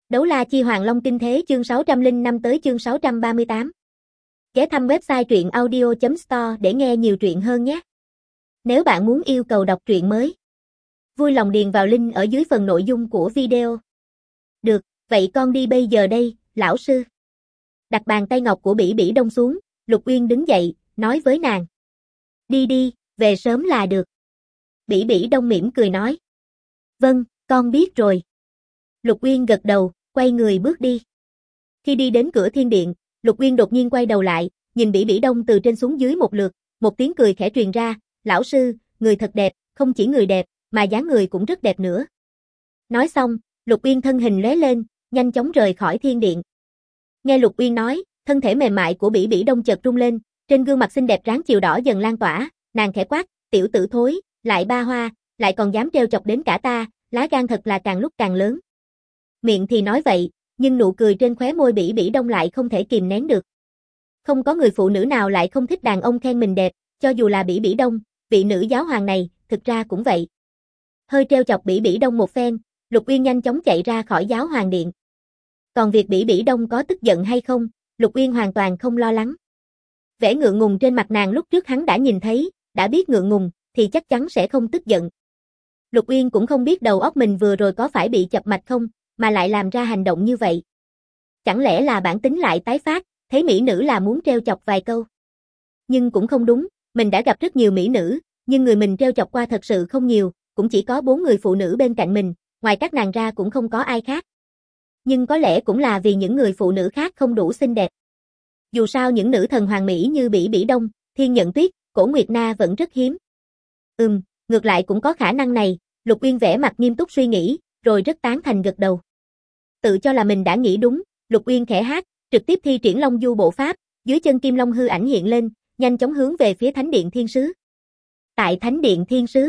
Đấu la chi Hoàng Long kinh thế chương 605 tới chương 638. Ghé thăm website truyện audio.store để nghe nhiều truyện hơn nhé. Nếu bạn muốn yêu cầu đọc truyện mới, vui lòng điền vào link ở dưới phần nội dung của video. Được, vậy con đi bây giờ đây, lão sư. Đặt bàn tay ngọc của Bỉ Bỉ Đông xuống, Lục Uyên đứng dậy, nói với nàng. Đi đi, về sớm là được. Bỉ Bỉ Đông mỉm cười nói. Vâng, con biết rồi. Lục Uyên gật đầu, quay người bước đi. Khi đi đến cửa thiên điện, Lục Uyên đột nhiên quay đầu lại, nhìn Bỉ Bỉ Đông từ trên xuống dưới một lượt, một tiếng cười khẽ truyền ra, lão sư, người thật đẹp, không chỉ người đẹp, mà dáng người cũng rất đẹp nữa. Nói xong, Lục Uyên thân hình lóe lên, nhanh chóng rời khỏi thiên điện. Nghe Lục Uyên nói, thân thể mềm mại của Bỉ Bỉ Đông chợt rung lên, trên gương mặt xinh đẹp ráng chiều đỏ dần lan tỏa, nàng khẽ quát, tiểu tử thối, lại ba hoa, lại còn dám trêu chọc đến cả ta, lá gan thật là càng lúc càng lớn. Miệng thì nói vậy, nhưng nụ cười trên khóe môi Bỉ Bỉ Đông lại không thể kìm nén được. Không có người phụ nữ nào lại không thích đàn ông khen mình đẹp, cho dù là Bỉ Bỉ Đông, vị nữ giáo hoàng này, thực ra cũng vậy. Hơi trêu chọc Bỉ Bỉ Đông một phen, Lục Uyên nhanh chóng chạy ra khỏi giáo hoàng điện. Còn việc Bỉ Bỉ Đông có tức giận hay không, Lục Uyên hoàn toàn không lo lắng. Vẻ ngượng ngùng trên mặt nàng lúc trước hắn đã nhìn thấy, đã biết ngượng ngùng, thì chắc chắn sẽ không tức giận. Lục Uyên cũng không biết đầu óc mình vừa rồi có phải bị chập mạch không, mà lại làm ra hành động như vậy. Chẳng lẽ là bản tính lại tái phát, thấy mỹ nữ là muốn trêu chọc vài câu. Nhưng cũng không đúng, mình đã gặp rất nhiều mỹ nữ, nhưng người mình trêu chọc qua thật sự không nhiều, cũng chỉ có 4 người phụ nữ bên cạnh mình, ngoài các nàng ra cũng không có ai khác. Nhưng có lẽ cũng là vì những người phụ nữ khác không đủ xinh đẹp. Dù sao những nữ thần hoàng mỹ như Bỉ Bỉ Đông, Thiên Nhận Tuyết, Cổ Nguyệt Na vẫn rất hiếm. Ngược lại cũng có khả năng này, Lục Uyên vẻ mặt nghiêm túc suy nghĩ, rồi rất tán thành gật đầu. Tự cho là mình đã nghĩ đúng, Lục Uyên khẽ hát, trực tiếp thi triển Long Du bộ pháp, dưới chân Kim Long hư ảnh hiện lên, nhanh chóng hướng về phía Thánh điện Thiên Sứ. Tại Thánh điện Thiên Sứ,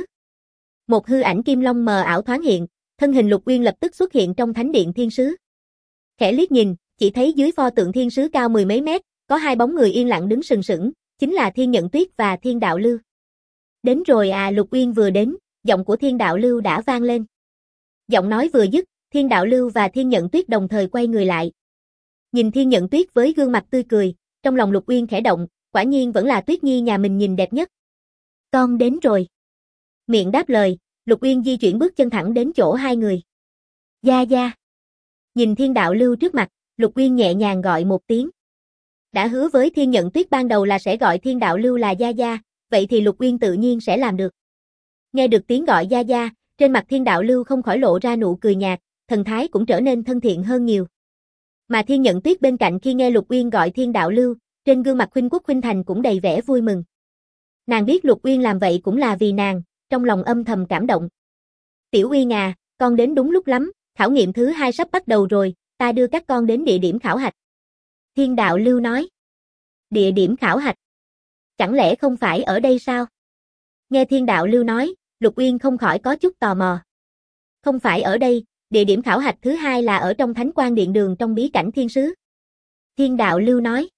một hư ảnh Kim Long mờ ảo thoáng hiện, thân hình Lục Uyên lập tức xuất hiện trong Thánh điện Thiên Sứ. Khẽ liếc nhìn, chỉ thấy dưới pho tượng Thiên Sứ cao mười mấy mét, có hai bóng người yên lặng đứng sừng sững, chính là Thiên Nhận Tuyết và Thiên Đạo Lưu. Đến rồi à, Lục Uyên vừa đến, giọng của Thiên Đạo Lưu đã vang lên. Giọng nói vừa dứt, Thiên Đạo Lưu và Thiên Nhận Tuyết đồng thời quay người lại. Nhìn Thiên Nhận Tuyết với gương mặt tươi cười, trong lòng Lục Uyên khẽ động, quả nhiên vẫn là Tuyết Nhi nhà mình nhìn đẹp nhất. Con đến rồi. Miệng đáp lời, Lục Uyên di chuyển bước chân thẳng đến chỗ hai người. Gia Gia. Nhìn Thiên Đạo Lưu trước mặt, Lục Uyên nhẹ nhàng gọi một tiếng. Đã hứa với Thiên Nhận Tuyết ban đầu là sẽ gọi Thiên Đạo Lưu là Gia Gia, vậy thì Lục Uyên tự nhiên sẽ làm được. Nghe được tiếng gọi Gia Gia, trên mặt Thiên Đạo Lưu không khỏi lộ ra nụ cười nhạt, thần thái cũng trở nên thân thiện hơn nhiều. Mà Thiên Nhận Tuyết bên cạnh khi nghe Lục Uyên gọi Thiên Đạo Lưu, trên gương mặt khuynh quốc khuynh thành cũng đầy vẻ vui mừng. Nàng biết Lục Uyên làm vậy cũng là vì nàng, trong lòng âm thầm cảm động. Tiểu Uyên à, con đến đúng lúc lắm, khảo nghiệm thứ 2 sắp bắt đầu rồi, ta đưa các con đến địa điểm khảo hạch. Thiên Đạo Lưu nói. Địa điểm khảo hạch? Chẳng lẽ không phải ở đây sao? Nghe Thiên Đạo Lưu nói, Lục Uyên không khỏi có chút tò mò. Không phải ở đây, địa điểm khảo hạch thứ 2 là ở trong Thánh Quan Điện Đường trong bí cảnh Thiên Sứ. Thiên Đạo Lưu nói.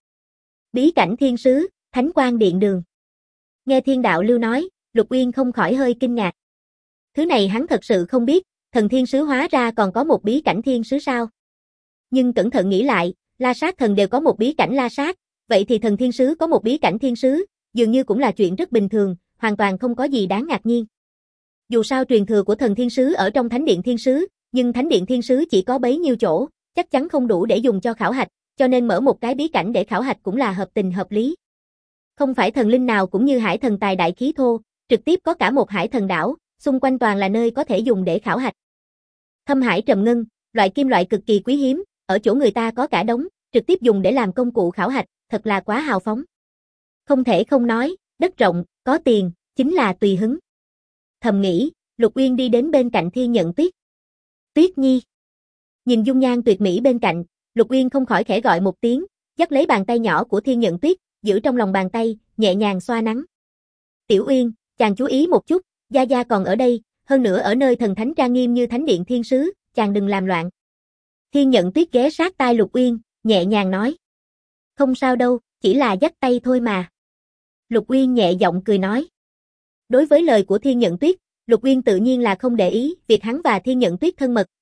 Bí cảnh Thiên Sứ, Thánh Quan Điện Đường. Nghe Thiên Đạo Lưu nói, Lục Uyên không khỏi hơi kinh ngạc. Thứ này hắn thật sự không biết, thần Thiên Sứ hóa ra còn có một bí cảnh Thiên Sứ sao? Nhưng cẩn thận nghĩ lại, La Sát thần đều có một bí cảnh La Sát, vậy thì thần Thiên Sứ có một bí cảnh Thiên Sứ, dường như cũng là chuyện rất bình thường, hoàn toàn không có gì đáng ngạc nhiên. Dù sao truyền thừa của thần Thiên Sứ ở trong Thánh điện Thiên Sứ, nhưng Thánh điện Thiên Sứ chỉ có bấy nhiêu chỗ, chắc chắn không đủ để dùng cho khảo hạch, cho nên mở một cái bí cảnh để khảo hạch cũng là hợp tình hợp lý. Không phải thần linh nào cũng như Hải Thần tài đại khí thô, trực tiếp có cả một Hải Thần đảo, xung quanh toàn là nơi có thể dùng để khảo hạch. Thâm Hải Trầm Ngân, loại kim loại cực kỳ quý hiếm, ở chỗ người ta có cả đống, trực tiếp dùng để làm công cụ khảo hạch, thật là quá hào phóng. Không thể không nói, đất rộng, có tiền, chính là tùy hứng. Thầm nghĩ, Lục Uyên đi đến bên cạnh Thiên Nhận Tuyết. Tuyết Nhi. Nhìn dung nhan tuyệt mỹ bên cạnh, Lục Uyên không khỏi khẽ gọi một tiếng, dắt lấy bàn tay nhỏ của Thiên Nhận Tuyết, giữ trong lòng bàn tay, nhẹ nhàng xoa nắn. Tiểu Uyên, chàng chú ý một chút, Gia Gia còn ở đây, hơn nữa ở nơi thần thánh trang nghiêm như Thánh điện Thiên Sứ, chàng đừng làm loạn. Thiên Nhận Tuyết ghé sát tai Lục Uyên, nhẹ nhàng nói. Không sao đâu, chỉ là dắt tay thôi mà. Lục Uyên nhẹ giọng cười nói. Đối với lời của Thiên Nhận Tuyết, Lục Uyên tự nhiên là không để ý, việc hắn và Thiên Nhận Tuyết thân mật,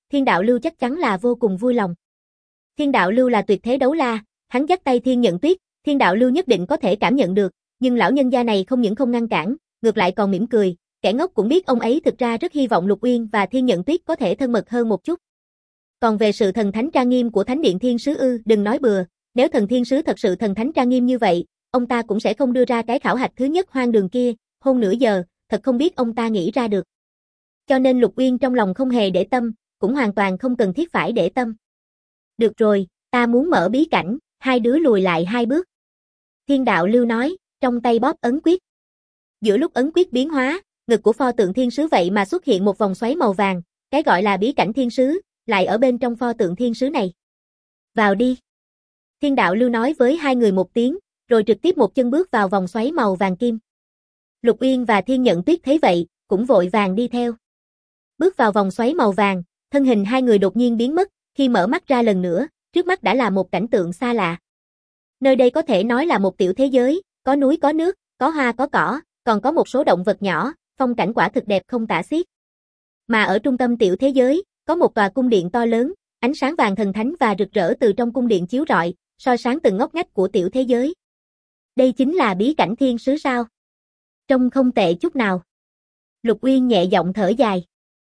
Thiên Đạo Lưu chắc chắn là vô cùng vui lòng. Thiên Đạo Lưu là tuyệt thế đấu la, hắn dắt tay Thiên Nhận Tuyết, Thiên Đạo Lưu nhất định có thể cảm nhận được, nhưng lão nhân gia này không những không ngăn cản, ngược lại còn mỉm cười, kẻ ngốc cũng biết ông ấy thực ra rất hy vọng Lục Uyên và Thiên Nhận Tuyết có thể thân mật hơn một chút. Còn về sự thần thánh trang nghiêm của Thánh điện Thiên sứ đừng nói bừa, nếu thần thiên sứ thật sự thần thánh trang nghiêm như vậy, ông ta cũng sẽ không đưa ra cái khảo hạch thứ nhất hoang đường kia, hôn nửa giờ, thật không biết ông ta nghĩ ra được. Cho nên Lục Uyên trong lòng không hề để tâm, cũng hoàn toàn không cần thiết phải để tâm. Được rồi, ta muốn mở bí cảnh, hai đứa lùi lại 2 bước. Thiên Đạo Lưu nói, trong tay bóp ấn quyết. Giữa lúc ấn quyết biến hóa, ngực của pho tượng thiên sứ vậy mà xuất hiện một vòng xoáy màu vàng, cái gọi là bí cảnh thiên sứ, lại ở bên trong pho tượng thiên sứ này. Vào đi. Thiên Đạo Lưu nói với hai người một tiếng, rồi trực tiếp một chân bước vào vòng xoáy màu vàng kim. Lục Uyên và Thiên Nhận Tuyết thấy vậy, cũng vội vàng đi theo. Bước vào vòng xoáy màu vàng, thân hình hai người đột nhiên biến mất, khi mở mắt ra lần nữa, trước mắt đã là một cảnh tượng xa lạ. Nơi đây có thể nói là một tiểu thế giới, có núi có nước, có hoa có cỏ, còn có một số động vật nhỏ, phong cảnh quả thực đẹp không tả xiết. Mà ở trung tâm tiểu thế giới, có một tòa cung điện to lớn, ánh sáng vàng thần thánh và rực rỡ từ trong cung điện chiếu rọi, soi sáng từng ngóc ngách của tiểu thế giới. Đây chính là bí cảnh thiên sứ sao? Trông không tệ chút nào. Lục Uyên nhẹ giọng thở dài.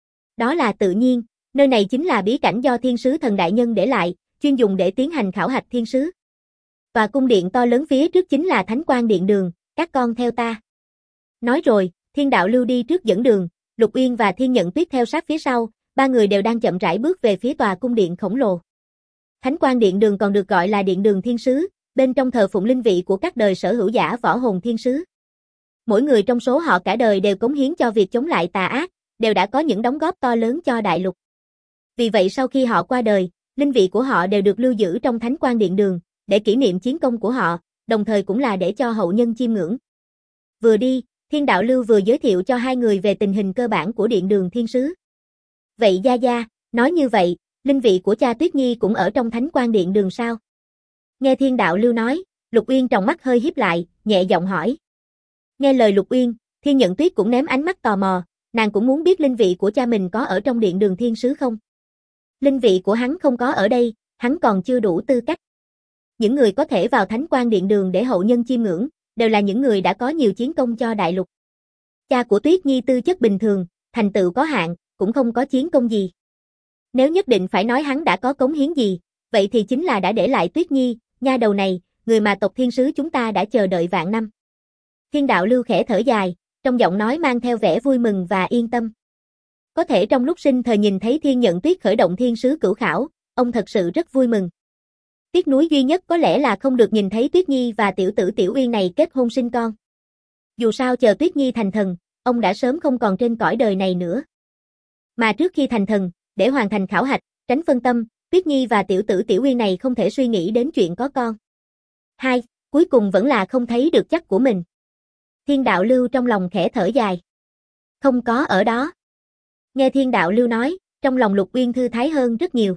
Đó là tự nhiên, nơi này chính là bí cảnh do thiên sứ thần đại nhân để lại, chuyên dùng để tiến hành khảo hạch thiên sứ. Và cung điện to lớn phía trước chính là Thánh Quan Điện Đường, các con theo ta. Nói rồi, Thiên Đạo Lưu đi trước dẫn đường, Lục Uyên và Thiên Nhận Tuyết theo sát phía sau, ba người đều đang chậm rãi bước về phía tòa cung điện khổng lồ. Thánh Quan Điện Đường còn được gọi là Điện Đường Thiên Sứ, bên trong thờ phụng linh vị của các đời sở hữu giả võ hồn thiên sứ. Mỗi người trong số họ cả đời đều cống hiến cho việc chống lại tà ác, đều đã có những đóng góp to lớn cho đại lục. Vì vậy sau khi họ qua đời, linh vị của họ đều được lưu giữ trong Thánh Quan Điện Đường, để kỷ niệm chiến công của họ, đồng thời cũng là để cho hậu nhân chiêm ngưỡng. Vừa đi, Thiên Đạo Lưu vừa giới thiệu cho hai người về tình hình cơ bản của Điện Đường Thiên Sứ. Vậy Gia Gia, nói như vậy, linh vị của cha Tuyết Nhi cũng ở trong Thánh Quan Điện Đường sao? Nghe Thiên Đạo Lưu nói, Lục Uyên tròng mắt hơi híp lại, nhẹ giọng hỏi. Nghe lời Lục Uyên, Thiên Nhận Tuyết cũng ném ánh mắt tò mò, nàng cũng muốn biết linh vị của cha mình có ở trong Điện Đường Thiên Sứ không? Linh vị của hắn không có ở đây, hắn còn chưa đủ tư cách. Những người có thể vào Thánh Quan Điện Đường để hậu nhân chiêm ngưỡng, đều là những người đã có nhiều chiến công cho đại lục. Cha của Tuyết Nhi tư chất bình thường, thành tựu có hạn, cũng không có chiến công gì. Nếu nhất định phải nói hắn đã có cống hiến gì, vậy thì chính là đã để lại Tuyết Nhi, nha đầu này, người mà tộc thiên sứ chúng ta đã chờ đợi vạn năm. Thiên Đạo Lưu khẽ thở dài, trong giọng nói mang theo vẻ vui mừng và yên tâm. Có thể trong lúc sinh thời nhìn thấy Thiên Nhận Tuyết khởi động thiên sứ cửu khảo, ông thật sự rất vui mừng. Tiếc nuối duy nhất có lẽ là không được nhìn thấy Tuyết Nhi và tiểu tử Tiểu Uyên này kết hôn sinh con. Dù sao chờ Tuyết Nhi thành thần, ông đã sớm không còn trên cõi đời này nữa. Mà trước khi thành thần, để hoàn thành khảo hạch, tránh phân tâm, Tuyết Nhi và tiểu tử Tiểu Uyên này không thể suy nghĩ đến chuyện có con. Hai, cuối cùng vẫn là không thấy được chắc của mình. Thiên Đạo Lưu trong lòng khẽ thở dài. Không có ở đó. Nghe Thiên Đạo Lưu nói, trong lòng Lục Uyên thư thái hơn rất nhiều.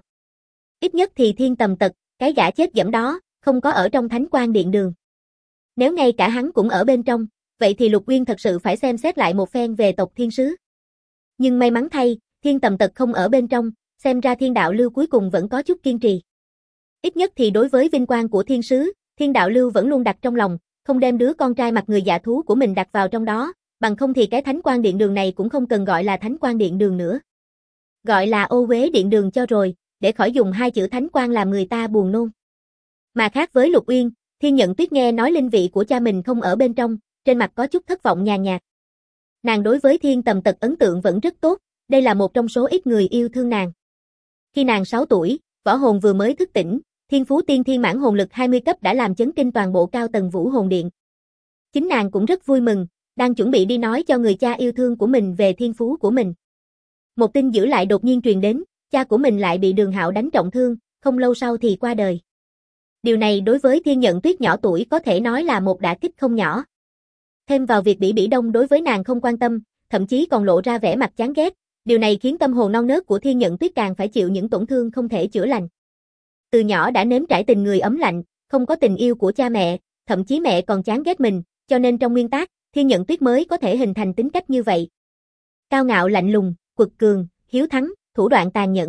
Ít nhất thì Thiên Tầm Tật, cái gã chết dẫm đó, không có ở trong Thánh Quan Điện Đường. Nếu ngay cả hắn cũng ở bên trong, vậy thì Lục Uyên thật sự phải xem xét lại một phen về tộc thiên sứ. Nhưng may mắn thay, Thiên Tầm Tật không ở bên trong, xem ra Thiên Đạo Lưu cuối cùng vẫn có chút kiên trì. Ít nhất thì đối với vinh quang của thiên sứ, Thiên Đạo Lưu vẫn luôn đặt trong lòng, không đem đứa con trai mặt người dạ thú của mình đặt vào trong đó, bằng không thì cái Thánh Quan Điện Đường này cũng không cần gọi là Thánh Quan Điện Đường nữa. Gọi là Ô Uế Điện Đường cho rồi, để khỏi dùng hai chữ Thánh Quan làm người ta buồn nôn. Mà khác với Lục Uyên, Thiên Nhận Tuyết nghe nói linh vị của cha mình không ở bên trong, trên mặt có chút thất vọng nhàn nhạt. Nàng đối với Thiên Tầm Tật ấn tượng vẫn rất tốt, đây là một trong số ít người yêu thương nàng. Khi nàng 6 tuổi, võ hồn vừa mới thức tỉnh, thiên phú tiên thiên mãn hồn lực 20 cấp đã làm chấn kinh toàn bộ cao tầng Vũ Hồn Điện. Chính nàng cũng rất vui mừng, đang chuẩn bị đi nói cho người cha yêu thương của mình về thiên phú của mình. Một tin dữ lại đột nhiên truyền đến, cha của mình lại bị Đường Hạo đánh trọng thương, không lâu sau thì qua đời. Điều này đối với Thiên Nhận Tuyết nhỏ tuổi có thể nói là một đả kích không nhỏ. Thêm vào việc Bỉ Đông đối với nàng không quan tâm, thậm chí còn lộ ra vẻ mặt chán ghét, điều này khiến tâm hồn non nớt của Thiên Nhận Tuyết càng phải chịu những tổn thương không thể chữa lành. Từ nhỏ đã nếm trải tình người ấm lạnh, không có tình yêu của cha mẹ, thậm chí mẹ còn chán ghét mình, cho nên trong nguyên tắc, Thiên Nhận Tuyết mới có thể hình thành tính cách như vậy. Cao ngạo lạnh lùng, quật cường, hiếu thắng, thủ đoạn tàn nhẫn,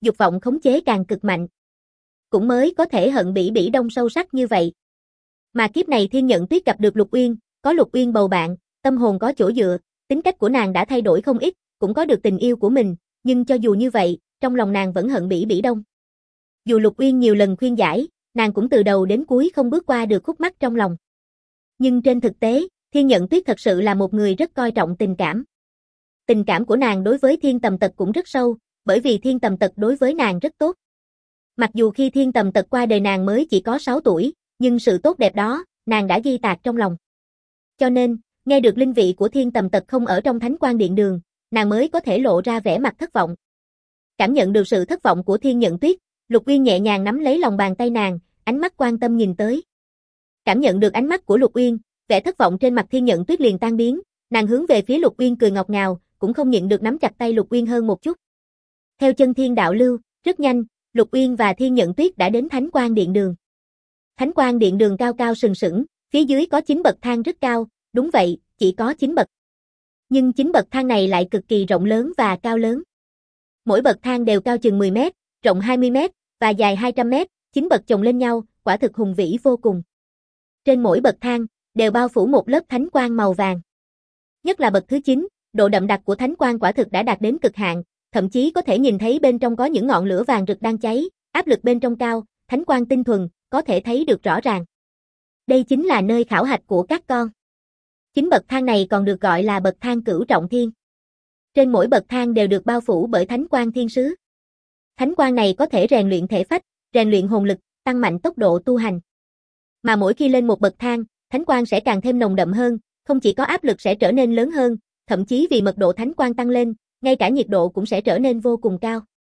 dục vọng khống chế càng cực mạnh. Cũng mới có thể hận Bỉ Bỉ Đông sâu sắc như vậy. Mà kiếp này Thiên Nhận Tuyết gặp được Lục Uyên, có Lục Uyên bầu bạn, tâm hồn có chỗ dựa, tính cách của nàng đã thay đổi không ít, cũng có được tình yêu của mình, nhưng cho dù như vậy, trong lòng nàng vẫn hận Bỉ Bỉ Đông. Dù Lục Uyên nhiều lần khuyên giải, nàng cũng từ đầu đến cuối không bước qua được khúc mắc trong lòng. Nhưng trên thực tế, Thiên Nhận Tuyết thật sự là một người rất coi trọng tình cảm. Tình cảm của nàng đối với Thiên Tầm Tật cũng rất sâu, bởi vì Thiên Tầm Tật đối với nàng rất tốt. Mặc dù khi Thiên Tầm Tật qua đời nàng mới chỉ có 6 tuổi, nhưng sự tốt đẹp đó, nàng đã ghi tạc trong lòng. Cho nên, nghe được linh vị của Thiên Tầm Tật không ở trong Thánh Quan Điện Đường, nàng mới có thể lộ ra vẻ mặt thất vọng. Cảm nhận được sự thất vọng của Thiên Nhận Tuyết, Lục Uyên nhẹ nhàng nắm lấy lòng bàn tay nàng, ánh mắt quan tâm nhìn tới. Cảm nhận được ánh mắt của Lục Uyên, vẻ thất vọng trên mặt Thiên Nhận Tuyết liền tan biến, nàng hướng về phía Lục Uyên cười ngọt ngào, cũng không nhịn được nắm chặt tay Lục Uyên hơn một chút. Theo chân Thiên Đạo Lưu, rất nhanh, Lục Uyên và Thiên Nhận Tuyết đã đến Thánh Quan Điện Đường. Thánh Quan Điện Đường cao cao sừng sững, phía dưới có 9 bậc thang rất cao, đúng vậy, chỉ có 9 bậc. Nhưng 9 bậc thang này lại cực kỳ rộng lớn và cao lớn. Mỗi bậc thang đều cao chừng 10 mét, rộng 20 mét, và dài 200 mét, 9 bậc chồng lên nhau, quả thực hùng vĩ vô cùng. Trên mỗi bậc thang, đều bao phủ một lớp thánh quang màu vàng. Nhất là bậc thứ 9, độ đậm đặc của thánh quang quả thực đã đạt đến cực hạn, thậm chí có thể nhìn thấy bên trong có những ngọn lửa vàng rực đang cháy, áp lực bên trong cao, thánh quang tinh thuần, có thể thấy được rõ ràng. Đây chính là nơi khảo hạch của các con. 9 bậc thang này còn được gọi là bậc thang cửu trọng thiên. Trên mỗi bậc thang đều được bao phủ bởi thánh quang thiên sứ. Thánh quang này có thể rèn luyện thể phách, rèn luyện hồn lực, tăng mạnh tốc độ tu hành. Mà mỗi khi lên một bậc thang, thánh quang sẽ càng thêm nồng đậm hơn, không chỉ có áp lực sẽ trở nên lớn hơn, thậm chí vì mật độ thánh quang tăng lên, ngay cả nhiệt độ cũng sẽ trở nên vô cùng cao.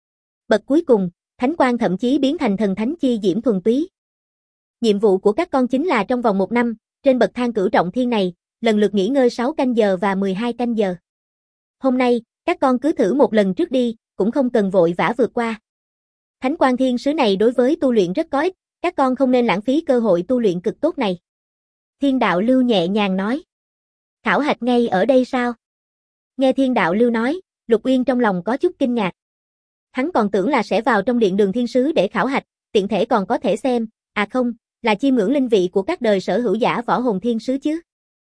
Bậc cuối cùng, thánh quang thậm chí biến thành thần thánh chi diễm thuần túy. Nhiệm vụ của các con chính là trong vòng 1 năm, trên bậc thang cửu trọng thiên này, lần lượt nghỉ ngơi 6 canh giờ và 12 canh giờ. Hôm nay, các con cứ thử một lần trước đi, cũng không cần vội vã vượt qua. Thánh quang thiên sứ này đối với tu luyện rất có ích, các con không nên lãng phí cơ hội tu luyện cực tốt này. Thiên Đạo Lưu nhẹ nhàng nói. Khảo hạch ngay ở đây sao? Nghe Thiên Đạo Lưu nói, Lục Uyên trong lòng có chút kinh ngạc. Hắn còn tưởng là sẽ vào trong điện đường thiên sứ để khảo hạch, tiện thể còn có thể xem, à không, là chiêm ngưỡng linh vị của các đời sở hữu giả võ hồn thiên sứ chứ.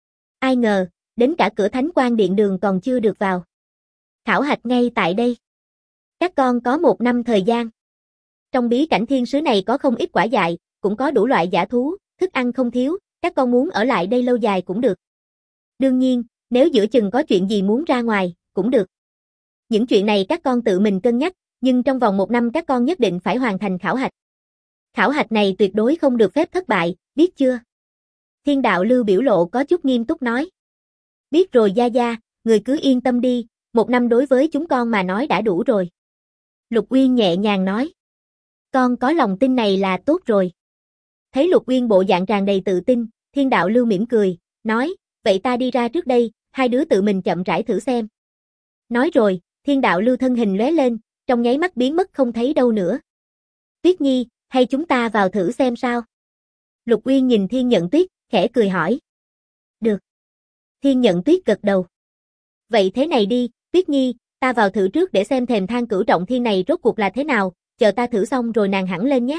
Ai ngờ, đến cả cửa Thánh Quan Điện Đường còn chưa được vào. Khảo hạch ngay tại đây. Các con có 1 năm thời gian. Trong bí cảnh thiên sứ này có không ít quả dại, cũng có đủ loại dã thú, thức ăn không thiếu, các con muốn ở lại đây lâu dài cũng được. Đương nhiên, nếu giữa chừng có chuyện gì muốn ra ngoài, cũng được. Những chuyện này các con tự mình cân nhắc, nhưng trong vòng 1 năm các con nhất định phải hoàn thành khảo hạch. Khảo hạch này tuyệt đối không được phép thất bại, biết chưa? Thiên Đạo Lưu biểu lộ có chút nghiêm túc nói. Biết rồi Gia Gia, người cứ yên tâm đi, 1 năm đối với chúng con mà nói đã đủ rồi. Lục Uyên nhẹ nhàng nói. Con có lòng tin này là tốt rồi. Thấy Lục Uyên bộ dạng tràn đầy tự tin, Thiên Đạo Lưu mỉm cười, nói, vậy ta đi ra trước đây, hai đứa tự mình chậm rãi thử xem. Nói rồi, Thiên Đạo Lưu thân hình lóe lên, trong nháy mắt biến mất không thấy đâu nữa. Tuyết Nhi, hay chúng ta vào thử xem sao? Lục Uyên nhìn Thiên Nhận Tuyết, khẽ cười hỏi. Được. Thiên Nhận Tuyết gật đầu. Vậy thế này đi, Tuyết Nhi, ta vào thử trước để xem thềm thang cửu trọng thiên này rốt cuộc là thế nào, chờ ta thử xong rồi nàng hẳn lên nhé.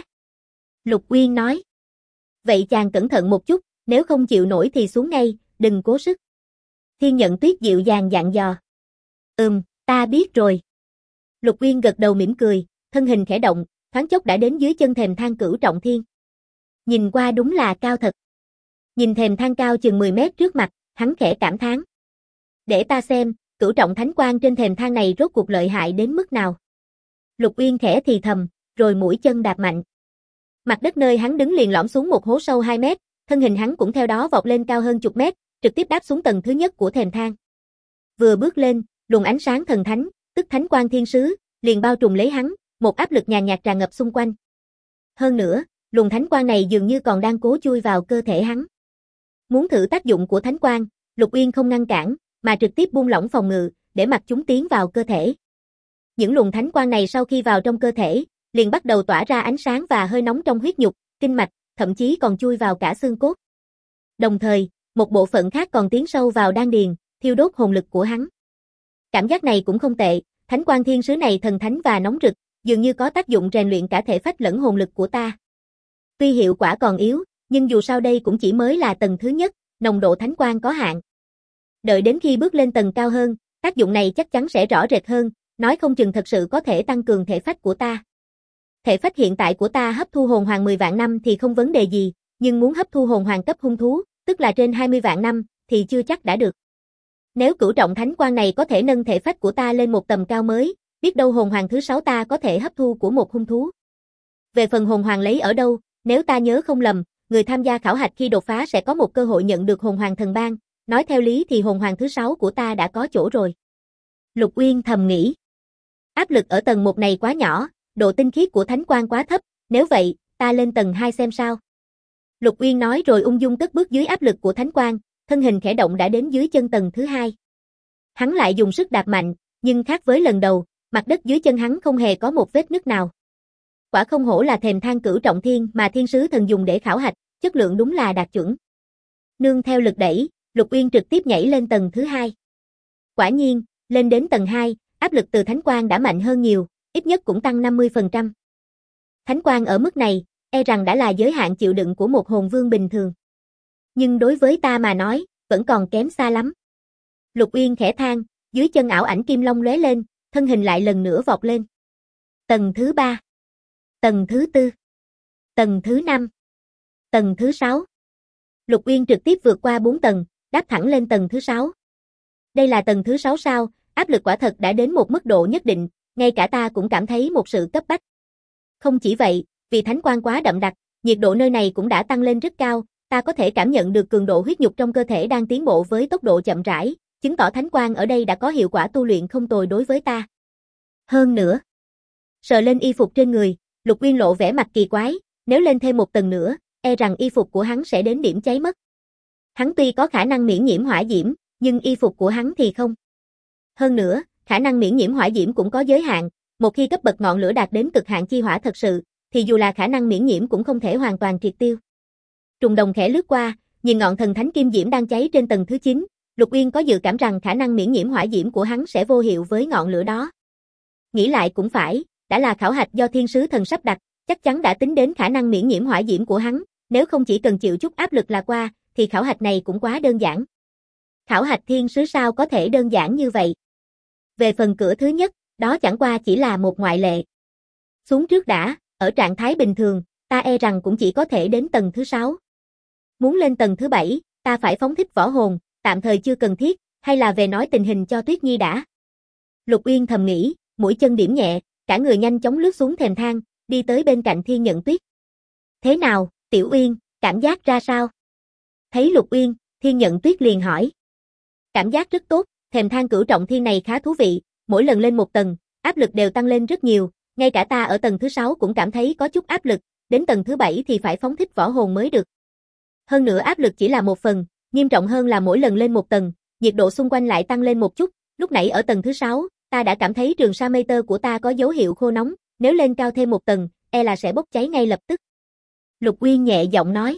Lục Uyên nói. Vậy chàng cẩn thận một chút, nếu không chịu nổi thì xuống ngay, đừng cố sức. Thiên Nhận Tuyết dịu dàng dặn dò. Ta biết rồi. Lục Uyên gật đầu mỉm cười, thân hình khẽ động, thoáng chốc đã đến dưới chân thềm thang cửu trọng thiên. Nhìn qua đúng là cao thật. Nhìn thềm thang cao chừng 10 mét trước mặt, hắn khẽ cảm thán. Để ta xem, cửu trọng thánh quang trên thềm thang này rốt cuộc lợi hại đến mức nào. Lục Uyên khẽ thì thầm, rồi mũi chân đạp mạnh. Mặt đất nơi hắn đứng liền lõm xuống một hố sâu 2 mét, thân hình hắn cũng theo đó vọt lên cao hơn chục mét, trực tiếp đáp xuống tầng thứ nhất của thềm thang. Vừa bước lên, luồng ánh sáng thần thánh, tức thánh quang thiên sứ, liền bao trùm lấy hắn, một áp lực nhàn nhạt tràn ngập xung quanh. Hơn nữa, luồng thánh quang này dường như còn đang cố chui vào cơ thể hắn. Muốn thử tác dụng của thánh quang, Lục Uyên không ngăn cản, mà trực tiếp buông lỏng phòng ngự, để mặc chúng tiến vào cơ thể. Những luồng thánh quang này sau khi vào trong cơ thể, liền bắt đầu tỏa ra ánh sáng và hơi nóng trong huyết nhục, kinh mạch, thậm chí còn chui vào cả xương cốt. Đồng thời, một bộ phận khác còn tiến sâu vào đan điền, thiêu đốt hồn lực của hắn. Cảm giác này cũng không tệ, thánh quang thiên sứ này thần thánh và nóng rực, dường như có tác dụng rèn luyện cả thể phách lẫn hồn lực của ta. Tuy hiệu quả còn yếu, nhưng dù sao đây cũng chỉ mới là tầng thứ nhất, nồng độ thánh quang có hạn. Đợi đến khi bước lên tầng cao hơn, tác dụng này chắc chắn sẽ rõ rệt hơn, nói không chừng thật sự có thể tăng cường thể phách của ta. Thể phách hiện tại của ta hấp thu hồn hoàng 10 vạn năm thì không vấn đề gì, nhưng muốn hấp thu hồn hoàng cấp hung thú, tức là trên 20 vạn năm, thì chưa chắc đã được. Nếu cửu trọng thánh quang này có thể nâng thể phách của ta lên một tầm cao mới, biết đâu hồn hoàng thứ 6 ta có thể hấp thu của một hung thú. Về phần hồn hoàng lấy ở đâu, nếu ta nhớ không lầm, người tham gia khảo hạch khi đột phá sẽ có một cơ hội nhận được hồn hoàng thần ban, nói theo lý thì hồn hoàng thứ 6 của ta đã có chỗ rồi. Lục Uyên thầm nghĩ. Áp lực ở tầng 1 này quá nhỏ, độ tinh khiết của thánh quang quá thấp, nếu vậy, ta lên tầng 2 xem sao. Lục Uyên nói rồi ung dung cất bước dưới áp lực của thánh quang, thân hình khẽ động đã đến dưới chân tầng thứ 2. Hắn lại dùng sức đạp mạnh, nhưng khác với lần đầu, mặt đất dưới chân hắn không hề có một vết nứt nào. Quả không hổ là thềm thang cửu trọng thiên mà thiên sứ thần dùng để khảo hạch, chất lượng đúng là đạt chuẩn. Nương theo lực đẩy, Lục Uyên trực tiếp nhảy lên tầng thứ 2. Quả nhiên, lên đến tầng 2, áp lực từ thánh quang đã mạnh hơn nhiều, ít nhất cũng tăng 50%. Thánh quang ở mức này, e rằng đã là giới hạn chịu đựng của một hồn vương bình thường. Nhưng đối với ta mà nói, vẫn còn kém xa lắm. Lục Uyên khẽ than, dưới chân ảo ảnh kim long lóe lên, thân hình lại lần nữa vọt lên. Tầng thứ 3, tầng thứ 4, tầng thứ 5, tầng thứ 6. Lục Uyên trực tiếp vượt qua 4 tầng, đáp thẳng lên tầng thứ 6. Đây là tầng thứ 6 sao, áp lực quả thật đã đến một mức độ nhất định, ngay cả ta cũng cảm thấy một sự cấp bách. Không chỉ vậy, vì thánh quang quá đậm đặc, nhiệt độ nơi này cũng đã tăng lên rất cao, ta có thể cảm nhận được cường độ huyết nhục trong cơ thể đang tiến bộ với tốc độ chậm rãi, chứng tỏ thánh quang ở đây đã có hiệu quả tu luyện không tồi đối với ta. Hơn nữa, sờ lên y phục trên người, Lục Uyên lộ vẻ mặt kỳ quái, nếu lên thêm một tầng nữa, e rằng y phục của hắn sẽ đến điểm cháy mất. Hắn tuy có khả năng miễn nhiễm hỏa diễm, nhưng y phục của hắn thì không. Hơn nữa, khả năng miễn nhiễm hỏa diễm cũng có giới hạn, một khi cấp bậc ngọn lửa đạt đến cực hạn chi hỏa thật sự, thì dù là khả năng miễn nhiễm cũng không thể hoàn toàn triệt tiêu. Trùng đồng khẽ lướt qua, nhìn ngọn thần thánh kim diễm đang cháy trên tầng thứ 9, Lục Uyên có dự cảm rằng khả năng miễn nhiễm hỏa diễm của hắn sẽ vô hiệu với ngọn lửa đó. Nghĩ lại cũng phải, đã là khảo hạch do thiên sứ thần sắp đặt, chắc chắn đã tính đến khả năng miễn nhiễm hỏa diễm của hắn, nếu không chỉ cần chịu chút áp lực là qua, thì khảo hạch này cũng quá đơn giản. Khảo hạch thiên sứ sao có thể đơn giản như vậy? Về phần cửa thứ nhất, đó chẳng qua chỉ là một ngoại lệ. Xuống trước đã, ở trạng thái bình thường, ta e rằng cũng chỉ có thể đến tầng thứ 6. Muốn lên tầng thứ 7, ta phải phóng thích võ hồn, tạm thời chưa cần thiết, hay là về nói tình hình cho Tuyết Nhi đã. Lục Uyên thầm nghĩ, mũi chân điểm nhẹ, cả người nhanh chóng lướt xuống thềm thang, đi tới bên cạnh Thiên Nhận Tuyết. Thế nào, Tiểu Uyên, cảm giác ra sao? Thấy Lục Uyên, Thiên Nhận Tuyết liền hỏi. Cảm giác rất tốt, thềm thang cửu trọng thiên này khá thú vị, mỗi lần lên một tầng, áp lực đều tăng lên rất nhiều, ngay cả ta ở tầng thứ 6 cũng cảm thấy có chút áp lực, đến tầng thứ 7 thì phải phóng thích võ hồn mới được. Hơn nữa áp lực chỉ là một phần, nghiêm trọng hơn là mỗi lần lên một tầng, nhiệt độ xung quanh lại tăng lên một chút, lúc nãy ở tầng thứ 6, ta đã cảm thấy trường sa mây tơ của ta có dấu hiệu khô nóng, nếu lên cao thêm một tầng, e là sẽ bốc cháy ngay lập tức. Lục Uyên nhẹ giọng nói.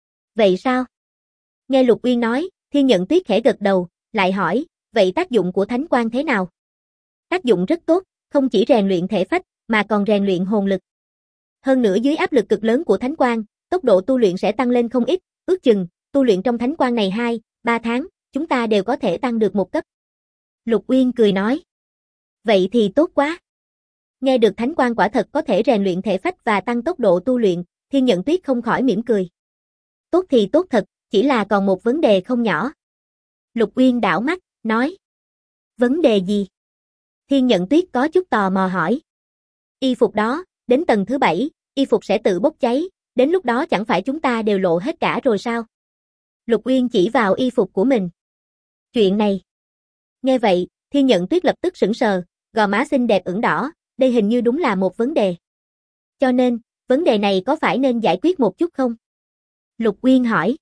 Vậy sao? Nghe Lục Uyên nói, Thiên Nhận Tuyết khẽ gật đầu, lại hỏi, vậy tác dụng của thánh quang thế nào? Tác dụng rất tốt, không chỉ rèn luyện thể phách, mà còn rèn luyện hồn lực. Hơn nữa dưới áp lực cực lớn của thánh quang, tốc độ tu luyện sẽ tăng lên không ít, ước chừng, tu luyện trong thánh quang này 2-3 tháng, chúng ta đều có thể tăng được một cấp. Lục Uyên cười nói. Vậy thì tốt quá. Nghe được thánh quang quả thật có thể rèn luyện thể phách và tăng tốc độ tu luyện, Thiên Nhận Tuyết không khỏi mỉm cười. Tốt thì tốt thật, chỉ là còn một vấn đề không nhỏ. Lục Uyên đảo mắt, nói. Vấn đề gì? Thiên Nhận Tuyết có chút tò mò hỏi. Y phục đó, đến tầng thứ 7, y phục sẽ tự bốc cháy, đến lúc đó chẳng phải chúng ta đều lộ hết cả rồi sao? Lục Uyên chỉ vào y phục của mình. Chuyện này. Nghe vậy, Thiên Nhận Tuyết lập tức sững sờ, gò má xinh đẹp ửng đỏ, đây hình như đúng là một vấn đề. Cho nên, vấn đề này có phải nên giải quyết một chút không? Lục Uyên hỏi.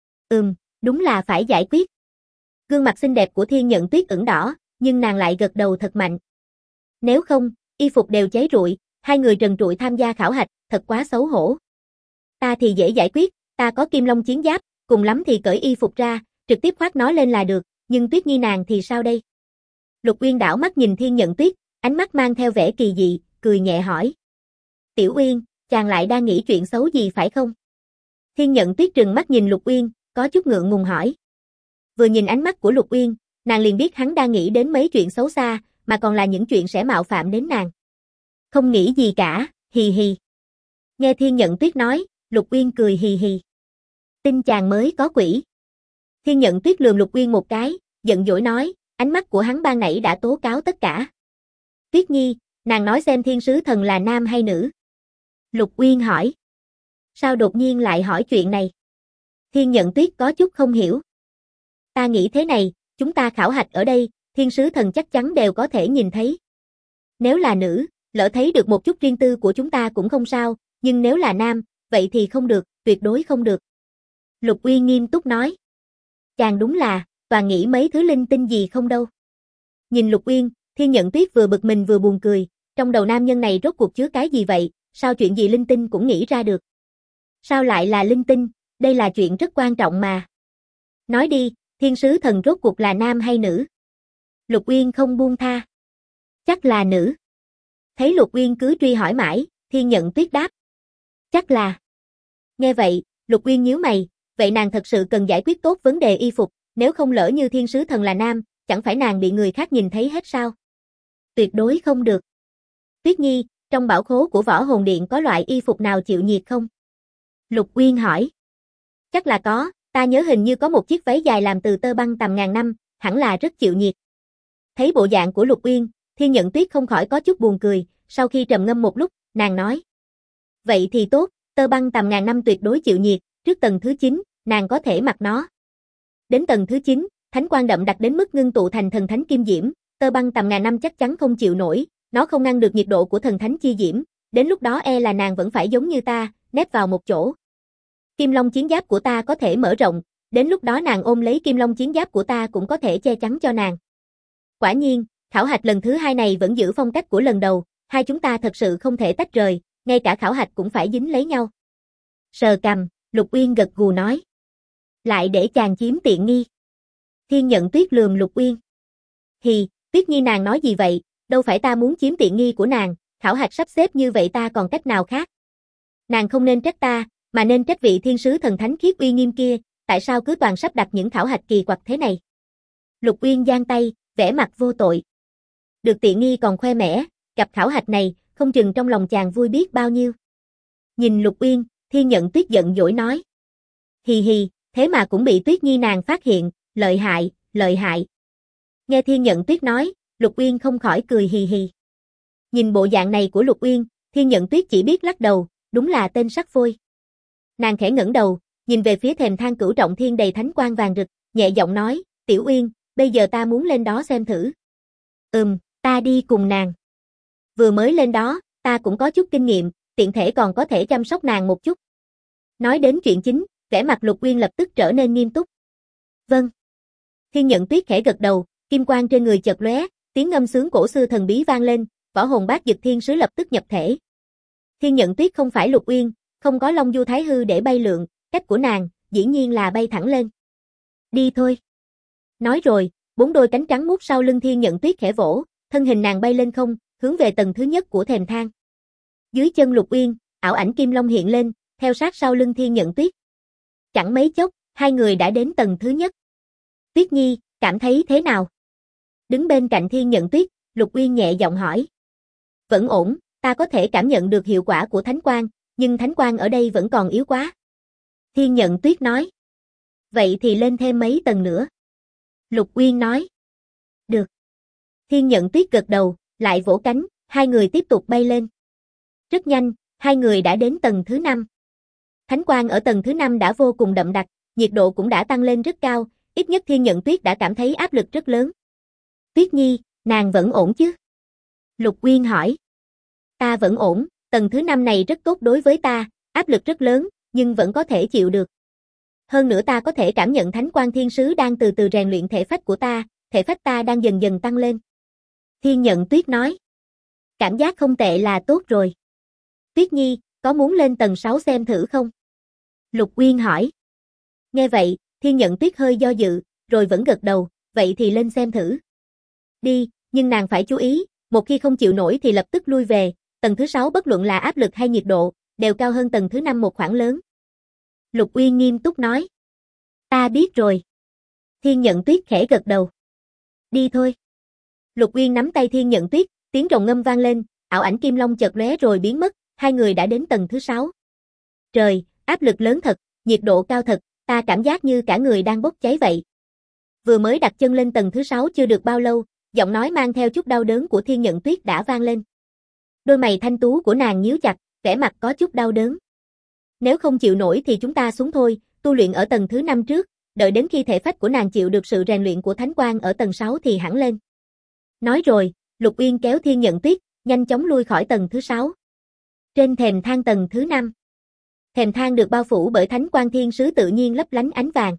Đúng là phải giải quyết. Gương mặt xinh đẹp của Thiên Nhận Tuyết ửng đỏ, nhưng nàng lại gật đầu thật mạnh. Nếu không, y phục đều cháy rụi, hai người trần trụi tham gia khảo hạch, thật quá xấu hổ. Ta thì dễ giải quyết, ta có kim long chiến giáp, cùng lắm thì cởi y phục ra, trực tiếp khoác nó lên là được, nhưng Tuyết Nhi nàng thì sao đây? Lục Uyên đảo mắt nhìn Thiên Nhận Tuyết, ánh mắt mang theo vẻ kỳ dị, cười nhẹ hỏi. Tiểu Uyên, chàng lại đang nghĩ chuyện xấu gì phải không? Thiên Nhận Tuyết trừng mắt nhìn Lục Uyên, có chút ngượng ngùng hỏi. Vừa nhìn ánh mắt của Lục Uyên, nàng liền biết hắn đang nghĩ đến mấy chuyện xấu xa, mà còn là những chuyện sẽ mạo phạm đến nàng. Không nghĩ gì cả, hì hì. Nghe Thiên Nhận Tuyết nói, Lục Uyên cười hì hì. Tin chàng mới có quỷ. Thiên Nhận Tuyết lườm Lục Uyên một cái, giận dỗi nói, ánh mắt của hắn ban nãy đã tố cáo tất cả. Tuyết Nhi, nàng nói xem thiên sứ thần là nam hay nữ? Lục Uyên hỏi. Sao đột nhiên lại hỏi chuyện này? Thiên Nhận Tuyết có chút không hiểu. Ta nghĩ thế này, chúng ta khảo hạch ở đây, thiên sứ thần chắc chắn đều có thể nhìn thấy. Nếu là nữ, lỡ thấy được một chút riêng tư của chúng ta cũng không sao, nhưng nếu là nam, vậy thì không được, tuyệt đối không được. Lục Uyên nghiêm túc nói. Chàng đúng là, toàn nghĩ mấy thứ linh tinh gì không đâu. Nhìn Lục Uyên, Thiên Nhận Tuyết vừa bực mình vừa buồn cười, trong đầu nam nhân này rốt cuộc chứa cái gì vậy, sao chuyện gì linh tinh cũng nghĩ ra được. Sao lại là linh tinh, đây là chuyện rất quan trọng mà. Nói đi, thiên sứ thần rốt cuộc là nam hay nữ? Lục Uyên không buông tha. Chắc là nữ. Thấy Lục Uyên cứ truy hỏi mãi, Thiên Nhận Tuyết đáp. Chắc là. Nghe vậy, Lục Uyên nhíu mày, vậy nàng thật sự cần giải quyết tốt vấn đề y phục, nếu không lỡ như thiên sứ thần là nam, chẳng phải nàng bị người khác nhìn thấy hết sao? Tuyệt đối không được. Tuyết Nhi, trong bảo khố của Võ Hồn Điện có loại y phục nào chịu nhiệt không? Lục Uyên hỏi. Chắc là có, ta nhớ hình như có một chiếc váy dài làm từ tơ băng tầm ngàn năm, hẳn là rất chịu nhiệt. Thấy bộ dạng của Lục Uyên, Thiên Nhận Tuyết không khỏi có chút buồn cười, sau khi trầm ngâm một lúc, nàng nói. Vậy thì tốt, tơ băng tầm ngàn năm tuyệt đối chịu nhiệt, trước tầng thứ 9, nàng có thể mặc nó. Đến tầng thứ 9, thánh quang đậm đặc đến mức ngưng tụ thành thần thánh kim diễm, tơ băng tầm ngàn năm chắc chắn không chịu nổi, nó không ngăn được nhiệt độ của thần thánh chi diễm, đến lúc đó e là nàng vẫn phải giống như ta, nép vào một chỗ. Kim Long chiến giáp của ta có thể mở rộng, đến lúc đó nàng ôm lấy Kim Long chiến giáp của ta cũng có thể che chắn cho nàng. Quả nhiên, khảo hạch lần thứ 2 này vẫn giữ phong cách của lần đầu, hai chúng ta thật sự không thể tách rời, ngay cả khảo hạch cũng phải dính lấy nhau. Sờ cằm, Lục Uyên gật gù nói. Lại để chàng chiếm tiện nghi. Thiên Nhận Tuyết lườm Lục Uyên. Hì, Tuyết Nhi nàng nói gì vậy, đâu phải ta muốn chiếm tiện nghi của nàng, khảo hạch sắp xếp như vậy ta còn cách nào khác. Nàng không nên trách ta, mà nên trách vị thiên sứ thần thánh khiết uy nghiêm kia, tại sao cứ toàn sắp đặt những khảo hạch kỳ quặc thế này. Lục Uyên giang tay, vẻ mặt vô tội. Được tiện nghi còn khoe mẽ, gặp khảo hạch này, không chừng trong lòng chàng vui biết bao nhiêu. Nhìn Lục Uyên, Thiên Nhận Tuyết giận dỗi nói. Hì hì, thế mà cũng bị Tuyết Nhi nàng phát hiện, lợi hại, lợi hại. Nghe Thiên Nhận Tuyết nói, Lục Uyên không khỏi cười hì hì. Nhìn bộ dạng này của Lục Uyên, Thiên Nhận Tuyết chỉ biết lắc đầu, đúng là tên sắc phôi. Nàng khẽ ngẩng đầu, nhìn về phía thềm thang cửu trọng thiên đầy thánh quang vàng rực, nhẹ giọng nói, Tiểu Uyên, bây giờ ta muốn lên đó xem thử. Ta đi cùng nàng. Vừa mới lên đó, ta cũng có chút kinh nghiệm, tiện thể còn có thể chăm sóc nàng một chút. Nói đến chuyện chính, vẻ mặt Lục Uyên lập tức trở nên nghiêm túc. Vâng. Thiên Nhận Tuyết khẽ gật đầu, kim quang trên người chợt lóe, tiếng ngâm sướng cổ xưa thần bí vang lên, võ hồn bát dực thiên sứ lập tức nhập thể. Thiên Nhận Tuyết không phải Lục Uyên, không có Long Du Thái Hư để bay lượn, cách của nàng, dĩ nhiên là bay thẳng lên. Đi thôi. Nói rồi, 4 đôi cánh trắng muốt sau lưng Thiên Nhận Tuyết khẽ vỗ, thân hình nàng bay lên không, hướng về tầng thứ nhất của thềm thang. Dưới chân Lục Uyên, ảo ảnh Kim Long hiện lên, theo sát sau lưng Thiên Nhận Tuyết. Chẳng mấy chốc, hai người đã đến tầng thứ nhất. Tuyết Nhi, cảm thấy thế nào? Đứng bên cạnh Thiên Nhận Tuyết, Lục Uyên nhẹ giọng hỏi. Vẫn ổn, ta có thể cảm nhận được hiệu quả của thánh quang, nhưng thánh quang ở đây vẫn còn yếu quá. Thiên Nhận Tuyết nói. Vậy thì lên thêm mấy tầng nữa. Lục Uyên nói. Được. Thiên Nhận Tuyết gật đầu, lại vỗ cánh, hai người tiếp tục bay lên. Rất nhanh, hai người đã đến tầng thứ 5. Thánh quang ở tầng thứ 5 đã vô cùng đậm đặc, nhiệt độ cũng đã tăng lên rất cao, ít nhất Thiên Nhận Tuyết đã cảm thấy áp lực rất lớn. Tuyết Nhi, nàng vẫn ổn chứ? Lục Uyên hỏi. Ta vẫn ổn, tầng thứ 5 này rất tốt đối với ta, áp lực rất lớn, nhưng vẫn có thể chịu được. Hơn nữa ta có thể cảm nhận thánh quang thiên sứ đang từ từ rèn luyện thể phách của ta, thể phách ta đang dần dần tăng lên. Thiên Nhận Tuyết nói. Cảm giác không tệ là tốt rồi. Tuyết Nhi, có muốn lên tầng 6 xem thử không? Lục Uyên hỏi. Nghe vậy, Thiên Nhận Tuyết hơi do dự, rồi vẫn gật đầu, vậy thì lên xem thử. Đi, nhưng nàng phải chú ý, một khi không chịu nổi thì lập tức lui về, tầng thứ 6 bất luận là áp lực hay nhiệt độ, đều cao hơn tầng thứ 5 một khoảng lớn. Lục Uyên nghiêm túc nói. Ta biết rồi. Thiên Nhận Tuyết khẽ gật đầu. Đi thôi. Lục Uyên nắm tay Thiên Nhận Tuyết, tiếng rồng ngâm vang lên, ảo ảnh kim long chợt lóe rồi biến mất, hai người đã đến tầng thứ 6. Trời, áp lực lớn thật, nhiệt độ cao thật, ta cảm giác như cả người đang bốc cháy vậy. Vừa mới đặt chân lên tầng thứ 6 chưa được bao lâu, giọng nói mang theo chút đau đớn của Thiên Nhận Tuyết đã vang lên. Đôi mày thanh tú của nàng nhíu chặt, vẻ mặt có chút đau đớn. Nếu không chịu nổi thì chúng ta xuống thôi, tu luyện ở tầng thứ 5 trước, đợi đến khi thể phách của nàng chịu được sự rèn luyện của thánh quang ở tầng 6 thì hẳn lên. Nói rồi, Lục Uyên kéo Thiên Nhận Tuyết, nhanh chóng lui khỏi tầng thứ 6. Trên thềm thang tầng thứ 5. Thềm thang được bao phủ bởi thánh quang thiên sứ tự nhiên lấp lánh ánh vàng.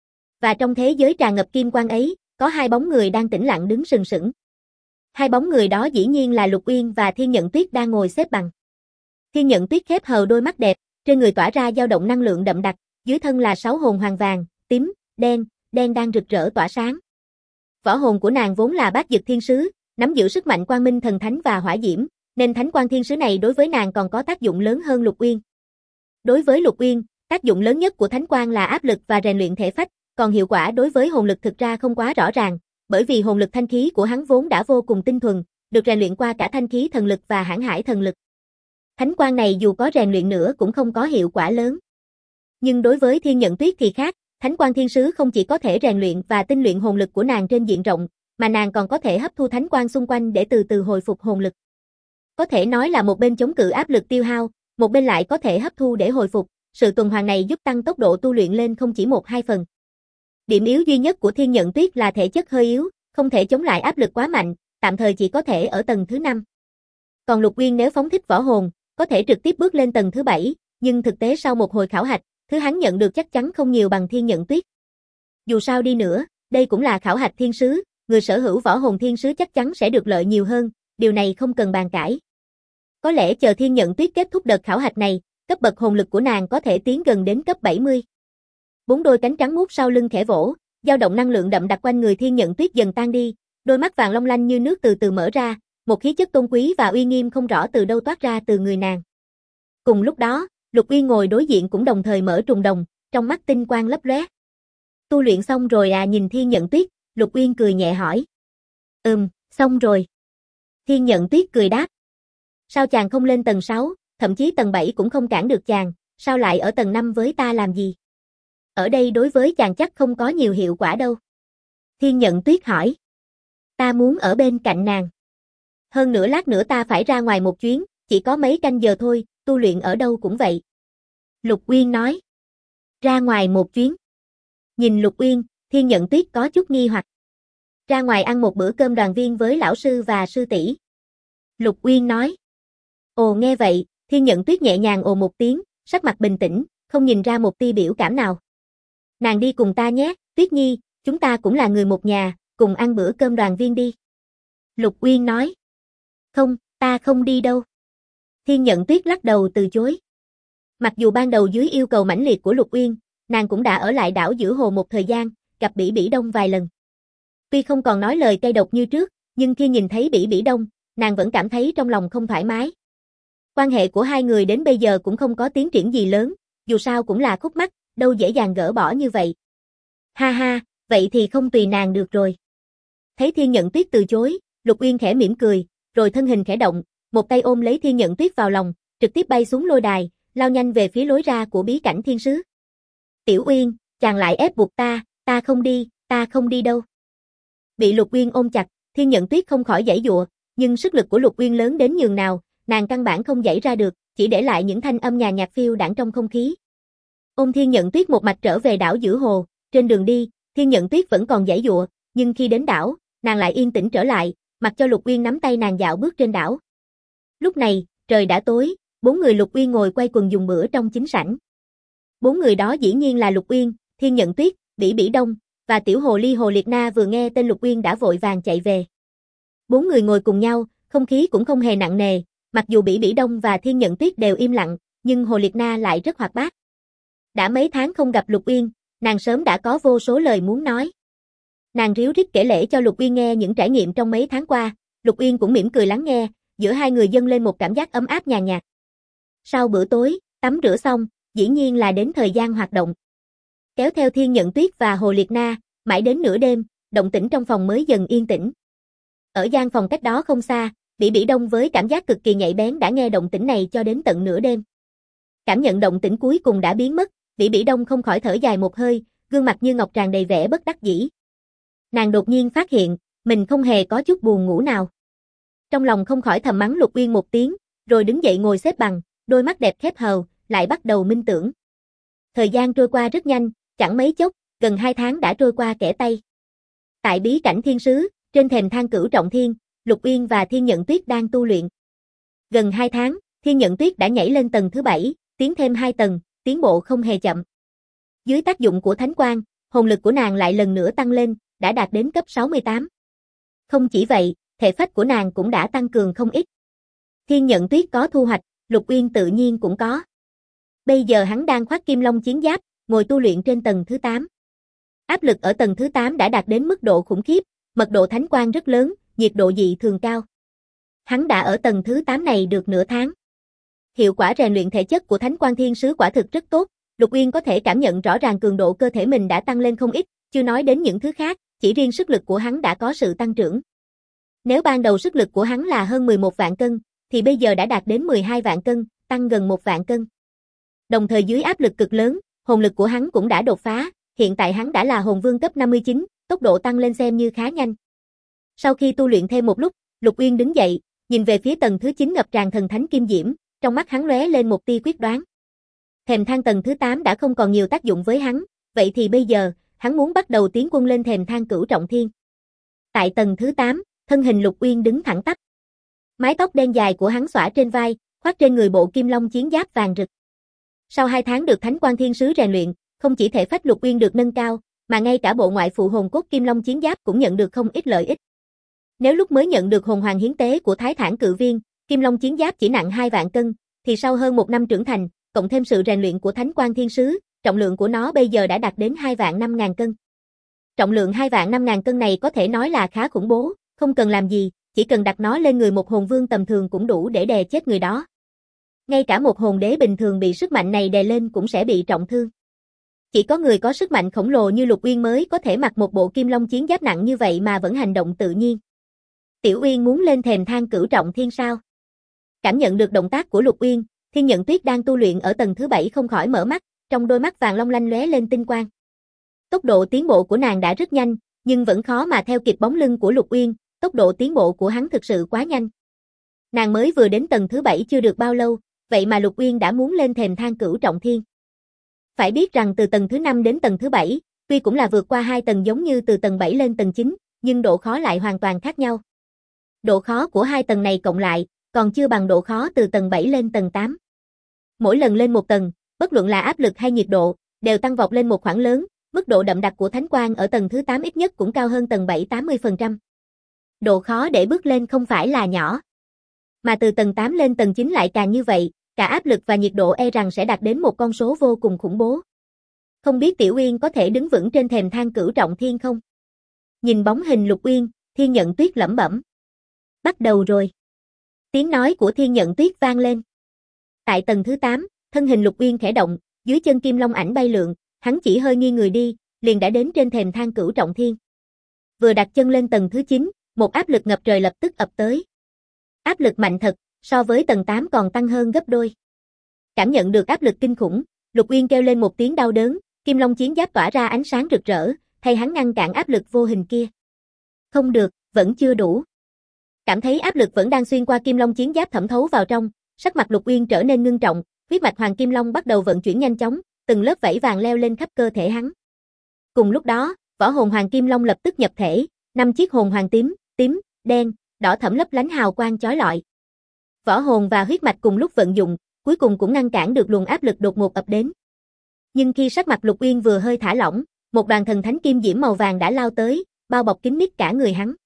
Và trong thế giới tràn ngập kim quang ấy, có hai bóng người đang tĩnh lặng đứng sừng sững. Hai bóng người đó dĩ nhiên là Lục Uyên và Thiên Nhận Tuyết đang ngồi xếp bằng. Thiên Nhận Tuyết khép hờ đôi mắt đẹp, trên người tỏa ra dao động năng lượng đậm đặc, dưới thân là 6 hồn hoàng vàng, tím, đen đang rực rỡ tỏa sáng. Võ hồn của nàng vốn là bát dực thiên sứ, nắm giữ sức mạnh quang minh thần thánh và hỏa diễm, nên thánh quang thiên sứ này đối với nàng còn có tác dụng lớn hơn Lục Uyên. Đối với Lục Uyên, tác dụng lớn nhất của thánh quang là áp lực và rèn luyện thể phách, còn hiệu quả đối với hồn lực thực ra không quá rõ ràng, bởi vì hồn lực thanh khí của hắn vốn đã vô cùng tinh thuần, được rèn luyện qua cả thanh khí thần lực và hãn hải thần lực. Thánh quang này dù có rèn luyện nữa cũng không có hiệu quả lớn. Nhưng đối với Thiên Nhận Tuyết thì khác, thánh quang thiên sứ không chỉ có thể rèn luyện và tinh luyện hồn lực của nàng trên diện rộng, mà nàng còn có thể hấp thu thánh quang xung quanh để từ từ hồi phục hồn lực. Có thể nói là một bên chống cự áp lực tiêu hao, một bên lại có thể hấp thu để hồi phục, sự tuần hoàn này giúp tăng tốc độ tu luyện lên không chỉ 1-2 phần. Điểm yếu duy nhất của Thiên Nhận Tuyết là thể chất hơi yếu, không thể chống lại áp lực quá mạnh, tạm thời chỉ có thể ở tầng thứ 5. Còn Lục Uyên nếu phóng thích võ hồn, có thể trực tiếp bước lên tầng thứ 7, nhưng thực tế sau một hồi khảo hạch, thứ hắn nhận được chắc chắn không nhiều bằng Thiên Nhận Tuyết. Dù sao đi nữa, đây cũng là khảo hạch thiên sứ, người sở hữu võ hồn thiên sứ chắc chắn sẽ được lợi nhiều hơn, điều này không cần bàn cãi. Có lẽ chờ Thiên Nhận Tuyết kết thúc đợt khảo hạch này, cấp bậc hồn lực của nàng có thể tiến gần đến cấp 70. 4 đôi cánh trắng muốt sau lưng khẽ vỗ, dao động năng lượng đậm đặc quanh người Thiên Nhận Tuyết dần tan đi, đôi mắt vàng long lanh như nước từ từ mở ra, một khí chất tôn quý và uy nghiêm không rõ từ đâu toát ra từ người nàng. Cùng lúc đó, Lục Uyên ngồi đối diện cũng đồng thời mở trùng đồng, trong mắt tinh quang lấp lóe. Tu luyện xong rồi à? Nhìn Thiên Nhận Tuyết, Lục Uyên cười nhẹ hỏi. Xong rồi. Thiên Nhận Tuyết cười đáp. Sao chàng không lên tầng 6, thậm chí tầng 7 cũng không cản được chàng, sao lại ở tầng 5 với ta làm gì? Ở đây đối với chàng chắc không có nhiều hiệu quả đâu. Thiên Nhận Tuyết hỏi. Ta muốn ở bên cạnh nàng. Hơn nữa lát nữa ta phải ra ngoài một chuyến, chỉ có mấy canh giờ thôi, tu luyện ở đâu cũng vậy. Lục Uyên nói. Ra ngoài một chuyến. Nhìn Lục Uyên, Thiên Nhận Tuyết có chút nghi hoặc. Ra ngoài ăn một bữa cơm đoàn viên với lão sư và sư tỷ. Lục Uyên nói. Ồ, nghe vậy, Thiên Nhận Tuyết nhẹ nhàng ồ một tiếng, sắc mặt bình tĩnh, không nhìn ra một tia biểu cảm nào. Nàng đi cùng ta nhé, Tuyết Nhi, chúng ta cũng là người một nhà, cùng ăn bữa cơm đoàn viên đi. Lục Uyên nói. Không, ta không đi đâu. Thiên Nhận Tuyết lắc đầu từ chối. Mặc dù ban đầu dưới yêu cầu mãnh liệt của Lục Uyên, nàng cũng đã ở lại đảo giữa hồ một thời gian, gặp Bỉ Bỉ Đông vài lần. Tuy không còn nói lời cay độc như trước, nhưng khi nhìn thấy Bỉ Bỉ Đông, nàng vẫn cảm thấy trong lòng không thoải mái. Quan hệ của hai người đến bây giờ cũng không có tiến triển gì lớn, dù sao cũng là khúc mắc, đâu dễ dàng gỡ bỏ như vậy. Ha ha, vậy thì không tùy nàng được rồi. Thấy Thiên Nhận Tuyết từ chối, Lục Uyên khẽ mỉm cười, rồi thân hình khẽ động, một tay ôm lấy Thiên Nhận Tuyết vào lòng, trực tiếp bay xuống lôi đài, lao nhanh về phía lối ra của bí cảnh thiên sứ. Tiểu Uyên, chàng lại ép buộc ta không đi đâu. Bị Lục Uyên ôm chặt, Thiên Nhận Tuyết không khỏi giãy giụa, nhưng sức lực của Lục Uyên lớn đến nhường nào, nàng căn bản không giãy ra được, chỉ để lại những thanh âm nhàn nhạt phiêu đãng trong không khí. Ôm Thiên Nhận Tuyết một mạch trở về đảo giữa hồ, trên đường đi, Thiên Nhận Tuyết vẫn còn giãy giụa, nhưng khi đến đảo, nàng lại yên tĩnh trở lại, mặc cho Lục Uyên nắm tay nàng dạo bước trên đảo. Lúc này, trời đã tối, 4 người Lục Uyên ngồi quay quần dùng bữa trong chính sảnh. 4 người đó dĩ nhiên là Lục Uyên, Thiên Nhận Tuyết, Bỉ Bỉ Đông và tiểu hồ ly Hồ Liệt Na vừa nghe tên Lục Uyên đã vội vàng chạy về. 4 người ngồi cùng nhau, không khí cũng không hề nặng nề, mặc dù Bỉ Bỉ Đông và Thiên Nhận Tuyết đều im lặng, nhưng Hồ Liệt Na lại rất hoạt bát. Đã mấy tháng không gặp Lục Uyên, nàng sớm đã có vô số lời muốn nói. Nàng ríu rít kể lể cho Lục Uyên nghe những trải nghiệm trong mấy tháng qua, Lục Uyên cũng mỉm cười lắng nghe, giữa hai người dâng lên một cảm giác ấm áp nhàn nhạt. Sau bữa tối, tắm rửa xong, dĩ nhiên là đến thời gian hoạt động. Kéo theo Thiên Nhận Tuyết và Hồ Liệt Na, mãi đến nửa đêm, động tĩnh trong phòng mới dần yên tĩnh. Ở gian phòng cách đó không xa, Bỉ Đông với cảm giác cực kỳ nhạy bén đã nghe động tĩnh này cho đến tận nửa đêm. Cảm nhận động tĩnh cuối cùng đã biến mất, Bỉ Đông không khỏi thở dài một hơi, gương mặt như ngọc tràn đầy vẻ bất đắc dĩ. Nàng đột nhiên phát hiện, mình không hề có chút buồn ngủ nào. Trong lòng không khỏi thầm mắng Lục Uyên một tiếng, rồi đứng dậy ngồi xếp bằng, đôi mắt đẹp khép hờ, lại bắt đầu minh tưởng. Thời gian trôi qua rất nhanh, chẳng mấy chốc, gần 2 tháng đã trôi qua kẻ tay. Tại bí cảnh thiên sứ, trên thềm thang Cửu Trọng Thiên, Lục Uyên và Thiên Nhận Tuyết đang tu luyện. Gần 2 tháng, Thiên Nhận Tuyết đã nhảy lên tầng thứ 7, tiến thêm 2 tầng, tiến bộ không hề chậm. Dưới tác dụng của Thánh Quang, hồn lực của nàng lại lần nữa tăng lên, đã đạt đến cấp 68. Không chỉ vậy, thể phách của nàng cũng đã tăng cường không ít. Thiên Nhận Tuyết có thu hoạch, Lục Uyên tự nhiên cũng có. Bây giờ hắn đang khoác Kim Long chiến giáp, ngồi tu luyện trên tầng thứ 8. Áp lực ở tầng thứ 8 đã đạt đến mức độ khủng khiếp, mật độ thánh quang rất lớn, nhiệt độ dị thường cao. Hắn đã ở tầng thứ 8 này được nửa tháng. Hiệu quả rèn luyện thể chất của Thánh Quang Thiên Sứ quả thực rất tốt, Lục Uyên có thể cảm nhận rõ ràng cường độ cơ thể mình đã tăng lên không ít, chưa nói đến những thứ khác, chỉ riêng sức lực của hắn đã có sự tăng trưởng. Nếu ban đầu sức lực của hắn là hơn 11 vạn cân, thì bây giờ đã đạt đến 12 vạn cân, tăng gần 1 vạn cân. Đồng thời dưới áp lực cực lớn, hồn lực của hắn cũng đã đột phá, hiện tại hắn đã là hồn vương cấp 59, tốc độ tăng lên xem như khá nhanh. Sau khi tu luyện thêm một lúc, Lục Uyên đứng dậy, nhìn về phía tầng thứ 9 ngập tràn thần thánh kim diễm, trong mắt hắn lóe lên một tia quyết đoán. Thềm thang tầng thứ 8 đã không còn nhiều tác dụng với hắn, vậy thì bây giờ, hắn muốn bắt đầu tiến quân lên thềm thang Cửu Trọng Thiên. Tại tầng thứ 8, thân hình Lục Uyên đứng thẳng tắp. Mái tóc đen dài của hắn xõa trên vai, khoác trên người bộ Kim Long chiến giáp vàng rực. Sau 2 tháng được Thánh Quang Thiên Sứ rèn luyện, không chỉ thể phách Lục Uyên được nâng cao, mà ngay cả bộ ngoại phụ hồn cốt Kim Long chiến giáp cũng nhận được không ít lợi ích. Nếu lúc mới nhận được hồn hoàng hiến tế của Thái Thản Cự Viên, Kim Long chiến giáp chỉ nặng 2 vạn cân, thì sau hơn 1 năm trưởng thành, cộng thêm sự rèn luyện của Thánh Quang Thiên Sứ, trọng lượng của nó bây giờ đã đạt đến 2 vạn 5 ngàn cân. Trọng lượng 2 vạn 5 ngàn cân này có thể nói là khá khủng bố, không cần làm gì, chỉ cần đặt nó lên người một hồn vương tầm thường cũng đủ để đè chết người đó. Ngay cả một hồn đế bình thường bị sức mạnh này đè lên cũng sẽ bị trọng thương. Chỉ có người có sức mạnh khổng lồ như Lục Uyên mới có thể mặc một bộ Kim Long chiến giáp nặng như vậy mà vẫn hành động tự nhiên. Tiểu Uyên muốn lên thềm thang Cửu Trọng Thiên sao? Cảm nhận được động tác của Lục Uyên, Thiên Nhận Tuyết đang tu luyện ở tầng thứ 7 không khỏi mở mắt, trong đôi mắt vàng long lanh lóe lên tinh quang. Tốc độ tiến bộ của nàng đã rất nhanh, nhưng vẫn khó mà theo kịp bóng lưng của Lục Uyên, tốc độ tiến bộ của hắn thực sự quá nhanh. Nàng mới vừa đến tầng thứ 7 chưa được bao lâu, vậy mà Lục Uyên đã muốn lên thềm thang Cửu Trọng Thiên. Phải biết rằng từ tầng thứ 5 đến tầng thứ 7, tuy cũng là vượt qua 2 tầng giống như từ tầng 7 lên tầng 9, nhưng độ khó lại hoàn toàn khác nhau. Độ khó của 2 tầng này cộng lại, còn chưa bằng độ khó từ tầng 7 lên tầng 8. Mỗi lần lên một tầng, bất luận là áp lực hay nhiệt độ, đều tăng vọt lên một khoảng lớn, mức độ đậm đặc của thánh quang ở tầng thứ 8 ít nhất cũng cao hơn tầng 7 80%. Độ khó để bước lên không phải là nhỏ. Mà từ tầng 8 lên tầng 9 lại càng như vậy, cả áp lực và nhiệt độ e rằng sẽ đạt đến một con số vô cùng khủng bố. Không biết Tiểu Uyên có thể đứng vững trên thềm thang Cửu Trọng Thiên không? Nhìn bóng hình Lục Uyên, Thiên Nhận Tuyết lẩm bẩm. Bắt đầu rồi. Tiếng nói của Thiên Nhận Tuyết vang lên. Tại tầng thứ 8, thân hình Lục Uyên khẽ động, dưới chân Kim Long ảnh bay lượn, hắn chỉ hơi nghiêng người đi, liền đã đến trên thềm thang Cửu Trọng Thiên. Vừa đặt chân lên tầng thứ 9, một áp lực ngập trời lập tức ập tới. Áp lực mạnh thật, so với tầng 8 còn tăng hơn gấp đôi. Cảm nhận được áp lực kinh khủng, Lục Uyên kêu lên một tiếng đau đớn, Kim Long chiến giáp tỏa ra ánh sáng rực rỡ, thay hắn ngăn cản áp lực vô hình kia. Không được, vẫn chưa đủ. Cảm thấy áp lực vẫn đang xuyên qua Kim Long chiến giáp thẩm thấu vào trong, sắc mặt Lục Uyên trở nên ngưng trọng, huyết mạch Hoàng Kim Long bắt đầu vận chuyển nhanh chóng, từng lớp vảy vàng leo lên khắp cơ thể hắn. Cùng lúc đó, võ hồn Hoàng Kim Long lập tức nhập thể, 5 chiếc hồn hoàng tím, đen, đỏ thẫm lấp lánh hào quang chói lọi. Võ hồn và huyết mạch cùng lúc vận dụng, cuối cùng cũng ngăn cản được luồng áp lực đột ngột ập đến. Nhưng khi sắc mặt Lục Uyên vừa hơi thả lỏng, một đoàn thần thánh kim diễm màu vàng đã lao tới, bao bọc kín mít cả người hắn.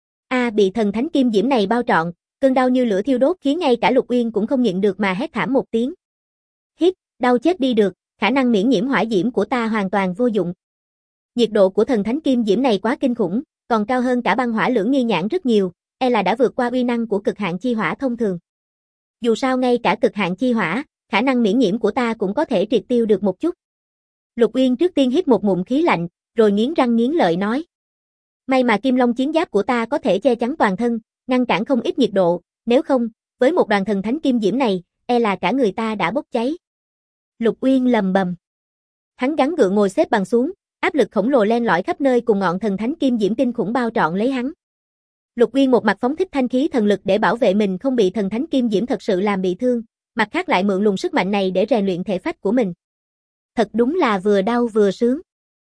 Bị thần thánh kim diễm này bao trọn, cơn đau như lửa thiêu đốt khiến ngay cả Lục Uyên cũng không nhịn được mà hét thảm một tiếng. Hít, đau chết đi được, khả năng miễn nhiễm hỏa diễm của ta hoàn toàn vô dụng. Nhiệt độ của thần thánh kim diễm này quá kinh khủng, còn cao hơn cả băng hỏa lưỡng nghi nhãn rất nhiều, e là đã vượt qua uy năng của cực hạn chi hỏa thông thường. Dù sao ngay cả cực hạn chi hỏa, khả năng miễn nhiễm của ta cũng có thể triệt tiêu được một chút. Lục Uyên trước tiên hít một ngụm khí lạnh, rồi nghiến răng nghiến lợi nói. May mà Kim Long chiến giáp của ta có thể che chắn toàn thân, ngăn cản không ít nhiệt độ, nếu không, với một đoàn thần thánh kim diễm này, e là cả người ta đã bốc cháy. Lục Uyên lầm bầm. Hắn gắng gượng ngồi xếp bằng xuống, áp lực khổng lồ len lỏi khắp nơi cùng ngọn thần thánh kim diễm kinh khủng bao trọn lấy hắn. Lục Uyên một mặt phóng thích thanh khí thần lực để bảo vệ mình không bị thần thánh kim diễm thật sự làm bị thương, mặt khác lại mượn luồng sức mạnh này để rèn luyện thể phách của mình. Thật đúng là vừa đau vừa sướng.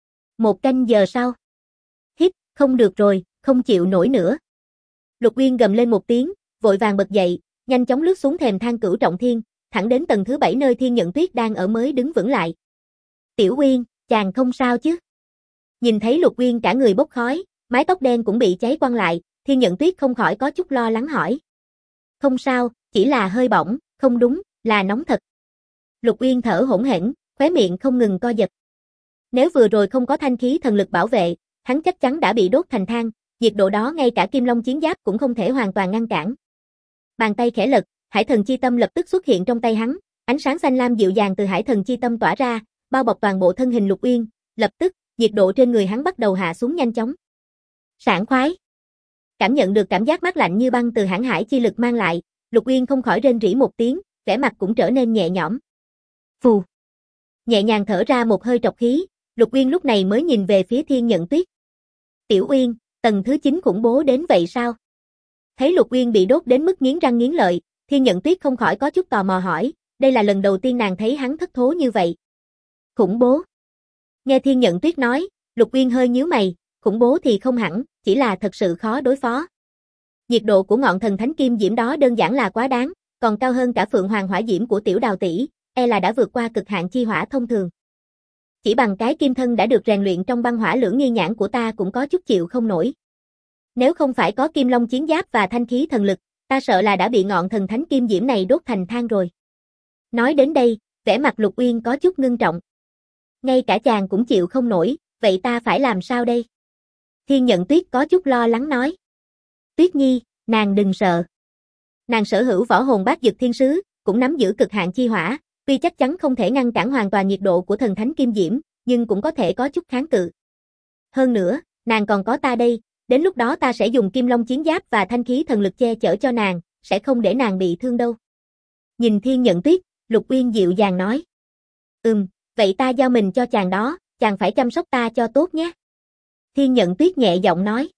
1 canh giờ sau. Hít, không được rồi, không chịu nổi nữa. Lục Uyên gầm lên một tiếng, vội vàng bật dậy, nhanh chóng lướt xuống thềm thang cửu trọng thiên, thẳng đến tầng thứ 7 nơi Thiên Nhận Tuyết đang ở mới đứng vững lại. Tiểu Uyên, chàng không sao chứ? Nhìn thấy Lục Uyên cả người bốc khói, mái tóc đen cũng bị cháy quăng lại, Thiên Nhận Tuyết không khỏi có chút lo lắng hỏi. Không sao, chỉ là hơi bỏng, không đúng, là nóng thật. Lục Uyên thở hổn hển, khóe miệng không ngừng co giật. Nếu vừa rồi không có thanh khí thần lực bảo vệ, hắn chắc chắn đã bị đốt thành than, nhiệt độ đó ngay cả Kim Long chiến giáp cũng không thể hoàn toàn ngăn cản. Bàn tay khẽ lật, Hải Thần Chi Tâm lập tức xuất hiện trong tay hắn, ánh sáng xanh lam dịu dàng từ Hải Thần Chi Tâm tỏa ra, bao bọc toàn bộ thân hình Lục Uyên, lập tức, nhiệt độ trên người hắn bắt đầu hạ xuống nhanh chóng. Sảng khoái. Cảm nhận được cảm giác mát lạnh như băng từ hãn hải chi lực mang lại, Lục Uyên không khỏi rên rỉ một tiếng, vẻ mặt cũng trở nên nhẹ nhõm. Phù. Nhẹ nhàng thở ra một hơi trọc khí, Lục Uyên lúc này mới nhìn về phía Thiên Nhận Tuyết. Tiểu Uyên, tầng thứ 9 khủng bố đến vậy sao? Thấy Lục Uyên bị đốt đến mức nghiến răng nghiến lợi, Thiên Nhận Tuyết không khỏi có chút tò mò hỏi, đây là lần đầu tiên nàng thấy hắn thất thố như vậy. Khủng bố. Nghe Thiên Nhận Tuyết nói, Lục Uyên hơi nhíu mày, khủng bố thì không hẳn, chỉ là thật sự khó đối phó. Nhiệt độ của ngọn thần thánh kim diễm đó đơn giản là quá đáng, còn cao hơn cả Phượng Hoàng hỏa diễm của Tiểu Đào tỷ, e là đã vượt qua cực hạn chi hỏa thông thường. Chỉ bằng cái kim thân đã được rèn luyện trong băng hỏa lưỡng nghi nhãn của ta cũng có chút chịu không nổi. Nếu không phải có Kim Long chiến giáp và thanh khí thần lực, ta sợ là đã bị ngọn thần thánh kim diễm này đốt thành than rồi. Nói đến đây, vẻ mặt Lục Uyên có chút ngưng trọng. Ngay cả chàng cũng chịu không nổi, vậy ta phải làm sao đây? Thiên Nhận Tuyết có chút lo lắng nói. Tuyết Nhi, nàng đừng sợ. Nàng sở hữu võ hồn bát dực thiên sứ, cũng nắm giữ cực hạn chi hỏa, tuy chắc chắn không thể ngăn cản hoàn toàn nhiệt độ của thần thánh kim diễm, nhưng cũng có thể có chút kháng cự. Hơn nữa, nàng còn có ta đây, đến lúc đó ta sẽ dùng Kim Long chiến giáp và thanh khí thần lực che chở cho nàng, sẽ không để nàng bị thương đâu. Nhìn Thiên Nhận Tuyết, Lục Uyên dịu dàng nói. Vậy ta giao mình cho chàng đó, chàng phải chăm sóc ta cho tốt nhé. Thiên Nhận Tuyết nhẹ giọng nói.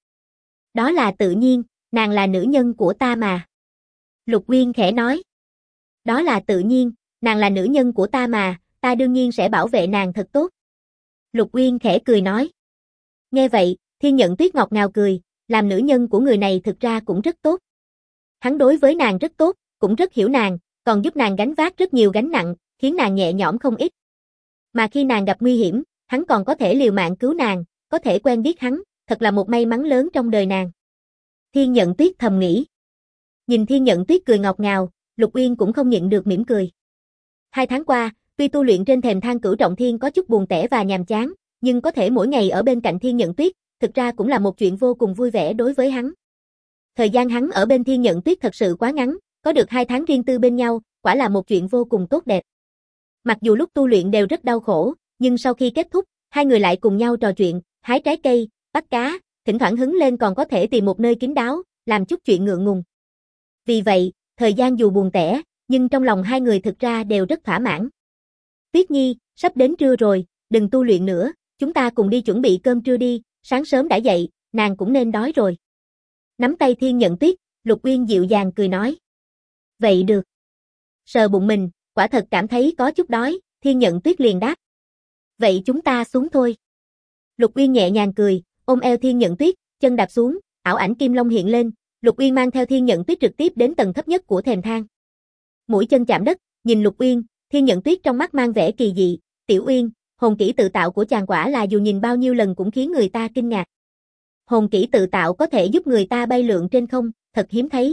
Đó là tự nhiên, nàng là nữ nhân của ta mà. Lục Uyên khẽ nói. Đó là tự nhiên, nàng là nữ nhân của ta mà, ta đương nhiên sẽ bảo vệ nàng thật tốt. Lục Uyên khẽ cười nói. Nghe vậy, Thiên Nhận Tuyết ngọt ngào cười, làm nữ nhân của người này thực ra cũng rất tốt. Hắn đối với nàng rất tốt, cũng rất hiểu nàng, còn giúp nàng gánh vác rất nhiều gánh nặng, khiến nàng nhẹ nhõm không ít. Mà khi nàng gặp nguy hiểm, hắn còn có thể liều mạng cứu nàng, có thể quen biết hắn, thật là một may mắn lớn trong đời nàng. Thiên Nhận Tuyết thầm nghĩ. Nhìn Thiên Nhận Tuyết cười ngọt ngào, Lục Uyên cũng không nhịn được mỉm cười. 2 tháng qua, tuy tu luyện trên thềm thang cửu trọng thiên có chút buồn tẻ và nhàm chán, nhưng có thể mỗi ngày ở bên cạnh Thiên Nhận Tuyết, thực ra cũng là một chuyện vô cùng vui vẻ đối với hắn. Thời gian hắn ở bên Thiên Nhận Tuyết thật sự quá ngắn, có được 2 tháng riêng tư bên nhau, quả là một chuyện vô cùng tốt đẹp. Mặc dù lúc tu luyện đều rất đau khổ, nhưng sau khi kết thúc, hai người lại cùng nhau trò chuyện, hái trái cây, bắt cá, thỉnh thoảng hứng lên còn có thể tìm một nơi kín đáo, làm chút chuyện ngượng ngùng. Vì vậy, thời gian dù buồn tẻ, nhưng trong lòng hai người thực ra đều rất thỏa mãn. Tuyết Nhi, sắp đến trưa rồi, đừng tu luyện nữa, chúng ta cùng đi chuẩn bị cơm trưa đi, sáng sớm đã dậy, nàng cũng nên đói rồi. Nắm tay Thiên Nhận Tuyết, Lục Uyên dịu dàng cười nói. Vậy được. Sờ bụng mình, quả thật cảm thấy có chút đói, Thiên Nhận Tuyết liền đáp. Vậy chúng ta xuống thôi. Lục Uyên nhẹ nhàng cười, ôm eo Thiên Nhận Tuyết, chân đạp xuống, ảo ảnh kim long hiện lên, Lục Uyên mang theo Thiên Nhận Tuyết trực tiếp đến tầng thấp nhất của thềm thang. Mũi chân chạm đất, nhìn Lục Uyên, Thiên Nhận Tuyết trong mắt mang vẻ kỳ dị, Tiểu Uyên, hồn kỹ tự tạo của chàng quả là dù nhìn bao nhiêu lần cũng khiến người ta kinh ngạc. Hồn kỹ tự tạo có thể giúp người ta bay lượn trên không, thật hiếm thấy.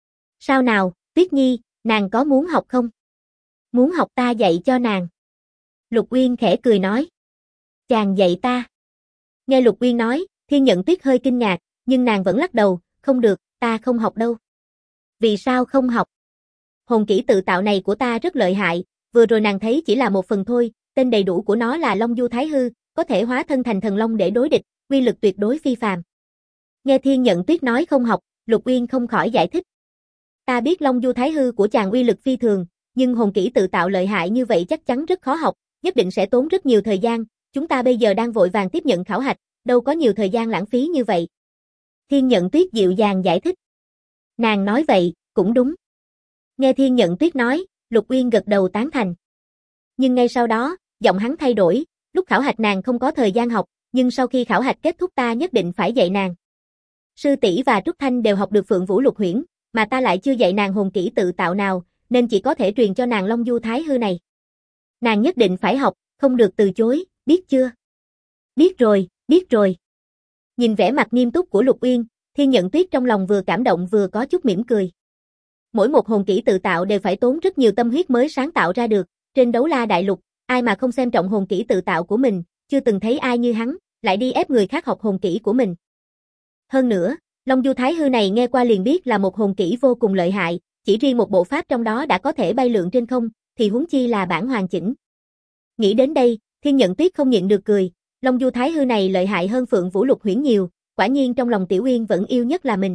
Sao nào, Tuyết Nhi, nàng có muốn học không? Muốn học ta dạy cho nàng. Lục Uyên khẽ cười nói. Chàng dạy ta. Nghe Lục Uyên nói, Thiên Nhận Tuyết hơi kinh ngạc, nhưng nàng vẫn lắc đầu, không được, ta không học đâu. Vì sao không học? Hồn kỹ tự tạo này của ta rất lợi hại, vừa rồi nàng thấy chỉ là một phần thôi, tên đầy đủ của nó là Long Du Thái Hư, có thể hóa thân thành thần long để đối địch, uy lực tuyệt đối phi phàm. Nghe Thiên Nhận Tuyết nói không học, Lục Uyên không khỏi giải thích. Ta biết Long Du Thái Hư của chàng uy lực phi thường, nhưng hồn kỹ tự tạo lợi hại như vậy chắc chắn rất khó học, nhất định sẽ tốn rất nhiều thời gian, chúng ta bây giờ đang vội vàng tiếp nhận khảo hạch, đâu có nhiều thời gian lãng phí như vậy. Thiên Nhận Tuyết dịu dàng giải thích. Nàng nói vậy, cũng đúng. Nghe Thiên Nhận Tuyết nói, Lục Uyên gật đầu tán thành. Nhưng ngay sau đó, giọng hắn thay đổi, lúc khảo hạch nàng không có thời gian học, nhưng sau khi khảo hạch kết thúc ta nhất định phải dạy nàng. Sư tỷ và Trúc Thanh đều học được Phượng Vũ Lục Huyễn, mà ta lại chưa dạy nàng hồn kỹ tự tạo nào, nên chỉ có thể truyền cho nàng Long Du Thái Hư này. Nàng nhất định phải học, không được từ chối, biết chưa? Biết rồi, biết rồi. Nhìn vẻ mặt nghiêm túc của Lục Uyên, Thiên Nhận Tuyết trong lòng vừa cảm động vừa có chút mỉm cười. Mỗi một hồn kỹ tự tạo đều phải tốn rất nhiều tâm huyết mới sáng tạo ra được, trên Đấu La Đại Lục, ai mà không xem trọng hồn kỹ tự tạo của mình, chưa từng thấy ai như hắn, lại đi ép người khác học hồn kỹ của mình. Hơn nữa, Long Du Thái Hư này nghe qua liền biết là một hồn kỹ vô cùng lợi hại, chỉ riêng một bộ pháp trong đó đã có thể bay lượn trên không, thì huống chi là bản hoàn chỉnh. Nghĩ đến đây, Thiên Nhận Tuyết không nhịn được cười, Long Du Thái Hư này lợi hại hơn Phượng Vũ Lục Huyễn nhiều, quả nhiên trong lòng Tiểu Uyên vẫn yêu nhất là mình.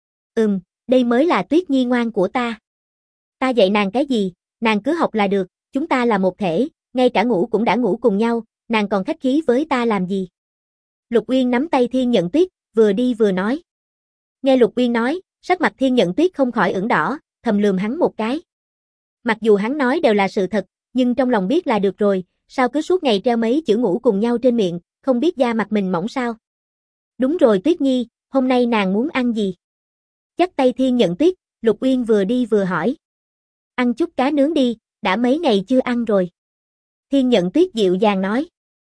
Đây mới là Tuyết Nhi ngoan của ta. Ta dạy nàng cái gì, nàng cứ học là được, chúng ta là một thể, ngay cả ngủ cũng đã ngủ cùng nhau, nàng còn khách khí với ta làm gì? Lục Uyên nắm tay Thiên Nhận Tuyết, vừa đi vừa nói. Nghe Lục Uyên nói, sắc mặt Thiên Nhận Tuyết không khỏi ửng đỏ, thầm lườm hắn một cái. Mặc dù hắn nói đều là sự thật, nhưng trong lòng biết là được rồi, sao cứ suốt ngày treo mấy chữ ngủ cùng nhau trên miệng, không biết da mặt mình mỏng sao? Đúng rồi Tuyết Nhi, hôm nay nàng muốn ăn gì? Dắt tay Thiên Nhận Tuyết, Lục Uyên vừa đi vừa hỏi. Ăn chút cá nướng đi, đã mấy ngày chưa ăn rồi. Thiên Nhận Tuyết dịu dàng nói.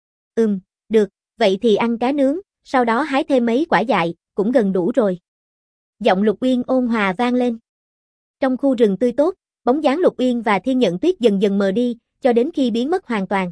Được, vậy thì ăn cá nướng, sau đó hái thêm mấy quả dại, cũng gần đủ rồi. Giọng Lục Uyên ôn hòa vang lên. Trong khu rừng tươi tốt, bóng dáng Lục Uyên và Thiên Nhận Tuyết dần dần mờ đi, cho đến khi biến mất hoàn toàn.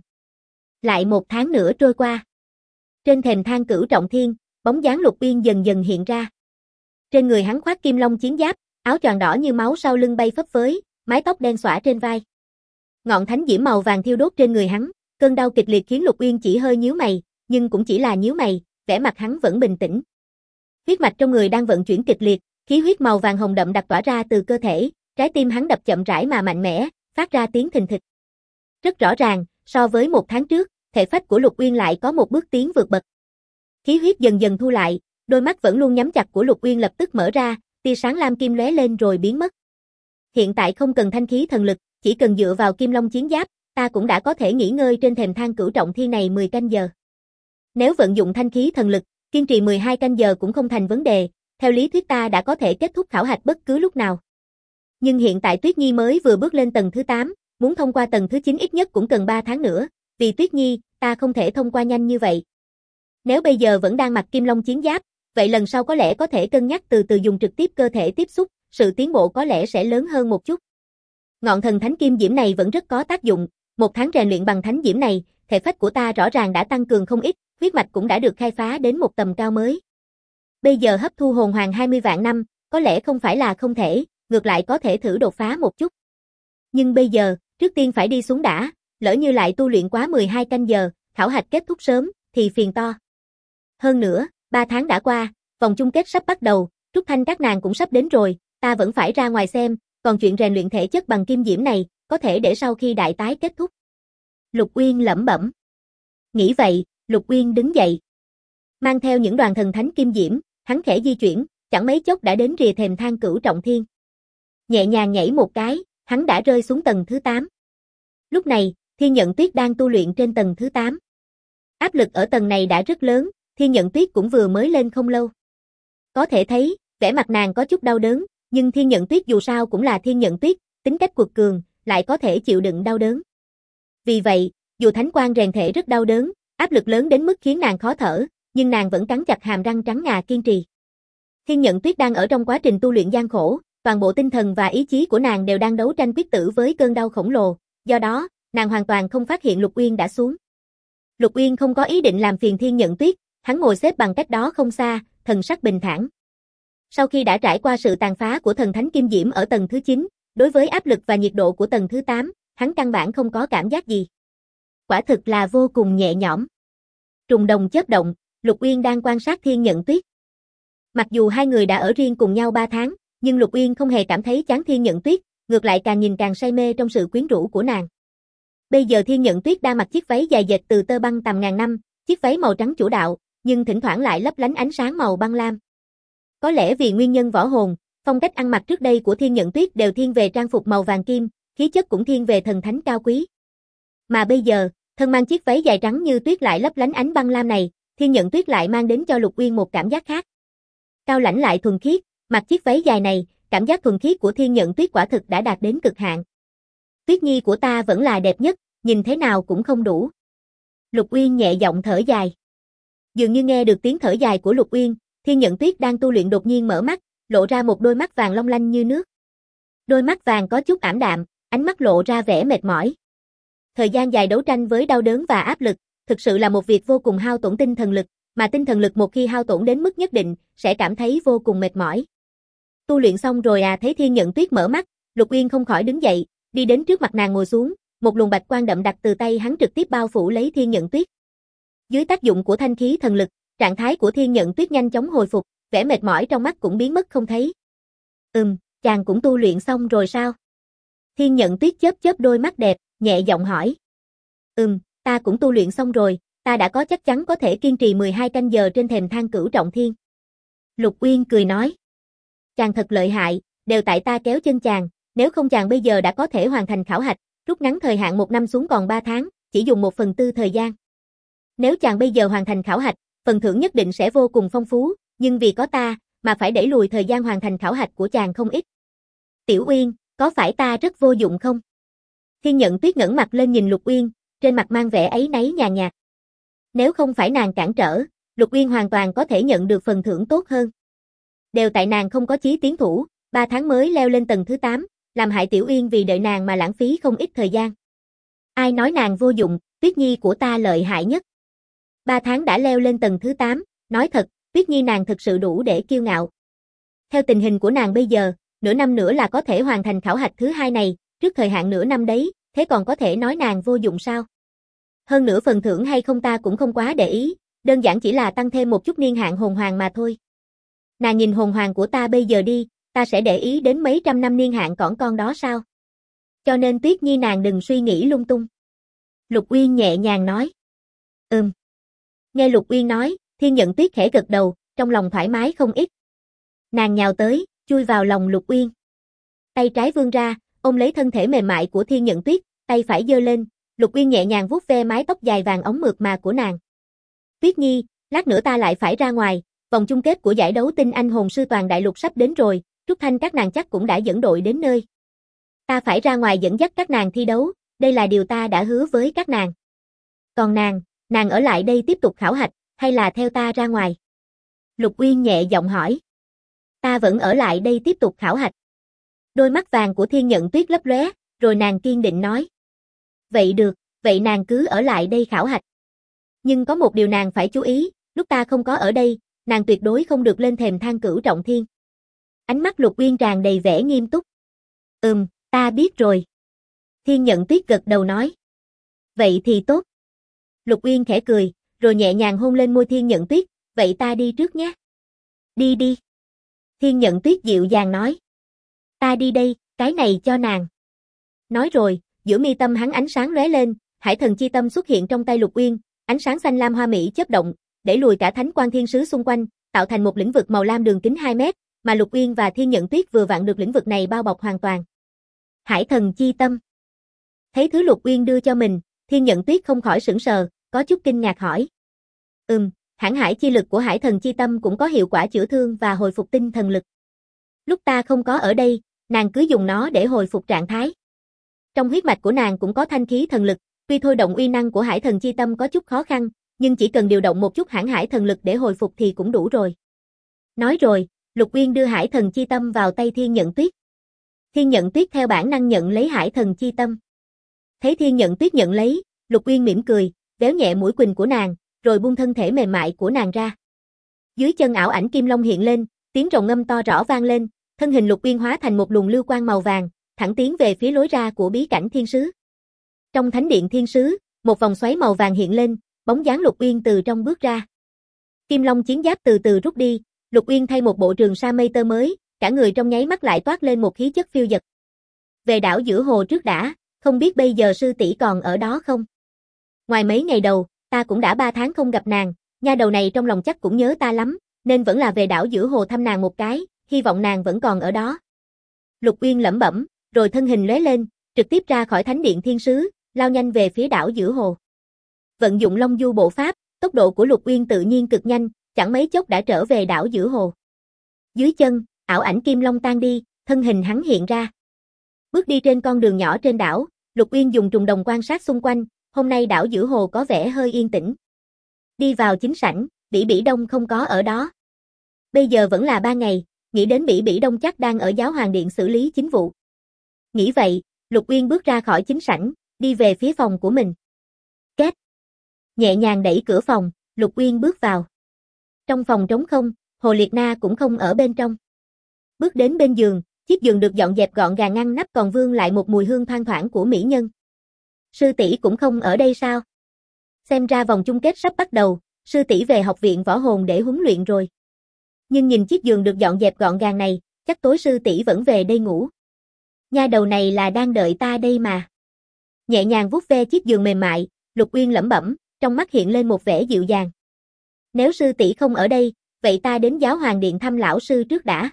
Lại một tháng nữa trôi qua. Trên thềm thang Cửu Trọng Thiên, bóng dáng Lục Uyên dần dần hiện ra. Trên người hắn khoác kim long chiến giáp, áo choàng đỏ như máu sau lưng bay phấp phới, mái tóc đen xõa trên vai. Ngọn thánh diễm màu vàng thiêu đốt trên người hắn, cơn đau kịch liệt khiến Lục Uyên chỉ hơi nhíu mày, nhưng cũng chỉ là nhíu mày, vẻ mặt hắn vẫn bình tĩnh. Huyết mạch trong người đang vận chuyển kịch liệt, khí huyết màu vàng hồng đậm đặc tỏa ra từ cơ thể, trái tim hắn đập chậm rãi mà mạnh mẽ, phát ra tiếng thình thịch. Rất rõ ràng, so với một tháng trước, thể phách của Lục Uyên lại có một bước tiến vượt bậc. Khí huyết dần dần thu lại, đôi mắt vẫn luôn nhắm chặt của Lục Uyên lập tức mở ra, tia sáng lam kim lóe lên rồi biến mất. Hiện tại không cần thanh khí thần lực, chỉ cần dựa vào kim long chiến giáp, ta cũng đã có thể nghỉ ngơi trên thềm thang Cửu Trọng Thiên này 10 canh giờ. Nếu vận dụng thanh khí thần lực, kiên trì 12 canh giờ cũng không thành vấn đề, theo lý thuyết ta đã có thể kết thúc khảo hạch bất cứ lúc nào. Nhưng hiện tại Tuyết Nhi mới vừa bước lên tầng thứ 8, muốn thông qua tầng thứ 9 ít nhất cũng cần 3 tháng nữa, vì Tuyết Nhi, ta không thể thông qua nhanh như vậy. Nếu bây giờ vẫn đang mặc kim long chiến giáp, vậy lần sau có lẽ có thể cân nhắc từ từ dùng trực tiếp cơ thể tiếp xúc, sự tiến bộ có lẽ sẽ lớn hơn một chút. Ngọn thần thánh kim diễm này vẫn rất có tác dụng, một tháng rèn luyện bằng thánh diễm này, thể phách của ta rõ ràng đã tăng cường không ít, huyết mạch cũng đã được khai phá đến một tầm cao mới. Bây giờ hấp thu hồn hoàng 20 vạn năm, có lẽ không phải là không thể, ngược lại có thể thử đột phá một chút. Nhưng bây giờ, trước tiên phải đi xuống đã, lỡ như lại tu luyện quá 12 canh giờ, khảo hạch kết thúc sớm, thì phiền to. Hơn nữa, 3 tháng đã qua, vòng chung kết sắp bắt đầu, Trúc Thanh các nàng cũng sắp đến rồi, ta vẫn phải ra ngoài xem, còn chuyện rèn luyện thể chất bằng kim diễm này, có thể để sau khi đại tái kết thúc. Lục Uyên lẩm bẩm. Nghĩ vậy, Lục Uyên đứng dậy. Mang theo những đoàn thần thánh kim diễm, hắn khẽ di chuyển, chẳng mấy chốc đã đến rìa thềm thang Cửu Trọng Thiên. Nhẹ nhàng nhảy một cái, hắn đã rơi xuống tầng thứ 8. Lúc này, Thiên Nhận Tuyết đang tu luyện trên tầng thứ 8. Áp lực ở tầng này đã rất lớn, Thiên Nhận Tuyết cũng vừa mới lên không lâu. Có thể thấy, vẻ mặt nàng có chút đau đớn, nhưng Thiên Nhận Tuyết dù sao cũng là Thiên Nhận Tuyết, tính cách quật cường, lại có thể chịu đựng đau đớn. Vì vậy, dù thánh quang rèn thể rất đau đớn, áp lực lớn đến mức khiến nàng khó thở, nhưng nàng vẫn cắn chặt hàm răng trắng ngà kiên trì. Thiên Nhận Tuyết đang ở trong quá trình tu luyện gian khổ, toàn bộ tinh thần và ý chí của nàng đều đang đấu tranh quyết tử với cơn đau khổng lồ, do đó, nàng hoàn toàn không phát hiện Lục Uyên đã xuống. Lục Uyên không có ý định làm phiền Thiên Nhận Tuyết, hắn ngồi xếp bằng cách đó không xa, thần sắc bình thản. Sau khi đã trải qua sự tàn phá của thần thánh kim diễm ở tầng thứ 9, đối với áp lực và nhiệt độ của tầng thứ 8, hắn căn bản không có cảm giác gì. Quả thực là vô cùng nhẹ nhõm. Trùng đồng chớp động, Lục Uyên đang quan sát Thiên Nhận Tuyết. Mặc dù hai người đã ở riêng cùng nhau 3 tháng, nhưng Lục Uyên không hề cảm thấy chán Thiên Nhận Tuyết, ngược lại càng nhìn càng say mê trong sự quyến rũ của nàng. Bây giờ Thiên Nhận Tuyết đang mặc chiếc váy dài dệt từ tơ băng tầm ngàn năm, chiếc váy màu trắng chủ đạo, nhưng thỉnh thoảng lại lấp lánh ánh sáng màu băng lam. Có lẽ vì nguyên nhân võ hồn, phong cách ăn mặc trước đây của Thiên Nhận Tuyết đều thiên về trang phục màu vàng kim, khí chất cũng thiên về thần thánh cao quý. Mà bây giờ, thân mang chiếc váy dài trắng như tuyết lại lấp lánh ánh băng lam này, Thiên Nhận Tuyết lại mang đến cho Lục Uyên một cảm giác khác. Cao lãnh lại thuần khiết, mặc chiếc váy dài này, cảm giác thuần khiết của Thiên Nhận Tuyết quả thực đã đạt đến cực hạn. Tuyết nhi của ta vẫn là đẹp nhất, nhìn thế nào cũng không đủ. Lục Uyên nhẹ giọng thở dài. Dường như nghe được tiếng thở dài của Lục Uyên, Thiên Nhận Tuyết đang tu luyện đột nhiên mở mắt, lộ ra một đôi mắt vàng long lanh như nước. Đôi mắt vàng có chút ảm đạm, ánh mắt lộ ra vẻ mệt mỏi. Thời gian dài đấu tranh với đau đớn và áp lực, thực sự là một việc vô cùng hao tổn tinh thần lực, mà tinh thần lực một khi hao tổn đến mức nhất định, sẽ cảm thấy vô cùng mệt mỏi. Tu luyện xong rồi à? Thấy Thiên Nhận Tuyết mở mắt, Lục Uyên không khỏi đứng dậy, đi đến trước mặt nàng ngồi xuống, một luồng bạch quang đậm đặc từ tay hắn trực tiếp bao phủ lấy Thiên Nhận Tuyết. Dưới tác dụng của thanh khí thần lực, trạng thái của Thiên Nhận Tuyết nhanh chóng hồi phục, vẻ mệt mỏi trong mắt cũng biến mất không thấy. Chàng cũng tu luyện xong rồi sao? Thiên Nhận Tuyết chớp chớp đôi mắt đẹp, nhẹ giọng hỏi. Ta cũng tu luyện xong rồi, ta đã có chắc chắn có thể kiên trì 12 canh giờ trên thềm thang cửu trọng thiên. Lục Uyên cười nói. Chàng thật lợi hại, đều tại ta kéo chân chàng, nếu không chàng bây giờ đã có thể hoàn thành khảo hạch, rút ngắn thời hạn 1 năm xuống còn 3 tháng, chỉ dùng 1/4 thời gian. Nếu chàng bây giờ hoàn thành khảo hạch, phần thưởng nhất định sẽ vô cùng phong phú, nhưng vì có ta, mà phải đẩy lùi thời gian hoàn thành khảo hạch của chàng không ít. Tiểu Uyên, có phải ta rất vô dụng không? Thiên Nhận Tuyết ngẩng mặt lên nhìn Lục Uyên, trên mặt mang vẻ áy náy nhàn nhạt. Nếu không phải nàng cản trở, Lục Uyên hoàn toàn có thể nhận được phần thưởng tốt hơn. Đều tại nàng không có chí tiến thủ, 3 tháng mới leo lên tầng thứ 8, làm hại Tiểu Uyên vì đợi nàng mà lãng phí không ít thời gian. Ai nói nàng vô dụng, Tuyết nhi của ta lợi hại nhất. 3 tháng đã leo lên tầng thứ 8, nói thật, Tuyết nhi nàng thực sự đủ để kiêu ngạo. Theo tình hình của nàng bây giờ, nửa năm nữa là có thể hoàn thành khảo hạch thứ 2 này, trước thời hạn nửa năm đấy, thế còn có thể nói nàng vô dụng sao? Hơn nữa phần thưởng hay không ta cũng không quá để ý, đơn giản chỉ là tăng thêm một chút niên hạn hồn hoàng mà thôi. Nàng nhìn hồn hoàng của ta bây giờ đi, ta sẽ để ý đến mấy trăm năm niên hạn cỏn con đó sao? Cho nên Tuyết nhi nàng đừng suy nghĩ lung tung. Lục Uyên nhẹ nhàng nói. Nghe Lục Uyên nói, Thiên Nhận Tuyết khẽ gật đầu, trong lòng thoải mái không ít. Nàng nhào tới, chui vào lòng Lục Uyên. Tay trái vươn ra, ôm lấy thân thể mềm mại của Thiên Nhận Tuyết, tay phải giơ lên, Lục Uyên nhẹ nhàng vuốt ve mái tóc dài vàng óng mượt mà của nàng. Tuyết nhi, lát nữa ta lại phải ra ngoài, vòng chung kết của giải đấu tinh anh hồn sư toàn đại lục sắp đến rồi, Trúc Thanh các nàng chắc cũng đã dẫn đội đến nơi. Ta phải ra ngoài dẫn dắt các nàng thi đấu, đây là điều ta đã hứa với các nàng. Còn nàng ở lại đây tiếp tục khảo hạch, hay là theo ta ra ngoài? Lục Uyên nhẹ giọng hỏi. Ta vẫn ở lại đây tiếp tục khảo hạch. Đôi mắt vàng của Thiên Nhận Tuyết lấp lóe, rồi nàng kiên định nói. Vậy được, vậy nàng cứ ở lại đây khảo hạch. Nhưng có một điều nàng phải chú ý, lúc ta không có ở đây, nàng tuyệt đối không được lên thềm thang cửu trọng thiên. Ánh mắt Lục Uyên tràn đầy vẻ nghiêm túc. Ta biết rồi. Thiên Nhận Tuyết gật đầu nói. Vậy thì tốt. Lục Uyên khẽ cười, rồi nhẹ nhàng hôn lên môi Thiên Nhận Tuyết, vậy ta đi trước nhé. Đi đi. Thiên Nhận Tuyết dịu dàng nói. Ta đi đây, cái này cho nàng. Nói rồi, giữa mi tâm hắn ánh sáng lóe lên, Hải Thần Chi Tâm xuất hiện trong tay Lục Uyên, ánh sáng xanh lam hoa mỹ chớp động, đẩy lùi cả thánh quan thiên sứ xung quanh, tạo thành một lĩnh vực màu lam đường kính 2 mét, mà Lục Uyên và Thiên Nhận Tuyết vừa vặn được lĩnh vực này bao bọc hoàn toàn. Hải Thần Chi Tâm. Thấy thứ Lục Uyên đưa cho mình, Thiên Nhận Tuyết không khỏi sửng sờ, có chút kinh ngạc hỏi. Hãn hải chi lực của Hải Thần Chi Tâm cũng có hiệu quả chữa thương và hồi phục tinh thần lực. Lúc ta không có ở đây, nàng cứ dùng nó để hồi phục trạng thái. Trong huyết mạch của nàng cũng có thanh khí thần lực, tuy thôi động uy năng của Hải Thần Chi Tâm có chút khó khăn, nhưng chỉ cần điều động một chút hãn hải thần lực để hồi phục thì cũng đủ rồi. Nói rồi, Lục Uyên đưa Hải Thần Chi Tâm vào tay Thiên Nhận Tuyết. Thiên Nhận Tuyết theo bản năng nhận lấy Hải Thần Chi Tâm. Thấy Thiên Nhận Tuyết nhận lấy, Lục Uyên mỉm cười, véo nhẹ mũi quỳnh của nàng, rồi buông thân thể mềm mại của nàng ra. Dưới chân ảo ảnh kim long hiện lên, Tiếng rồng ngâm to rõ vang lên, thân hình Lục Uyên hóa thành một luồng lưu quang màu vàng, thẳng tiến về phía lối ra của bí cảnh thiên sứ. Trong thánh điện thiên sứ, một vòng xoáy màu vàng hiện lên, bóng dáng Lục Uyên từ trong bước ra. Kim Long chiến giáp từ từ rút đi, Lục Uyên thay một bộ trường sa mây tơ mới, cả người trong nháy mắt lại toát lên một khí chất phiêu dật. Về đảo giữa hồ trước đã, không biết bây giờ sư tỷ còn ở đó không? Ngoài mấy ngày đầu, ta cũng đã 3 tháng không gặp nàng, nha đầu này trong lòng chắc cũng nhớ ta lắm, nên vẫn là về đảo giữa hồ thăm nàng một cái, hy vọng nàng vẫn còn ở đó. Lục Uyên lẩm bẩm, rồi thân hình lóe lên, trực tiếp ra khỏi thánh điện thiên sứ, lao nhanh về phía đảo giữa hồ. Vận dụng Long Du bộ pháp, tốc độ của Lục Uyên tự nhiên cực nhanh, chẳng mấy chốc đã trở về đảo giữa hồ. Dưới chân, ảo ảnh Kim Long tan đi, thân hình hắn hiện ra. Bước đi trên con đường nhỏ trên đảo, Lục Uyên dùng trùng đồng quan sát xung quanh, hôm nay đảo giữa hồ có vẻ hơi yên tĩnh. Đi vào chính sảnh, Bỉ Bỉ Đông không có ở đó. Bây giờ vẫn là 3 ngày, nghĩ đến Bỉ Bỉ Đông chắc đang ở giáo hoàng điện xử lý chính vụ. Nghĩ vậy, Lục Uyên bước ra khỏi chính sảnh, đi về phía phòng của mình. Két. Nhẹ nhàng đẩy cửa phòng, Lục Uyên bước vào. Trong phòng trống không, Hồ Liệt Na cũng không ở bên trong. Bước đến bên giường, chiếc giường được dọn dẹp gọn gàng ngăn nắp còn vương lại một mùi hương thoang thoảng của mỹ nhân. Sư tỷ cũng không ở đây sao? Xem ra vòng chung kết sắp bắt đầu, sư tỷ về học viện võ hồn để huấn luyện rồi. Nhưng nhìn chiếc giường được dọn dẹp gọn gàng này, chắc tối sư tỷ vẫn về đây ngủ. Nha đầu này là đang đợi ta đây mà. Nhẹ nhàng vuốt ve chiếc giường mềm mại, Lục Uyên lẩm bẩm, trong mắt hiện lên một vẻ dịu dàng. Nếu sư tỷ không ở đây, vậy ta đến giáo hoàng điện thăm lão sư trước đã.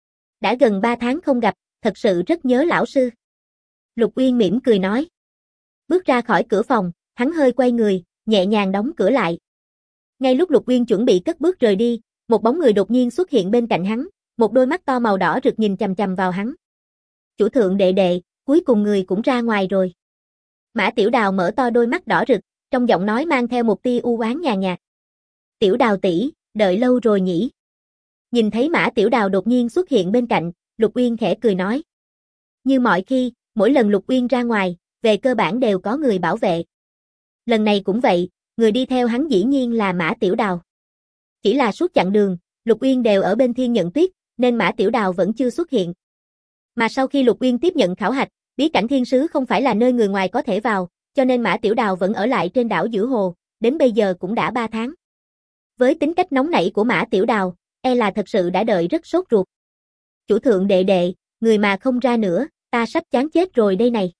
Đã gần 3 tháng không gặp, thật sự rất nhớ lão sư. Lục Uyên mỉm cười nói. Bước ra khỏi cửa phòng, hắn hơi quay người, nhẹ nhàng đóng cửa lại. Ngay lúc Lục Uyên chuẩn bị cất bước rời đi, một bóng người đột nhiên xuất hiện bên cạnh hắn, một đôi mắt to màu đỏ rực nhìn chằm chằm vào hắn. Chủ thượng đệ đệ, cuối cùng người cũng ra ngoài rồi. Mã Tiểu Đào mở to đôi mắt đỏ rực, trong giọng nói mang theo một tia u oán nhàn nhạt. Tiểu Đào tỷ, đợi lâu rồi nhỉ? Nhìn thấy Mã Tiểu Đào đột nhiên xuất hiện bên cạnh, Lục Uyên khẽ cười nói. Như mọi khi, mỗi lần Lục Uyên ra ngoài, về cơ bản đều có người bảo vệ. Lần này cũng vậy, người đi theo hắn dĩ nhiên là Mã Tiểu Đào. Chỉ là suốt chặng đường, Lục Uyên đều ở bên Thiên Nhận Tuyết, nên Mã Tiểu Đào vẫn chưa xuất hiện. Mà sau khi Lục Uyên tiếp nhận khảo hạch, bí cảnh thiên sứ không phải là nơi người ngoài có thể vào, cho nên Mã Tiểu Đào vẫn ở lại trên đảo giữa hồ, đến bây giờ cũng đã 3 tháng. Với tính cách nóng nảy của Mã Tiểu Đào, e là thật sự đã đợi rất sốt ruột. Chủ thượng đệ đệ, người mà không ra nữa, ta sắp chán chết rồi đây này.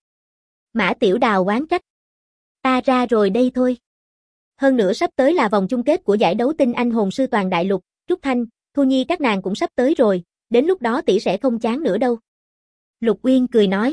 Mã Tiểu Đào oán trách. Ta ra rồi đây thôi. Hơn nữa sắp tới là vòng chung kết của giải đấu tinh anh hồn sư toàn đại lục, Trúc Thanh, Thu Nhi các nàng cũng sắp tới rồi, đến lúc đó tỷ sẽ không chán nữa đâu. Lục Uyên cười nói.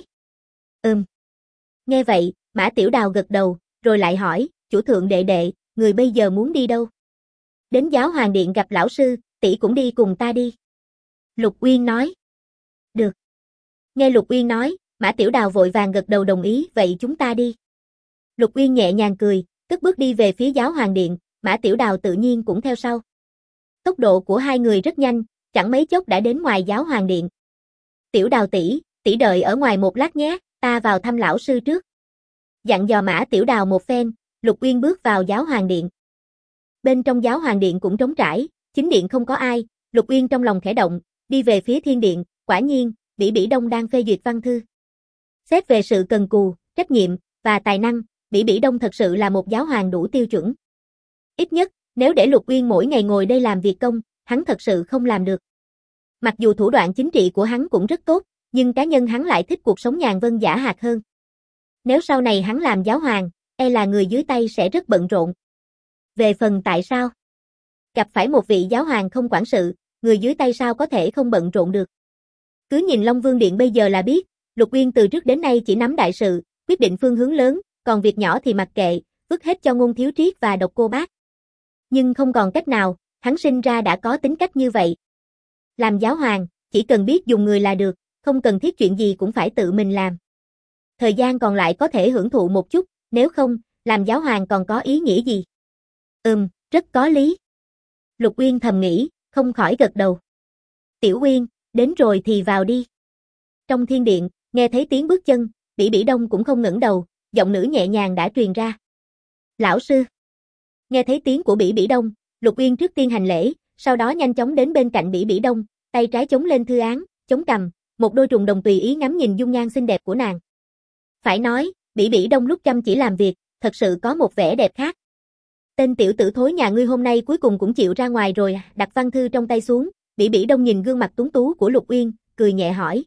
Nghe vậy, Mã Tiểu Đào gật đầu, rồi lại hỏi, chủ thượng đệ đệ, người bây giờ muốn đi đâu? Đến giáo hoàng điện gặp lão sư, tỷ cũng đi cùng ta đi. Lục Uyên nói. Được. Nghe Lục Uyên nói, Mã Tiểu Đào vội vàng gật đầu đồng ý, vậy chúng ta đi. Lục Uyên nhẹ nhàng cười, cất bước đi về phía giáo hoàng điện, Mã Tiểu Đào tự nhiên cũng theo sau. Tốc độ của hai người rất nhanh, chẳng mấy chốc đã đến ngoài giáo hoàng điện. Tiểu Đào tỷ đợi ở ngoài một lát nhé, ta vào thăm lão sư trước. Dặn dò Mã Tiểu Đào một phen, Lục Uyên bước vào giáo hoàng điện. Bên trong giáo hoàng điện cũng trống trải, chính điện không có ai, Lục Uyên trong lòng khẽ động, đi về phía thiên điện, quả nhiên, Bỉ Bỉ Đông đang phê duyệt văn thư. Xét về sự cần cù, trách nhiệm, và tài năng, Bỉ Bỉ Đông thật sự là một giáo hoàng đủ tiêu chuẩn. Ít nhất, nếu để Lục Uyên mỗi ngày ngồi đây làm việc công, hắn thật sự không làm được. Mặc dù thủ đoạn chính trị của hắn cũng rất tốt, nhưng cá nhân hắn lại thích cuộc sống nhàn vân dã hạt hơn. Nếu sau này hắn làm giáo hoàng, e là người dưới tay sẽ rất bận rộn. Về phần tại sao? Gặp phải một vị giáo hoàng không quản sự, người dưới tay sao có thể không bận rộn được. Cứ nhìn Long Vương Điện bây giờ là biết, Lục Uyên từ trước đến nay chỉ nắm đại sự, quyết định phương hướng lớn, còn việc nhỏ thì mặc kệ, vứt hết cho Ngôn Thiếu Triết và Độc Cô Bác. Nhưng không còn cách nào, hắn sinh ra đã có tính cách như vậy. Làm giáo hoàng, chỉ cần biết dùng người là được, không cần thiết chuyện gì cũng phải tự mình làm. Thời gian còn lại có thể hưởng thụ một chút, nếu không, làm giáo hoàng còn có ý nghĩa gì? Rất có lý. Lục Uyên thầm nghĩ, không khỏi gật đầu. Tiểu Uyên, đến rồi thì vào đi. Trong thiên điện, nghe thấy tiếng bước chân, Bỉ Bỉ Đông cũng không ngẩng đầu, giọng nữ nhẹ nhàng đã truyền ra. Lão sư. Nghe thấy tiếng của Bỉ Bỉ Đông, Lục Uyên trước tiên hành lễ, sau đó nhanh chóng đến bên cạnh Bỉ Bỉ Đông, tay trái chống lên thư án, chống cằm, một đôi trùng đồng tùy ý ngắm nhìn dung nhan xinh đẹp của nàng. Phải nói, Bỉ Bỉ Đông lúc chăm chỉ làm việc, thật sự có một vẻ đẹp khác. Tên tiểu tử thối nhà ngươi hôm nay cuối cùng cũng chịu ra ngoài rồi, đặt văn thư trong tay xuống, Bỉ Bỉ Đông nhìn gương mặt tuấn tú của Lục Uyên, cười nhẹ hỏi.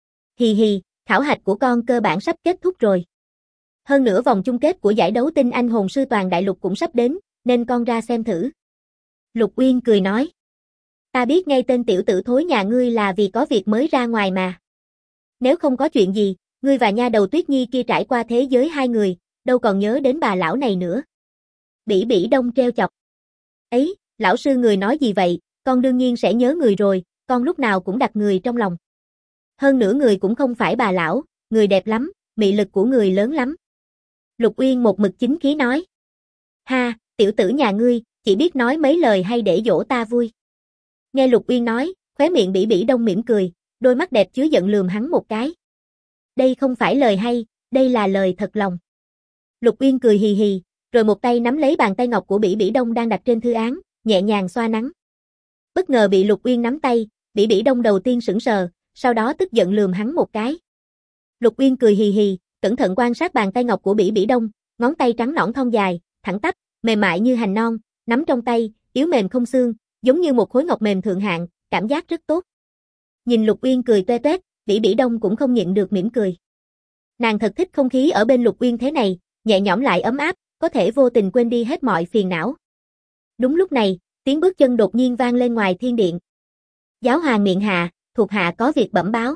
Hì hì, khảo hạch của con cơ bản sắp kết thúc rồi. Hơn nữa vòng chung kết của giải đấu tinh anh hồn sư toàn đại lục cũng sắp đến, nên con ra xem thử. Lục Uyên cười nói. Ta biết ngay tên tiểu tử thối nhà ngươi là vì có việc mới ra ngoài mà. Nếu không có chuyện gì, ngươi và nha đầu Tuyết Nhi kia trải qua thế giới hai người, đâu còn nhớ đến bà lão này nữa. Bỉ Bỉ Đông treo chọc. Ấy, lão sư người nói gì vậy, con đương nhiên sẽ nhớ người rồi, con lúc nào cũng đặt người trong lòng. Hơn nữa người cũng không phải bà lão, người đẹp lắm, mị lực của người lớn lắm. Lục Uyên một mực chính khí nói. Ha, tiểu tử nhà ngươi, chỉ biết nói mấy lời hay để dỗ ta vui. Nghe Lục Uyên nói, khóe miệng Bỉ Bỉ Đông mỉm cười, đôi mắt đẹp chứa giận lườm hắn một cái. Đây không phải lời hay, đây là lời thật lòng. Lục Uyên cười hì hì, rồi một tay nắm lấy bàn tay ngọc của Bỉ Bỉ Đông đang đặt trên thư án, nhẹ nhàng xoa nắn. Bất ngờ bị Lục Uyên nắm tay, Bỉ Bỉ Đông đầu tiên sững sờ, sau đó tức giận lườm hắn một cái. Lục Uyên cười hì hì, cẩn thận quan sát bàn tay ngọc của Bỉ Bỉ Đông, ngón tay trắng nõn thon dài, thẳng tắp, mềm mại như hành non, nắm trong tay, yếu mềm không xương, giống như một khối ngọc mềm thượng hạng, cảm giác rất tốt. Nhìn Lục Uyên cười toe toét, Bỉ Bỉ Đông cũng không nhịn được mỉm cười. Nàng thật thích không khí ở bên Lục Uyên thế này, nhẹ nhõm lại ấm áp, có thể vô tình quên đi hết mọi phiền não. Đúng lúc này, tiếng bước chân đột nhiên vang lên ngoài thiên điện. Giáo hoàng miệng hạ, thuộc hạ có việc bẩm báo.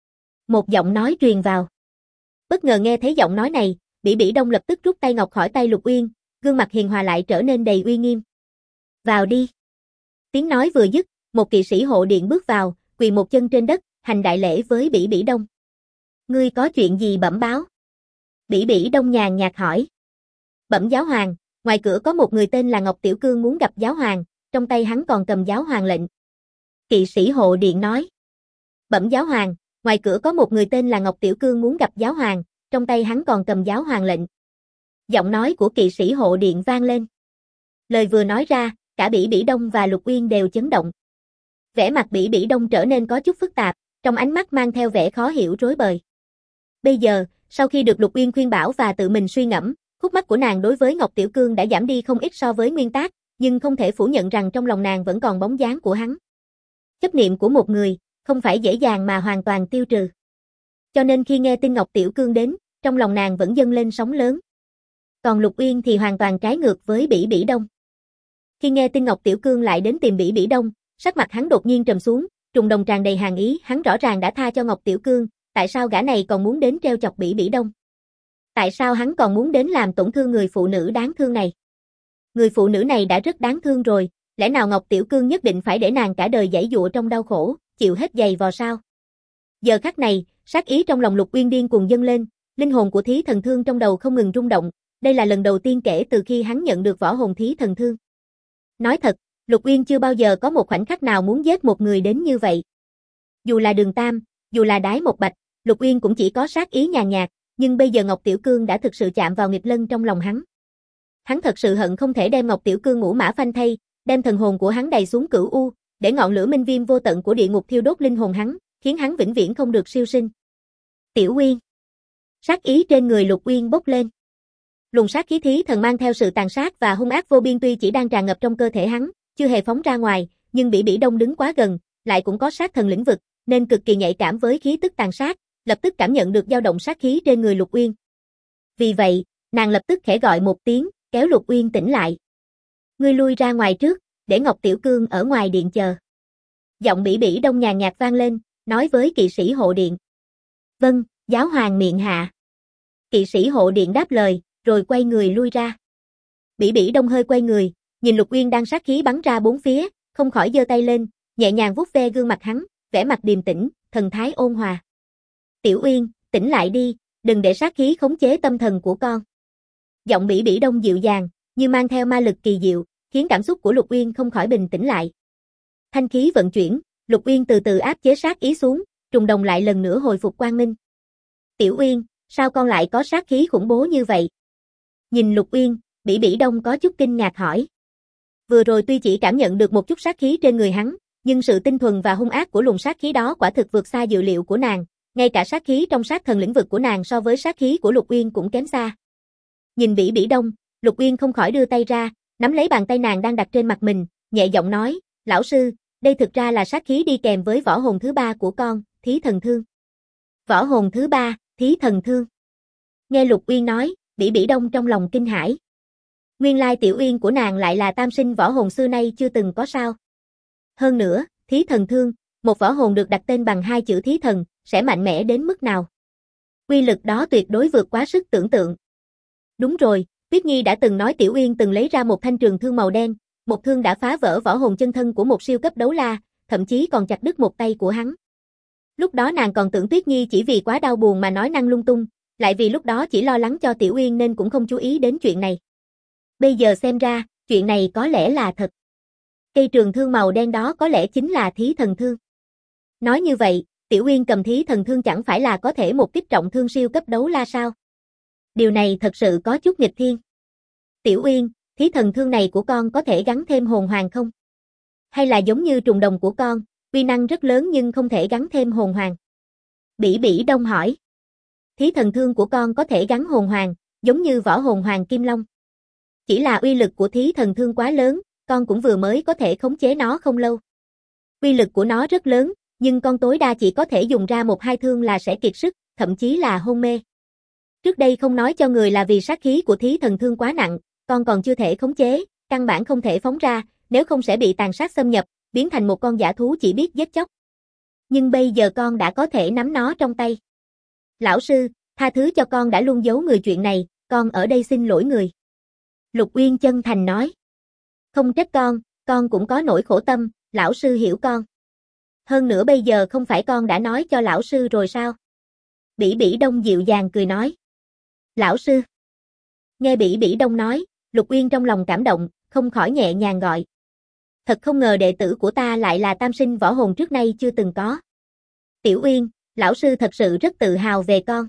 Một giọng nói truyền vào. Bất ngờ nghe thấy giọng nói này, Bỉ Bỉ Đông lập tức rút tay ngọc khỏi tay Lục Uyên, gương mặt hiền hòa lại trở nên đầy uy nghiêm. Vào đi. Tiếng nói vừa dứt, một kỵ sĩ hộ điện bước vào, quỳ một chân trên đất, hành đại lễ với Bỉ Bỉ Đông. Ngươi có chuyện gì bẩm báo? Bỉ Bỉ Đông nhàn nhạt hỏi. Bẩm giáo hoàng, ngoài cửa có một người tên là Ngọc Tiểu Cương muốn gặp giáo hoàng, trong tay hắn còn cầm giáo hoàng lệnh. Kỵ sĩ hộ điện nói. Bẩm giáo hoàng, ngoài cửa có một người tên là Ngọc Tiểu Cương muốn gặp giáo hoàng, trong tay hắn còn cầm giáo hoàng lệnh. Giọng nói của kỵ sĩ hộ điện vang lên. Lời vừa nói ra, cả Bỉ Bỉ Đông và Lục Uyên đều chấn động. Vẻ mặt Bỉ Bỉ Đông trở nên có chút phức tạp, trong ánh mắt mang theo vẻ khó hiểu rối bời. Bây giờ, sau khi được Lục Uyên khuyên bảo và tự mình suy ngẫm, khúc mắc của nàng đối với Ngọc Tiểu Cương đã giảm đi không ít so với nguyên tác, nhưng không thể phủ nhận rằng trong lòng nàng vẫn còn bóng dáng của hắn. Chấp niệm của một người, không phải dễ dàng mà hoàn toàn tiêu trừ. Cho nên khi nghe tin Ngọc Tiểu Cương đến, trong lòng nàng vẫn dâng lên sóng lớn. Còn Lục Uyên thì hoàn toàn trái ngược với Bỉ Bỉ Đông. Khi nghe tin Ngọc Tiểu Cương lại đến tìm Bỉ Bỉ Đông, sắc mặt hắn đột nhiên trầm xuống, trùng đồng tràn đầy hàn ý, hắn rõ ràng đã tha cho Ngọc Tiểu Cương, tại sao gã này còn muốn đến trêu chọc Bỉ Bỉ Đông? Tại sao hắn còn muốn đến làm tổn thương người phụ nữ đáng thương này? Người phụ nữ này đã rất đáng thương rồi, lẽ nào Ngọc Tiểu Cương nhất định phải để nàng cả đời giãy giụa trong đau khổ, chịu hết giày vò sao? Giờ khắc này, sát ý trong lòng Lục Uyên điên cuồng dâng lên, linh hồn của Thí Thần Thương trong đầu không ngừng rung động, đây là lần đầu tiên kể từ khi hắn nhận được võ hồn Thí Thần Thương. Nói thật, Lục Uyên chưa bao giờ có một khoảnh khắc nào muốn giết một người đến như vậy. Dù là Đường Tam, dù là Đái Một Bạch, Lục Uyên cũng chỉ có sát ý nhàn nhạt, nhưng bây giờ Ngọc Tiểu Cương đã thực sự chạm vào nghịch lân trong lòng hắn. Hắn thật sự hận không thể đem Ngọc Tiểu Cương ngũ mã phanh thây, đem thần hồn của hắn đày xuống cửu u, để ngọn lửa minh viêm vô tận của địa ngục thiêu đốt linh hồn hắn, khiến hắn vĩnh viễn không được siêu sinh. Tiểu Uyên. Sát ý trên người Lục Uyên bốc lên. Luồng sát khí thí thần mang theo sự tàn sát và hung ác vô biên tuy chỉ đang tràn ngập trong cơ thể hắn, chưa hề phóng ra ngoài, nhưng Bỉ Bỉ Đông đứng quá gần, lại cũng có sát thần lĩnh vực, nên cực kỳ nhạy cảm với khí tức tàn sát, lập tức cảm nhận được dao động sát khí trên người Lục Uyên. Vì vậy, nàng lập tức khẽ gọi một tiếng, kéo Lục Uyên tỉnh lại. Ngươi lui ra ngoài trước, để Ngọc Tiểu Cương ở ngoài điện chờ. Giọng Bỉ Bỉ Đông nhàn nhạt vang lên, nói với kỵ sĩ hộ điện. Vâng, giáo hoàng miệng hạ. Kỵ sĩ hộ điện đáp lời, rồi quay người lui ra. Bỉ Bỉ Đông hơi quay người, nhìn Lục Uyên đang sát khí bắn ra bốn phía, không khỏi giơ tay lên, nhẹ nhàng vuốt ve gương mặt hắn, vẻ mặt điềm tĩnh, thần thái ôn hòa. Tiểu Uyên, tỉnh lại đi, đừng để sát khí khống chế tâm thần của con. Giọng Bỉ Bỉ Đông dịu dàng, như mang theo ma lực kỳ diệu, khiến cảm xúc của Lục Uyên không khỏi bình tĩnh lại. Thanh khí vận chuyển, Lục Uyên từ từ áp chế sát ý xuống, trùng đồng lại lần nữa hồi phục quang minh. Tiểu Uyên, sao con lại có sát khí khủng bố như vậy? Nhìn Lục Uyên, Bỉ Bỉ Đông có chút kinh ngạc hỏi. Vừa rồi tuy chỉ cảm nhận được một chút sát khí trên người hắn, Nhưng sự tinh thuần và hung ác của luồng sát khí đó quả thực vượt xa dự liệu của nàng, ngay cả sát khí trong sát thần lĩnh vực của nàng so với sát khí của Lục Uyên cũng kém xa. Nhìn Bỉ Bỉ Đông, Lục Uyên không khỏi đưa tay ra, nắm lấy bàn tay nàng đang đặt trên mặt mình, nhẹ giọng nói, lão sư, đây thực ra là sát khí đi kèm với võ hồn thứ ba của con, Thí Thần Thương. Võ hồn thứ ba, Thí Thần Thương. Nghe Lục Uyên nói, Bỉ Bỉ Đông trong lòng kinh hãi. Nguyên lai Tiểu Uyên của nàng lại là tam sinh võ hồn xưa nay chưa từng có sao. Hơn nữa, Thí Thần Thương, một võ hồn được đặt tên bằng hai chữ Thí Thần, sẽ mạnh mẽ đến mức nào? Uy lực đó tuyệt đối vượt quá sức tưởng tượng. Đúng rồi, Tuyết Nhi đã từng nói Tiểu Uyên từng lấy ra một thanh trường thương màu đen, một thương đã phá vỡ võ hồn chân thân của một siêu cấp đấu la, thậm chí còn chặt đứt một tay của hắn. Lúc đó nàng còn tưởng Tuyết Nhi chỉ vì quá đau buồn mà nói năng lung tung, lại vì lúc đó chỉ lo lắng cho Tiểu Uyên nên cũng không chú ý đến chuyện này. Bây giờ xem ra, chuyện này có lẽ là thật. Cây trường thương màu đen đó có lẽ chính là Thí Thần Thương. Nói như vậy, Tiểu Uyên cầm Thí Thần Thương chẳng phải là có thể một kích trọng thương siêu cấp đấu la sao? Điều này thật sự có chút nghịch thiên. Tiểu Uyên, Thí Thần Thương này của con có thể gắn thêm hồn hoàng không? Hay là giống như trùng đồng của con, uy năng rất lớn nhưng không thể gắn thêm hồn hoàng? Bỉ Bỉ Đông hỏi. Thí Thần Thương của con có thể gắn hồn hoàng, giống như võ hồn hoàng Kim Long. Chỉ là uy lực của Thí Thần Thương quá lớn, con cũng vừa mới có thể khống chế nó không lâu. Uy lực của nó rất lớn, nhưng con tối đa chỉ có thể dùng ra một hai thương là sẽ kiệt sức, thậm chí là hôn mê. Trước đây không nói cho người là vì sát khí của Thí Thần Thương quá nặng, con còn chưa thể khống chế, căn bản không thể phóng ra, nếu không sẽ bị tàn sát xâm nhập, biến thành một con dã thú chỉ biết giết chóc. Nhưng bây giờ con đã có thể nắm nó trong tay. Lão sư, tha thứ cho con đã luôn giấu người chuyện này, con ở đây xin lỗi người. Lục Uyên chân thành nói. Không trách con cũng có nỗi khổ tâm, lão sư hiểu con. Hơn nữa bây giờ không phải con đã nói cho lão sư rồi sao? Bỉ Bỉ Đông dịu dàng cười nói. Lão sư. Nghe Bỉ Bỉ Đông nói, Lục Uyên trong lòng cảm động, không khỏi nhẹ nhàng gọi. Thật không ngờ đệ tử của ta lại là tam sinh võ hồn trước nay chưa từng có. Tiểu Uyên, lão sư thật sự rất tự hào về con.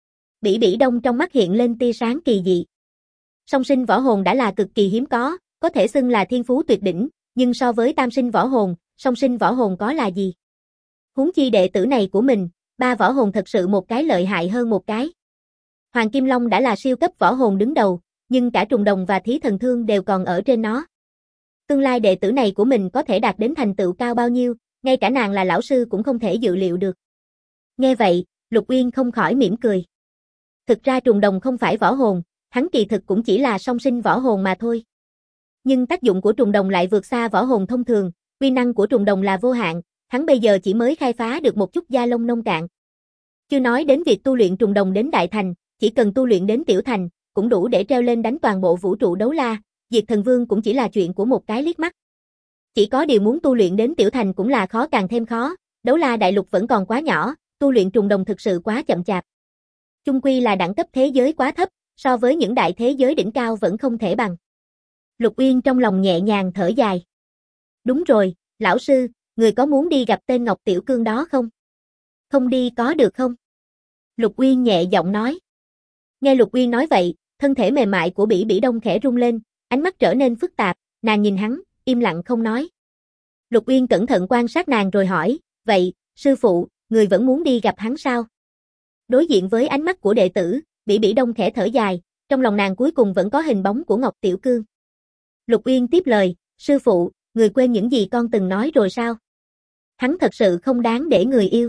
Bỉ Bỉ Đông trong mắt hiện lên tia sáng kỳ dị. Song sinh võ hồn đã là cực kỳ hiếm có thể xưng là thiên phú tuyệt đỉnh, nhưng so với tam sinh võ hồn, song sinh võ hồn có là gì? Huống chi đệ tử này của mình, ba võ hồn thật sự một cái lợi hại hơn một cái. Hoàng Kim Long đã là siêu cấp võ hồn đứng đầu, nhưng cả trùng đồng và Thí Thần Thương đều còn ở trên nó. Tương lai đệ tử này của mình có thể đạt đến thành tựu cao bao nhiêu, ngay cả nàng là lão sư cũng không thể dự liệu được. Nghe vậy, Lục Uyên không khỏi mỉm cười. Thực ra trùng đồng không phải võ hồn, hắn kỳ thực cũng chỉ là song sinh võ hồn mà thôi. Nhưng tác dụng của trùng đồng lại vượt xa võ hồn thông thường, uy năng của trùng đồng là vô hạn, hắn bây giờ chỉ mới khai phá được một chút da lông nông cạn. Chưa nói đến việc tu luyện trùng đồng đến đại thành, chỉ cần tu luyện đến tiểu thành, cũng đủ để treo lên đánh toàn bộ vũ trụ đấu la, diệt thần vương cũng chỉ là chuyện của một cái liếc mắt. Chỉ có điều muốn tu luyện đến tiểu thành cũng là khó càng thêm khó, đấu la đại lục vẫn còn quá nhỏ, tu luyện trùng đồng thực sự quá chậm chạp. Chung quy là đẳng cấp thế giới quá thấp, so với những đại thế giới đỉnh cao vẫn không thể bằng. Lục Uyên trong lòng nhẹ nhàng thở dài. Đúng rồi, lão sư, người có muốn đi gặp tên Ngọc Tiểu Cương đó không? Không đi có được không? Lục Uyên nhẹ giọng nói. Nghe Lục Uyên nói vậy, thân thể mềm mại của Bỉ Bỉ Đông khẽ rung lên, ánh mắt trở nên phức tạp, nàng nhìn hắn, im lặng không nói. Lục Uyên cẩn thận quan sát nàng rồi hỏi, vậy, sư phụ, người vẫn muốn đi gặp hắn sao? Đối diện với ánh mắt của đệ tử, Bỉ Bỉ Đông khẽ thở dài, trong lòng nàng cuối cùng vẫn có hình bóng của Ngọc Tiểu Cương. Lục Uyên tiếp lời, sư phụ, người quên những gì con từng nói rồi sao? Hắn thật sự không đáng để người yêu.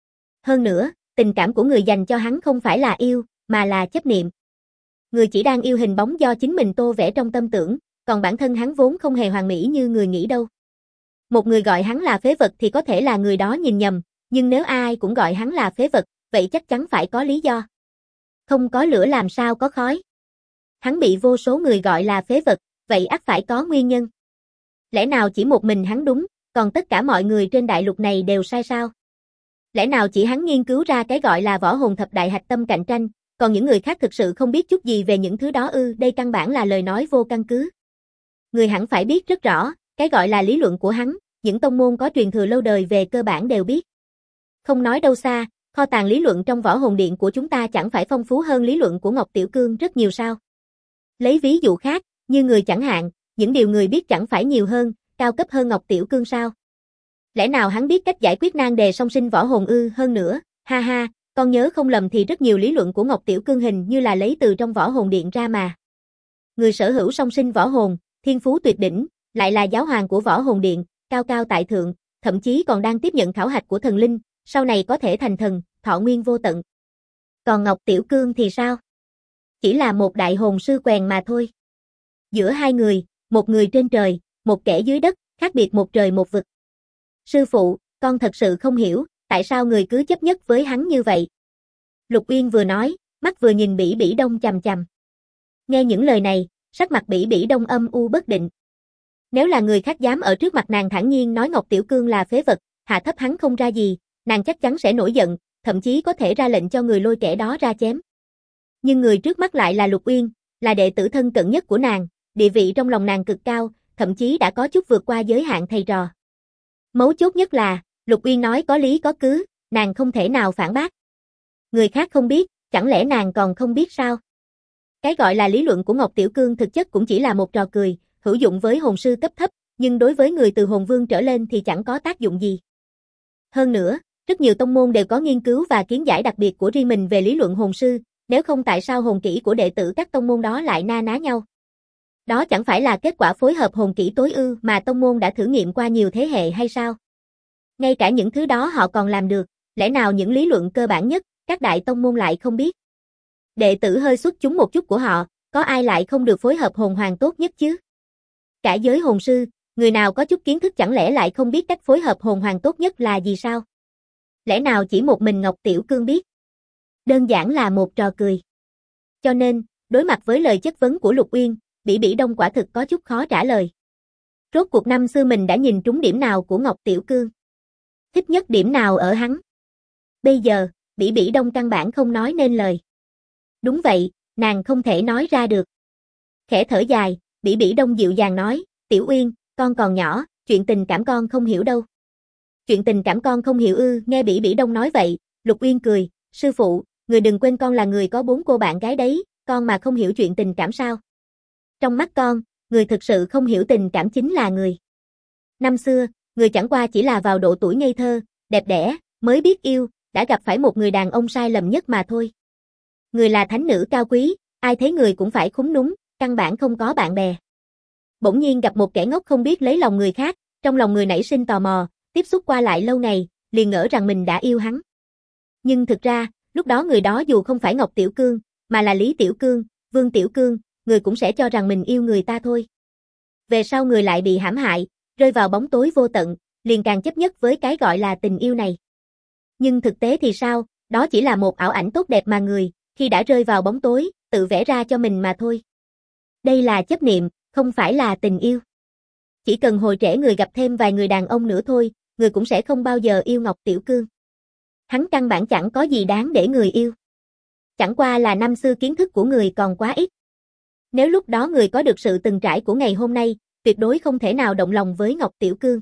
Hơn nữa, tình cảm của người dành cho hắn không phải là yêu, mà là chấp niệm. Người chỉ đang yêu hình bóng do chính mình tô vẽ trong tâm tưởng, còn bản thân hắn vốn không hề hoàn mỹ như người nghĩ đâu. Một người gọi hắn là phế vật thì có thể là người đó nhìn nhầm, nhưng nếu ai cũng gọi hắn là phế vật, vậy chắc chắn phải có lý do. Không có lửa làm sao có khói. Hắn bị vô số người gọi là phế vật, vậy ắt phải có nguyên nhân. Lẽ nào chỉ một mình hắn đúng, còn tất cả mọi người trên đại lục này đều sai sao? Lẽ nào chỉ hắn nghiên cứu ra cái gọi là võ hồn thập đại hạch tâm cạnh tranh, còn những người khác thực sự không biết chút gì về những thứ đó ư? Đây căn bản là lời nói vô căn cứ. Người hẳn phải biết rất rõ, cái gọi là lý luận của hắn, những tông môn có truyền thừa lâu đời về cơ bản đều biết. Không nói đâu xa, kho tàng lý luận trong võ hồn điện của chúng ta chẳng phải phong phú hơn lý luận của Ngọc Tiểu Cương rất nhiều sao? Lấy ví dụ khác, như người chẳng hạn, những điều người biết chẳng phải nhiều hơn, cao cấp hơn Ngọc Tiểu Cương sao? Lẽ nào hắn biết cách giải quyết nan đề song sinh võ hồn ư? Hơn nữa, ha ha, con nhớ không lầm thì rất nhiều lý luận của Ngọc Tiểu Cương hình như là lấy từ trong võ hồn điện ra mà. Người sở hữu song sinh võ hồn, thiên phú tuyệt đỉnh, lại là giáo hoàng của võ hồn điện, cao cao tại thượng, thậm chí còn đang tiếp nhận khảo hạch của thần linh, sau này có thể thành thần, thọ nguyên vô tận. Còn Ngọc Tiểu Cương thì sao? Chỉ là một đại hồn sư quèn mà thôi. Giữa hai người, một người trên trời, một kẻ dưới đất, khác biệt một trời một vực. Sư phụ, con thật sự không hiểu, tại sao người cứ chấp nhất với hắn như vậy? Lục Uyên vừa nói, mắt vừa nhìn Bỉ Bỉ Đông chằm chằm. Nghe những lời này, sắc mặt Bỉ Bỉ Đông âm u bất định. Nếu là người khác dám ở trước mặt nàng thản nhiên nói Ngọc Tiểu Cương là phế vật, hạ thấp hắn không ra gì, nàng chắc chắn sẽ nổi giận, thậm chí có thể ra lệnh cho người lôi kẻ đó ra chém. Nhưng người trước mắt lại là Lục Uyên, là đệ tử thân cận nhất của nàng, địa vị trong lòng nàng cực cao, thậm chí đã có chút vượt qua giới hạn thầy trò. Mấu chốt nhất là, Lục Uyên nói có lý có cứ, nàng không thể nào phản bác. Người khác không biết, chẳng lẽ nàng còn không biết sao? Cái gọi là lý luận của Ngọc Tiểu Cương thực chất cũng chỉ là một trò cười, hữu dụng với hồn sư cấp thấp, nhưng đối với người từ hồn vương trở lên thì chẳng có tác dụng gì. Hơn nữa, rất nhiều tông môn đều có nghiên cứu và kiến giải đặc biệt của riêng mình về lý luận hồn sư, nếu không tại sao hồn kỹ của đệ tử các tông môn đó lại na ná nhau. Đó chẳng phải là kết quả phối hợp hồn kỹ tối ưu mà tông môn đã thử nghiệm qua nhiều thế hệ hay sao? Ngay cả những thứ đó họ còn làm được, lẽ nào những lý luận cơ bản nhất, các đại tông môn lại không biết? Đệ tử hơi xuất chúng một chút của họ, có ai lại không được phối hợp hồn hoàng tốt nhất chứ? Cả giới hồn sư, người nào có chút kiến thức chẳng lẽ lại không biết cách phối hợp hồn hoàng tốt nhất là gì sao? Lẽ nào chỉ một mình Ngọc Tiểu Cương biết? Đơn giản là một trò cười. Cho nên, đối mặt với lời chất vấn của Lục Uyên, Bỉ Bỉ Đông quả thực có chút khó trả lời. Rốt cuộc năm xưa mình đã nhìn trúng điểm nào của Ngọc Tiểu Cương? Thích nhất điểm nào ở hắn? Bây giờ, Bỉ Bỉ Đông căn bản không nói nên lời. Đúng vậy, nàng không thể nói ra được. Khẽ thở dài, Bỉ Bỉ Đông dịu dàng nói, Tiểu Uyên, con còn nhỏ, chuyện tình cảm con không hiểu đâu. Chuyện tình cảm con không hiểu ư? Nghe Bỉ Bỉ Đông nói vậy, Lục Uyên cười, sư phụ, người đừng quên con là người có 4 cô bạn gái đấy, con mà không hiểu chuyện tình cảm sao? Trong mắt con, người thực sự không hiểu tình cảm chính là người. Năm xưa, người chẳng qua chỉ là vào độ tuổi ngây thơ, đẹp đẽ, mới biết yêu, đã gặp phải một người đàn ông sai lầm nhất mà thôi. Người là thánh nữ cao quý, ai thấy người cũng phải khúm núm, căn bản không có bạn bè. Bỗng nhiên gặp một kẻ ngốc không biết lấy lòng người khác, trong lòng người nảy sinh tò mò, tiếp xúc qua lại lâu ngày, liền ngỡ rằng mình đã yêu hắn. Nhưng thực ra, lúc đó người đó dù không phải Ngọc Tiểu Cương, mà là Lý Tiểu Cương, Vương Tiểu Cương, người cũng sẽ cho rằng mình yêu người ta thôi. Về sau người lại bị hãm hại, rơi vào bóng tối vô tận, liền càng chấp nhất với cái gọi là tình yêu này. Nhưng thực tế thì sao, đó chỉ là một ảo ảnh tốt đẹp mà người, khi đã rơi vào bóng tối, tự vẽ ra cho mình mà thôi. Đây là chấp niệm, không phải là tình yêu. Chỉ cần hồi trẻ người gặp thêm vài người đàn ông nữa thôi, người cũng sẽ không bao giờ yêu Ngọc Tiểu Cương. Hắn căn bản chẳng có gì đáng để người yêu. Chẳng qua là năm xưa kiến thức của người còn quá ít. Nếu lúc đó người có được sự từng trải của ngày hôm nay, tuyệt đối không thể nào động lòng với Ngọc Tiểu Cương.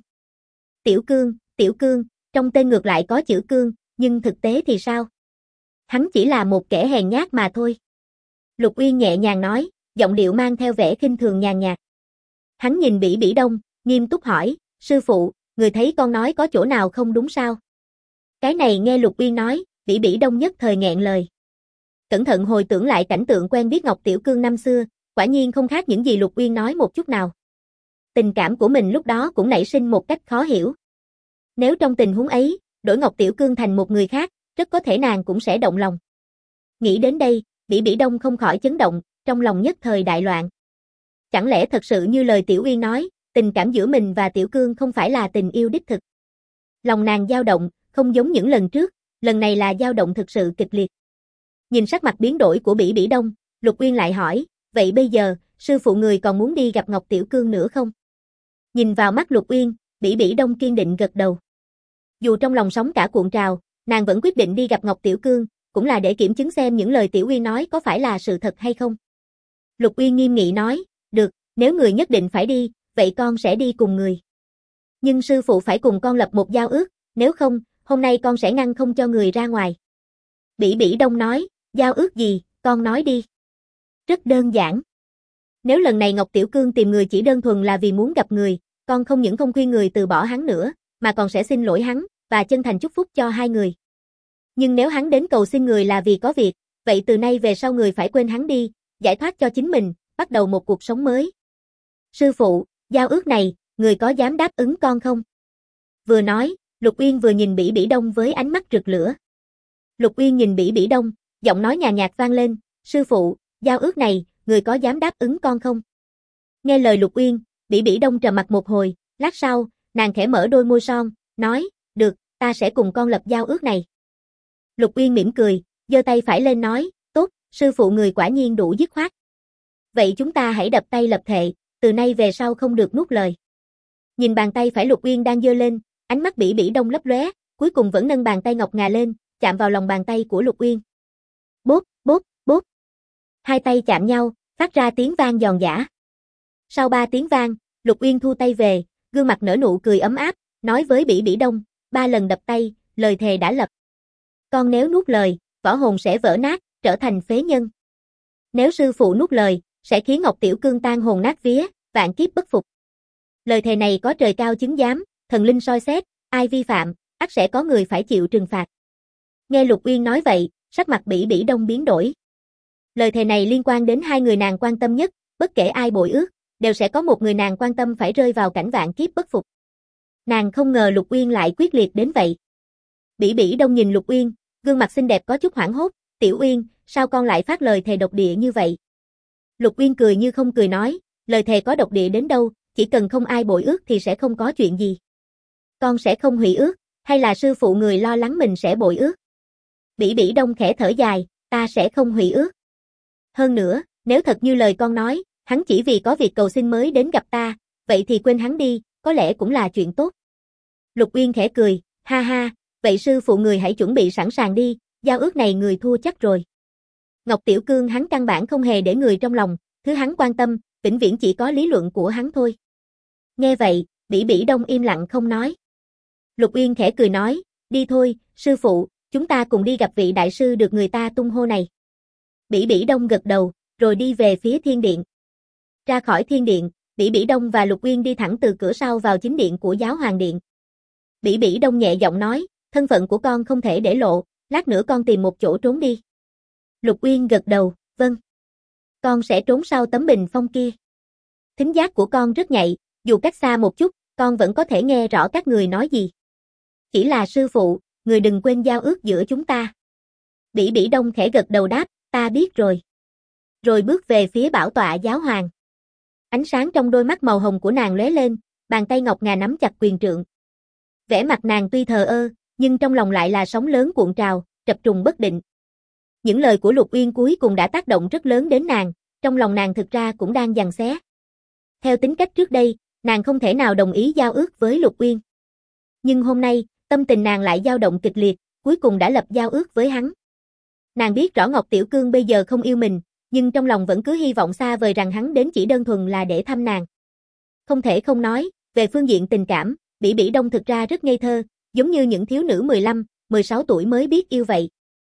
Tiểu Cương, trong tên ngược lại có chữ Cương, nhưng thực tế thì sao? Hắn chỉ là một kẻ hèn nhát mà thôi. Lục Uyên nhẹ nhàng nói, giọng điệu mang theo vẻ khinh thường nhàn nhạt. Hắn nhìn Bỉ Bỉ Đông, nghiêm túc hỏi, sư phụ, người thấy con nói có chỗ nào không đúng sao? Cái này nghe Lục Uyên nói, Bỉ Bỉ Đông nhất thời nghẹn lời. Cẩn thận hồi tưởng lại cảnh tượng quen biết Ngọc Tiểu Cương năm xưa, quả nhiên không khác những gì Lục Uyên nói một chút nào. Tình cảm của mình lúc đó cũng nảy sinh một cách khó hiểu. Nếu trong tình huống ấy, đổi Ngọc Tiểu Cương thành một người khác, rất có thể nàng cũng sẽ động lòng. Nghĩ đến đây, Bỉ Bỉ Đông không khỏi chấn động, trong lòng nhất thời đại loạn. Chẳng lẽ thật sự như lời Tiểu Uyên nói, tình cảm giữa mình và Tiểu Cương không phải là tình yêu đích thực. Lòng nàng dao động, không giống những lần trước, lần này là dao động thực sự kịch liệt. Nhìn sắc mặt biến đổi của Bỉ Bỉ Đông, Lục Uyên lại hỏi, vậy bây giờ, sư phụ người còn muốn đi gặp Ngọc Tiểu Cương nữa không? Nhìn vào mắt Lục Uyên, Bỉ Bỉ Đông kiên định gật đầu. Dù trong lòng sóng cả cuộn trào, nàng vẫn quyết định đi gặp Ngọc Tiểu Cương, cũng là để kiểm chứng xem những lời Tiểu Uyên nói có phải là sự thật hay không. Lục Uyên nghiêm nghị nói, được, nếu người nhất định phải đi, vậy con sẽ đi cùng người. Nhưng sư phụ phải cùng con lập một giao ước, nếu không, hôm nay con sẽ ngăn không cho người ra ngoài. Bỉ Bỉ Đông nói, giao ước gì, con nói đi. Rất đơn giản. Nếu lần này Ngọc Tiểu Cương tìm người chỉ đơn thuần là vì muốn gặp người, con không những không khuyên người từ bỏ hắn nữa, mà còn sẽ xin lỗi hắn, và chân thành chúc phúc cho hai người. Nhưng nếu hắn đến cầu xin người là vì có việc, vậy từ nay về sau người phải quên hắn đi, giải thoát cho chính mình, bắt đầu một cuộc sống mới. Sư phụ, giao ước này, người có dám đáp ứng con không? Vừa nói, Lục Uyên vừa nhìn Bỉ Bỉ Đông với ánh mắt rực lửa. Lục Uyên nhìn Bỉ Bỉ Đông, giọng nói nhàn nhạt vang lên, sư phụ, giao ước này, người có dám đáp ứng con không? Nghe lời Lục Uyên, Bỉ Bỉ Đông trầm mặt một hồi, lát sau, nàng khẽ mở đôi môi son, nói, được, ta sẽ cùng con lập giao ước này. Lục Uyên mỉm cười, giơ tay phải lên nói, tốt, sư phụ người quả nhiên đủ dứt khoát. Vậy chúng ta hãy đập tay lập thệ, từ nay về sau không được nuốt lời. Nhìn bàn tay phải Lục Uyên đang giơ lên, ánh mắt Bỉ Bỉ Đông lấp lóe, cuối cùng vẫn nâng bàn tay ngọc ngà lên, chạm vào lòng bàn tay của Lục Uyên. Bốp, bốp, bốp. Hai tay chạm nhau, phát ra tiếng vang giòn giã. Sau 3 tiếng vang, Lục Uyên thu tay về, gương mặt nở nụ cười ấm áp, nói với Bỉ Bỉ Đông, 3 lần đập tay, lời thề đã lập. Con nếu nuốt lời, võ hồn sẽ vỡ nát, trở thành phế nhân. Nếu sư phụ nuốt lời, sẽ khiến Ngọc Tiểu Cương tan hồn nát vía, vạn kiếp bất phục. Lời thề này có trời cao chứng giám, thần linh soi xét, ai vi phạm, ắt sẽ có người phải chịu trừng phạt. Nghe Lục Uyên nói vậy, sắc mặt Bỉ Bỉ Đông biến đổi. Lời thề này liên quan đến hai người nàng quan tâm nhất, bất kể ai bội ước, đều sẽ có một người nàng quan tâm phải rơi vào cảnh vạn kiếp bất phục. Nàng không ngờ Lục Uyên lại quyết liệt đến vậy. Bỉ Bỉ Đông nhìn Lục Uyên, gương mặt xinh đẹp có chút hoảng hốt, Tiểu Uyên, sao con lại phát lời thề độc địa như vậy? Lục Uyên cười như không cười nói, lời thề có độc địa đến đâu, chỉ cần không ai bội ước thì sẽ không có chuyện gì. Con sẽ không hủy ước, hay là sư phụ người lo lắng mình sẽ bội ước? Bỉ Bỉ Đông khẽ thở dài, ta sẽ không hủy ước. Hơn nữa, nếu thật như lời con nói, hắn chỉ vì có việc cầu xin mới đến gặp ta, vậy thì quên hắn đi, có lẽ cũng là chuyện tốt. Lục Uyên khẽ cười, ha ha, vậy sư phụ người hãy chuẩn bị sẵn sàng đi, giao ước này người thua chắc rồi. Ngọc Tiểu Cương hắn căn bản không hề để người trong lòng, thứ hắn quan tâm, vĩnh viễn chỉ có lý luận của hắn thôi. Nghe vậy, Bỉ Bỉ Đông im lặng không nói. Lục Uyên khẽ cười nói, đi thôi, sư phụ, chúng ta cùng đi gặp vị đại sư được người ta tung hô này. Bỉ Bỉ Đông gật đầu, rồi đi về phía thiên điện. Ra khỏi thiên điện, Bỉ Bỉ Đông và Lục Uyên đi thẳng từ cửa sau vào chính điện của Giáo Hoàng điện. Bỉ Bỉ Đông nhẹ giọng nói, thân phận của con không thể để lộ, lát nữa con tìm một chỗ trốn đi. Lục Uyên gật đầu, vâng. Con sẽ trốn sau tấm bình phong kia. Thính giác của con rất nhạy, dù cách xa một chút, con vẫn có thể nghe rõ các người nói gì. Chỉ là sư phụ, người đừng quên giao ước giữa chúng ta. Bỉ Bỉ Đông khẽ gật đầu đáp, ta biết rồi. Rồi bước về phía bảo tọa Giáo Hoàng. Ánh sáng trong đôi mắt màu hồng của nàng lóe lên, bàn tay ngọc ngà nắm chặt quyền trượng. Vẻ mặt nàng tuy thờ ơ, nhưng trong lòng lại là sóng lớn cuộn trào, chập trùng bất định. Những lời của Lục Uyên cuối cùng đã tác động rất lớn đến nàng, trong lòng nàng thực ra cũng đang giằng xé. Theo tính cách trước đây, nàng không thể nào đồng ý giao ước với Lục Uyên. Nhưng hôm nay, tâm tình nàng lại dao động kịch liệt, cuối cùng đã lập giao ước với hắn. Nàng biết rõ Ngọc Tiểu Cương bây giờ không yêu mình, nhưng trong lòng vẫn cứ hy vọng xa vời rằng hắn đến chỉ đơn thuần là để thăm nàng. Không thể không nói, về phương diện tình cảm, Bỉ Bỉ Đông thực ra rất ngây thơ, giống như những thiếu nữ 15, 16 tuổi mới biết yêu vậy.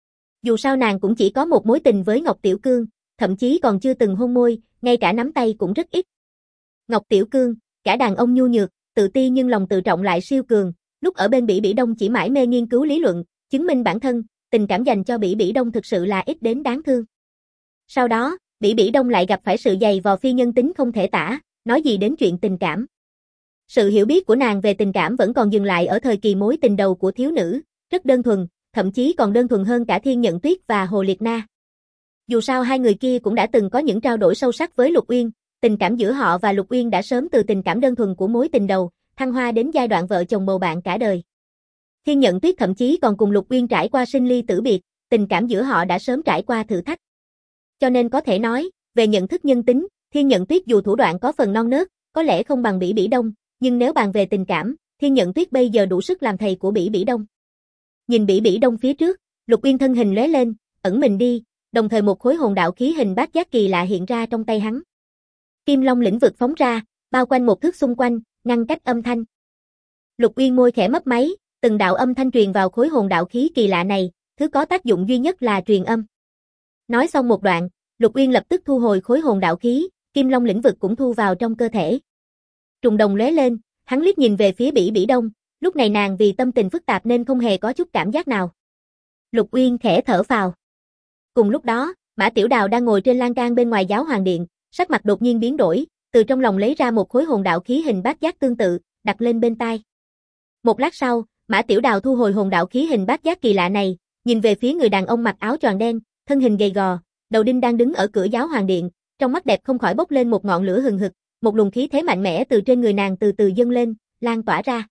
Dù sao nàng cũng chỉ có một mối tình với Ngọc Tiểu Cương, thậm chí còn chưa từng hôn môi, ngay cả nắm tay cũng rất ít. Ngọc Tiểu Cương, cả đàn ông nhu nhược, tự ti nhưng lòng tự trọng lại siêu cường, lúc ở bên Bỉ Bỉ Đông chỉ mải mê nghiên cứu lý luận, chứng minh bản thân, tình cảm dành cho Bỉ Bỉ Đông thực sự là ít đến đáng thương. Sau đó, Bỉ Bỉ Đông lại gặp phải sự dày vò phi nhân tính không thể tả, nói gì đến chuyện tình cảm. Sự hiểu biết của nàng về tình cảm vẫn còn dừng lại ở thời kỳ mối tình đầu của thiếu nữ, rất đơn thuần, thậm chí còn đơn thuần hơn cả Thiên Nhận Tuyết và Hồ Liệt Na. Dù sao hai người kia cũng đã từng có những trao đổi sâu sắc với Lục Uyên, tình cảm giữa họ và Lục Uyên đã sớm từ tình cảm đơn thuần của mối tình đầu, thăng hoa đến giai đoạn vợ chồng bầu bạn cả đời. Thiên Nhận Tuyết thậm chí còn cùng Lục Uyên trải qua sinh ly tử biệt, tình cảm giữa họ đã sớm trải qua thử thách. Cho nên có thể nói, về nhận thức nhân tính, Thiên Nhận Tuyết dù thủ đoạn có phần non nớt, có lẽ không bằng Bỉ Bỉ Đông, nhưng nếu bàn về tình cảm, Thiên Nhận Tuyết bây giờ đủ sức làm thầy của Bỉ Bỉ Đông. Nhìn Bỉ Bỉ Đông phía trước, Lục Uyên thân hình lóe lên, ẩn mình đi, đồng thời một khối hồn đạo khí hình bát giác kỳ lạ hiện ra trong tay hắn. Kim Long lĩnh vực phóng ra, bao quanh một thước xung quanh, ngăn cách âm thanh. Lục Uyên môi khẽ mấp máy, từng đạo âm thanh truyền vào khối hồn đạo khí kỳ lạ này, thứ có tác dụng duy nhất là truyền âm. Nói xong một đoạn, Lục Uyên lập tức thu hồi khối hồn đạo khí, Kim Long lĩnh vực cũng thu vào trong cơ thể. Trùng đồng lóe lên, hắn liếc nhìn về phía Bỉ Bỉ Đông, Lúc này nàng vì tâm tình phức tạp nên không hề có chút cảm giác nào. Lục Uyên khẽ thở phào. Cùng lúc đó, Mã Tiểu Đào đang ngồi trên lan can bên ngoài Giáo Hoàng Điện, sắc mặt đột nhiên biến đổi, từ trong lòng lấy ra một khối hồn đạo khí hình bát giác tương tự, đặt lên bên tai. Một lát sau, Mã Tiểu Đào thu hồi hồn đạo khí hình bát giác kỳ lạ này, nhìn về phía người đàn ông mặc áo choàng đen, thân hình gầy gò, đầu đinh đang đứng ở cửa Giáo Hoàng Điện, trong mắt đẹp không khỏi bốc lên một ngọn lửa hừng hực, một luồng khí thế mạnh mẽ từ trên người nàng từ từ dâng lên, lan tỏa ra.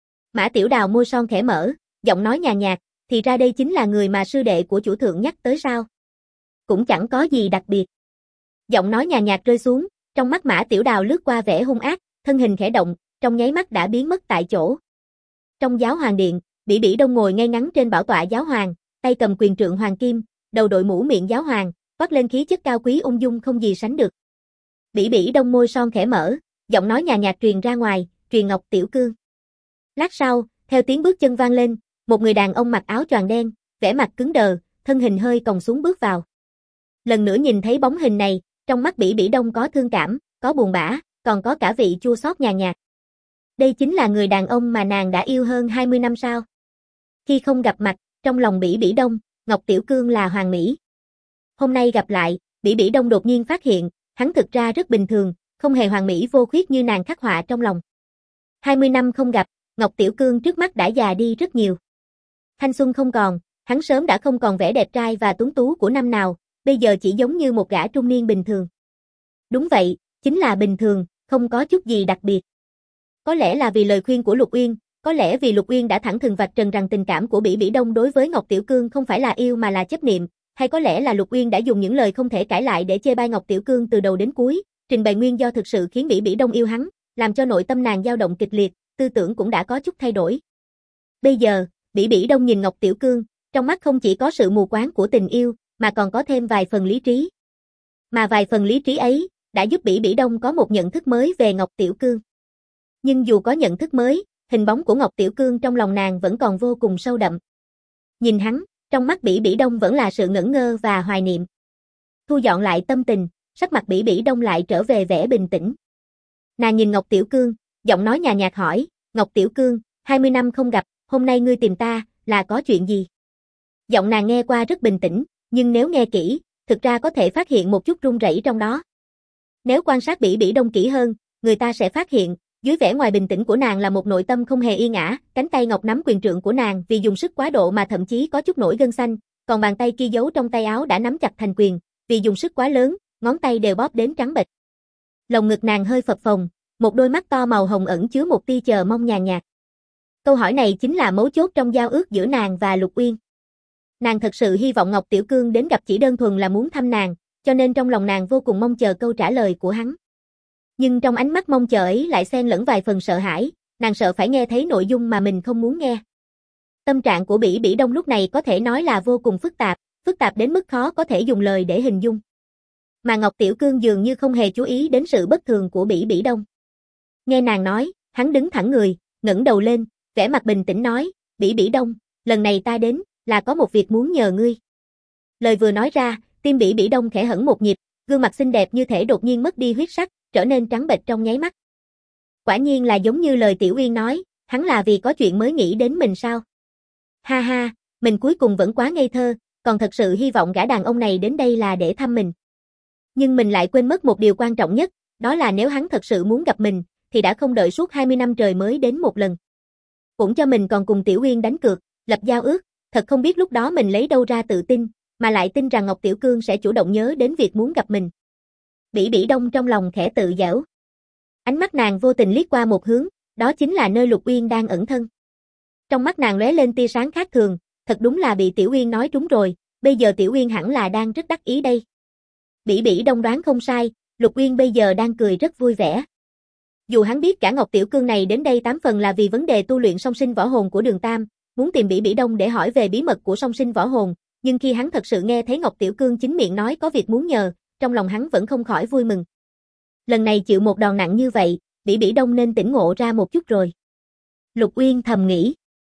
Mã Tiểu Đào môi son khẽ mở, giọng nói nhàn nhạt, thì ra đây chính là người mà sư đệ của chủ thượng nhắc tới sao? Cũng chẳng có gì đặc biệt. Giọng nói nhàn nhạt rơi xuống, trong mắt Mã Tiểu Đào lướt qua vẻ hung ác, thân hình khẽ động, trong nháy mắt đã biến mất tại chỗ. Trong Giáo Hoàng Điện, Bỉ Bỉ Đông ngồi ngay ngắn trên bảo tọa giáo hoàng, tay cầm quyền trượng hoàng kim, đầu đội mũ miệng giáo hoàng, toát lên khí chất cao quý ung dung không gì sánh được. Bỉ Bỉ Đông môi son khẽ mở, giọng nói nhàn nhạt truyền ra ngoài, truyền Ngọc Tiểu Cương. Lát sau, theo tiếng bước chân vang lên, một người đàn ông mặc áo choàng đen, vẻ mặt cứng đờ, thân hình hơi còng xuống bước vào. Lần nữa nhìn thấy bóng hình này, trong mắt Bỉ Bỉ Đông có thương cảm, có buồn bã, còn có cả vị chua xót nhàn nhạt. Đây chính là người đàn ông mà nàng đã yêu hơn 20 năm sao? Khi không gặp mặt, trong lòng Bỉ Bỉ Đông, Ngọc Tiểu Cương là hoàn mỹ. Hôm nay gặp lại, Bỉ Bỉ Đông đột nhiên phát hiện, hắn thực ra rất bình thường, không hề hoàn mỹ vô khuyết như nàng khắc họa trong lòng. 20 năm không gặp, Ngọc Tiểu Cương trước mắt đã già đi rất nhiều. Thanh xuân không còn, hắn sớm đã không còn vẻ đẹp trai và tuấn tú của năm nào, bây giờ chỉ giống như một gã trung niên bình thường. Đúng vậy, chính là bình thường, không có chút gì đặc biệt. Có lẽ là vì lời khuyên của Lục Uyên, có lẽ vì Lục Uyên đã thẳng thừng vạch trần rằng tình cảm của Bỉ Bỉ Đông đối với Ngọc Tiểu Cương không phải là yêu mà là chấp niệm, hay có lẽ là Lục Uyên đã dùng những lời không thể cãi lại để chê bai Ngọc Tiểu Cương từ đầu đến cuối, trình bày nguyên do thực sự khiến Bỉ Bỉ Đông yêu hắn, làm cho nội tâm nàng dao động kịch liệt, tư tưởng cũng đã có chút thay đổi. Bây giờ, Bỉ Bỉ Đông nhìn Ngọc Tiểu Cương, trong mắt không chỉ có sự mù quáng của tình yêu, mà còn có thêm vài phần lý trí. Mà vài phần lý trí ấy, đã giúp Bỉ Bỉ Đông có một nhận thức mới về Ngọc Tiểu Cương. Nhưng dù có nhận thức mới, hình bóng của Ngọc Tiểu Cương trong lòng nàng vẫn còn vô cùng sâu đậm. Nhìn hắn, trong mắt Bỉ Bỉ Đông vẫn là sự ngẩn ngơ và hoài niệm. Thu dọn lại tâm tình, sắc mặt Bỉ Bỉ Đông lại trở về vẻ bình tĩnh. Nàng nhìn Ngọc Tiểu Cương, giọng nói nhàn nhạt hỏi, Ngọc Tiểu Cương, 20 năm không gặp, hôm nay ngươi tìm ta, là có chuyện gì? Giọng nàng nghe qua rất bình tĩnh, nhưng nếu nghe kỹ, thực ra có thể phát hiện một chút run rẩy trong đó. Nếu quan sát Bỉ Bỉ Đông kỹ hơn, người ta sẽ phát hiện, dưới vẻ ngoài bình tĩnh của nàng là một nội tâm không hề yên ả, cánh tay ngọc nắm quyền trượng của nàng vì dùng sức quá độ mà thậm chí có chút nổi gân xanh, còn bàn tay kia giấu trong tay áo đã nắm chặt thành quyền, vì dùng sức quá lớn, ngón tay đều bóp đến trắng bệch. Lồng ngực nàng hơi phập phồng, một đôi mắt to màu hồng ẩn chứa một tia chờ mong nhàn nhạt. Câu hỏi này chính là mấu chốt trong giao ước giữa nàng và Lục Uyên. Nàng thật sự hy vọng Ngọc Tiểu Cương đến gặp chỉ đơn thuần là muốn thăm nàng, cho nên trong lòng nàng vô cùng mong chờ câu trả lời của hắn. Nhưng trong ánh mắt mong chờ ấy lại xen lẫn vài phần sợ hãi, nàng sợ phải nghe thấy nội dung mà mình không muốn nghe. Tâm trạng của Bỉ Bỉ Đông lúc này có thể nói là vô cùng phức tạp đến mức khó có thể dùng lời để hình dung. Mà Ngọc Tiểu Cương dường như không hề chú ý đến sự bất thường của Bỉ Bỉ Đông. Nghe nàng nói, hắn đứng thẳng người, ngẩng đầu lên, vẻ mặt bình tĩnh nói, Bỉ Bỉ Đông, lần này ta đến, là có một việc muốn nhờ ngươi. Lời vừa nói ra, tim Bỉ Bỉ Đông khẽ hẫng một nhịp, gương mặt xinh đẹp như thể đột nhiên mất đi huyết sắc, trở nên trắng bệch trong nháy mắt. Quả nhiên là giống như lời Tiểu Uyên nói, hắn là vì có chuyện mới nghĩ đến mình sao? Ha ha, mình cuối cùng vẫn quá ngây thơ, còn thật sự hy vọng gã đàn ông này đến đây là để thăm mình. Nhưng mình lại quên mất một điều quan trọng nhất, đó là nếu hắn thật sự muốn gặp mình, thì đã không đợi suốt 20 năm trời mới đến một lần. Cũng cho mình còn cùng Tiểu Uyên đánh cược, lập giao ước, thật không biết lúc đó mình lấy đâu ra tự tin, mà lại tin rằng Ngọc Tiểu Cương sẽ chủ động nhớ đến việc muốn gặp mình. Bỉ Bỉ Đông trong lòng khẽ tự giễu. Ánh mắt nàng vô tình liếc qua một hướng, đó chính là nơi Lục Uyên đang ẩn thân. Trong mắt nàng lóe lên tia sáng khác thường, thật đúng là bị Tiểu Uyên nói trúng rồi, bây giờ Tiểu Uyên hẳn là đang rất đắc ý đây. Bỉ Bỉ Đông đoán không sai, Lục Uyên bây giờ đang cười rất vui vẻ. Dù hắn biết cả Ngọc Tiểu Cương này đến đây 8 phần là vì vấn đề tu luyện song sinh võ hồn của Đường Tam, muốn tìm Bỉ Bỉ Đông để hỏi về bí mật của song sinh võ hồn, nhưng khi hắn thật sự nghe thấy Ngọc Tiểu Cương chính miệng nói có việc muốn nhờ, trong lòng hắn vẫn không khỏi vui mừng. Lần này chịu một đòn nặng như vậy, Bỉ Bỉ Đông nên tỉnh ngộ ra một chút rồi. Lục Uyên thầm nghĩ.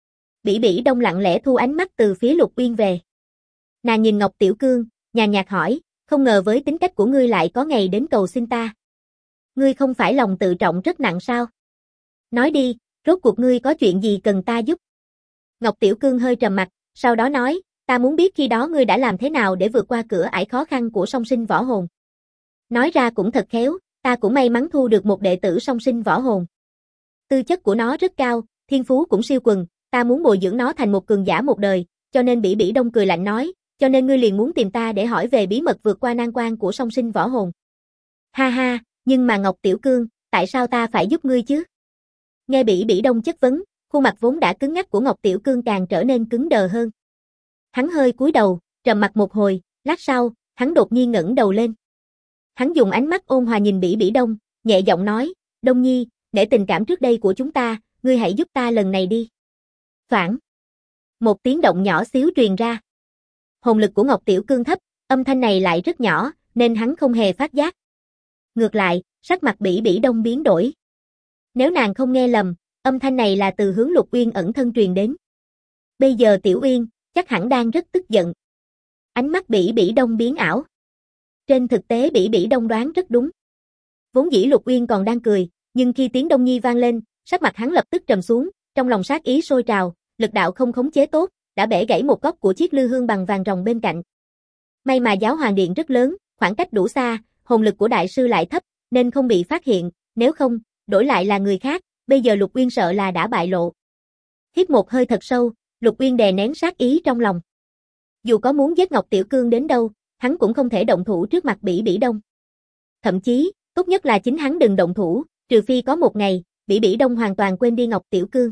Bỉ Bỉ Đông lặng lẽ thu ánh mắt từ phía Lục Uyên về. Nàng nhìn Ngọc Tiểu Cương, nhàn nhạt hỏi, không ngờ với tính cách của ngươi lại có ngày đến cầu xin ta. Ngươi không phải lòng tự trọng rất nặng sao? Nói đi, Rốt cuộc ngươi có chuyện gì cần ta giúp? Ngọc Tiểu Cương hơi trầm mặt, sau đó nói, ta muốn biết khi đó ngươi đã làm thế nào để vượt qua cửa ải khó khăn của song sinh võ hồn. Nói ra cũng thật khéo, ta cũng may mắn thu được một đệ tử song sinh võ hồn. Tư chất của nó rất cao, thiên phú cũng siêu quần, ta muốn bồi dưỡng nó thành một cường giả một đời, cho nên Bỉ Bỉ Đông cười lạnh nói, cho nên ngươi liền muốn tìm ta để hỏi về bí mật vượt qua nan quan của song sinh võ hồn. Ha ha, nhưng mà Ngọc Tiểu Cương, tại sao ta phải giúp ngươi chứ? Nghe Bỉ Bỉ Đông chất vấn, khuôn mặt vốn đã cứng ngắc của Ngọc Tiểu Cương càng trở nên cứng đờ hơn. Hắn hơi cúi đầu, trầm mặc một hồi, lát sau, hắn đột nhiên ngẩng đầu lên. Hắn dùng ánh mắt ôn hòa nhìn Bỉ Bỉ Đông, nhẹ giọng nói, Đông Nhi, để tình cảm trước đây của chúng ta, ngươi hãy giúp ta lần này đi. Phản. Một tiếng động nhỏ xíu truyền ra. Hồn lực của Ngọc Tiểu Cương thấp, âm thanh này lại rất nhỏ, nên hắn không hề phát giác. Ngược lại, sắc mặt Bỉ Bỉ Đông biến đổi. Nếu nàng không nghe lầm, âm thanh này là từ hướng Lục Uyên ẩn thân truyền đến. Bây giờ Tiểu Uyên, chắc hẳn đang rất tức giận. Ánh mắt Bỉ Bỉ Đông biến ảo. Trên thực tế Bỉ Bỉ Đông đoán rất đúng. Vốn dĩ Lục Uyên còn đang cười, nhưng khi tiếng Đông Nhi vang lên, sắc mặt hắn lập tức trầm xuống, trong lòng sát ý sôi trào, lực đạo không khống chế tốt, đã bẻ gãy một góc của chiếc lư hương bằng vàng ròng bên cạnh. May mà giáo hoàng điện rất lớn, khoảng cách đủ xa, hồn lực của đại sư lại thấp, nên không bị phát hiện, nếu không, đổi lại là người khác, bây giờ Lục Uyên sợ là đã bại lộ. Hít một hơi thật sâu, Lục Uyên đè nén sát ý trong lòng. Dù có muốn giết Ngọc Tiểu Cương đến đâu, hắn cũng không thể động thủ trước mặt Bỉ Bỉ Đông. Thậm chí, tốt nhất là chính hắn đừng động thủ, trừ phi có một ngày, Bỉ Bỉ Đông hoàn toàn quên đi Ngọc Tiểu Cương.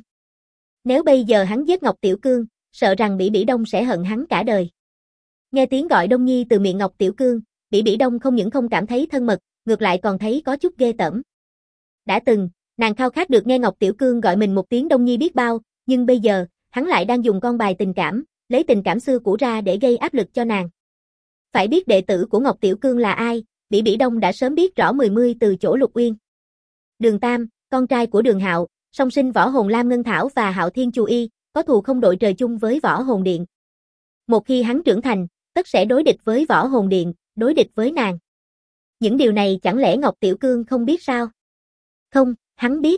Nếu bây giờ hắn giết Ngọc Tiểu Cương, sợ rằng Bỉ Bỉ Đông sẽ hận hắn cả đời. Nghe tiếng gọi Đông Nhi từ miệng Ngọc Tiểu Cương, Bỉ Bỉ Đông không những không cảm thấy thân mật, ngược lại còn thấy có chút ghê tởm. Đã từng, nàng khao khát được nghe Ngọc Tiểu Cương gọi mình một tiếng Đông Nhi biết bao, nhưng bây giờ, hắn lại đang dùng con bài tình cảm, lấy tình cảm xưa cũ ra để gây áp lực cho nàng. Phải biết đệ tử của Ngọc Tiểu Cương là ai, Bỉ Bỉ Đông đã sớm biết rõ 10 từ chỗ Lục Uyên. Đường Tam, con trai của Đường Hạo, song sinh võ hồn Lam Ngân Thảo và Hạo Thiên Chu Y, có thù không đội trời chung với Võ Hồn Điện. Một khi hắn trưởng thành, tất sẽ đối địch với Võ Hồn Điện, đối địch với nàng. Những điều này chẳng lẽ Ngọc Tiểu Cương không biết sao? Không, hắn biết.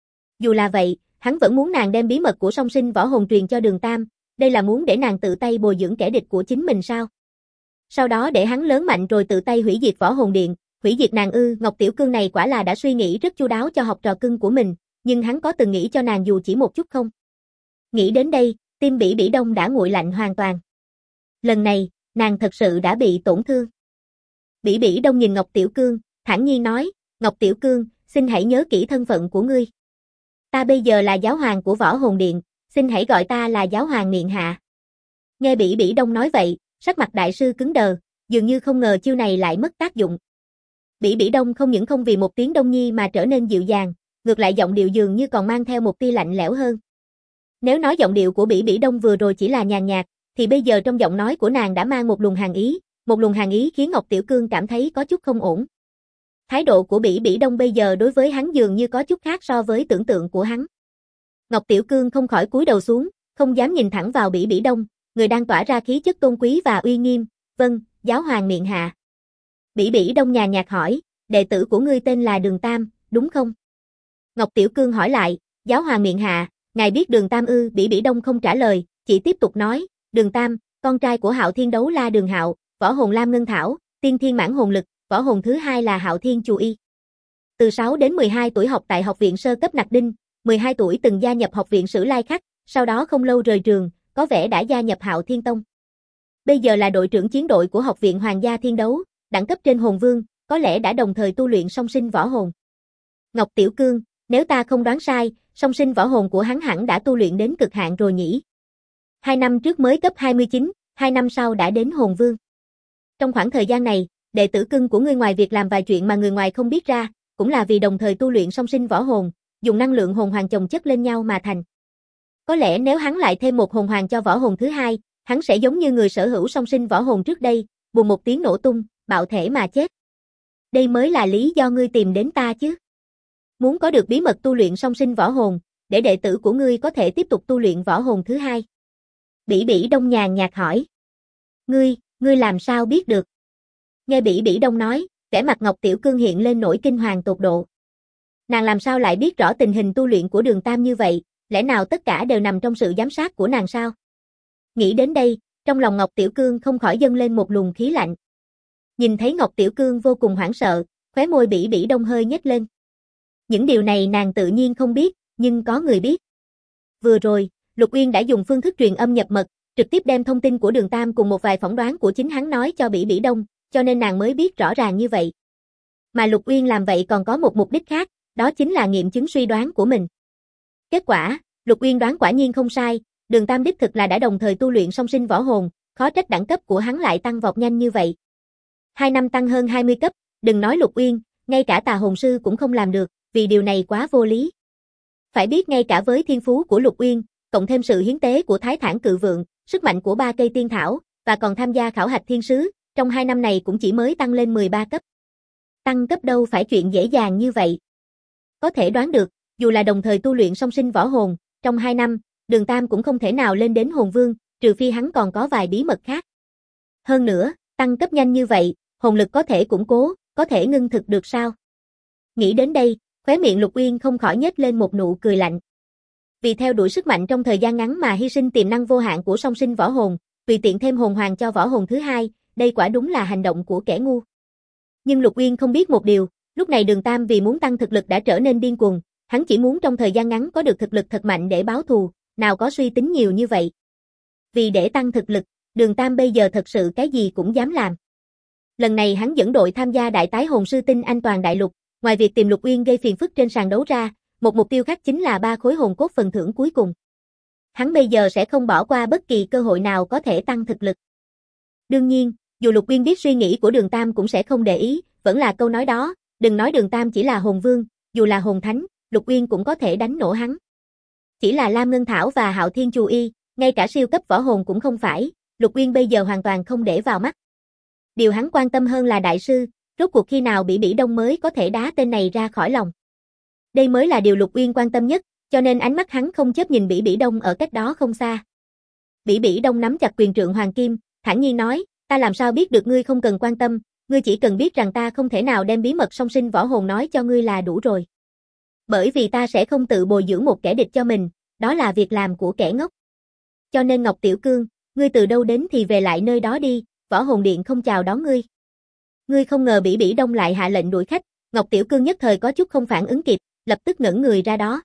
Dù là vậy, hắn vẫn muốn nàng đem bí mật của song sinh võ hồn truyền cho Đường Tam, đây là muốn để nàng tự tay bồi dưỡng kẻ địch của chính mình sao? Sau đó để hắn lớn mạnh rồi tự tay hủy diệt Võ Hồn Điện, hủy diệt nàng ư? Ngọc Tiểu Cương này quả là đã suy nghĩ rất chu đáo cho học trò cưng của mình, nhưng hắn có từng nghĩ cho nàng dù chỉ một chút không? Nghĩ đến đây, tim Bỉ Bỉ Đông đã nguội lạnh hoàn toàn. Lần này, nàng thật sự đã bị tổn thương. Bỉ Bỉ Đông nhìn Ngọc Tiểu Cương, thản nhiên nói, Ngọc Tiểu Cương, xin hãy nhớ kỹ thân phận của ngươi. Ta bây giờ là giáo hoàng của Võ Hồn Điện, xin hãy gọi ta là giáo hoàng miện hạ. Nghe Bỉ Bỉ Đông nói vậy, sắc mặt đại sư cứng đờ, dường như không ngờ chiêu này lại mất tác dụng. Bỉ Bỉ Đông không những không vì một tiếng Đông Nhi mà trở nên dịu dàng, ngược lại giọng điệu dường như còn mang theo một tia lạnh lẽo hơn. Nếu nói giọng điệu của Bỉ Bỉ Đông vừa rồi chỉ là nhàn nhạt, thì bây giờ trong giọng nói của nàng đã mang một luồng hàn ý khiến Ngọc Tiểu Cương cảm thấy có chút không ổn. Thái độ của Bỉ Bỉ Đông bây giờ đối với hắn dường như có chút khác so với tưởng tượng của hắn. Ngọc Tiểu Cương không khỏi cúi đầu xuống, không dám nhìn thẳng vào Bỉ Bỉ Đông, người đang tỏa ra khí chất tôn quý và uy nghiêm, vâng, giáo hoàng miện hạ. Bỉ Bỉ Đông nhàn nhạt hỏi, đệ tử của ngươi tên là Đường Tam, đúng không? Ngọc Tiểu Cương hỏi lại, giáo hoàng miện hạ, ngài biết Đường Tam ư? Bỉ Bỉ Đông không trả lời, chỉ tiếp tục nói, Đường Tam, con trai của Hạo Thiên Đấu La Đường Hạo, võ hồn Lam Ngân Thảo, tiên thiên mãn hồn lực, võ hồn thứ hai là Hạo Thiên Chu Y. Từ 6 đến 12 tuổi học tại học viện sơ cấp Nặc Đinh, 12 tuổi từng gia nhập học viện Sử Lai Khắc, sau đó không lâu rời trường, có vẻ đã gia nhập Hạo Thiên Tông. Bây giờ là đội trưởng chiến đội của học viện Hoàng gia Thiên Đấu, đẳng cấp trên hồn vương, có lẽ đã đồng thời tu luyện song sinh võ hồn. Ngọc Tiểu Cương, nếu ta không đoán sai, song sinh võ hồn của hắn hẳn đã tu luyện đến cực hạn rồi nhỉ? 2 năm trước mới cấp 29, 2 năm sau đã đến hồn vương. Trong khoảng thời gian này, đệ tử cưng của ngươi ngoài việc làm vài chuyện mà người ngoài không biết ra, cũng là vì đồng thời tu luyện song sinh võ hồn, dùng năng lượng hồn hoàng chồng chất lên nhau mà thành. Có lẽ nếu hắn lại thêm một hồn hoàng cho võ hồn thứ hai, hắn sẽ giống như người sở hữu song sinh võ hồn trước đây, bùng một tiếng nổ tung, bạo thể mà chết. Đây mới là lý do ngươi tìm đến ta chứ. Muốn có được bí mật tu luyện song sinh võ hồn, để đệ tử của ngươi có thể tiếp tục tu luyện võ hồn thứ hai. Bỉ Bỉ Đông nhàn nhạt hỏi. Ngươi làm sao biết được? Nghe Bỉ Bỉ Đông nói, vẻ mặt Ngọc Tiểu Cương hiện lên nỗi kinh hoàng tột độ. Nàng làm sao lại biết rõ tình hình tu luyện của Đường Tam như vậy, lẽ nào tất cả đều nằm trong sự giám sát của nàng sao? Nghĩ đến đây, trong lòng Ngọc Tiểu Cương không khỏi dâng lên một luồng khí lạnh. Nhìn thấy Ngọc Tiểu Cương vô cùng hoảng sợ, khóe môi Bỉ Bỉ Đông hơi nhếch lên. Những điều này nàng tự nhiên không biết, nhưng có người biết. Vừa rồi, Lục Uyên đã dùng phương thức truyền âm nhập mật, trực tiếp đem thông tin của Đường Tam cùng một vài phỏng đoán của chính hắn nói cho Bỉ Bỉ Đông, cho nên nàng mới biết rõ ràng như vậy. Mà Lục Uyên làm vậy còn có một mục đích khác, đó chính là nghiệm chứng suy đoán của mình. Kết quả, Lục Uyên đoán quả nhiên không sai, Đường Tam đích thực là đã đồng thời tu luyện song sinh võ hồn, khó trách đẳng cấp của hắn lại tăng vọt nhanh như vậy. 2 năm tăng hơn 20 cấp, đừng nói Lục Uyên, ngay cả Tà Hồn Sư cũng không làm được, vì điều này quá vô lý. Phải biết ngay cả với thiên phú của Lục Uyên, cộng thêm sự hiến tế của Thái Thản Cự Vượng, sức mạnh của 3 cây tiên thảo, và còn tham gia khảo hạch thiên sứ, trong 2 năm này cũng chỉ mới tăng lên 13 cấp. Tăng cấp đâu phải chuyện dễ dàng như vậy. Có thể đoán được, dù là đồng thời tu luyện song sinh võ hồn, trong 2 năm, Đường Tam cũng không thể nào lên đến hồn vương, trừ phi hắn còn có vài bí mật khác. Hơn nữa, tăng cấp nhanh như vậy, hồn lực có thể củng cố, có thể ngưng thực được sao? Nghĩ đến đây, khóe miệng Lục Uyên không khỏi nhếch lên một nụ cười lạnh. Vì theo đuổi sức mạnh trong thời gian ngắn mà hy sinh tiềm năng vô hạn của song sinh võ hồn, tùy tiện thêm hồn hoàng cho võ hồn thứ hai, đây quả đúng là hành động của kẻ ngu. Nhưng Lục Uyên không biết một điều, lúc này Đường Tam vì muốn tăng thực lực đã trở nên điên cuồng, hắn chỉ muốn trong thời gian ngắn có được thực lực thật mạnh để báo thù, nào có suy tính nhiều như vậy. Vì để tăng thực lực, Đường Tam bây giờ thật sự cái gì cũng dám làm. Lần này hắn dẫn đội tham gia đại tái hồn sư tinh Anh toàn đại lục, ngoài việc tìm Lục Uyên gây phiền phức trên sàn đấu ra, một mục tiêu khác chính là 3 khối hồn cốt phần thưởng cuối cùng. Hắn bây giờ sẽ không bỏ qua bất kỳ cơ hội nào có thể tăng thực lực. Đương nhiên, dù Lục Uyên biết suy nghĩ của Đường Tam cũng sẽ không để ý, vẫn là câu nói đó, đừng nói Đường Tam chỉ là hồn vương, dù là hồn thánh, Lục Uyên cũng có thể đánh nổ hắn. Chỉ là Lam Ngân Thảo và Hạo Thiên Chu Y, ngay cả siêu cấp võ hồn cũng không phải, Lục Uyên bây giờ hoàn toàn không để vào mắt. Điều hắn quan tâm hơn là đại sư, rốt cuộc khi nào Bỉ Bỉ Đông mới có thể đá tên này ra khỏi lòng. Đây mới là điều Lục Uyên quan tâm nhất, cho nên ánh mắt hắn không chớp nhìn Bỉ Bỉ Đông ở cách đó không xa. Bỉ Bỉ Đông nắm chặt quyền trượng hoàng kim, thản nhiên nói, ta làm sao biết được ngươi không cần quan tâm, ngươi chỉ cần biết rằng ta không thể nào đem bí mật song sinh võ hồn nói cho ngươi là đủ rồi. Bởi vì ta sẽ không tự bồi dưỡng một kẻ địch cho mình, đó là việc làm của kẻ ngốc. Cho nên Ngọc Tiểu Cương, ngươi từ đâu đến thì về lại nơi đó đi, võ hồn điện không chào đón ngươi. Ngươi không ngờ Bỉ Bỉ Đông lại hạ lệnh đuổi khách, Ngọc Tiểu Cương nhất thời có chút không phản ứng kịp, lập tức ngẩn người ra đó.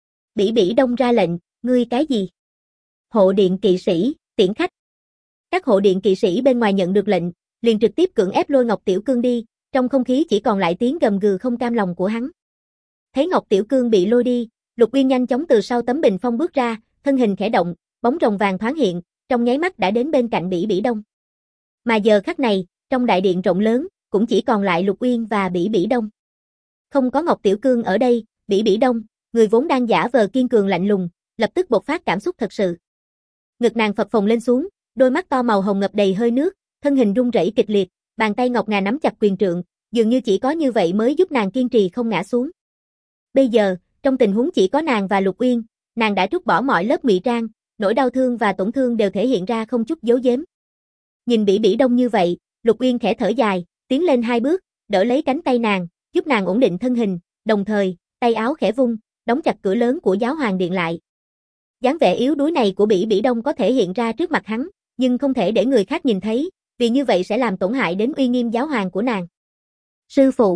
Bỉ Bỉ Đông ra lệnh, ngươi cái gì? Hộ điện kỵ sĩ, tiễn khách. Các hộ điện kỵ sĩ bên ngoài nhận được lệnh, liền trực tiếp cưỡng ép lôi Ngọc Tiểu Cương đi, trong không khí chỉ còn lại tiếng gầm gừ không cam lòng của hắn. Thấy Ngọc Tiểu Cương bị lôi đi, Lục Uyên nhanh chóng từ sau tấm bình phong bước ra, thân hình khẽ động, bóng rồng vàng thoáng hiện, trong nháy mắt đã đến bên cạnh Bỉ Bỉ Đông. Mà giờ khắc này, trong đại điện rộng lớn, cũng chỉ còn lại Lục Uyên và Bỉ Bỉ Đông. Không có Ngọc Tiểu Cương ở đây, Bỉ Bỉ Đông, người vốn đang giả vờ kiên cường lạnh lùng, lập tức bộc phát cảm xúc thật sự. Ngực nàng phập phồng lên xuống, đôi mắt to màu hồng ngập đầy hơi nước, thân hình run rẩy kịch liệt, bàn tay ngọc ngà nắm chặt quyền trượng, dường như chỉ có như vậy mới giúp nàng kiên trì không ngã xuống. Bây giờ, trong tình huống chỉ có nàng và Lục Uyên, nàng đã trút bỏ mọi lớp ngụy trang, nỗi đau thương và tổn thương đều thể hiện ra không chút giấu giếm. Nhìn Bỉ Bỉ Đông như vậy, Lục Uyên khẽ thở dài, tiến lên 2 bước, đỡ lấy cánh tay nàng, giúp nàng ổn định thân hình, đồng thời, tay áo khẽ vung, đóng chặt cửa lớn của Giáo Hoàng điện lại. Dáng vẻ yếu đuối này của Bỉ Bỉ Đông có thể hiện ra trước mặt hắn, nhưng không thể để người khác nhìn thấy, vì như vậy sẽ làm tổn hại đến uy nghiêm giáo hoàng của nàng. Sư phụ.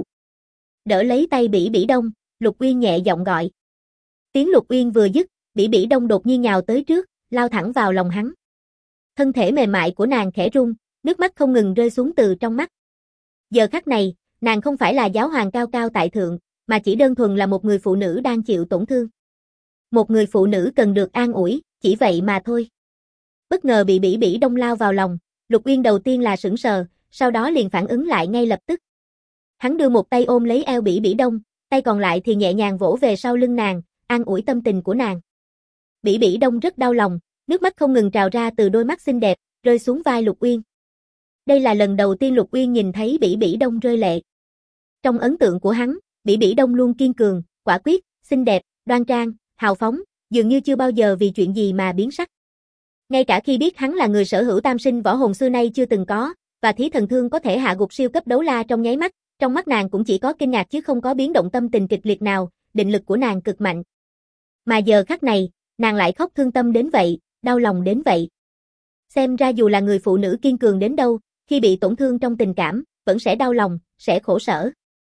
Đỡ lấy tay Bỉ Bỉ Đông, Lục Uyên nhẹ giọng gọi. Tiếng Lục Uyên vừa dứt, Bỉ Bỉ Đông đột nhiên nhào tới trước, lao thẳng vào lòng hắn. Thân thể mềm mại của nàng khẽ rung, nước mắt không ngừng rơi xuống từ trong mắt. Giờ khắc này, nàng không phải là giáo hoàng cao cao tại thượng, mà chỉ đơn thuần là một người phụ nữ đang chịu tổn thương. Một người phụ nữ cần được an ủi, chỉ vậy mà thôi. Bất ngờ bị Bỉ Bỉ Đông lao vào lòng, Lục Uyên đầu tiên là sững sờ, sau đó liền phản ứng lại ngay lập tức. Hắn đưa một tay ôm lấy eo Bỉ Bỉ Đông, tay còn lại thì nhẹ nhàng vỗ về sau lưng nàng, an ủi tâm tình của nàng. Bỉ Bỉ Đông rất đau lòng, nước mắt không ngừng trào ra từ đôi mắt xinh đẹp, rơi xuống vai Lục Uyên. Đây là lần đầu tiên Lục Uyên nhìn thấy Bỉ Bỉ Đông rơi lệ. Trong ấn tượng của hắn, Bỉ Bỉ Đông luôn kiên cường, quả quyết, xinh đẹp, đoan trang, hào phóng, dường như chưa bao giờ vì chuyện gì mà biến sắc. Ngay cả khi biết hắn là người sở hữu tam sinh võ hồn xưa nay chưa từng có, và thí thần thương có thể hạ gục siêu cấp đấu la trong nháy mắt, Trong mắt nàng cũng chỉ có kinh ngạc chứ không có biến động tâm tình kịch liệt nào, định lực của nàng cực mạnh. Mà giờ khắc này, nàng lại khóc thương tâm đến vậy, đau lòng đến vậy. Xem ra dù là người phụ nữ kiên cường đến đâu, khi bị tổn thương trong tình cảm, vẫn sẽ đau lòng, sẽ khổ sở.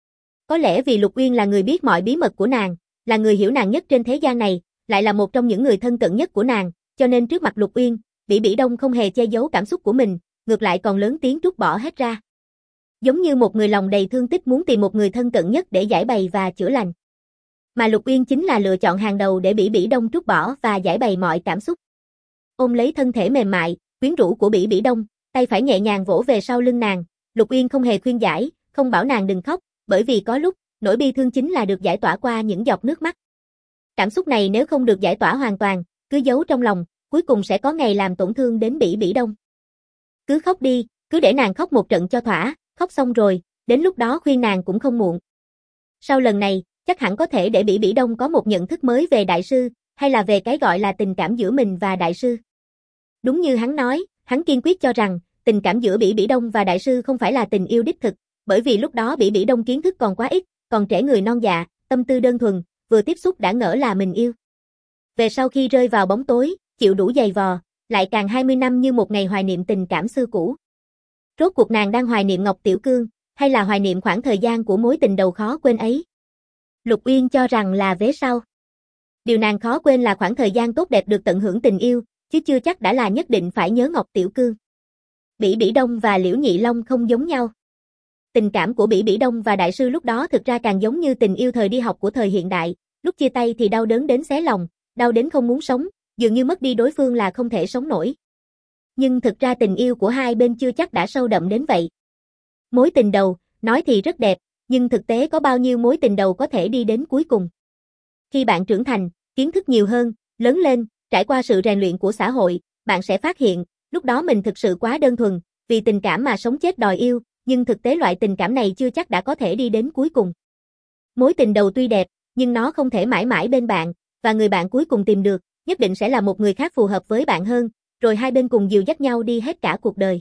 Có lẽ vì Lục Uyên là người biết mọi bí mật của nàng, là người hiểu nàng nhất trên thế gian này, lại là một trong những người thân cận nhất của nàng, cho nên trước mặt Lục Uyên, Bỉ Bỉ Đông không hề che giấu cảm xúc của mình, ngược lại còn lớn tiếng trút bỏ hết ra. Giống như một người lòng đầy thương tích muốn tìm một người thân cận nhất để giải bày và chữa lành. Mà Lục Uyên chính là lựa chọn hàng đầu để Bỉ Bỉ Đông trút bỏ và giải bày mọi cảm xúc. Ôm lấy thân thể mềm mại, quyến rũ của Bỉ Bỉ Đông, tay phải nhẹ nhàng vỗ về sau lưng nàng, Lục Uyên không hề khuyên giải, không bảo nàng đừng khóc, bởi vì có lúc, nỗi bi thương chính là được giải tỏa qua những giọt nước mắt. Cảm xúc này nếu không được giải tỏa hoàn toàn, cứ giấu trong lòng, cuối cùng sẽ có ngày làm tổn thương đến Bỉ Bỉ Đông. Cứ khóc đi, cứ để nàng khóc một trận cho thỏa, khóc xong rồi, đến lúc đó khuyên nàng cũng không muộn. Sau lần này, chắc hẳn có thể để Bỉ Bỉ Đông có một nhận thức mới về đại sư, hay là về cái gọi là tình cảm giữa mình và đại sư. Đúng như hắn nói, hắn kiên quyết cho rằng, tình cảm giữa Bỉ Bỉ Đông và đại sư không phải là tình yêu đích thực, bởi vì lúc đó Bỉ Bỉ Đông kiến thức còn quá ít, còn trẻ người non dạ, tâm tư đơn thuần, vừa tiếp xúc đã ngỡ là mình yêu. Về sau khi rơi vào bóng tối, chịu đủ giày vò, lại càng 20 năm như một ngày hoài niệm tình cảm xưa cũ. Rốt cuộc nàng đang hoài niệm Ngọc Tiểu Cương, hay là hoài niệm khoảng thời gian của mối tình đầu khó quên ấy? Lục Uyên cho rằng là vế sau. Điều nàng khó quên là khoảng thời gian tốt đẹp được tận hưởng tình yêu, chứ chưa chắc đã là nhất định phải nhớ Ngọc Tiểu Cương. Bỉ Bỉ Đông và Liễu Nhị Long không giống nhau. Tình cảm của Bỉ Bỉ Đông và đại sư lúc đó thực ra càng giống như tình yêu thời đi học của thời hiện đại, lúc chia tay thì đau đớn đến xé lòng, đau đến không muốn sống, dường như mất đi đối phương là không thể sống nổi. Nhưng thực ra tình yêu của hai bên chưa chắc đã sâu đậm đến vậy. Mối tình đầu, nói thì rất đẹp, nhưng thực tế có bao nhiêu mối tình đầu có thể đi đến cuối cùng. Khi bạn trưởng thành, kiến thức nhiều hơn, lớn lên, trải qua sự rèn luyện của xã hội, bạn sẽ phát hiện, lúc đó mình thực sự quá đơn thuần, vì tình cảm mà sống chết đòi yêu, nhưng thực tế loại tình cảm này chưa chắc đã có thể đi đến cuối cùng. Mối tình đầu tuy đẹp, nhưng nó không thể mãi mãi bên bạn, và người bạn cuối cùng tìm được, nhất định sẽ là một người khác phù hợp với bạn hơn, rồi hai bên cùng dìu dắt nhau đi hết cả cuộc đời.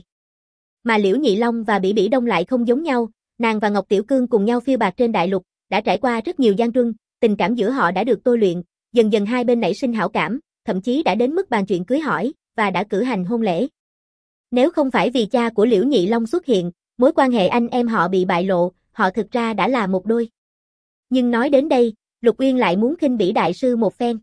Mà Liễu Nhị Long và Bỉ Bỉ Đông lại không giống nhau, nàng và Ngọc Tiểu Cương cùng nhau phiêu bạt trên đại lục, đã trải qua rất nhiều gian truân, tình cảm giữa họ đã được tôi luyện, dần dần hai bên nảy sinh hảo cảm, thậm chí đã đến mức bàn chuyện cưới hỏi, và đã cử hành hôn lễ. Nếu không phải vì cha của Liễu Nhị Long xuất hiện, mối quan hệ anh em họ bị bại lộ, họ thực ra đã là một đôi. Nhưng nói đến đây, Lục Uyên lại muốn khinh bỉ đại sư một phen.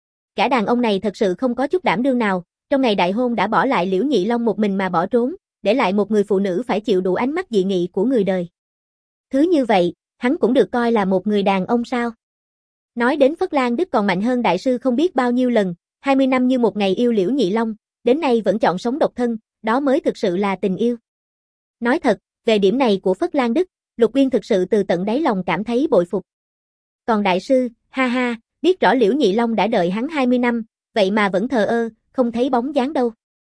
Cả đàn ông này thật sự không có chút đảm đương nào, trong ngày đại hôn đã bỏ lại Liễu Nhị Long một mình mà bỏ trốn, để lại một người phụ nữ phải chịu đủ ánh mắt dị nghị của người đời. Thứ như vậy, hắn cũng được coi là một người đàn ông sao? Nói đến Phất Lan Đức còn mạnh hơn đại sư không biết bao nhiêu lần, 20 năm như một ngày yêu Liễu Nhị Long, đến nay vẫn chọn sống độc thân, đó mới thực sự là tình yêu. Nói thật, về điểm này của Phất Lan Đức, Lục Uyên thực sự từ tận đáy lòng cảm thấy bội phục. Còn đại sư, ha ha, biết rõ Liễu Nhị Long đã đợi hắn 20 năm, vậy mà vẫn thờ ơ, không thấy bóng dáng đâu.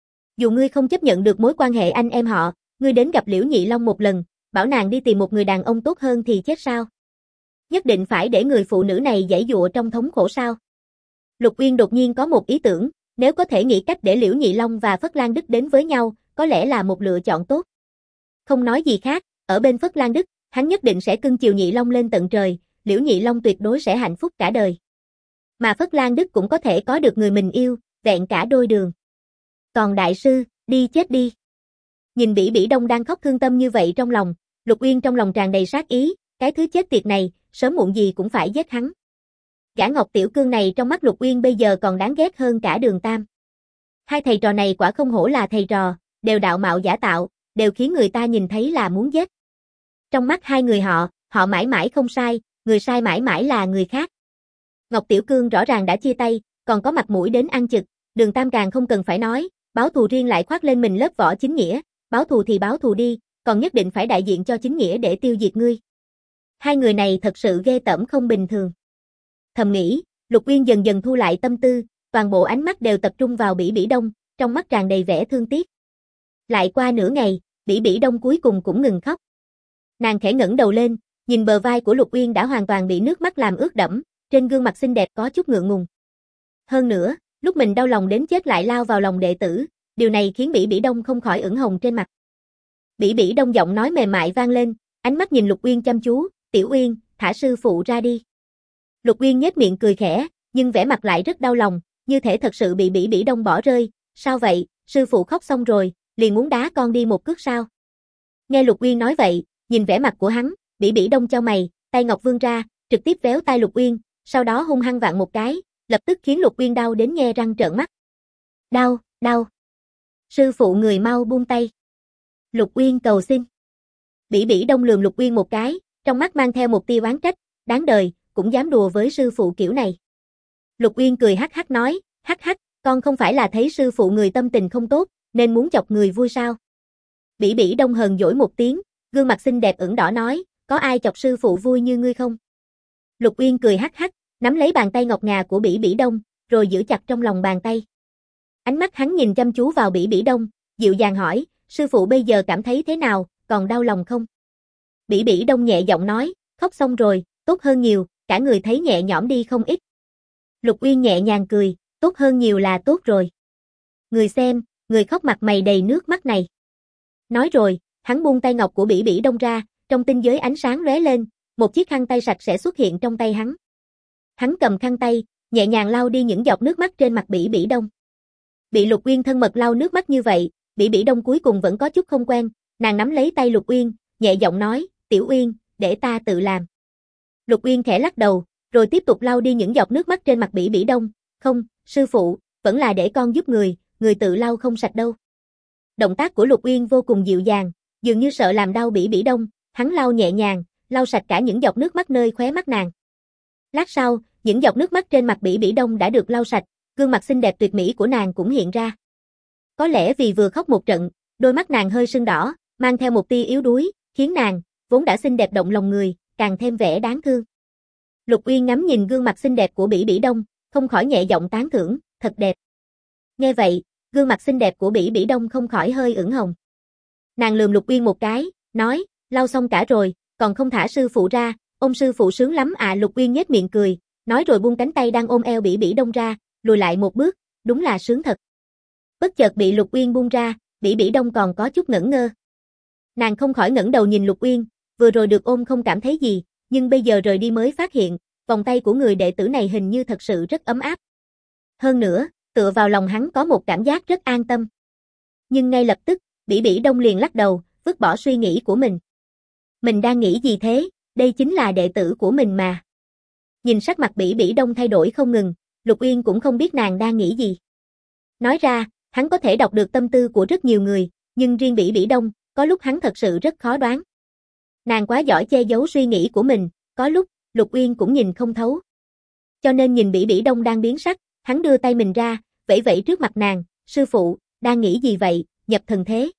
Dù ngươi không chấp nhận được mối quan hệ anh em họ, ngươi đến gặp Liễu Nhị Long một lần, bảo nàng đi tìm một người đàn ông tốt hơn thì chết sao? Nhất định phải để người phụ nữ này giãy giụa trong thống khổ sao? Lục Uyên đột nhiên có một ý tưởng, nếu có thể nghĩ cách để Liễu Nhị Long và Phất Lan Đức đến với nhau, có lẽ là một lựa chọn tốt. Không nói gì khác, ở bên Phất Lan Đức, hắn nhất định sẽ cưng chiều Nhị Long lên tận trời, Liễu Nhị Long tuyệt đối sẽ hạnh phúc cả đời. Mà Phất Lan Đức cũng có thể có được người mình yêu, vẹn cả đôi đường. Còn đại sư, đi chết đi. Nhìn Bỉ Bỉ Đông đang khóc thương tâm như vậy trong lòng, Lục Uyên trong lòng tràn đầy sát ý, cái thứ chết tiệt này, sớm muộn gì cũng phải giết hắn. Gã Ngọc Tiểu Cương này trong mắt Lục Uyên bây giờ còn đáng ghét hơn cả Đường Tam. Hai thầy trò này quả không hổ là thầy trò, đều đạo mạo giả tạo, đều khiến người ta nhìn thấy là muốn giết. Trong mắt hai người họ mãi mãi không sai, người sai mãi mãi là người khác. Ngọc Tiểu Cương rõ ràng đã chia tay, còn có mặt mũi đến ăn chực, Đường Tam càng không cần phải nói, báo thù riêng lại khoác lên mình lớp vỏ chính nghĩa, báo thù thì báo thù đi, còn nhất định phải đại diện cho chính nghĩa để tiêu diệt ngươi. Hai người này thật sự ghê tởm không bình thường. Thầm nghĩ, Lục Uyên dần dần thu lại tâm tư, toàn bộ ánh mắt đều tập trung vào Bỉ Bỉ Đông, trong mắt tràn đầy vẻ thương tiếc. Lại qua nửa ngày, Bỉ Bỉ Đông cuối cùng cũng ngừng khóc. Nàng khẽ ngẩng đầu lên, nhìn bờ vai của Lục Uyên đã hoàn toàn bị nước mắt làm ướt đẫm, trên gương mặt xinh đẹp có chút ngượng ngùng. Hơn nữa, lúc mình đau lòng đến chết lại lao vào lòng đệ tử, điều này khiến Bỉ Bỉ Đông không khỏi ửng hồng trên mặt. Bỉ Bỉ Đông giọng nói mềm mại vang lên, ánh mắt nhìn Lục Uyên chăm chú, "Tiểu Uyên, thả sư phụ ra đi." Lục Uyên nhếch miệng cười khẽ, nhưng vẻ mặt lại rất đau lòng, như thể thật sự bị Bỉ Bỉ Đông bỏ rơi. "Sao vậy, sư phụ khóc xong rồi, liền muốn đá con đi một cước sao?" Nghe Lục Uyên nói vậy, nhìn vẻ mặt của hắn, Bỉ Bỉ Đông chau mày, tay ngọc vươn ra, trực tiếp véo tai Lục Uyên, sau đó hung hăng vặn một cái, lập tức khiến Lục Uyên đau đến nhe răng trợn mắt. "Đau, đau. Sư phụ người mau buông tay." Lục Uyên cầu xin. Bỉ Bỉ Đông lườm Lục Uyên một cái, trong mắt mang theo một tia oán trách, "Đáng đời, cũng dám đùa với sư phụ kiểu này." Lục Uyên cười hắc hắc nói, "Hắc hắc, con không phải là thấy sư phụ người tâm tình không tốt, nên muốn chọc người vui sao?" Bỉ Bỉ Đông hờn dỗi một tiếng, gương mặt xinh đẹp ửng đỏ nói, "Có ai chọc sư phụ vui như ngươi không?" Lục Uyên cười hắc hắc, nắm lấy bàn tay ngọc ngà của Bỉ Bỉ Đông, rồi giữ chặt trong lòng bàn tay. Ánh mắt hắn nhìn chăm chú vào Bỉ Bỉ Đông, dịu dàng hỏi, "Sư phụ bây giờ cảm thấy thế nào, còn đau lòng không?" Bỉ Bỉ Đông nhẹ giọng nói, "Khóc xong rồi, tốt hơn nhiều, cả người thấy nhẹ nhõm đi không ít." Lục Uyên nhẹ nhàng cười, "Tốt hơn nhiều là tốt rồi. Người xem, người khóc mặt mày đầy nước mắt này." Nói rồi, hắn buông tay ngọc của Bỉ Bỉ Đông ra, trong tinh giới ánh sáng lóe lên, một chiếc khăn tay sạch sẽ xuất hiện trong tay hắn. Hắn cầm khăn tay, nhẹ nhàng lau đi những giọt nước mắt trên mặt Bỉ Bỉ Đông. Bị Lục Uyên thân mật lau nước mắt như vậy, Bỉ Bỉ Đông cuối cùng vẫn có chút không quen, nàng nắm lấy tay Lục Uyên, nhẹ giọng nói, "Tiểu Uyên, để ta tự làm." Lục Uyên khẽ lắc đầu, rồi tiếp tục lau đi những giọt nước mắt trên mặt Bỉ Bỉ Đông, "Không, sư phụ, vẫn là để con giúp người tự lau không sạch đâu." Động tác của Lục Uyên vô cùng dịu dàng, dường như sợ làm đau Bỉ Bỉ Đông, hắn lau nhẹ nhàng, lau sạch cả những giọt nước mắt nơi khóe mắt nàng. Lát sau, những giọt nước mắt trên mặt Bỉ Bỉ Đông đã được lau sạch, gương mặt xinh đẹp tuyệt mỹ của nàng cũng hiện ra. Có lẽ vì vừa khóc một trận, đôi mắt nàng hơi sưng đỏ, mang theo một tia yếu đuối, khiến nàng, vốn đã xinh đẹp động lòng người, càng thêm vẻ đáng thương. Lục Uyên ngắm nhìn gương mặt xinh đẹp của Bỉ Bỉ Đông, không khỏi nhẹ giọng tán thưởng, "Thật đẹp." Nghe vậy, gương mặt xinh đẹp của Bỉ Bỉ Đông không khỏi hơi ửng hồng. Nàng lườm Lục Uyên một cái, nói, "Lau xong cả rồi, còn không thả sư phụ ra, ôm sư phụ sướng lắm à." Lục Uyên nhếch miệng cười, nói rồi buông cánh tay đang ôm eo Bỉ Bỉ Đông ra, lùi lại một bước, "Đúng là sướng thật." Bất chợt bị Lục Uyên buông ra, Bỉ Bỉ Đông còn có chút ngẩn ngơ. Nàng không khỏi ngẩng đầu nhìn Lục Uyên, vừa rồi được ôm không cảm thấy gì, nhưng bây giờ rời đi mới phát hiện, vòng tay của người đệ tử này hình như thật sự rất ấm áp. Hơn nữa, tựa vào lòng hắn có một cảm giác rất an tâm. Nhưng ngay lập tức, Bỉ Bỉ Đông liền lắc đầu, vứt bỏ suy nghĩ của mình. "Mình đang nghĩ gì thế, đây chính là đệ tử của mình mà." Nhìn sắc mặt Bỉ Bỉ Đông thay đổi không ngừng, Lục Uyên cũng không biết nàng đang nghĩ gì. Nói ra, hắn có thể đọc được tâm tư của rất nhiều người, nhưng riêng Bỉ Bỉ Đông, có lúc hắn thật sự rất khó đoán. Nàng quá giỏi che giấu suy nghĩ của mình, có lúc, Lục Uyên cũng nhìn không thấu. Cho nên nhìn Bỉ Bỉ Đông đang biến sắc, hắn đưa tay mình ra, vẫy vẫy trước mặt nàng, "Sư phụ, đang nghĩ gì vậy, nhập thần thế?"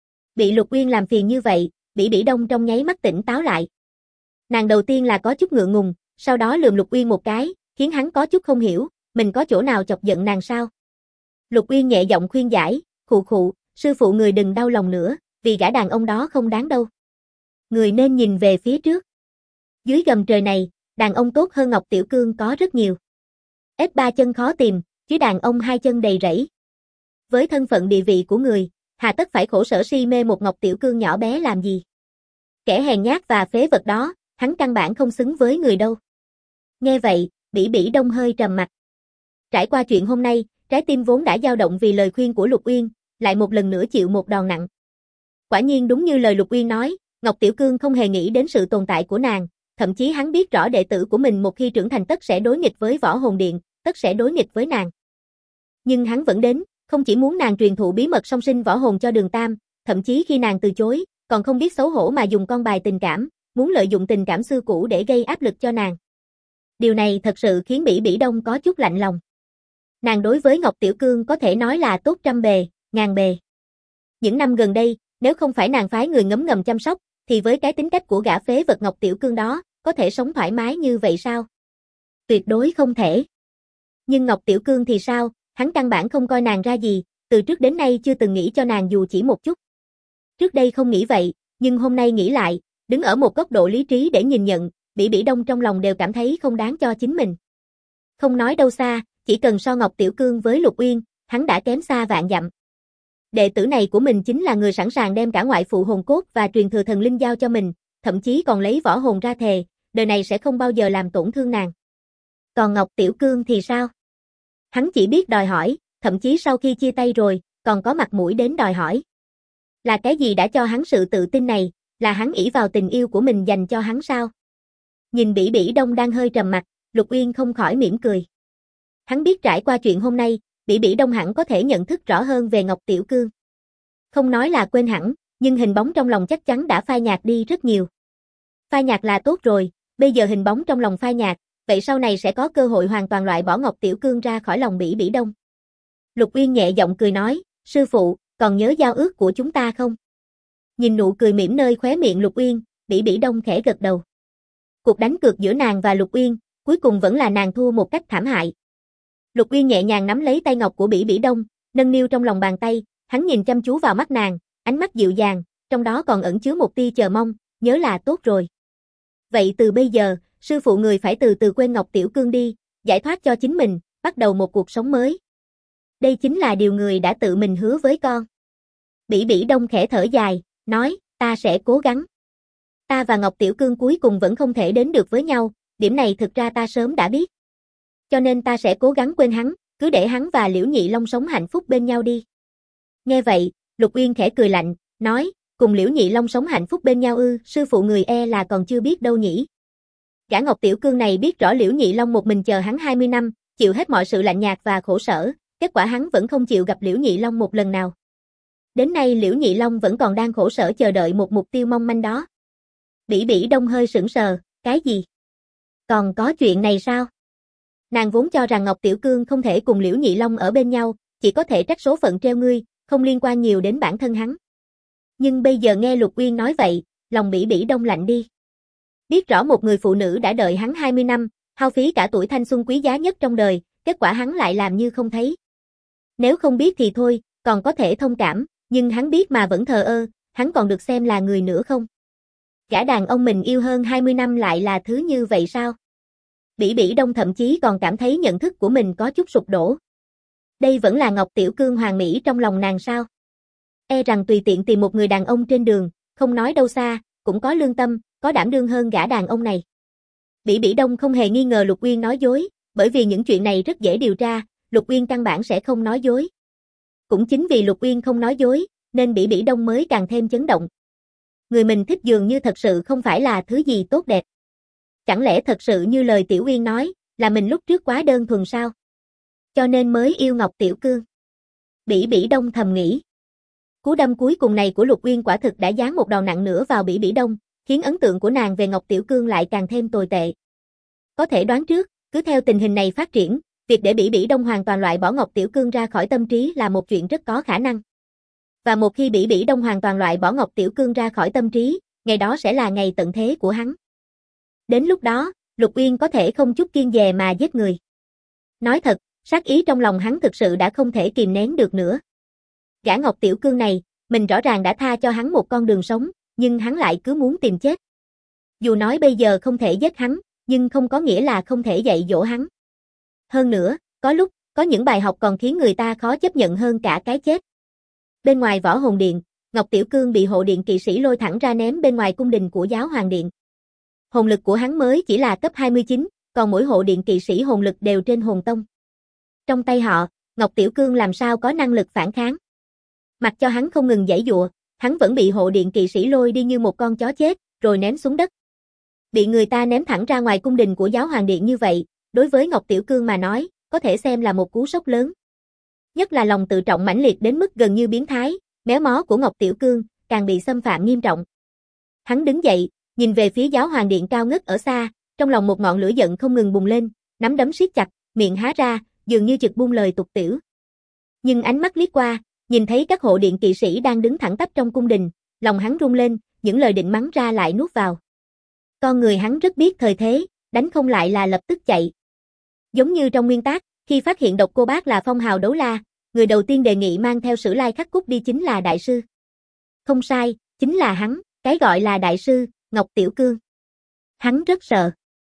Bị Lục Uyên làm phiền như vậy, Bỉ Bỉ Đông trong nháy mắt tỉnh táo lại. Nàng đầu tiên là có chút ngượng ngùng, sau đó lườm Lục Uyên một cái, khiến hắn có chút không hiểu, mình có chỗ nào chọc giận nàng sao? Lục Uyên nhẹ giọng khuyên giải, "Khụ khụ, sư phụ người đừng đau lòng nữa, vì gã đàn ông đó không đáng đâu. Người nên nhìn về phía trước. Dưới gầm trời này, đàn ông tốt hơn Ngọc Tiểu Cương có rất nhiều. Ếch ba chân khó tìm, chứ đàn ông hai chân đầy rẫy. Với thân phận địa vị của người, hà tất phải khổ sở si mê một Ngọc Tiểu Cương nhỏ bé làm gì? Kẻ hèn nhát và phế vật đó, hắn căn bản không xứng với người đâu." Nghe vậy, Bỉ Bỉ Đông hơi trầm mặt. Trải qua chuyện hôm nay, trái tim vốn đã dao động vì lời khuyên của Lục Uyên, lại một lần nữa chịu một đòn nặng. Quả nhiên đúng như lời Lục Uyên nói, Ngọc Tiểu Cương không hề nghĩ đến sự tồn tại của nàng, thậm chí hắn biết rõ đệ tử của mình một khi trưởng thành tất sẽ đối nghịch với Võ Hồn Điện, tất sẽ đối nghịch với nàng. Nhưng hắn vẫn đến, không chỉ muốn nàng truyền thụ bí mật song sinh võ hồn cho Đường Tam, thậm chí khi nàng từ chối, còn không biết xấu hổ mà dùng con bài tình cảm, muốn lợi dụng tình cảm xưa cũ để gây áp lực cho nàng. Điều này thật sự khiến Bỉ Bỉ Đông có chút lạnh lòng. Nàng đối với Ngọc Tiểu Cương có thể nói là tốt trăm bề, ngàn bề. Những năm gần đây, nếu không phải nàng phái người ngấm ngầm chăm sóc, thì với cái tính cách của gã phế vật Ngọc Tiểu Cương đó, có thể sống thoải mái như vậy sao? Tuyệt đối không thể. Nhưng Ngọc Tiểu Cương thì sao, hắn căn bản không coi nàng ra gì, từ trước đến nay chưa từng nghĩ cho nàng dù chỉ một chút. Trước đây không nghĩ vậy, nhưng hôm nay nghĩ lại, đứng ở một góc độ lý trí để nhìn nhận, Bỉ Bỉ Đông trong lòng đều cảm thấy không đáng cho chính mình. Không nói đâu xa, chỉ cần so Ngọc Tiểu Cương với Lục Uyên, hắn đã kém xa vạn dặm. Đệ tử này của mình chính là người sẵn sàng đem cả ngoại phụ hồn cốt và truyền thừa thần linh giao cho mình, thậm chí còn lấy võ hồn ra thề, đời này sẽ không bao giờ làm tổn thương nàng. Còn Ngọc Tiểu Cương thì sao? Hắn chỉ biết đòi hỏi, thậm chí sau khi chia tay rồi, còn có mặt mũi đến đòi hỏi. Là cái gì đã cho hắn sự tự tin này, là hắn ỷ vào tình yêu của mình dành cho hắn sao? Nhìn Bỉ Bỉ Đông đang hơi trầm mặt, Lục Uyên không khỏi mỉm cười. Hắn biết trải qua chuyện hôm nay, Bỉ Bỉ Đông hẳn có thể nhận thức rõ hơn về Ngọc Tiểu Cương. Không nói là quên hẳn, nhưng hình bóng trong lòng chắc chắn đã phai nhạt đi rất nhiều. Phai nhạt là tốt rồi, bây giờ hình bóng trong lòng phai nhạt, vậy sau này sẽ có cơ hội hoàn toàn loại bỏ Ngọc Tiểu Cương ra khỏi lòng Bỉ Bỉ Đông. Lục Uyên nhẹ giọng cười nói, sư phụ, còn nhớ giao ước của chúng ta không? Nhìn nụ cười mỉm nơi khóe miệng Lục Uyên, Bỉ Bỉ Đông khẽ gật đầu. Cuộc đánh cược giữa nàng và Lục Uyên, cuối cùng vẫn là nàng thua một cách thảm hại. Lục Uyên nhẹ nhàng nắm lấy tay ngọc của Bỉ Bỉ Đông, nâng niu trong lòng bàn tay, hắn nhìn chăm chú vào mắt nàng, ánh mắt dịu dàng, trong đó còn ẩn chứa một tia chờ mong, nhớ là tốt rồi. Vậy từ bây giờ, sư phụ người phải từ từ quên Ngọc Tiểu Cương đi, giải thoát cho chính mình, bắt đầu một cuộc sống mới. Đây chính là điều người đã tự mình hứa với con. Bỉ Bỉ Đông khẽ thở dài, nói, ta sẽ cố gắng. Ta và Ngọc Tiểu Cương cuối cùng vẫn không thể đến được với nhau, điểm này thực ra ta sớm đã biết. Cho nên ta sẽ cố gắng quên hắn, cứ để hắn và Liễu Nhị Long sống hạnh phúc bên nhau đi. Nghe vậy, Lục Uyên khẽ cười lạnh, nói, cùng Liễu Nhị Long sống hạnh phúc bên nhau ư, sư phụ người e là còn chưa biết đâu nhỉ. Gã Ngọc Tiểu Cương này biết rõ Liễu Nhị Long một mình chờ hắn 20 năm, chịu hết mọi sự lạnh nhạt và khổ sở, kết quả hắn vẫn không chịu gặp Liễu Nhị Long một lần nào. Đến nay Liễu Nhị Long vẫn còn đang khổ sở chờ đợi một mục tiêu mong manh đó. Bỉ Bỉ Đông hơi sững sờ, cái gì? Còn có chuyện này sao? Nàng vốn cho rằng Ngọc Tiểu Cương không thể cùng Liễu Nhị Long ở bên nhau, chỉ có thể trách số phận treo ngươi, không liên quan nhiều đến bản thân hắn. Nhưng bây giờ nghe Lục Uyên nói vậy, lòng Bỉ Bỉ Đông lạnh đi. Biết rõ một người phụ nữ đã đợi hắn 20 năm, hao phí cả tuổi thanh xuân quý giá nhất trong đời, kết quả hắn lại làm như không thấy. Nếu không biết thì thôi, còn có thể thông cảm, nhưng hắn biết mà vẫn thờ ơ, hắn còn được xem là người nữa không? Gã đàn ông mình yêu hơn 20 năm lại là thứ như vậy sao? Bỉ Bỉ Đông thậm chí còn cảm thấy nhận thức của mình có chút sụp đổ. Đây vẫn là Ngọc Tiểu Cương hoàn mỹ trong lòng nàng sao? E rằng tùy tiện tìm một người đàn ông trên đường, không nói đâu xa, cũng có lương tâm, có đảm đương hơn gã đàn ông này. Bỉ Bỉ Đông không hề nghi ngờ Lục Uyên nói dối, bởi vì những chuyện này rất dễ điều tra, Lục Uyên căn bản sẽ không nói dối. Cũng chính vì Lục Uyên không nói dối, nên Bỉ Bỉ Đông mới càng thêm chấn động. Người mình thích dường như thật sự không phải là thứ gì tốt đẹp. Chẳng lẽ thật sự như lời Tiểu Uyên nói, là mình lúc trước quá đơn thuần sao? Cho nên mới yêu Ngọc Tiểu Cương. Bỉ Bỉ Đông thầm nghĩ. Cú đâm cuối cùng này của Lục Uyên quả thực đã giáng một đòn nặng nữa vào Bỉ Bỉ Đông, khiến ấn tượng của nàng về Ngọc Tiểu Cương lại càng thêm tồi tệ. Có thể đoán trước, cứ theo tình hình này phát triển, việc để Bỉ Bỉ Đông hoàn toàn loại bỏ Ngọc Tiểu Cương ra khỏi tâm trí là một chuyện rất có khả năng. Và một khi Bỉ Bỉ Đông hoàn toàn loại bỏ Ngọc Tiểu Cương ra khỏi tâm trí, ngày đó sẽ là ngày tận thế của hắn. Đến lúc đó, Lục Uyên có thể không chút kiêng dè mà giết người. Nói thật, sát ý trong lòng hắn thực sự đã không thể kìm nén được nữa. Gã Ngọc Tiểu Cương này, mình rõ ràng đã tha cho hắn một con đường sống, nhưng hắn lại cứ muốn tìm chết. Dù nói bây giờ không thể giết hắn, nhưng không có nghĩa là không thể dạy dỗ hắn. Hơn nữa, có lúc, có những bài học còn khiến người ta khó chấp nhận hơn cả cái chết. Bên ngoài Võ Hồn Điện, Ngọc Tiểu Cương bị hộ điện kỵ sĩ lôi thẳng ra ném bên ngoài cung đình của Giáo Hoàng Điện. Hồn lực của hắn mới chỉ là cấp 29, còn mỗi hộ điện kỵ sĩ hồn lực đều trên hồn tông. Trong tay họ, Ngọc Tiểu Cương làm sao có năng lực phản kháng. Mặc cho hắn không ngừng giãy giụa, hắn vẫn bị hộ điện kỵ sĩ lôi đi như một con chó chết, rồi ném xuống đất. Bị người ta ném thẳng ra ngoài cung đình của Giáo Hoàng Điện như vậy, đối với Ngọc Tiểu Cương mà nói, có thể xem là một cú sốc lớn. Nhất là lòng tự trọng mãnh liệt đến mức gần như biến thái, méo mó của Ngọc Tiểu Cương, càng bị xâm phạm nghiêm trọng. Hắn đứng dậy, nhìn về phía Giáo Hoàng Điện cao ngất ở xa, trong lòng một ngọn lửa giận không ngừng bùng lên, nắm đấm siết chặt, miệng há ra, dường như chực buông lời tục tĩu. Nhưng ánh mắt liếc qua, nhìn thấy các hộ điện kỵ sĩ đang đứng thẳng tắp trong cung đình, lòng hắn rung lên, những lời định mắng ra lại nuốt vào. Con người hắn rất biết thời thế, đánh không lại là lập tức chạy. Giống như trong nguyên tác, khi phát hiện Độc Cô Bác là phong hào đấu la, người đầu tiên đề nghị mang theo Sử Lai Khắc Cút đi chính là đại sư. Không sai, chính là hắn, cái gọi là đại sư, Ngọc Tiểu Cương. Hắn rất sợ.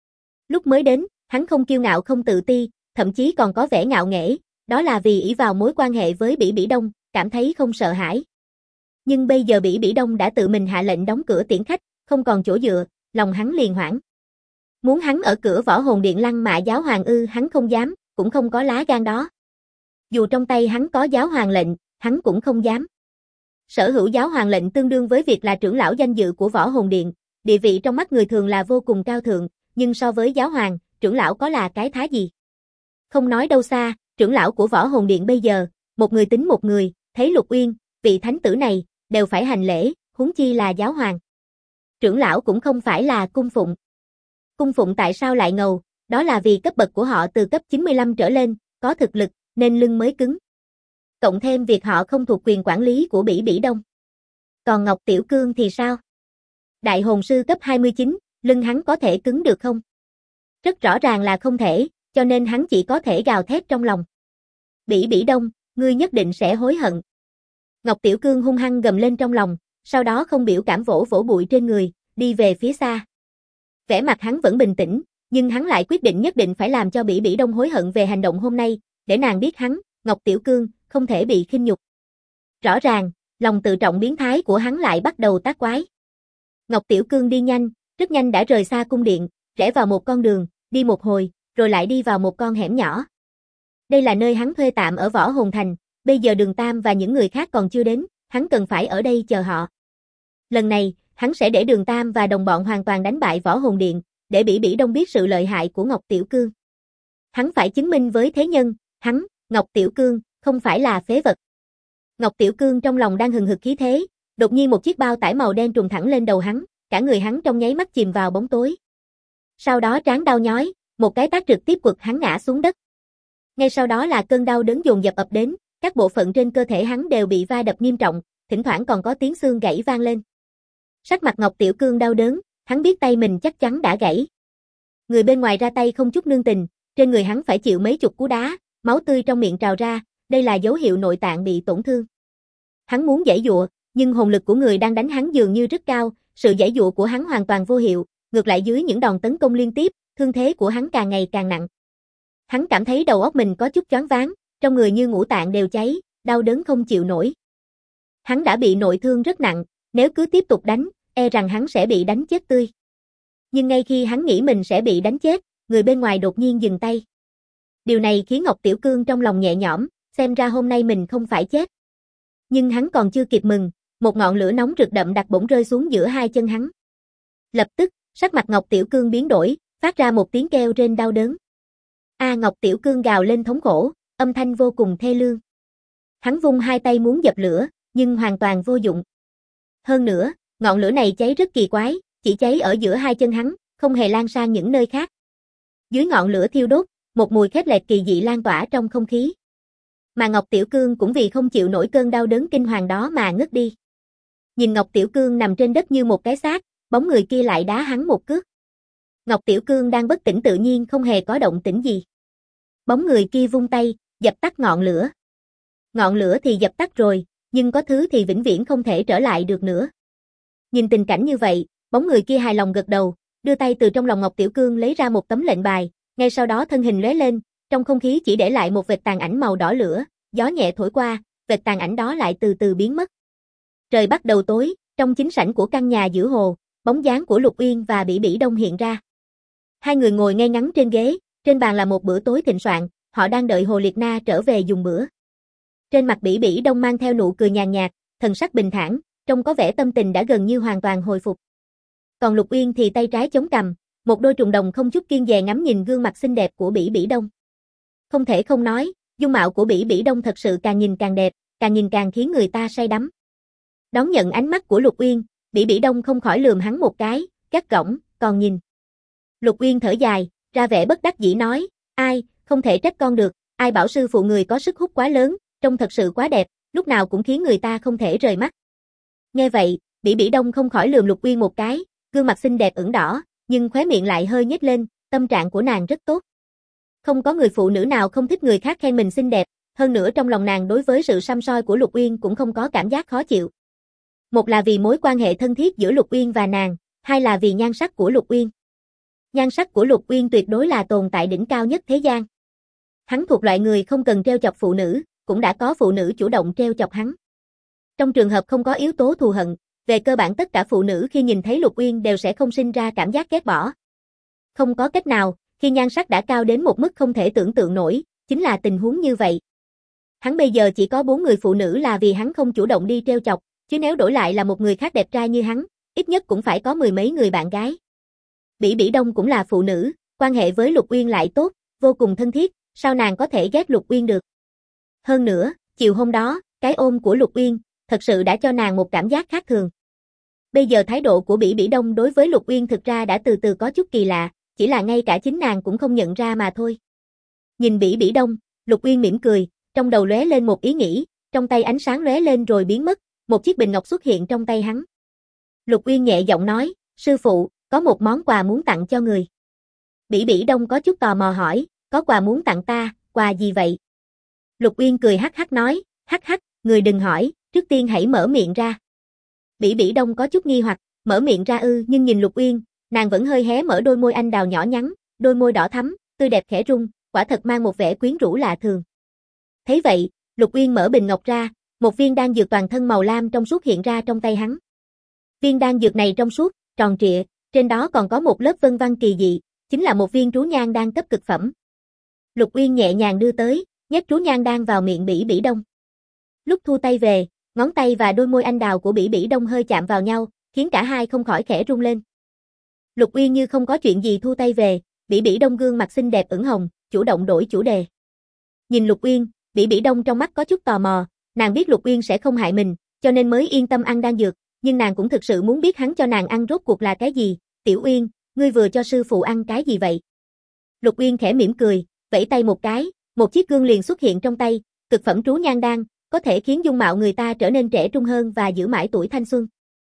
Lúc mới đến, hắn không kiêu ngạo không tự ti, thậm chí còn có vẻ ngạo nghễ, đó là vì ỷ vào mối quan hệ với Bỉ Bỉ Đông, cảm thấy không sợ hãi. Nhưng bây giờ Bỉ Bỉ Đông đã tự mình hạ lệnh đóng cửa tiễn khách, không còn chỗ dựa, lòng hắn liền hoảng. Muốn hắn ở cửa Võ Hồn Điện lăng mạ giáo hoàng hắn không dám, cũng không có lá gan đó. Dù trong tay hắn có giáo hoàng lệnh, hắn cũng không dám. Sở hữu giáo hoàng lệnh tương đương với việc là trưởng lão danh dự của Võ Hồn Điện, địa vị trong mắt người thường là vô cùng cao thượng, nhưng so với giáo hoàng, trưởng lão có là cái thá gì? Không nói đâu xa, trưởng lão của Võ Hồn Điện bây giờ, một người tính một người, thấy Lục Uyên, vị thánh tử này, đều phải hành lễ, huống chi là giáo hoàng. Trưởng lão cũng không phải là cung phụng. Cung phụng tại sao lại ngầu, đó là vì cấp bậc của họ từ cấp 95 trở lên, có thực lực, nên lưng mới cứng. Cộng thêm việc họ không thuộc quyền quản lý của Bỉ Bỉ Đông. Còn Ngọc Tiểu Cương thì sao? Đại hồn sư cấp 29, lưng hắn có thể cứng được không? Rất rõ ràng là không thể, cho nên hắn chỉ có thể gào thét trong lòng. Bỉ Bỉ Đông, ngươi nhất định sẽ hối hận. Ngọc Tiểu Cương hung hăng gầm lên trong lòng, sau đó không biểu cảm vỗ vỗ bụi trên người, đi về phía xa. Vẻ mặt hắn vẫn bình tĩnh, nhưng hắn lại quyết định nhất định phải làm cho Bỉ Bỉ Đông hối hận về hành động hôm nay, để nàng biết hắn, Ngọc Tiểu Cương, không thể bị khinh nhục. Rõ ràng, lòng tự trọng biến thái của hắn lại bắt đầu tác quái. Ngọc Tiểu Cương đi nhanh, rất nhanh đã rời xa cung điện, rẽ vào một con đường, đi một hồi, rồi lại đi vào một con hẻm nhỏ. Đây là nơi hắn thuê tạm ở Võ Hồn Thành, bây giờ Đường Tam và những người khác còn chưa đến, hắn cần phải ở đây chờ họ. Lần này, hắn sẽ để Đường Tam và đồng bọn hoàn toàn đánh bại Võ Hồn Điện, để Bỉ Bỉ Đông biết sự lợi hại của Ngọc Tiểu Cương. Hắn phải chứng minh với thế nhân, hắn, Ngọc Tiểu Cương, không phải là phế vật. Ngọc Tiểu Cương trong lòng đang hừng hực khí thế, đột nhiên một chiếc bao tải màu đen trùng thẳng lên đầu hắn, cả người hắn trong nháy mắt chìm vào bóng tối. Sau đó trán đau nhói, một cái tát trực tiếp quật hắn ngã xuống đất. Ngay sau đó là cơn đau đớn dồn dập ập đến, các bộ phận trên cơ thể hắn đều bị va đập nghiêm trọng, thỉnh thoảng còn có tiếng xương gãy vang lên. Sắc mặt Ngọc Tiểu Cương đau đớn, hắn biết tay mình chắc chắn đã gãy. Người bên ngoài ra tay không chút nương tình, trên người hắn phải chịu mấy chục cú đá, máu tươi trong miệng trào ra, đây là dấu hiệu nội tạng bị tổn thương. Hắn muốn giãy giụa, nhưng hồn lực của người đang đánh hắn dường như rất cao, sự giãy giụa của hắn hoàn toàn vô hiệu, ngược lại dưới những đòn tấn công liên tiếp, thương thế của hắn càng ngày càng nặng. Hắn cảm thấy đầu óc mình có chút choáng váng, trong người như ngũ tạng đều cháy, đau đớn không chịu nổi. Hắn đã bị nội thương rất nặng, nếu cứ tiếp tục đánh, e rằng hắn sẽ bị đánh chết tươi. Nhưng ngay khi hắn nghĩ mình sẽ bị đánh chết, người bên ngoài đột nhiên dừng tay. Điều này khiến Ngọc Tiểu Cương trong lòng nhẹ nhõm, xem ra hôm nay mình không phải chết. Nhưng hắn còn chưa kịp mừng, một ngọn lửa nóng rực đậm đặc bỗng rơi xuống giữa hai chân hắn. Lập tức, sắc mặt Ngọc Tiểu Cương biến đổi, phát ra một tiếng kêu rên đau đớn. Ngọc Tiểu Cương gào lên thống khổ, âm thanh vô cùng thê lương. Hắn vung hai tay muốn dập lửa, nhưng hoàn toàn vô dụng. Hơn nữa, ngọn lửa này cháy rất kỳ quái, chỉ cháy ở giữa hai chân hắn, không hề lan sang những nơi khác. Dưới ngọn lửa thiêu đốt, một mùi khét lẹt kỳ dị lan tỏa trong không khí. Mà Ngọc Tiểu Cương cũng vì không chịu nổi cơn đau đớn kinh hoàng đó mà ngất đi. Nhìn Ngọc Tiểu Cương nằm trên đất như một cái xác, bóng người kia lại đá hắn một cước. Ngọc Tiểu Cương đang bất tỉnh tự nhiên không hề có động tĩnh gì. Bóng người kia vung tay, dập tắt ngọn lửa. Ngọn lửa thì dập tắt rồi, nhưng có thứ thì vĩnh viễn không thể trở lại được nữa. Nhìn tình cảnh như vậy, bóng người kia hài lòng gật đầu, đưa tay từ trong lòng Ngọc Tiểu Cương lấy ra một tấm lệnh bài, ngay sau đó thân hình lóe lên, trong không khí chỉ để lại một vệt tàn ảnh màu đỏ lửa, gió nhẹ thổi qua, vệt tàn ảnh đó lại từ từ biến mất. Trời bắt đầu tối, trong chính sảnh của căn nhà giữa hồ, bóng dáng của Lục Uyên và Bỉ Bỉ Đông hiện ra. Hai người ngồi ngay ngắn trên ghế, trên bàn là một bữa tối thịnh soạn, họ đang đợi Hồ Liệt Na trở về dùng bữa. Trên mặt Bỉ Bỉ Đông mang theo nụ cười nhàn nhạt, thần sắc bình thản, trông có vẻ tâm tình đã gần như hoàn toàn hồi phục. Còn Lục Uyên thì tay trái chống cằm, một đôi trùng đồng không chút kiêng dè ngắm nhìn gương mặt xinh đẹp của Bỉ Bỉ Đông. Không thể không nói, dung mạo của Bỉ Bỉ Đông thật sự càng nhìn càng đẹp, càng nhìn càng khiến người ta say đắm. Đón nhận ánh mắt của Lục Uyên, Bỉ Bỉ Đông không khỏi lườm hắn một cái, gắt gỏng, còn nhìn. Lục Uyên thở dài, ra vẻ bất đắc dĩ nói, ai, không thể trách con được, ai bảo sư phụ người có sức hút quá lớn, trông thật sự quá đẹp, lúc nào cũng khiến người ta không thể rời mắt. Nghe vậy, Bỉ Bỉ Đông không khỏi lườm Lục Uyên một cái, gương mặt xinh đẹp ửng đỏ, nhưng khóe miệng lại hơi nhếch lên, tâm trạng của nàng rất tốt. Không có người phụ nữ nào không thích người khác khen mình xinh đẹp, hơn nữa trong lòng nàng đối với sự săm soi của Lục Uyên cũng không có cảm giác khó chịu. Một là vì mối quan hệ thân thiết giữa Lục Uyên và nàng, hai là vì nhan sắc của Lục Uyên. Nhan sắc của Lục Uyên tuyệt đối là tồn tại đỉnh cao nhất thế gian. Hắn thuộc loại người không cần trêu chọc phụ nữ, cũng đã có phụ nữ chủ động trêu chọc hắn. Trong trường hợp không có yếu tố thù hận, về cơ bản tất cả phụ nữ khi nhìn thấy Lục Uyên đều sẽ không sinh ra cảm giác ghét bỏ. Không có cách nào, khi nhan sắc đã cao đến một mức không thể tưởng tượng nổi, chính là tình huống như vậy. Hắn bây giờ chỉ có 4 người phụ nữ là vì hắn không chủ động đi trêu chọc, chứ nếu đổi lại là một người khác đẹp trai như hắn, ít nhất cũng phải có 10 mấy người bạn gái. Bỉ Bỉ Đông cũng là phụ nữ, quan hệ với Lục Uyên lại tốt, vô cùng thân thiết, sao nàng có thể ghét Lục Uyên được. Hơn nữa, chiều hôm đó, cái ôm của Lục Uyên, thật sự đã cho nàng một cảm giác khác thường. Bây giờ thái độ của Bỉ Bỉ Đông đối với Lục Uyên thực ra đã từ từ có chút kỳ lạ, chỉ là ngay cả chính nàng cũng không nhận ra mà thôi. Nhìn Bỉ Bỉ Đông, Lục Uyên mỉm cười, trong đầu lóe lên một ý nghĩ, trong tay ánh sáng lóe lên rồi biến mất, một chiếc bình ngọc xuất hiện trong tay hắn. Lục Uyên nhẹ giọng nói, sư phụ, có một món quà muốn tặng cho người. Bỉ Bỉ Đông có chút tò mò hỏi, có quà muốn tặng ta, quà gì vậy? Lục Uyên cười hắc hắc nói, hắc hắc, người đừng hỏi, trước tiên hãy mở miệng ra. Bỉ Bỉ Đông có chút nghi hoặc, mở miệng ra nhưng nhìn Lục Uyên, nàng vẫn hơi hé mở đôi môi anh đào nhỏ nhắn, đôi môi đỏ thắm, tươi đẹp khẽ rung, quả thật mang một vẻ quyến rũ lạ thường. Thấy vậy, Lục Uyên mở bình ngọc ra, một viên đan dược toàn thân màu lam trong suốt hiện ra trong tay hắn. Viên đan dược này trong suốt, tròn trịa, trên đó còn có một lớp vân văn kỳ dị, chính là một viên trú nhang đan cấp cực phẩm. Lục Uyên nhẹ nhàng đưa tới, nhét trú nhang đan vào miệng Bỉ Bỉ Đông. Lúc thu tay về, ngón tay và đôi môi anh đào của Bỉ Bỉ Đông hơi chạm vào nhau, khiến cả hai không khỏi khẽ rung lên. Lục Uyên như không có chuyện gì thu tay về, Bỉ Bỉ Đông gương mặt xinh đẹp ửng hồng, chủ động đổi chủ đề. Nhìn Lục Uyên, Bỉ Bỉ Đông trong mắt có chút tò mò, nàng biết Lục Uyên sẽ không hại mình, cho nên mới yên tâm ăn đan dược, nhưng nàng cũng thực sự muốn biết hắn cho nàng ăn rốt cuộc là cái gì. Tiểu Uyên, ngươi vừa cho sư phụ ăn cái gì vậy? Lục Uyên khẽ mỉm cười, vẫy tay một cái, một chiếc gương liền xuất hiện trong tay, cực phẩm trú nhang đan, có thể khiến dung mạo người ta trở nên trẻ trung hơn và giữ mãi tuổi thanh xuân.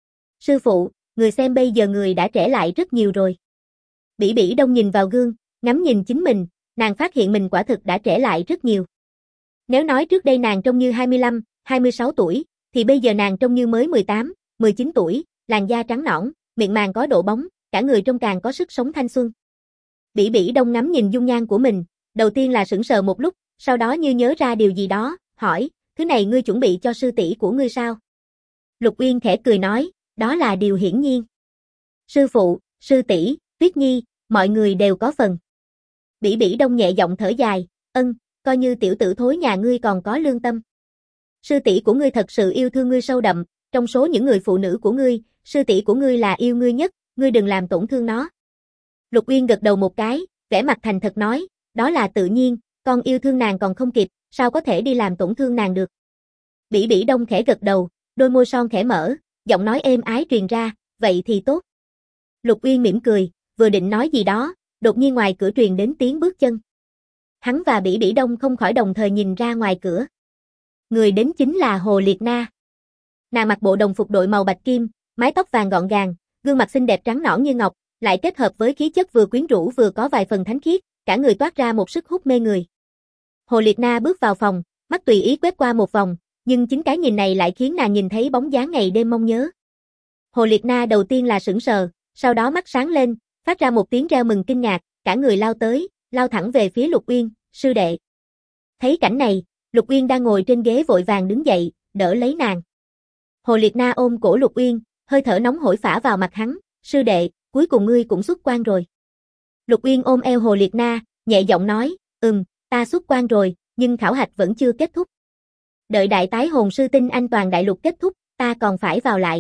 Sư phụ, người xem bây giờ người đã trẻ lại rất nhiều rồi. Bỉ Bỉ Đông nhìn vào gương, ngắm nhìn chính mình, nàng phát hiện mình quả thực đã trẻ lại rất nhiều. Nếu nói trước đây nàng trông như 25, 26 tuổi, thì bây giờ nàng trông như mới 18, 19 tuổi, làn da trắng nõn, miệng màng có độ bóng, cả người trông càng có sức sống thanh xuân. Bỉ Bỉ Đông ngắm nhìn dung nhan của mình, đầu tiên là sững sờ một lúc, sau đó như nhớ ra điều gì đó, hỏi, thứ này ngươi chuẩn bị cho sư tỷ của ngươi sao? Lục Uyên khẽ cười nói, đó là điều hiển nhiên. Sư phụ, sư tỷ, Tuyết Nhi, mọi người đều có phần. Bỉ Bỉ Đông nhẹ giọng thở dài, coi như tiểu tử thối nhà ngươi còn có lương tâm. Sư tỷ của ngươi thật sự yêu thương ngươi sâu đậm, trong số những người phụ nữ của ngươi, sư tỷ của ngươi là yêu ngươi nhất, ngươi đừng làm tổn thương nó. Lục Uyên gật đầu một cái, vẻ mặt thành thật nói, đó là tự nhiên, con yêu thương nàng còn không kịp, sao có thể đi làm tổn thương nàng được. Bỉ Bỉ Đông khẽ gật đầu, đôi môi son khẽ mở, giọng nói êm ái truyền ra, vậy thì tốt. Lục Uyên mỉm cười, vừa định nói gì đó, đột nhiên ngoài cửa truyền đến tiếng bước chân. Hắn và Bỉ Bỉ Đông không khỏi đồng thời nhìn ra ngoài cửa. Người đến chính là Hồ Liệt Na. Nàng mặc bộ đồng phục đội màu bạch kim, mái tóc vàng gọn gàng, gương mặt xinh đẹp trắng nõn như ngọc, lại kết hợp với khí chất vừa quyến rũ vừa có vài phần thánh khiết, cả người toát ra một sức hút mê người. Hồ Liệt Na bước vào phòng, mắt tùy ý quét qua một vòng, nhưng chính cái nhìn này lại khiến nàng nhìn thấy bóng dáng ngày đêm mong nhớ. Hồ Liệt Na đầu tiên là sững sờ, sau đó mắt sáng lên, phát ra một tiếng reo mừng kinh ngạc, cả người lao tới, lao thẳng về phía Lục Uyên, sư đệ. Thấy cảnh này, Lục Uyên đang ngồi trên ghế vội vàng đứng dậy, đỡ lấy nàng. Hồ Liệt Na ôm cổ Lục Uyên, hơi thở nóng hổi phả vào mặt hắn, sư đệ, cuối cùng ngươi cũng xuất quan rồi. Lục Uyên ôm eo Hồ Liệt Na, nhẹ giọng nói, ta xuất quan rồi, nhưng khảo hạch vẫn chưa kết thúc. Đợi đại tái hồn sư tinh anh toàn đại lục kết thúc, ta còn phải vào lại.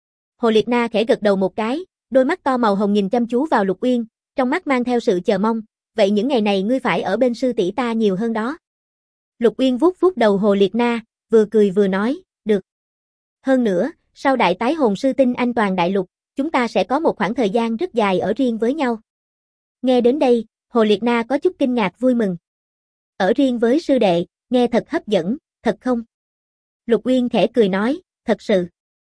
Hồ Liệt Na khẽ gật đầu một cái, đôi mắt to màu hồng nhìn chăm chú vào Lục Uyên, trong mắt mang theo sự chờ mong, vậy những ngày này ngươi phải ở bên sư tỷ ta nhiều hơn đó. Lục Uyên vuốt vuốt đầu Hồ Liệt Na, vừa cười vừa nói, được. Hơn nữa, sau đại tái hồn sư tinh anh toàn đại lục, chúng ta sẽ có một khoảng thời gian rất dài ở riêng với nhau. Nghe đến đây, Hồ Liệt Na có chút kinh ngạc vui mừng. Ở riêng với sư đệ, nghe thật hấp dẫn, thật không? Lục Uyên khẽ cười nói, thật sự.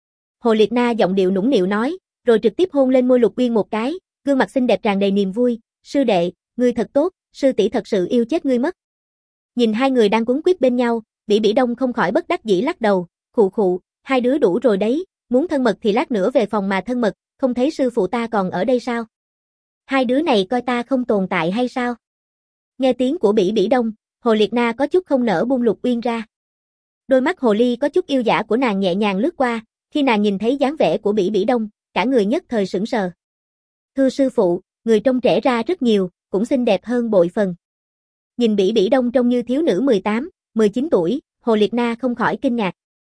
Hồ Liệt Na giọng điệu nũng nịu nói, rồi trực tiếp hôn lên môi Lục Uyên một cái, gương mặt xinh đẹp tràn đầy niềm vui, sư đệ, ngươi thật tốt, sư tỷ thật sự yêu chết ngươi mất. Nhìn hai người đang cuống quýt bên nhau, Bỉ Bỉ Đông không khỏi bất đắc dĩ lắc đầu, khụ khụ, hai đứa đủ rồi đấy, muốn thân mật thì lát nữa về phòng mà thân mật, không thấy sư phụ ta còn ở đây sao? Hai đứa này coi ta không tồn tại hay sao? Nghe tiếng của Bỉ Bỉ Đông, Hồ Liệt Na có chút không nỡ buông Lục Uyên ra. Đôi mắt hồ ly có chút yêu dã của nàng nhẹ nhàng lướt qua, Khi nàng nhìn thấy dáng vẻ của Bỉ Bỉ Đông, cả người nhất thời sững sờ. Thưa sư phụ, người trông trẻ ra rất nhiều, cũng xinh đẹp hơn bội phần. Nhìn Bỉ Bỉ Đông trông như thiếu nữ 18, 19 tuổi, Hồ Liệt Na không khỏi kinh ngạc.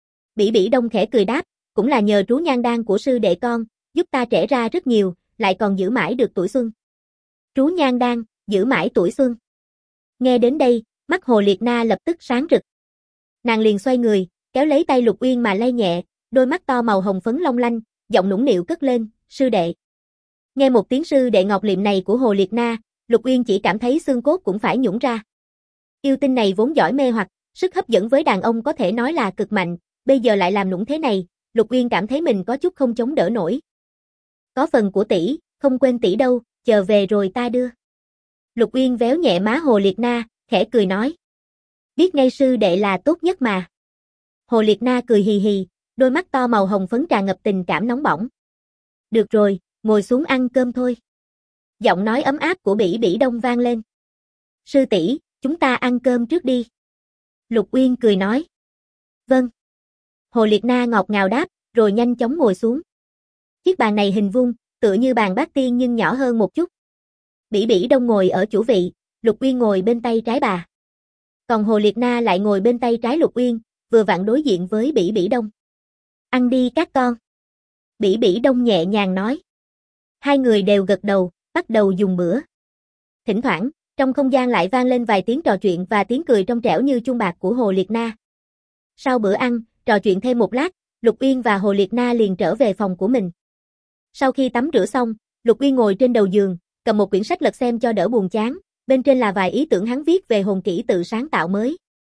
Bỉ Bỉ Đông khẽ cười đáp, cũng là nhờ trú nhan đan của sư đệ con, giúp ta trẻ ra rất nhiều, lại còn giữ mãi được tuổi xuân. Trú nhan đan, giữ mãi tuổi xuân. Nghe đến đây, mắt Hồ Liệt Na lập tức sáng rực. Nàng liền xoay người, kéo lấy tay Lục Uyên mà lay nhẹ, đôi mắt to màu hồng phấn long lanh, giọng nũng nịu cất lên, sư đệ. Nghe một tiếng sư đệ ngọt liệm này của Hồ Liệt Na, Lục Uyên chỉ cảm thấy xương cốt cũng phải nhũn ra. Yêu tinh này vốn giỏi mê hoặc, sức hấp dẫn với đàn ông có thể nói là cực mạnh, bây giờ lại làm nũng thế này, Lục Uyên cảm thấy mình có chút không chống đỡ nổi. Có phần của tỷ, không quên tỷ đâu, chờ về rồi ta đưa. Lục Uyên véo nhẹ má Hồ Liệt Na, khẽ cười nói. Biết ngay sư đệ là tốt nhất mà. Hồ Liệt Na cười hì hì, đôi mắt to màu hồng phấn tràn ngập tình cảm nóng bỏng. Được rồi, ngồi xuống ăn cơm thôi. Giọng nói ấm áp của Bỉ Bỉ Đông vang lên. Sư tỷ, chúng ta ăn cơm trước đi. Lục Uyên cười nói. Vâng. Hồ Liệt Na ngọt ngào đáp, rồi nhanh chóng ngồi xuống. Chiếc bàn này hình vuông, tựa như bàn bát tiên nhưng nhỏ hơn một chút. Bỉ Bỉ Đông ngồi ở chủ vị, Lục Uyên ngồi bên tay trái bà. Còn Hồ Liệt Na lại ngồi bên tay trái Lục Uyên, vừa vặn đối diện với Bỉ Bỉ Đông. Ăn đi các con. Bỉ Bỉ Đông nhẹ nhàng nói. Hai người đều gật đầu, bắt đầu dùng bữa. Thỉnh thoảng, trong không gian lại vang lên vài tiếng trò chuyện và tiếng cười trong trẻo như chuông bạc của Hồ Liệt Na. Sau bữa ăn, trò chuyện thêm một lát, Lục Uyên và Hồ Liệt Na liền trở về phòng của mình. Sau khi tắm rửa xong, Lục Uyên ngồi trên đầu giường, cầm một quyển sách lật xem cho đỡ buồn chán, bên trên là vài ý tưởng hắn viết về hồn kỹ tự sáng tạo mới.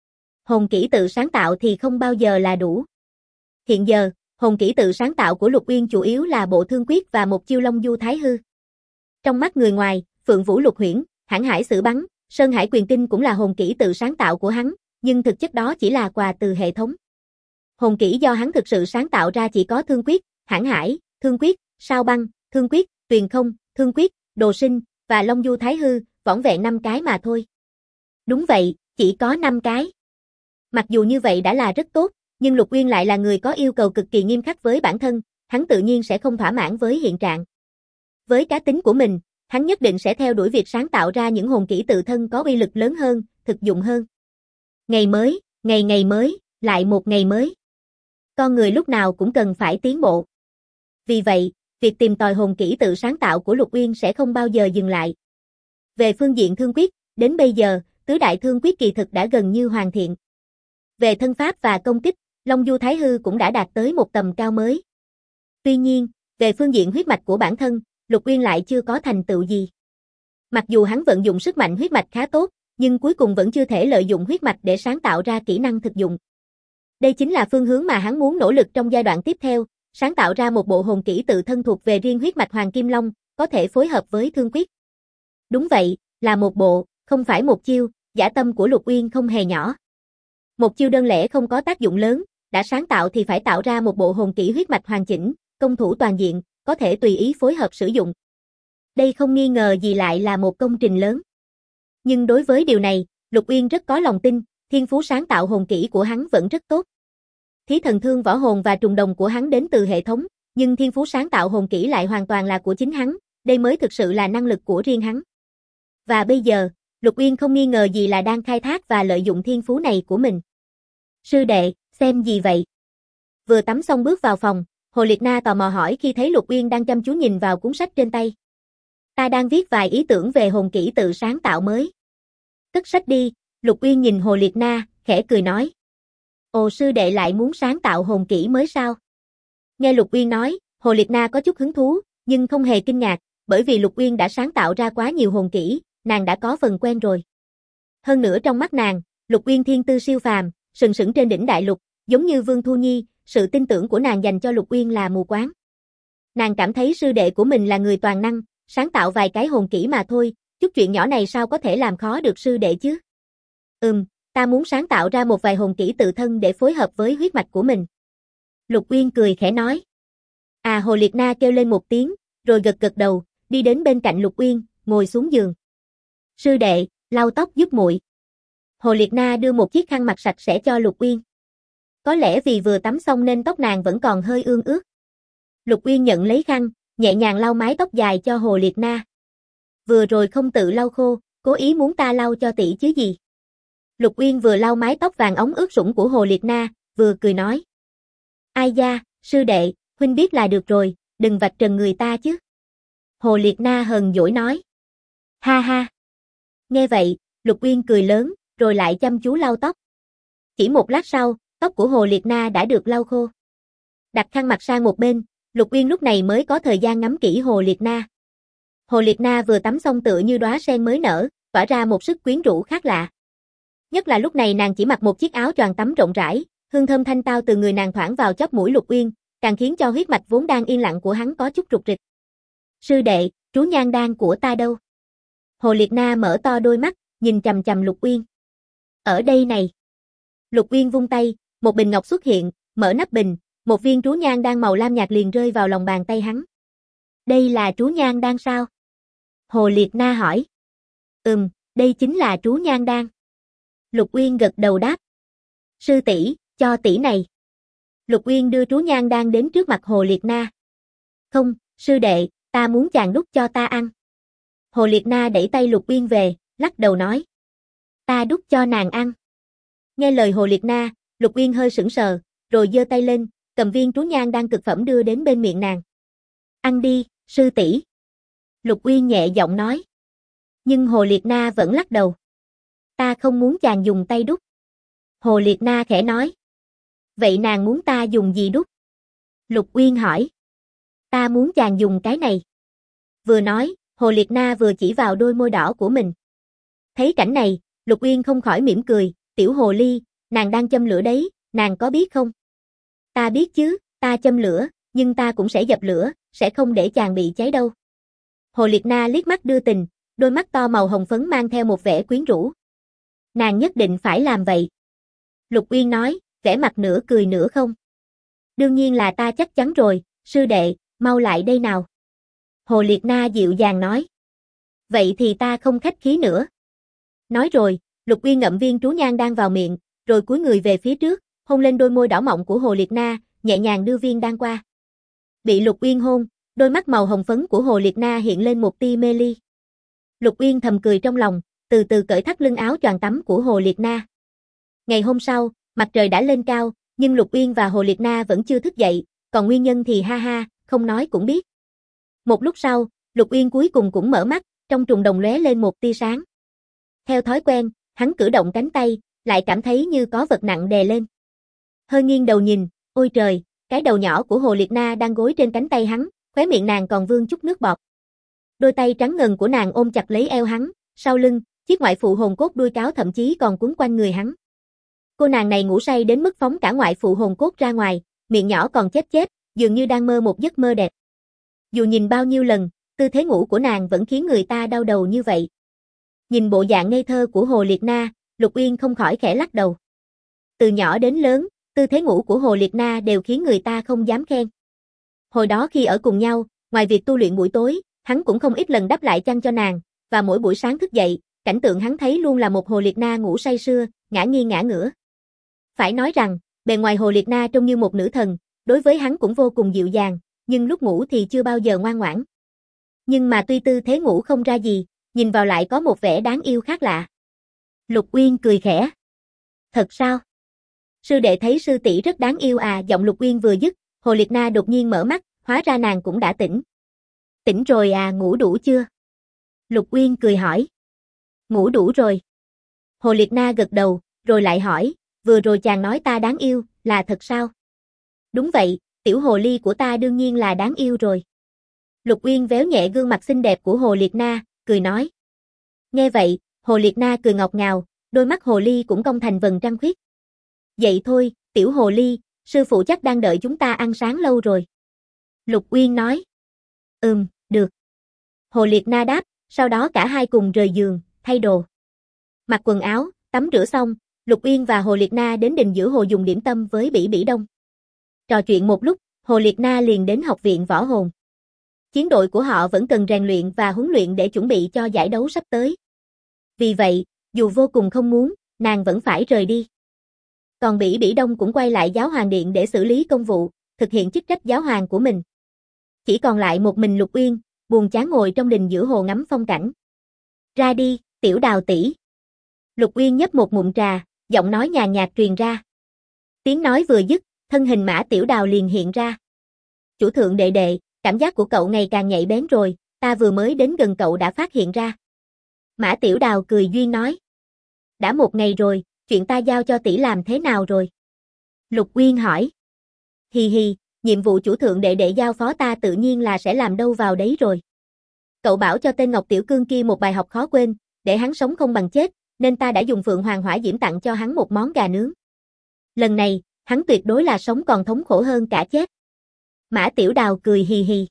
Hồn kỹ tự sáng tạo thì không bao giờ là đủ. Hiện giờ, hồn kỹ tự sáng tạo của Lục Uyên chủ yếu là bộ thương quyết và một chiêu Long Du Thái Hư. Trong mắt người ngoài, Phượng Vũ Lục Huyễn, Hãn Hải Sử Bắn, Sơn Hải Quyền Kinh cũng là hồn kỹ tự sáng tạo của hắn, nhưng thực chất đó chỉ là quà từ hệ thống. Hồn kỹ do hắn thực sự sáng tạo ra chỉ có thương quyết, Hãn Hải, thương quyết, Sao Băng, thương quyết, Tuyền Không, thương quyết, Đồ Sinh và Long Du Thái Hư, vỏn vẹn 5 cái mà thôi. Đúng vậy, chỉ có 5 cái. Mặc dù như vậy đã là rất tốt, nhưng Lục Uyên lại là người có yêu cầu cực kỳ nghiêm khắc với bản thân, hắn tự nhiên sẽ không thỏa mãn với hiện trạng. Với cá tính của mình, hắn nhất định sẽ theo đuổi việc sáng tạo ra những hồn kỹ tự thân có uy lực lớn hơn, thực dụng hơn. Ngày mới, ngày mới, lại một ngày mới. Con người lúc nào cũng cần phải tiến bộ. Vì vậy, việc tìm tòi hồn kỹ tự sáng tạo của Lục Uyên sẽ không bao giờ dừng lại. Về phương diện thương quyết, đến bây giờ, tứ đại thương quyết kỳ thực đã gần như hoàn thiện. Về thân pháp và công kích, Long Du Thái Hư cũng đã đạt tới một tầm cao mới. Tuy nhiên, về phương diện huyết mạch của bản thân, Lục Uyên lại chưa có thành tựu gì. Mặc dù hắn vận dụng sức mạnh huyết mạch khá tốt, nhưng cuối cùng vẫn chưa thể lợi dụng huyết mạch để sáng tạo ra kỹ năng thực dụng. Đây chính là phương hướng mà hắn muốn nỗ lực trong giai đoạn tiếp theo, sáng tạo ra một bộ hồn kỹ tự thân thuộc về riêng huyết mạch Hoàng Kim Long, có thể phối hợp với thương quyết. Đúng vậy, là một bộ, không phải một chiêu, dã tâm của Lục Uyên không hề nhỏ. Một chiêu đơn lẻ không có tác dụng lớn, đã sáng tạo thì phải tạo ra một bộ hồn kỹ huyết mạch hoàn chỉnh, công thủ toàn diện, có thể tùy ý phối hợp sử dụng. Đây không nghi ngờ gì lại là một công trình lớn. Nhưng đối với điều này, Lục Uyên rất có lòng tin, thiên phú sáng tạo hồn kỹ của hắn vẫn rất tốt. Thí thần thương võ hồn và trùng đồng của hắn đến từ hệ thống, nhưng thiên phú sáng tạo hồn kỹ lại hoàn toàn là của chính hắn, đây mới thực sự là năng lực của riêng hắn. Và bây giờ, Lục Uyên không nghi ngờ gì là đang khai thác và lợi dụng thiên phú này của mình. Sư đệ, xem gì vậy? Vừa tắm xong bước vào phòng, Hồ Liệt Na tò mò hỏi khi thấy Lục Uyên đang chăm chú nhìn vào cuốn sách trên tay. Ta đang viết vài ý tưởng về hồn kỹ tự sáng tạo mới. Cất sách đi, Lục Uyên nhìn Hồ Liệt Na, khẽ cười nói. Ồ, sư đệ lại muốn sáng tạo hồn kỹ mới sao? Nghe Lục Uyên nói, Hồ Liệt Na có chút hứng thú, nhưng không hề kinh ngạc, bởi vì Lục Uyên đã sáng tạo ra quá nhiều hồn kỹ, nàng đã có phần quen rồi. Hơn nữa trong mắt nàng, Lục Uyên thiên tư siêu phàm, sừng sững trên đỉnh đại lục, giống như Vương Thu Nhi, sự tin tưởng của nàng dành cho Lục Uyên là mù quáng. Nàng cảm thấy sư đệ của mình là người toàn năng, sáng tạo vài cái hồn kỹ mà thôi, chút chuyện nhỏ này sao có thể làm khó được sư đệ chứ? Ta muốn sáng tạo ra một vài hồn kỹ tự thân để phối hợp với huyết mạch của mình. Lục Uyên cười khẽ nói. À, Hồ Liệt Na kêu lên một tiếng, rồi gật gật đầu, đi đến bên cạnh Lục Uyên, ngồi xuống giường. Sư đệ, lau tóc giúp muội. Hồ Liệt Na đưa một chiếc khăn mặt sạch sẽ cho Lục Uyên. có lẽ vì vừa tắm xong nên tóc nàng vẫn còn hơi ương ướt. Lục Uyên nhận lấy khăn, nhẹ nhàng lau mái tóc dài cho Hồ Liệt Na. Vừa rồi không tự lau khô, cố ý muốn ta lau cho tỷ chứ gì. Lục Uyên vừa lau mái tóc vàng óng ướt sũng của Hồ Liệt Na, vừa cười nói. Ai da, sư đệ, huynh biết là được rồi, đừng vạch trần người ta chứ. Hồ Liệt Na hờn dỗi nói. Ha ha. Nghe vậy, Lục Uyên cười lớn, rồi lại chăm chú lau tóc. Chỉ một lát sau, tóc của Hồ Liệt Na đã được lau khô. Đặt khăn mặt sang một bên, Lục Uyên lúc này mới có thời gian ngắm kỹ Hồ Liệt Na. Hồ Liệt Na vừa tắm xong tựa như đóa sen mới nở, tỏa ra một sức quyến rũ khác lạ. Nhất là lúc này nàng chỉ mặc một chiếc áo choàng tắm rộng rãi, hương thơm thanh tao từ người nàng thoảng vào chóp mũi Lục Uyên, càng khiến cho huyết mạch vốn đang yên lặng của hắn có chút rục rịch. Sư đệ, trú nhan đan của ta đâu? Hồ Liệt Na mở to đôi mắt, nhìn chằm chằm Lục Uyên. Ở đây này. Lục Uyên vung tay, một bình ngọc xuất hiện, mở nắp bình, một viên trú nhan đan màu lam nhạt liền rơi vào lòng bàn tay hắn. Đây là trú nhan đan sao? Hồ Liệt Na hỏi. Đây chính là trú nhan đan. Lục Uyên gật đầu đáp. Sư tỷ, cho tỷ này. Lục Uyên đưa trú nhan đan đến trước mặt Hồ Liệt Na. Không, sư đệ, ta muốn chàng đút cho ta ăn. Hồ Liệt Na đẩy tay Lục Uyên về, lắc đầu nói. Ta đút cho nàng ăn. Nghe lời Hồ Liệt Na, Lục Uyên hơi sững sờ, rồi giơ tay lên, cầm viên trú nhan đan cực phẩm đưa đến bên miệng nàng. Ăn đi, sư tỷ. Lục Uyên nhẹ giọng nói. Nhưng Hồ Liệt Na vẫn lắc đầu. Ta không muốn chàng dùng tay đút. Hồ Liệt Na khẽ nói. Vậy nàng muốn ta dùng gì đút? Lục Uyên hỏi. Ta muốn chàng dùng cái này. Vừa nói, Hồ Liệt Na vừa chỉ vào đôi môi đỏ của mình. Thấy cảnh này, Lục Uyên không khỏi mỉm cười. Tiểu hồ ly, nàng đang châm lửa đấy, nàng có biết không? Ta biết chứ, ta châm lửa, nhưng ta cũng sẽ dập lửa, sẽ không để chàng bị cháy đâu. Hồ Liệt Na liếc mắt đưa tình, đôi mắt to màu hồng phấn mang theo một vẻ quyến rũ. Nàng nhất định phải làm vậy. Lục Uyên nói, vẻ mặt nửa cười nửa không. Đương nhiên là ta chắc chắn rồi, sư đệ, mau lại đây nào. Hồ Liệt Na dịu dàng nói. Vậy thì ta không khách khí nữa. Nói rồi, Lục Uyên ngậm viên trú nhan đan vào miệng, rồi cúi người về phía trước, hôn lên đôi môi đỏ mọng của Hồ Liệt Na, nhẹ nhàng đưa viên đan qua. Bị Lục Uyên hôn, đôi mắt màu hồng phấn của Hồ Liệt Na hiện lên một tia mê ly. Lục Uyên thầm cười trong lòng, từ từ cởi thắt lưng áo choàng tắm của Hồ Liệt Na. Ngày hôm sau, mặt trời đã lên cao, nhưng Lục Uyên và Hồ Liệt Na vẫn chưa thức dậy, còn nguyên nhân thì ha ha, không nói cũng biết. Một lúc sau, Lục Uyên cuối cùng cũng mở mắt, trong trùng đồng lóe lên một tia sáng. Theo thói quen, hắn cử động cánh tay, lại cảm thấy như có vật nặng đè lên. Hơi nghiêng đầu nhìn, ôi trời, cái đầu nhỏ của Hồ Liệt Na đang gối trên cánh tay hắn, khóe miệng nàng còn vương chút nước bọt. Đôi tay trắng ngần của nàng ôm chặt lấy eo hắn, sau lưng, chiếc ngoại phụ hồn cốt đuôi cáo thậm chí còn quấn quanh người hắn. Cô nàng này ngủ say đến mức phóng cả ngoại phụ hồn cốt ra ngoài, miệng nhỏ còn chép chép, dường như đang mơ một giấc mơ đẹp. Dù nhìn bao nhiêu lần, tư thế ngủ của nàng vẫn khiến người ta đau đầu như vậy. Nhìn bộ dạng ngây thơ của Hồ Liệt Na, Lục Uyên không khỏi khẽ lắc đầu. Từ nhỏ đến lớn, tư thế ngủ của Hồ Liệt Na đều khiến người ta không dám khen. Hồi đó khi ở cùng nhau, ngoài việc tu luyện buổi tối, hắn cũng không ít lần đắp lại chăn cho nàng, và mỗi buổi sáng thức dậy, cảnh tượng hắn thấy luôn là một Hồ Liệt Na ngủ say sưa, ngả nghiêng ngả ngửa. Phải nói rằng, bề ngoài Hồ Liệt Na trông như một nữ thần, đối với hắn cũng vô cùng dịu dàng, nhưng lúc ngủ thì chưa bao giờ ngoan ngoãn. Nhưng mà tuy tư thế ngủ không ra gì, nhìn vào lại có một vẻ đáng yêu khác lạ. Lục Uyên cười khẽ. Thật sao? Sư đệ thấy sư tỷ rất đáng yêu à, giọng Lục Uyên vừa dứt, Hồ Liệt Na đột nhiên mở mắt, hóa ra nàng cũng đã tỉnh. Tỉnh rồi à, ngủ đủ chưa? Lục Uyên cười hỏi. Ngủ đủ rồi. Hồ Liệt Na gật đầu, rồi lại hỏi, vừa rồi chàng nói ta đáng yêu, là thật sao? Đúng vậy, tiểu hồ ly của ta đương nhiên là đáng yêu rồi. Lục Uyên véo nhẹ gương mặt xinh đẹp của Hồ Liệt Na, cười nói. Nghe vậy, Hồ Liệt Na cười ngọt ngào, đôi mắt hồ ly cũng cong thành vầng trăng khuyết. Vậy thôi, tiểu hồ ly, sư phụ chắc đang đợi chúng ta ăn sáng lâu rồi. Lục Uyên nói. Được. Hồ Liệt Na đáp, sau đó cả hai cùng rời giường, thay đồ. Mặc quần áo, tắm rửa xong, Lục Uyên và Hồ Liệt Na đến đình giữa hồ dùng điểm tâm với Bỉ Bỉ Đông. Trò chuyện một lúc, Hồ Liệt Na liền đến học viện võ hồn. Chiến đội của họ vẫn cần rèn luyện và huấn luyện để chuẩn bị cho giải đấu sắp tới. Vì vậy, dù vô cùng không muốn, nàng vẫn phải rời đi. Còn Bỉ Bỉ Đông cũng quay lại giáo hoàng điện để xử lý công vụ, thực hiện chức trách giáo hoàng của mình. Chỉ còn lại một mình Lục Uyên, buồn chán ngồi trong đình giữa hồ ngắm phong cảnh. Ra đi, Tiểu Đào tỷ. Lục Uyên nhấp một ngụm trà, giọng nói nhàn nhạt truyền ra. Tiếng nói vừa dứt, thân hình Mã Tiểu Đào liền hiện ra. Chủ thượng đệ đệ, cảm giác của cậu ngày càng nhạy bén rồi, ta vừa mới đến gần cậu đã phát hiện ra. Mã Tiểu Đào cười duyên nói. Đã một ngày rồi, chuyện ta giao cho tỷ làm thế nào rồi? Lục Uyên hỏi. Hì hì, nhiệm vụ chủ thượng đệ đệ giao phó ta tự nhiên là sẽ làm đâu vào đấy rồi. Cậu bảo cho tên Ngọc Tiểu Cương kia một bài học khó quên, để hắn sống không bằng chết, nên ta đã dùng Phượng Hoàng Hỏa Diễm tặng cho hắn một món gà nướng. Lần này, hắn tuyệt đối là sống còn thống khổ hơn cả chết. Mã Tiểu Đào cười hì hì.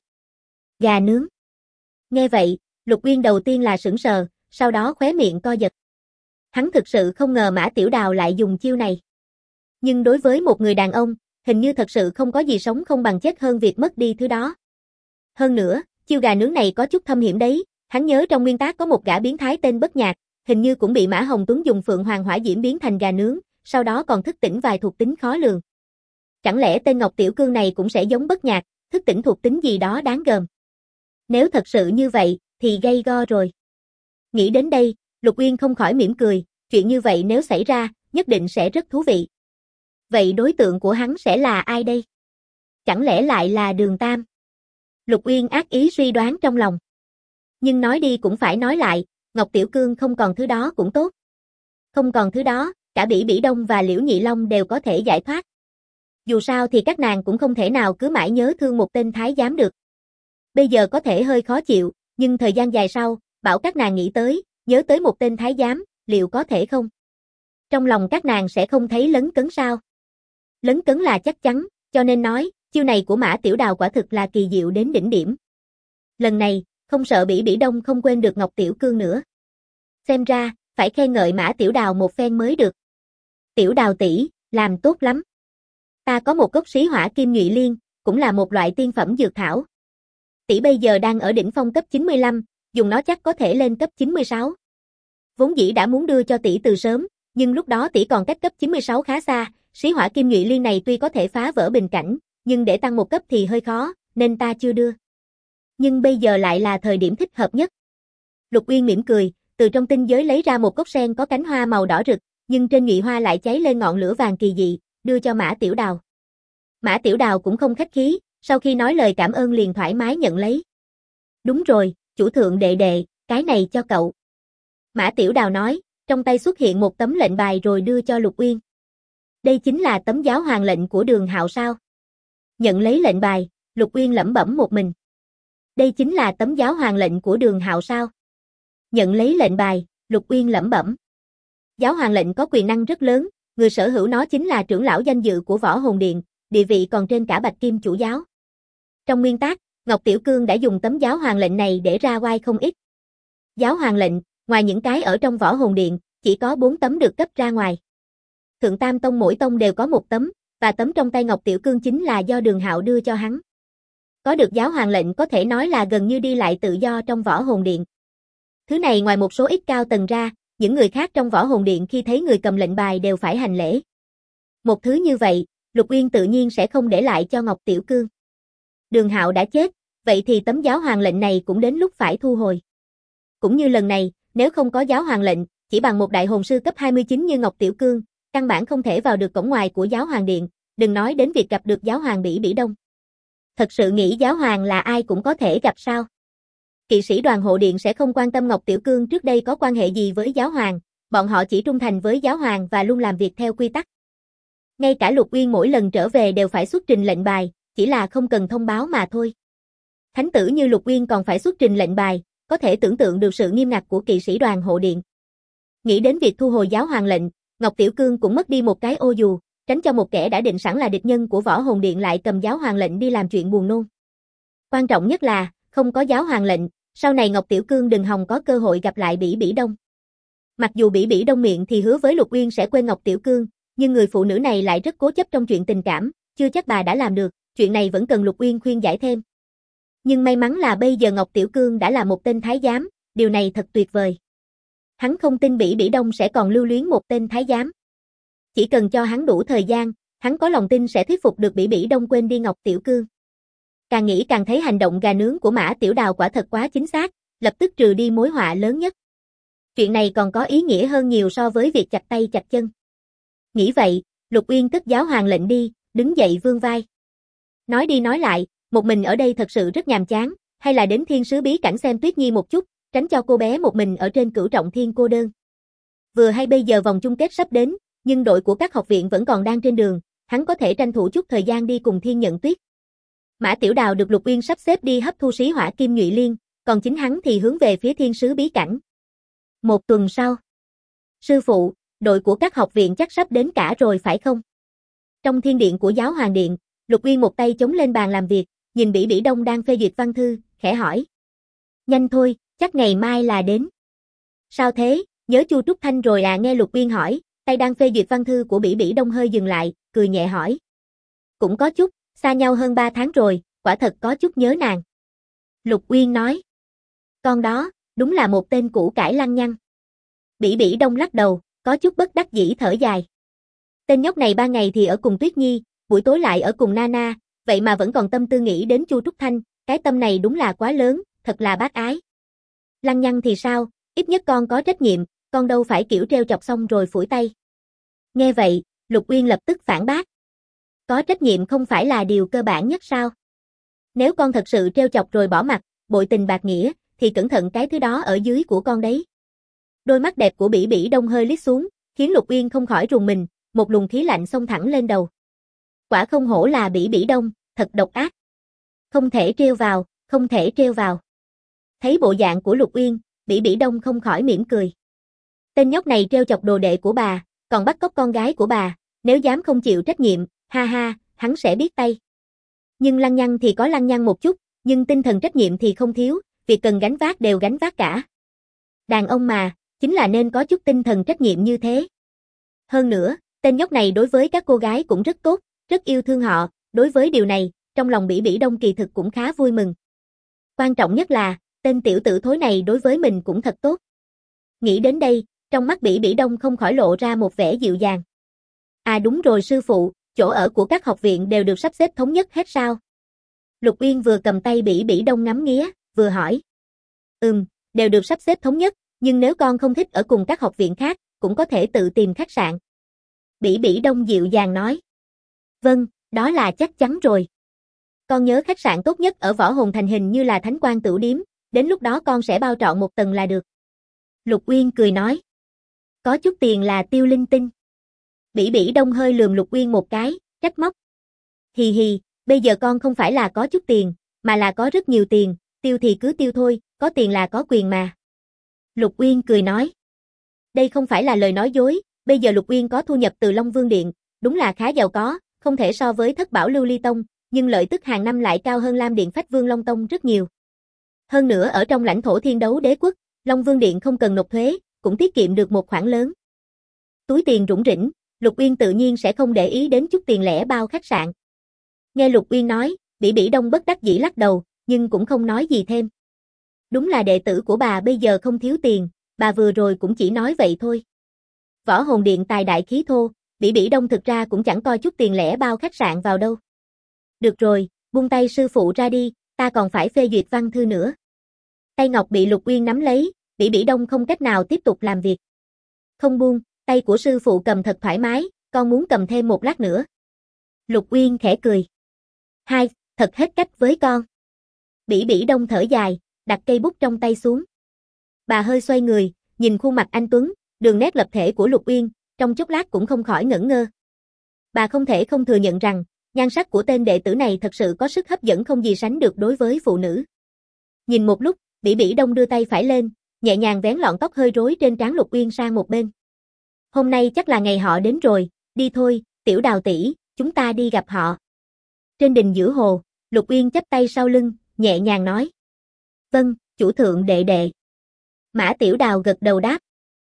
Gà nướng. Nghe vậy, Lục Uyên đầu tiên là sững sờ, sau đó khóe miệng co giật. Hắn thực sự không ngờ Mã Tiểu Đào lại dùng chiêu này. Nhưng đối với một người đàn ông, hình như thật sự không có gì sống không bằng chết hơn việc mất đi thứ đó. Hơn nữa, chiêu gà nướng này có chút thâm hiểm đấy, hắn nhớ trong nguyên tác có một gã biến thái tên Bất Nhạc, hình như cũng bị Mã Hồng Tuấn dùng Phượng Hoàng Hỏa Diễm biến thành gà nướng, sau đó còn thức tỉnh vài thuộc tính khó lường. Chẳng lẽ tên Ngọc Tiểu Cương này cũng sẽ giống Bất Nhạc, thức tỉnh thuộc tính gì đó đáng gờm. Nếu thật sự như vậy, thì gây go rồi. Nghĩ đến đây, Lục Uyên không khỏi mỉm cười, chuyện như vậy nếu xảy ra, nhất định sẽ rất thú vị. Vậy đối tượng của hắn sẽ là ai đây? Chẳng lẽ lại là Đường Tam? Lục Uyên ác ý suy đoán trong lòng. Nhưng nói đi cũng phải nói lại, Ngọc Tiểu Cương không còn thứ đó cũng tốt. Không còn thứ đó, cả Bỉ Bỉ Đông và Liễu Nhị Long đều có thể giải thoát. Dù sao thì các nàng cũng không thể nào cứ mãi nhớ thương một tên thái giám được. Bây giờ có thể hơi khó chịu, nhưng thời gian dài sau, bảo các nàng nghĩ tới, nhớ tới một tên thái giám, liệu có thể không? Trong lòng các nàng sẽ không thấy lấn cấn sao? Lấn cấn là chắc chắn, cho nên nói, chiêu này của Mã Tiểu Đào quả thực là kỳ diệu đến đỉnh điểm. Lần này, không sợ Bỉ Bỉ Đông không quên được Ngọc Tiểu Cương nữa. Xem ra, phải khen ngợi Mã Tiểu Đào một phen mới được. Tiểu Đào tỷ, làm tốt lắm. Ta có một gốc xí hỏa kim nhụy liên, cũng là một loại tiên phẩm dược thảo. Tỷ bây giờ đang ở đỉnh phong cấp 95, dùng nó chắc có thể lên cấp 96. Vốn dĩ đã muốn đưa cho tỷ từ sớm, nhưng lúc đó tỷ còn cách cấp 96 khá xa, xí hỏa kim nhụy liên này tuy có thể phá vỡ bình cảnh, nhưng để tăng một cấp thì hơi khó, nên ta chưa đưa. Nhưng bây giờ lại là thời điểm thích hợp nhất. Lục Uyên mỉm cười, từ trong tinh giới lấy ra một cốc sen có cánh hoa màu đỏ rực, nhưng trên nhụy hoa lại cháy lên ngọn lửa vàng kỳ dị, đưa cho Mã Tiểu Đào. Mã Tiểu Đào cũng không khách khí, sau khi nói lời cảm ơn liền thoải mái nhận lấy. Đúng rồi, chủ thượng đệ đệ, cái này cho cậu. Mã Tiểu Đào nói, trong tay xuất hiện một tấm lệnh bài rồi đưa cho Lục Uyên. Đây chính là tấm giáo hoàng lệnh của Đường Hạo sao? Nhận lấy lệnh bài, Lục Uyên lẩm bẩm một mình. Đây chính là tấm giáo hoàng lệnh của Đường Hạo sao? Nhận lấy lệnh bài, Lục Uyên lẩm bẩm. Giáo hoàng lệnh có quyền năng rất lớn, người sở hữu nó chính là trưởng lão danh dự của Võ Hồn Điện, địa vị còn trên cả Bạch Kim chủ giáo. Trong nguyên tác, Ngọc Tiểu Cương đã dùng tấm giáo hoàng lệnh này để ra oai không ít. Giáo hoàng lệnh, ngoài những cái ở trong Võ Hồn Điện, chỉ có 4 tấm được cấp ra ngoài. Thượng Tam Tông mỗi tông đều có một tấm, và tấm trong tay Ngọc Tiểu Cương chính là do Đường Hạo đưa cho hắn. Có được giáo hoàng lệnh có thể nói là gần như đi lại tự do trong Võ Hồn Điện. Thứ này ngoài một số ít cao tầng ra, những người khác trong Võ Hồn Điện khi thấy người cầm lệnh bài đều phải hành lễ. Một thứ như vậy, Lục Uyên tự nhiên sẽ không để lại cho Ngọc Tiểu Cương. Đường Hạo đã chết, vậy thì tấm giáo hoàng lệnh này cũng đến lúc phải thu hồi. Cũng như lần này, nếu không có giáo hoàng lệnh, chỉ bằng một đại hồn sư cấp 29 như Ngọc Tiểu Cương, căn bản không thể vào được cổng ngoài của giáo hoàng điện, đừng nói đến việc gặp được giáo hoàng Bỉ Bỉ Đông. Thật sự nghĩ giáo hoàng là ai cũng có thể gặp sao? Kỵ sĩ đoàn hộ điện sẽ không quan tâm Ngọc Tiểu Cương trước đây có quan hệ gì với giáo hoàng, bọn họ chỉ trung thành với giáo hoàng và luôn làm việc theo quy tắc. Ngay cả Lục Uyên mỗi lần trở về đều phải xuất trình lệnh bài, chỉ là không cần thông báo mà thôi. Thánh tử như Lục Uyên còn phải xuất trình lệnh bài, có thể tưởng tượng được sự nghiêm ngặt của kỵ sĩ đoàn hộ điện. Nghĩ đến việc thu hồi giáo hoàng lệnh, Ngọc Tiểu Cương cũng mất đi một cái ô dù, tránh cho một kẻ đã định sẵn là địch nhân của Võ Hồn Điện lại cầm giáo hoàng lệnh đi làm chuyện buồn nôn. Quan trọng nhất là, không có giáo hoàng lệnh, sau này Ngọc Tiểu Cương đừng hòng có cơ hội gặp lại Bỉ Bỉ Đông. Mặc dù Bỉ Bỉ Đông miệng thì hứa với Lục Uyên sẽ quên Ngọc Tiểu Cương, nhưng người phụ nữ này lại rất cố chấp trong chuyện tình cảm, chưa chắc bà đã làm được, chuyện này vẫn cần Lục Uyên khuyên giải thêm. Nhưng may mắn là bây giờ Ngọc Tiểu Cương đã là một tên thái giám, điều này thật tuyệt vời. Hắn không tin Bỉ Bỉ Đông sẽ còn lưu luyến một tên thái giám. Chỉ cần cho hắn đủ thời gian, hắn có lòng tin sẽ thuyết phục được Bỉ Bỉ Đông quên đi Ngọc Tiểu Cương. Càng nghĩ càng thấy hành động gà nướng của Mã Tiểu Đào quả thật quá chính xác, lập tức trừ đi mối họa lớn nhất. Chuyện này còn có ý nghĩa hơn nhiều so với việc chặt tay chặt chân. Nghĩ vậy, Lục Uyên cất giáo hoàng lệnh đi, đứng dậy vươn vai. Nói đi nói lại, một mình ở đây thật sự rất nhàm chán, hay là đến thiên sứ bí cảnh xem Tuyết Nhi một chút, tránh cho cô bé một mình ở trên Cửu Trọng Thiên cô đơn. Vừa hay bây giờ vòng chung kết sắp đến, nhưng đội của các học viện vẫn còn đang trên đường, hắn có thể tranh thủ chút thời gian đi cùng Thiên Nhận Tuyết. Mã Tiểu Đào được Lục Uyên sắp xếp đi hấp thu xí hỏa kim nhụy liên, còn chính hắn thì hướng về phía thiên sứ bí cảnh. Một tuần sau. Sư phụ, đội của các học viện chắc sắp đến cả rồi phải không? Trong thiên điện của giáo hoàng điện, Lục Uyên một tay chống lên bàn làm việc, nhìn Bỉ Bỉ Đông đang phê duyệt văn thư, khẽ hỏi. Nhanh thôi, chắc ngày mai là đến. Sao thế, nhớ Chu Trúc Thanh rồi à? Nghe Lục Uyên hỏi, tay đang phê duyệt văn thư của Bỉ Bỉ Đông hơi dừng lại, cười nhẹ hỏi. Cũng có chút, xa nhau hơn 3 tháng rồi, quả thật có chút nhớ nàng. Lục Uyên nói. Con đó, đúng là một tên củ cải lăng nhăng. Bỉ Bỉ Đông lắc đầu, có chút bất đắc dĩ thở dài. Tên nhóc này ban ngày thì ở cùng Tuyết Nhi, buổi tối lại ở cùng Nana, vậy mà vẫn còn tâm tư nghĩ đến Chu Trúc Thanh, cái tâm này đúng là quá lớn, thật là bác ái. Lăng nhăng thì sao, ít nhất con có trách nhiệm, con đâu phải kiểu treo chọc xong rồi phủi tay. Nghe vậy, Lục Uyên lập tức phản bác. Có trách nhiệm không phải là điều cơ bản nhất sao? Nếu con thật sự treo chọc rồi bỏ mặt, bội tình bạc nghĩa, thì cẩn thận cái thứ đó ở dưới của con đấy. Đôi mắt đẹp của Bỉ Bỉ Đông hơi liếc xuống, khiến Lục Uyên không khỏi rùng mình, một luồng khí lạnh xông thẳng lên đầu. Quả không hổ là Bỉ Bỉ Đông, thật độc ác. Không thể trêu vào, không thể trêu vào. Thấy bộ dạng của Lục Uyên, Bỉ Bỉ Đông không khỏi mỉm cười. Tên nhóc này trêu chọc đồ đệ của bà, còn bắt cóc con gái của bà, nếu dám không chịu trách nhiệm, ha ha, hắn sẽ biết tay. Nhưng lăng nhăng thì có lăng nhăng một chút, nhưng tinh thần trách nhiệm thì không thiếu, việc cần gánh vác đều gánh vác cả. Đàn ông mà, chính là nên có chút tinh thần trách nhiệm như thế. Hơn nữa, tên nhóc này đối với các cô gái cũng rất tốt, rất yêu thương họ, đối với điều này, trong lòng Bỉ Bỉ Đông kỳ thực cũng khá vui mừng. Quan trọng nhất là, tên tiểu tử thối này đối với mình cũng thật tốt. Nghĩ đến đây, trong mắt Bỉ Bỉ Đông không khỏi lộ ra một vẻ dịu dàng. À đúng rồi sư phụ, chỗ ở của các học viện đều được sắp xếp thống nhất hết sao? Lục Uyên vừa cầm tay Bỉ Bỉ Đông ngắm nghía, vừa hỏi. Đều được sắp xếp thống nhất, nhưng nếu con không thích ở cùng các học viện khác, cũng có thể tự tìm khách sạn. Bỉ Bỉ Đông dịu dàng nói. Vâng, đó là chắc chắn rồi. Con nhớ khách sạn tốt nhất ở Võ Hồn Thành hình như là Thánh Quang Tửu Điếm, đến lúc đó con sẽ bao trọn một tầng là được. Lục Uyên cười nói. Có chút tiền là tiêu linh tinh. Bỉ Bỉ Đông hơi lườm Lục Uyên một cái, trách móc. Hì hì, bây giờ con không phải là có chút tiền, mà là có rất nhiều tiền, tiêu thì cứ tiêu thôi, có tiền là có quyền mà. Lục Uyên cười nói. Đây không phải là lời nói dối, bây giờ Lục Uyên có thu nhập từ Long Vương Điện, đúng là khá giàu có, không thể so với Thất Bảo Lưu Ly Tông, nhưng lợi tức hàng năm lại cao hơn Lam Điện Phách Vương Long Tông rất nhiều. Hơn nữa ở trong lãnh thổ Thiên Đấu Đế Quốc, Long Vương Điện không cần nộp thuế, cũng tiết kiệm được một khoản lớn. Túi tiền rủng rỉnh, Lục Uyên tự nhiên sẽ không để ý đến chút tiền lẻ bao khách sạn. Nghe Lục Uyên nói, Bỉ Bỉ Đông bất đắc dĩ lắc đầu, nhưng cũng không nói gì thêm. Đúng là đệ tử của bà bây giờ không thiếu tiền, bà vừa rồi cũng chỉ nói vậy thôi. Võ Hồn Điện tài đại khí thô, Bỉ Bỉ Đông thực ra cũng chẳng coi chút tiền lẻ bao khách sạn vào đâu. Được rồi, buông tay sư phụ ra đi, ta còn phải phê duyệt văn thư nữa. Tay ngọc bị Lục Uyên nắm lấy, Bỉ Bỉ Đông không cách nào tiếp tục làm việc. Không buông, tay của sư phụ cầm thật thoải mái, con muốn cầm thêm một lát nữa. Lục Uyên khẽ cười. Hai, thật hết cách với con. Bỉ Bỉ Đông thở dài, đặt cây bút trong tay xuống. Bà hơi xoay người, nhìn khuôn mặt anh tuấn, đường nét lập thể của Lục Uyên, trong chốc lát cũng không khỏi ngẩn ngơ. Bà không thể không thừa nhận rằng, nhan sắc của tên đệ tử này thật sự có sức hấp dẫn không gì sánh được đối với phụ nữ. Nhìn một lúc, Bỉ Bỉ Đông đưa tay phải lên, nhẹ nhàng vén lọn tóc hơi rối trên trán Lục Uyên sang một bên. Hôm nay chắc là ngày họ đến rồi, đi thôi, Tiểu Đào tỷ, chúng ta đi gặp họ. Trên đình giữa hồ, Lục Uyên chắp tay sau lưng, nhẹ nhàng nói. Vâng, chủ thượng đệ đệ. Mã Tiểu Đào gật đầu đáp.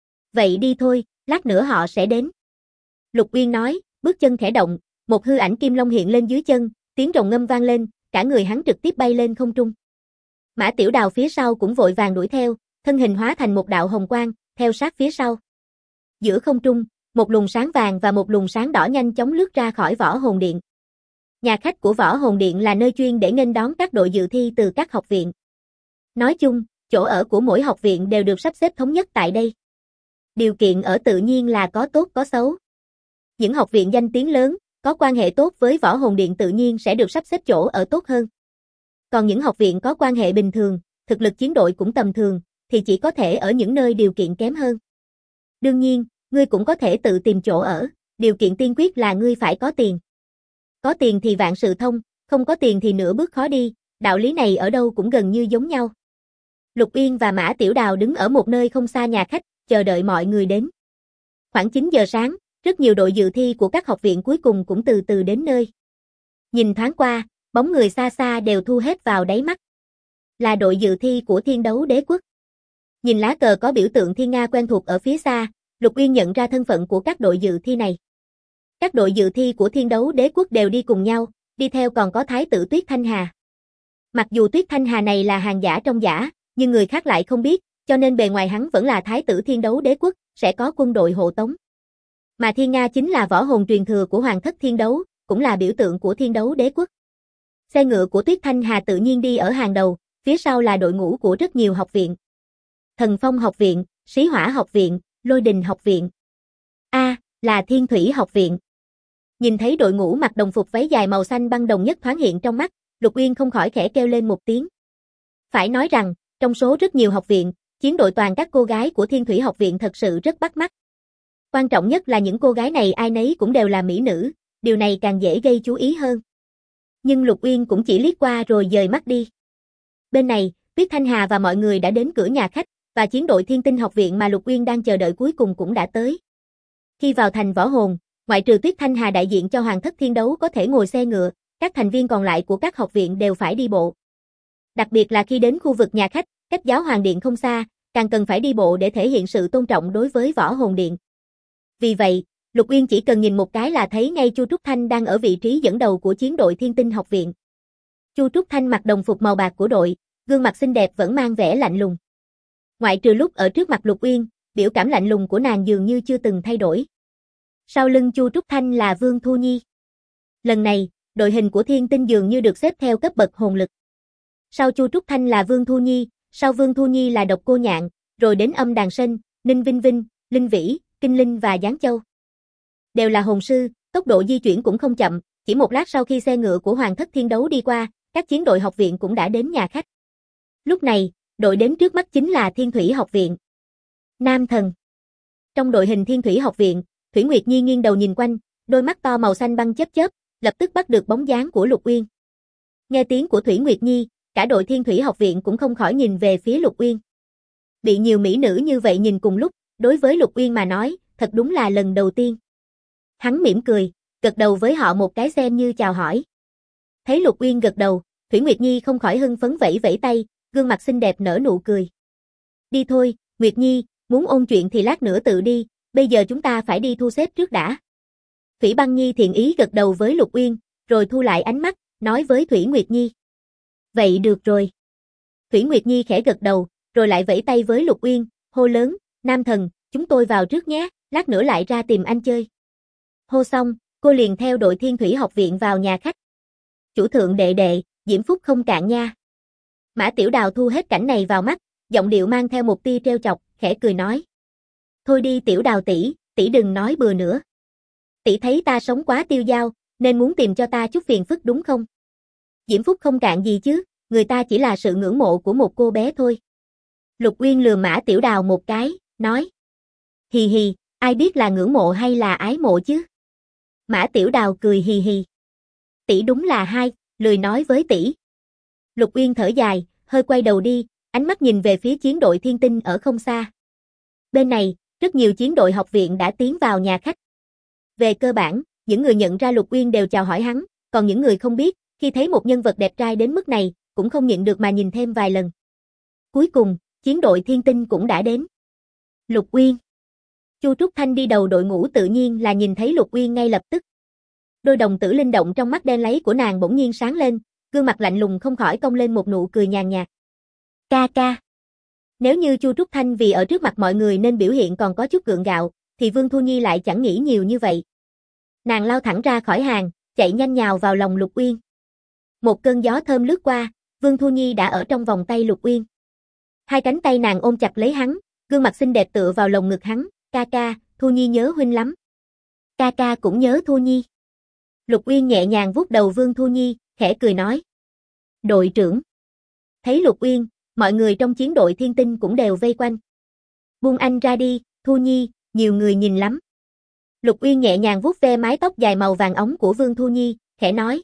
Vậy đi thôi, lát nữa họ sẽ đến. Lục Uyên nói, bước chân khẽ động, một hư ảnh kim long hiện lên dưới chân, tiếng rồng ngâm vang lên, cả người hắn trực tiếp bay lên không trung. Mã Tiểu Đào phía sau cũng vội vàng đuổi theo, thân hình hóa thành một đạo hồng quang, theo sát phía sau. Giữa không trung, Một luồng sáng vàng và một luồng sáng đỏ nhanh chóng lướt ra khỏi Võ Hồn Điện. Nhà khách của Võ Hồn Điện là nơi chuyên để nghênh đón các đội dự thi từ các học viện. Nói chung, chỗ ở của mỗi học viện đều được sắp xếp thống nhất tại đây. Điều kiện ở tự nhiên là có tốt có xấu. Những học viện danh tiếng lớn, có quan hệ tốt với Võ Hồn Điện tự nhiên sẽ được sắp xếp chỗ ở tốt hơn. Còn những học viện có quan hệ bình thường, thực lực chiến đội cũng tầm thường, thì chỉ có thể ở những nơi điều kiện kém hơn. Đương nhiên, ngươi cũng có thể tự tìm chỗ ở, điều kiện tiên quyết là ngươi phải có tiền. Có tiền thì vạn sự thông, không có tiền thì nửa bước khó đi, đạo lý này ở đâu cũng gần như giống nhau. Lục Uyên và Mã Tiểu Đào đứng ở một nơi không xa nhà khách, chờ đợi mọi người đến. Khoảng 9 giờ sáng, rất nhiều đội dự thi của các học viện cuối cùng cũng từ từ đến nơi. Nhìn thoáng qua, bóng người xa xa đều thu hết vào đáy mắt. Là đội dự thi của Thiên Đấu Đế Quốc. Nhìn lá cờ có biểu tượng thiên nga quen thuộc ở phía xa, Lục Uyên nhận ra thân phận của các đội dự thi này. Các đội dự thi của Thiên Đấu Đế Quốc đều đi cùng nhau, đi theo còn có Thái tử Tuyết Thanh Hà. Mặc dù Tuyết Thanh Hà này là hàng giả trong giả, nhưng người khác lại không biết, cho nên bề ngoài hắn vẫn là Thái tử Thiên Đấu Đế Quốc, sẽ có quân đội hộ tống. Mà Thiên Nga chính là võ hồn truyền thừa của Hoàng thất Thiên Đấu, cũng là biểu tượng của Thiên Đấu Đế Quốc. Xe ngựa của Tuyết Thanh Hà tự nhiên đi ở hàng đầu, phía sau là đội ngũ của rất nhiều học viện. Thần Phong học viện, Sĩ Hỏa học viện, Lôi Đình học viện. Là Thiên Thủy học viện. Nhìn thấy đội ngũ mặc đồng phục váy dài màu xanh băng đồng nhất thoáng hiện trong mắt, Lục Uyên không khỏi khẽ kêu lên một tiếng. Phải nói rằng, trong số rất nhiều học viện, chiến đội toàn các cô gái của Thiên Thủy học viện thật sự rất bắt mắt. Quan trọng nhất là những cô gái này ai nấy cũng đều là mỹ nữ, điều này càng dễ gây chú ý hơn. Nhưng Lục Uyên cũng chỉ liếc qua rồi dời mắt đi. Bên này, Tuyết Thanh Hà và mọi người đã đến cửa nhà khách, và chiến đội Thiên Tinh học viện mà Lục Uyên đang chờ đợi cuối cùng cũng đã tới. Khi vào thành võ hồn, ngoại trừ Tuyết Thanh Hà đại diện cho Hoàng thất Thiên Đấu có thể ngồi xe ngựa, các thành viên còn lại của các học viện đều phải đi bộ. Đặc biệt là khi đến khu vực nhà khách, cách Giáo Hoàng Điện không xa, càng cần phải đi bộ để thể hiện sự tôn trọng đối với Võ Hồn Điện. Vì vậy, Lục Uyên chỉ cần nhìn một cái là thấy ngay Chu Trúc Thanh đang ở vị trí dẫn đầu của chiến đội Thiên Tinh học viện. Chu Trúc Thanh mặc đồng phục màu bạc của đội, gương mặt xinh đẹp vẫn mang vẻ lạnh lùng. Ngoại trừ lúc ở trước mặt Lục Uyên, biểu cảm lạnh lùng của nàng dường như chưa từng thay đổi. Sau lưng Chu Trúc Thanh là Vương Thu Nhi. Lần này, đội hình của Thiên Tinh dường như được xếp theo cấp bậc hồn lực. Sau Chu Trúc Thanh là Vương Thu Nhi, sau Vương Thu Nhi là Độc Cô Nhạn, rồi đến Âm Đàn Sên, Ninh Vinh Vinh, Linh Vĩ, Kinh Linh và Giáng Châu. Đều là hồn sư, tốc độ di chuyển cũng không chậm, chỉ một lát sau khi xe ngựa của Hoàng thất Thiên Đấu đi qua, các chiến đội học viện cũng đã đến nhà khách. Lúc này, đội đến trước mắt chính là Thiên Thủy học viện. Nam Thần. Trong đội hình Thiên Thủy học viện, Thủy Nguyệt Nhi nghiêng đầu nhìn quanh, đôi mắt to màu xanh băng chớp chớp, lập tức bắt được bóng dáng của Lục Uyên. Nghe tiếng của Thủy Nguyệt Nhi, cả đội Thiên Thủy học viện cũng không khỏi nhìn về phía Lục Uyên. Bị nhiều mỹ nữ như vậy nhìn cùng lúc, đối với Lục Uyên mà nói, thật đúng là lần đầu tiên. Hắn mỉm cười, gật đầu với họ một cái xem như chào hỏi. Thấy Lục Uyên gật đầu, Thủy Nguyệt Nhi không khỏi hưng phấn vẫy vẫy tay, gương mặt xinh đẹp nở nụ cười. Đi thôi, Nguyệt Nhi, muốn ôn chuyện thì lát nữa tự đi, bây giờ chúng ta phải đi thu xếp trước đã. Thủy Băng Nhi thiện ý gật đầu với Lục Uyên, rồi thu lại ánh mắt, nói với Thủy Nguyệt Nhi. Vậy được rồi. Thủy Nguyệt Nhi khẽ gật đầu, rồi lại vẫy tay với Lục Uyên, hô lớn, Nam Thần, chúng tôi vào trước nhé, lát nữa lại ra tìm anh chơi. Hô xong, cô liền theo đội Thiên Thủy học viện vào nhà khách. Chủ thượng đệ đệ, diễm phúc không cạn nha. Mã Tiểu Đào thu hết cảnh này vào mắt, giọng điệu mang theo một tia trêu chọc, khẽ cười nói. Thôi đi Tiểu Đào tỷ, tỷ đừng nói bừa nữa. Tỷ thấy ta sống quá tiêu dao, nên muốn tìm cho ta chút phiền phức đúng không? Diễm phúc không cạn gì chứ, người ta chỉ là sự ngưỡng mộ của một cô bé thôi. Lục Uyên lườm Mã Tiểu Đào một cái, nói. Hì hì, ai biết là ngưỡng mộ hay là ái mộ chứ? Mã Tiểu Đào cười hì hì. Tỷ đúng là hai, lười nói với tỷ. Lục Uyên thở dài, hơi quay đầu đi, ánh mắt nhìn về phía chiến đội Thiên Tinh ở không xa. Bên này, rất nhiều chiến đội học viện đã tiến vào nhà khách. Về cơ bản, những người nhận ra Lục Uyên đều chào hỏi hắn, còn những người không biết, khi thấy một nhân vật đẹp trai đến mức này, cũng không nhịn được mà nhìn thêm vài lần. Cuối cùng, chiến đội Thiên Tinh cũng đã đến. Lục Uyên. Chu Trúc Thanh đi đầu đội ngũ tự nhiên là nhìn thấy Lục Uyên ngay lập tức. Đôi đồng tử linh động trong mắt đen láy của nàng bỗng nhiên sáng lên, gương mặt lạnh lùng không khỏi cong lên một nụ cười nhàn nhạt. Ca ca. Nếu như Chu Trúc Thanh vì ở trước mặt mọi người nên biểu hiện còn có chút gượng gạo, thì Vương Thu Nhi lại chẳng nghĩ nhiều như vậy. Nàng lao thẳng ra khỏi hàng, chạy nhanh nhào vào lòng Lục Uyên. Một cơn gió thơm lướt qua, Vương Thu Nhi đã ở trong vòng tay Lục Uyên. Hai cánh tay nàng ôm chặt lấy hắn, gương mặt xinh đẹp tựa vào lồng ngực hắn, ca ca, Thu Nhi nhớ huynh lắm. Ca ca cũng nhớ Thu Nhi. Lục Uyên nhẹ nhàng vuốt đầu Vương Thu Nhi, khẽ cười nói. Đội trưởng. Thấy Lục Uyên, mọi người trong chiến đội Thiên Tinh cũng đều vây quanh. Buông anh ra đi, Thu Nhi, nhiều người nhìn lắm. Lục Uyên nhẹ nhàng vuốt ve mái tóc dài màu vàng óng của Vương Thu Nhi, khẽ nói.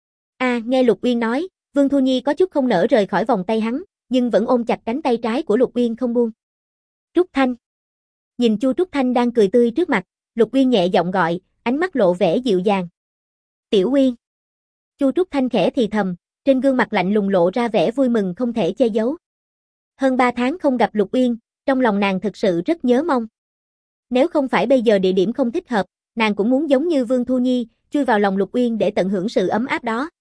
Nghe Lục Uyên nói, Vương Thu Nhi có chút không nỡ rời khỏi vòng tay hắn, nhưng vẫn ôm chặt cánh tay trái của Lục Uyên không buông. Trúc Thanh. Nhìn Chu Trúc Thanh đang cười tươi trước mặt, Lục Uyên nhẹ giọng gọi, ánh mắt lộ vẻ dịu dàng. Tiểu Uyên. Chu Trúc Thanh khẽ thì thầm, trên gương mặt lạnh lùng lộ ra vẻ vui mừng không thể che giấu. Hơn 3 tháng không gặp Lục Uyên, trong lòng nàng thực sự rất nhớ mong. Nếu không phải bây giờ địa điểm không thích hợp, nàng cũng muốn giống như Vương Thu Nhi, chui vào lòng Lục Uyên để tận hưởng sự ấm áp đó.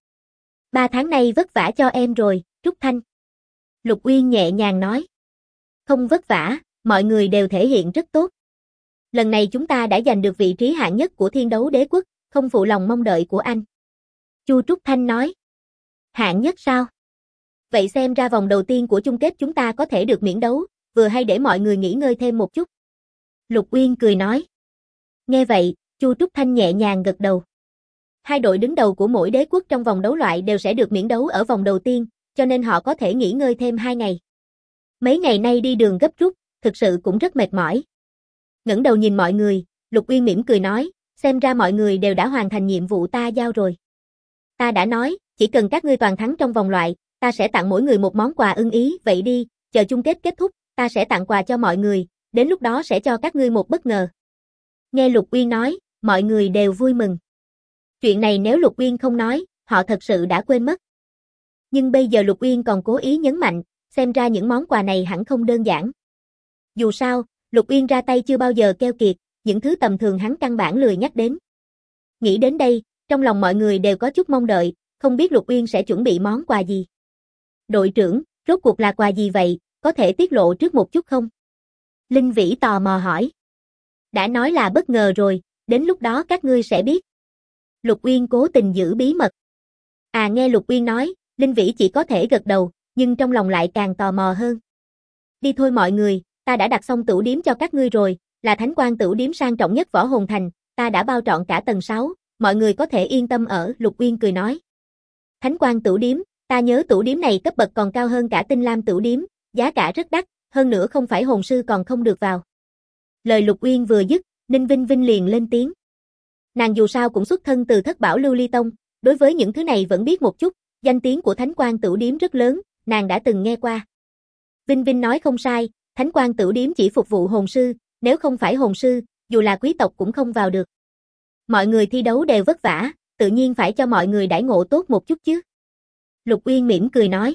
3 tháng nay vất vả cho em rồi, Trúc Thanh. Lục Uyên nhẹ nhàng nói. Không vất vả, mọi người đều thể hiện rất tốt. Lần này chúng ta đã giành được vị trí hạng nhất của Thiên Đấu Đế Quốc, không phụ lòng mong đợi của anh. Chu Trúc Thanh nói. Hạng nhất sao? Vậy xem ra vòng đầu tiên của chung kết chúng ta có thể được miễn đấu, vừa hay để mọi người nghỉ ngơi thêm một chút. Lục Uyên cười nói. Nghe vậy, Chu Trúc Thanh nhẹ nhàng gật đầu. Hai đội đứng đầu của mỗi đế quốc trong vòng đấu loại đều sẽ được miễn đấu ở vòng đầu tiên, cho nên họ có thể nghỉ ngơi thêm 2 ngày. Mấy ngày nay đi đường gấp rút, thực sự cũng rất mệt mỏi. Ngẩng đầu nhìn mọi người, Lục Uyên mỉm cười nói, xem ra mọi người đều đã hoàn thành nhiệm vụ ta giao rồi. Ta đã nói, chỉ cần các ngươi toàn thắng trong vòng loại, ta sẽ tặng mỗi người một món quà ưng ý, vậy đi, chờ chung kết kết thúc, ta sẽ tặng quà cho mọi người, đến lúc đó sẽ cho các ngươi một bất ngờ. Nghe Lục Uyên nói, mọi người đều vui mừng. Chuyện này nếu Lục Uyên không nói, họ thật sự đã quên mất. Nhưng bây giờ Lục Uyên còn cố ý nhấn mạnh, xem ra những món quà này hẳn không đơn giản. Dù sao, Lục Uyên ra tay chưa bao giờ keo kiệt, những thứ tầm thường hắn căn bản lười nhắc đến. Nghĩ đến đây, trong lòng mọi người đều có chút mong đợi, không biết Lục Uyên sẽ chuẩn bị món quà gì. Đội trưởng, rốt cuộc là quà gì vậy, có thể tiết lộ trước một chút không? Linh Vĩ tò mò hỏi. Đã nói là bất ngờ rồi, đến lúc đó các ngươi sẽ biết. Lục Uyên cố tình giữ bí mật. Nghe Lục Uyên nói, Linh Vĩ chỉ có thể gật đầu, nhưng trong lòng lại càng tò mò hơn. Đi thôi mọi người, ta đã đặt xong tửu điếm cho các ngươi rồi, là Thánh Quang tửu điếm sang trọng nhất Võ Hồn Thành, ta đã bao trọn cả tầng 6, mọi người có thể yên tâm ở, Lục Uyên cười nói. Thánh Quang tửu điếm, ta nhớ tửu điếm này cấp bậc còn cao hơn cả Tinh Lam tửu điếm, giá cả rất đắt, hơn nữa không phải hồn sư còn không được vào. Lời Lục Uyên vừa dứt, Ninh Vinh Vinh liền lên tiếng. Nàng dù sao cũng xuất thân từ Thất Bảo Lưu Ly Tông, đối với những thứ này vẫn biết một chút, danh tiếng của Thánh Quang tửu điếm rất lớn, nàng đã từng nghe qua. Vinh Vinh nói không sai, Thánh Quang tửu điếm chỉ phục vụ hồn sư, nếu không phải hồn sư, dù là quý tộc cũng không vào được. Mọi người thi đấu đều vất vả, tự nhiên phải cho mọi người đãi ngộ tốt một chút chứ. Lục Uyên mỉm cười nói.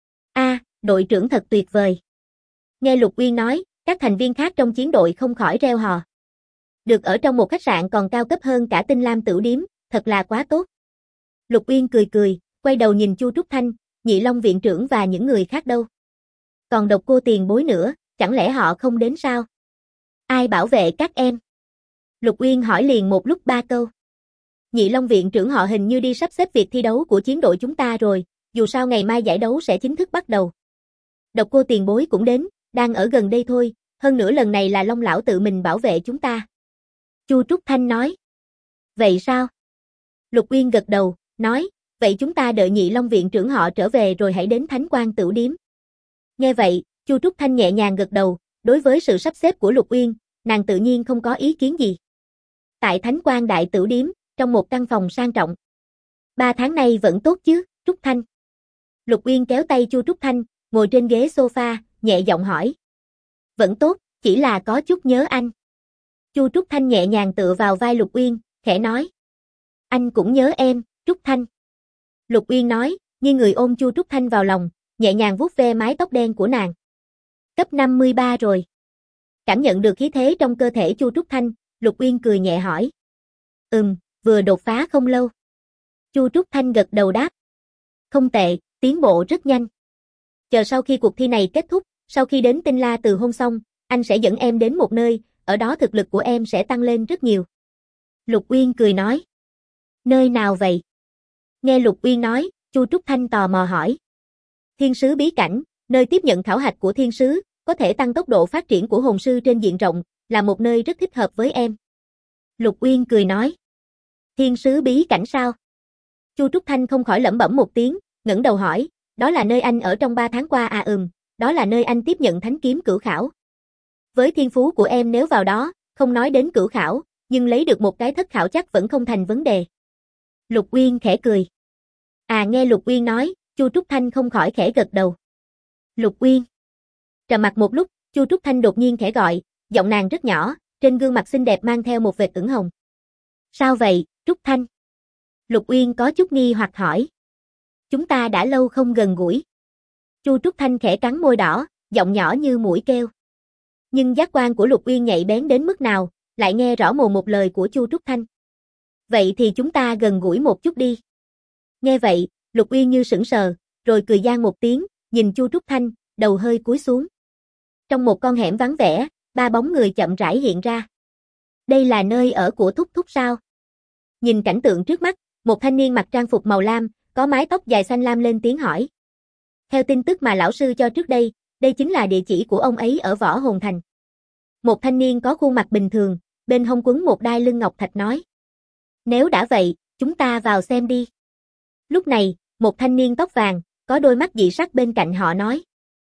Đội trưởng thật tuyệt vời. Nghe Lục Uyên nói, các thành viên khác trong chiến đội không khỏi reo hò. Được ở trong một khách sạn còn cao cấp hơn cả Tinh Lam tửu điếm, thật là quá tốt. Lục Uyên cười cười, quay đầu nhìn Chu Trúc Thanh, Nhị Long viện trưởng và những người khác đâu. Còn Độc Cô tiền bối nữa, chẳng lẽ họ không đến sao? Ai bảo vệ các em? Lục Uyên hỏi liền một lúc 3 câu. Nhị Long viện trưởng họ hình như đi sắp xếp việc thi đấu của chiến đội chúng ta rồi, dù sao ngày mai giải đấu sẽ chính thức bắt đầu. Độc Cô tiền bối cũng đến, đang ở gần đây thôi, hơn nữa lần này là Long lão tự mình bảo vệ chúng ta. Chu Trúc Thanh nói. Vậy sao? Lục Uyên gật đầu, nói, vậy chúng ta đợi Nhị Long viện trưởng họ trở về rồi hãy đến Thánh Quang tửu điếm. Nghe vậy, Chu Trúc Thanh nhẹ nhàng gật đầu, đối với sự sắp xếp của Lục Uyên, nàng tự nhiên không có ý kiến gì. Tại Thánh Quang đại tửu điếm, trong một căn phòng sang trọng. 3 tháng nay vẫn tốt chứ, Trúc Thanh? Lục Uyên kéo tay Chu Trúc Thanh, ngồi trên ghế sofa, nhẹ giọng hỏi. Vẫn tốt, chỉ là có chút nhớ anh. Chu Trúc Thanh nhẹ nhàng tựa vào vai Lục Uyên, khẽ nói. Anh cũng nhớ em, Trúc Thanh. Lục Uyên nói, như người ôm Chu Trúc Thanh vào lòng, nhẹ nhàng vuốt ve mái tóc đen của nàng. Cấp 53 rồi. Cảm nhận được khí thế trong cơ thể Chu Trúc Thanh, Lục Uyên cười nhẹ hỏi. Vừa đột phá không lâu. Chu Trúc Thanh gật đầu đáp. Không tệ, tiến bộ rất nhanh. Chờ sau khi cuộc thi này kết thúc, sau khi đến Tinh La từ hôn xong, anh sẽ dẫn em đến một nơi, ở đó thực lực của em sẽ tăng lên rất nhiều. Lục Uyên cười nói. Nơi nào vậy? Nghe Lục Uyên nói, Chu Trúc Thanh tò mò hỏi. Thiên sứ bí cảnh, nơi tiếp nhận khảo hạch của thiên sứ, có thể tăng tốc độ phát triển của hồn sư trên diện rộng, là một nơi rất thích hợp với em. Lục Uyên cười nói. Thiên sứ bí cảnh sao? Chu Trúc Thanh không khỏi lẩm bẩm một tiếng, ngẩng đầu hỏi, đó là nơi anh ở trong 3 tháng qua à? Đó là nơi anh tiếp nhận thánh kiếm cửu khảo. Với thiên phú của em nếu vào đó, không nói đến cửu khảo, nhưng lấy được một cái thất khảo chắc vẫn không thành vấn đề. Lục Uyên khẽ cười. À, nghe Lục Uyên nói, Chu Trúc Thanh không khỏi khẽ gật đầu. Lục Uyên. Trầm mặc một lúc, Chu Trúc Thanh đột nhiên khẽ gọi, giọng nàng rất nhỏ, trên gương mặt xinh đẹp mang theo một vệt ửng hồng. Sao vậy, Trúc Thanh? Lục Uyên có chút nghi hoặc hỏi. Chúng ta đã lâu không gần gũi. Chu Trúc Thanh khẽ cắn môi đỏ, giọng nhỏ như muỗi kêu. Nhưng giác quan của Lục Uyên nhạy bén đến mức nào, lại nghe rõ mồn một lời của Chu Trúc Thanh. Vậy thì chúng ta gần gũi một chút đi. Nghe vậy, Lục Uyên như sững sờ, rồi cười gian một tiếng, nhìn Chu Trúc Thanh, đầu hơi cúi xuống. Trong một con hẻm vắng vẻ, 3 bóng người chậm rãi hiện ra. Đây là nơi ở của Thúc Thúc sao? Nhìn cảnh tượng trước mắt, một thanh niên mặc trang phục màu lam, có mái tóc dài xanh lam lên tiếng hỏi. Theo tin tức mà lão sư cho trước đây chính là địa chỉ của ông ấy ở Võ Hồn Thành. Một thanh niên có khuôn mặt bình thường, bên hông quấn một đai lưng ngọc thạch nói. Nếu đã vậy, chúng ta vào xem đi. Lúc này, một thanh niên tóc vàng, có đôi mắt dị sắc bên cạnh họ nói.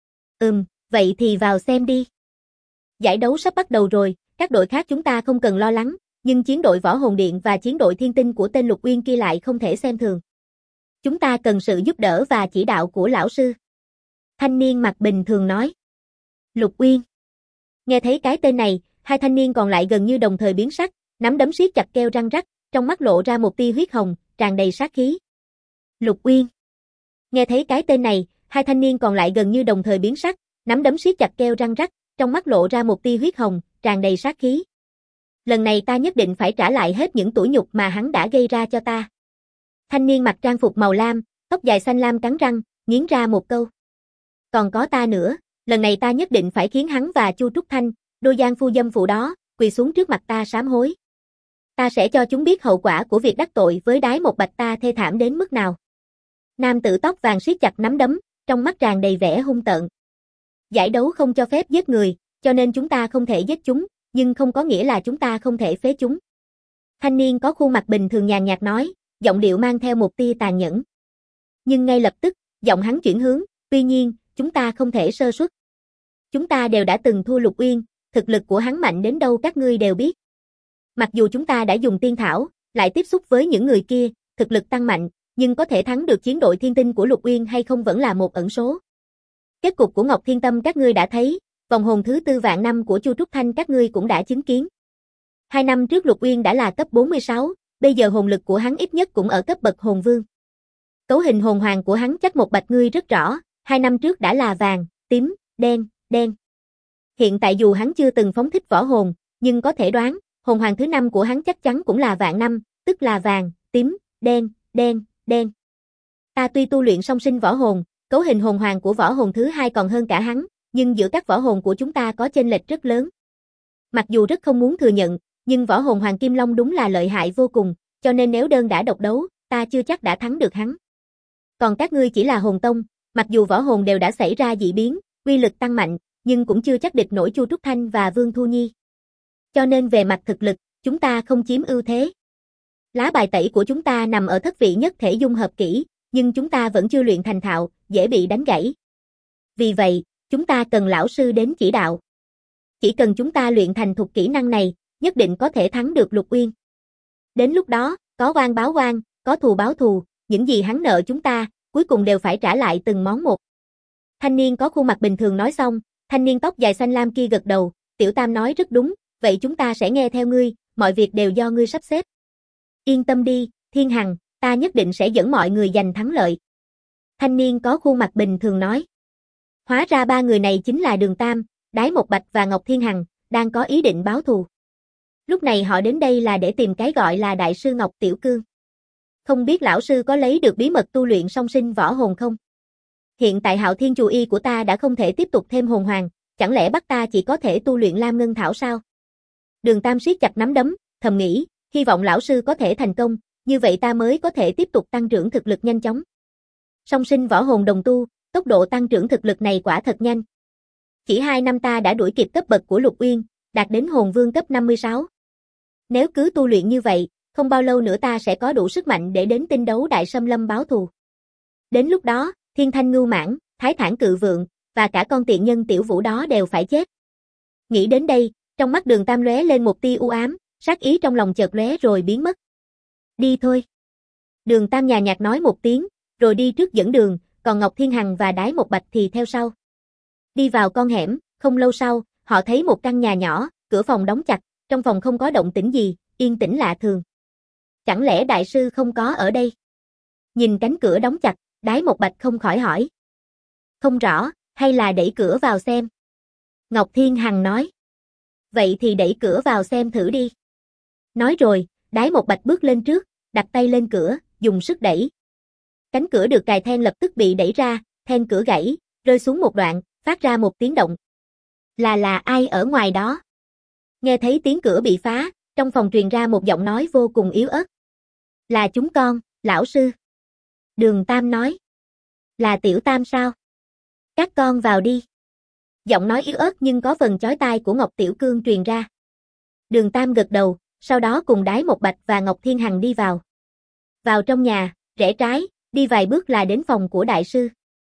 Vậy thì vào xem đi. Giải đấu sắp bắt đầu rồi, các đội khác chúng ta không cần lo lắng, nhưng chiến đội Võ Hồn Điện và chiến đội Thiên Tinh của tên Lục Uyên kia lại không thể xem thường. Chúng ta cần sự giúp đỡ và chỉ đạo của lão sư. Thanh niên mặt bình thường nói. Lục Uyên. Nghe thấy cái tên này, 2 thanh niên còn lại gần như đồng thời biến sắc, nắm đấm siết chặt keo răng rắc, trong mắt lộ ra một tia huyết hồng, tràn đầy sát khí. Lục Uyên. Nghe thấy cái tên này, 2 thanh niên còn lại gần như đồng thời biến sắc, nắm đấm siết chặt keo răng rắc, trong mắt lộ ra một tia huyết hồng, tràn đầy sát khí. Lần này ta nhất định phải trả lại hết những tủi nhục mà hắn đã gây ra cho ta. Thanh niên mặc trang phục màu lam, tóc dài xanh lam cắn răng, nghiến ra một câu. Còn có ta nữa, lần này ta nhất định phải khiến hắn và Chu Trúc Thanh, đôi giang phu dâm phụ đó, quỳ xuống trước mặt ta sám hối. Ta sẽ cho chúng biết hậu quả của việc đắc tội với đái một bạch ta thê thảm đến mức nào. Nam tử tóc vàng siết chặt nắm đấm, trong mắt tràn đầy vẻ hung tợn. Giải đấu không cho phép giết người, cho nên chúng ta không thể giết chúng, nhưng không có nghĩa là chúng ta không thể phế chúng. Thanh niên có khuôn mặt bình thường nhàn nhạt nói, giọng điệu mang theo một tia tàn nhẫn. Nhưng ngay lập tức, giọng hắn chuyển hướng, tuy nhiên, chúng ta không thể sơ suất. Chúng ta đều đã từng thua Lục Uyên, thực lực của hắn mạnh đến đâu các ngươi đều biết. Mặc dù chúng ta đã dùng tiên thảo, lại tiếp xúc với những người kia, thực lực tăng mạnh, nhưng có thể thắng được chiến đội Thiên Tinh của Lục Uyên hay không vẫn là một ẩn số. Kết cục của Ngọc Thiên Tâm các ngươi đã thấy, vòng hồn thứ 4 vạn năm của Chu Trúc Thanh các ngươi cũng đã chứng kiến. 2 năm trước Lục Uyên đã là cấp 46, bây giờ hồn lực của hắn ít nhất cũng ở cấp bậc hồn vương. Cấu hình hồn hoàng của hắn chắc một bạch ngươi rất rõ, 2 năm trước đã là vàng, tím, đen, đen. Hiện tại dù hắn chưa từng phóng thích võ hồn, nhưng có thể đoán, hồn hoàng thứ 5 của hắn chắc chắn cũng là vạn năm, tức là vàng, tím, đen, đen, đen. Ta tuy tu luyện song sinh võ hồn, cấu hình hồn hoàng của võ hồn thứ 2 còn hơn cả hắn, nhưng giữa các võ hồn của chúng ta có chênh lệch rất lớn. Mặc dù rất không muốn thừa nhận, nhưng võ hồn Hoàng Kim Long đúng là lợi hại vô cùng, cho nên nếu đơn đã độc đấu, ta chưa chắc đã thắng được hắn. Còn các ngươi chỉ là hồn tông, mặc dù võ hồn đều đã xảy ra dị biến, uy lực tăng mạnh, nhưng cũng chưa chắc địch nổi Chu Trúc Thanh và Vương Thu Nhi. Cho nên về mặt thực lực, chúng ta không chiếm ưu thế. Lá bài tẩy của chúng ta nằm ở thất vị nhất thể dung hợp kỹ, nhưng chúng ta vẫn chưa luyện thành thạo, dễ bị đánh gãy. Vì vậy, chúng ta cần lão sư đến chỉ đạo. Chỉ cần chúng ta luyện thành thuộc kỹ năng này, nhất định có thể thắng được Lục Uyên. Đến lúc đó, có oan báo oan, có thù báo thù, những gì hắn nợ chúng ta, cuối cùng đều phải trả lại từng món một. Thanh niên có khuôn mặt bình thường nói xong, thanh niên tóc dài xanh lam kia gật đầu, Tiểu Tam nói rất đúng, vậy chúng ta sẽ nghe theo ngươi, mọi việc đều do ngươi sắp xếp. Yên tâm đi, Thiên Hằng, ta nhất định sẽ dẫn mọi người giành thắng lợi. Thanh niên có khuôn mặt bình thường nói. Hóa ra 3 người này chính là Đường Tam, Đái Một Bạch và Ngọc Thiên Hằng, đang có ý định báo thù. Lúc này họ đến đây là để tìm cái gọi là Đại sư Ngọc Tiểu Cương. Không biết lão sư có lấy được bí mật tu luyện song sinh võ hồn không? Hiện tại Hạo Thiên Chù Y của ta đã không thể tiếp tục thêm hồn hoàng, chẳng lẽ bắt ta chỉ có thể tu luyện Lam Ngân Thảo sao? Đường Tam siết chặt nắm đấm, thầm nghĩ, hy vọng lão sư có thể thành công, như vậy ta mới có thể tiếp tục tăng trưởng thực lực nhanh chóng. Song sinh võ hồn đồng tu, tốc độ tăng trưởng thực lực này quả thật nhanh. Chỉ 2 năm ta đã đuổi kịp cấp bậc của Lục Uyên, đạt đến hồn vương cấp 56. Nếu cứ tu luyện như vậy, không bao lâu nữa ta sẽ có đủ sức mạnh để đến Tinh Đấu Đại Xâm Lâm báo thù. Đến lúc đó, Thiên Thanh Ngưu Mãng, Thái Thản Cự Vượng, và cả con tiện nhân Tiểu Vũ đó đều phải chết. Nghĩ đến đây, trong mắt Đường Tam lóe lên một tia u ám, sát ý trong lòng chợt lóe rồi biến mất. Đi thôi. Đường Tam nhàn nhạt nói một tiếng, rồi đi trước dẫn đường, còn Ngọc Thiên Hằng và Đái Một Bạch thì theo sau. Đi vào con hẻm, không lâu sau, họ thấy một căn nhà nhỏ, cửa phòng đóng chặt, trong phòng không có động tĩnh gì, yên tĩnh lạ thường. Chẳng lẽ đại sư không có ở đây? Nhìn cánh cửa đóng chặt, Đái Một Bạch không khỏi hỏi. Không rõ, hay là đẩy cửa vào xem? Ngọc Thiên Hằng nói. Vậy thì đẩy cửa vào xem thử đi. Nói rồi, Đái Một Bạch bước lên trước, đặt tay lên cửa, dùng sức đẩy. Cánh cửa được cài then lập tức bị đẩy ra, then cửa gãy, rơi xuống một đoạn, phát ra một tiếng động. Là ai ở ngoài đó? Nghe thấy tiếng cửa bị phá, trong phòng truyền ra một giọng nói vô cùng yếu ớt. Là chúng con, lão sư. Đường Tam nói. Là Tiểu Tam sao? Các con vào đi. Giọng nói yếu ớt nhưng có phần chói tai của Ngọc Tiểu Cương truyền ra. Đường Tam gật đầu, sau đó cùng Đái Một Bạch và Ngọc Thiên Hằng đi vào. Vào trong nhà, rẽ trái, đi vài bước là đến phòng của đại sư.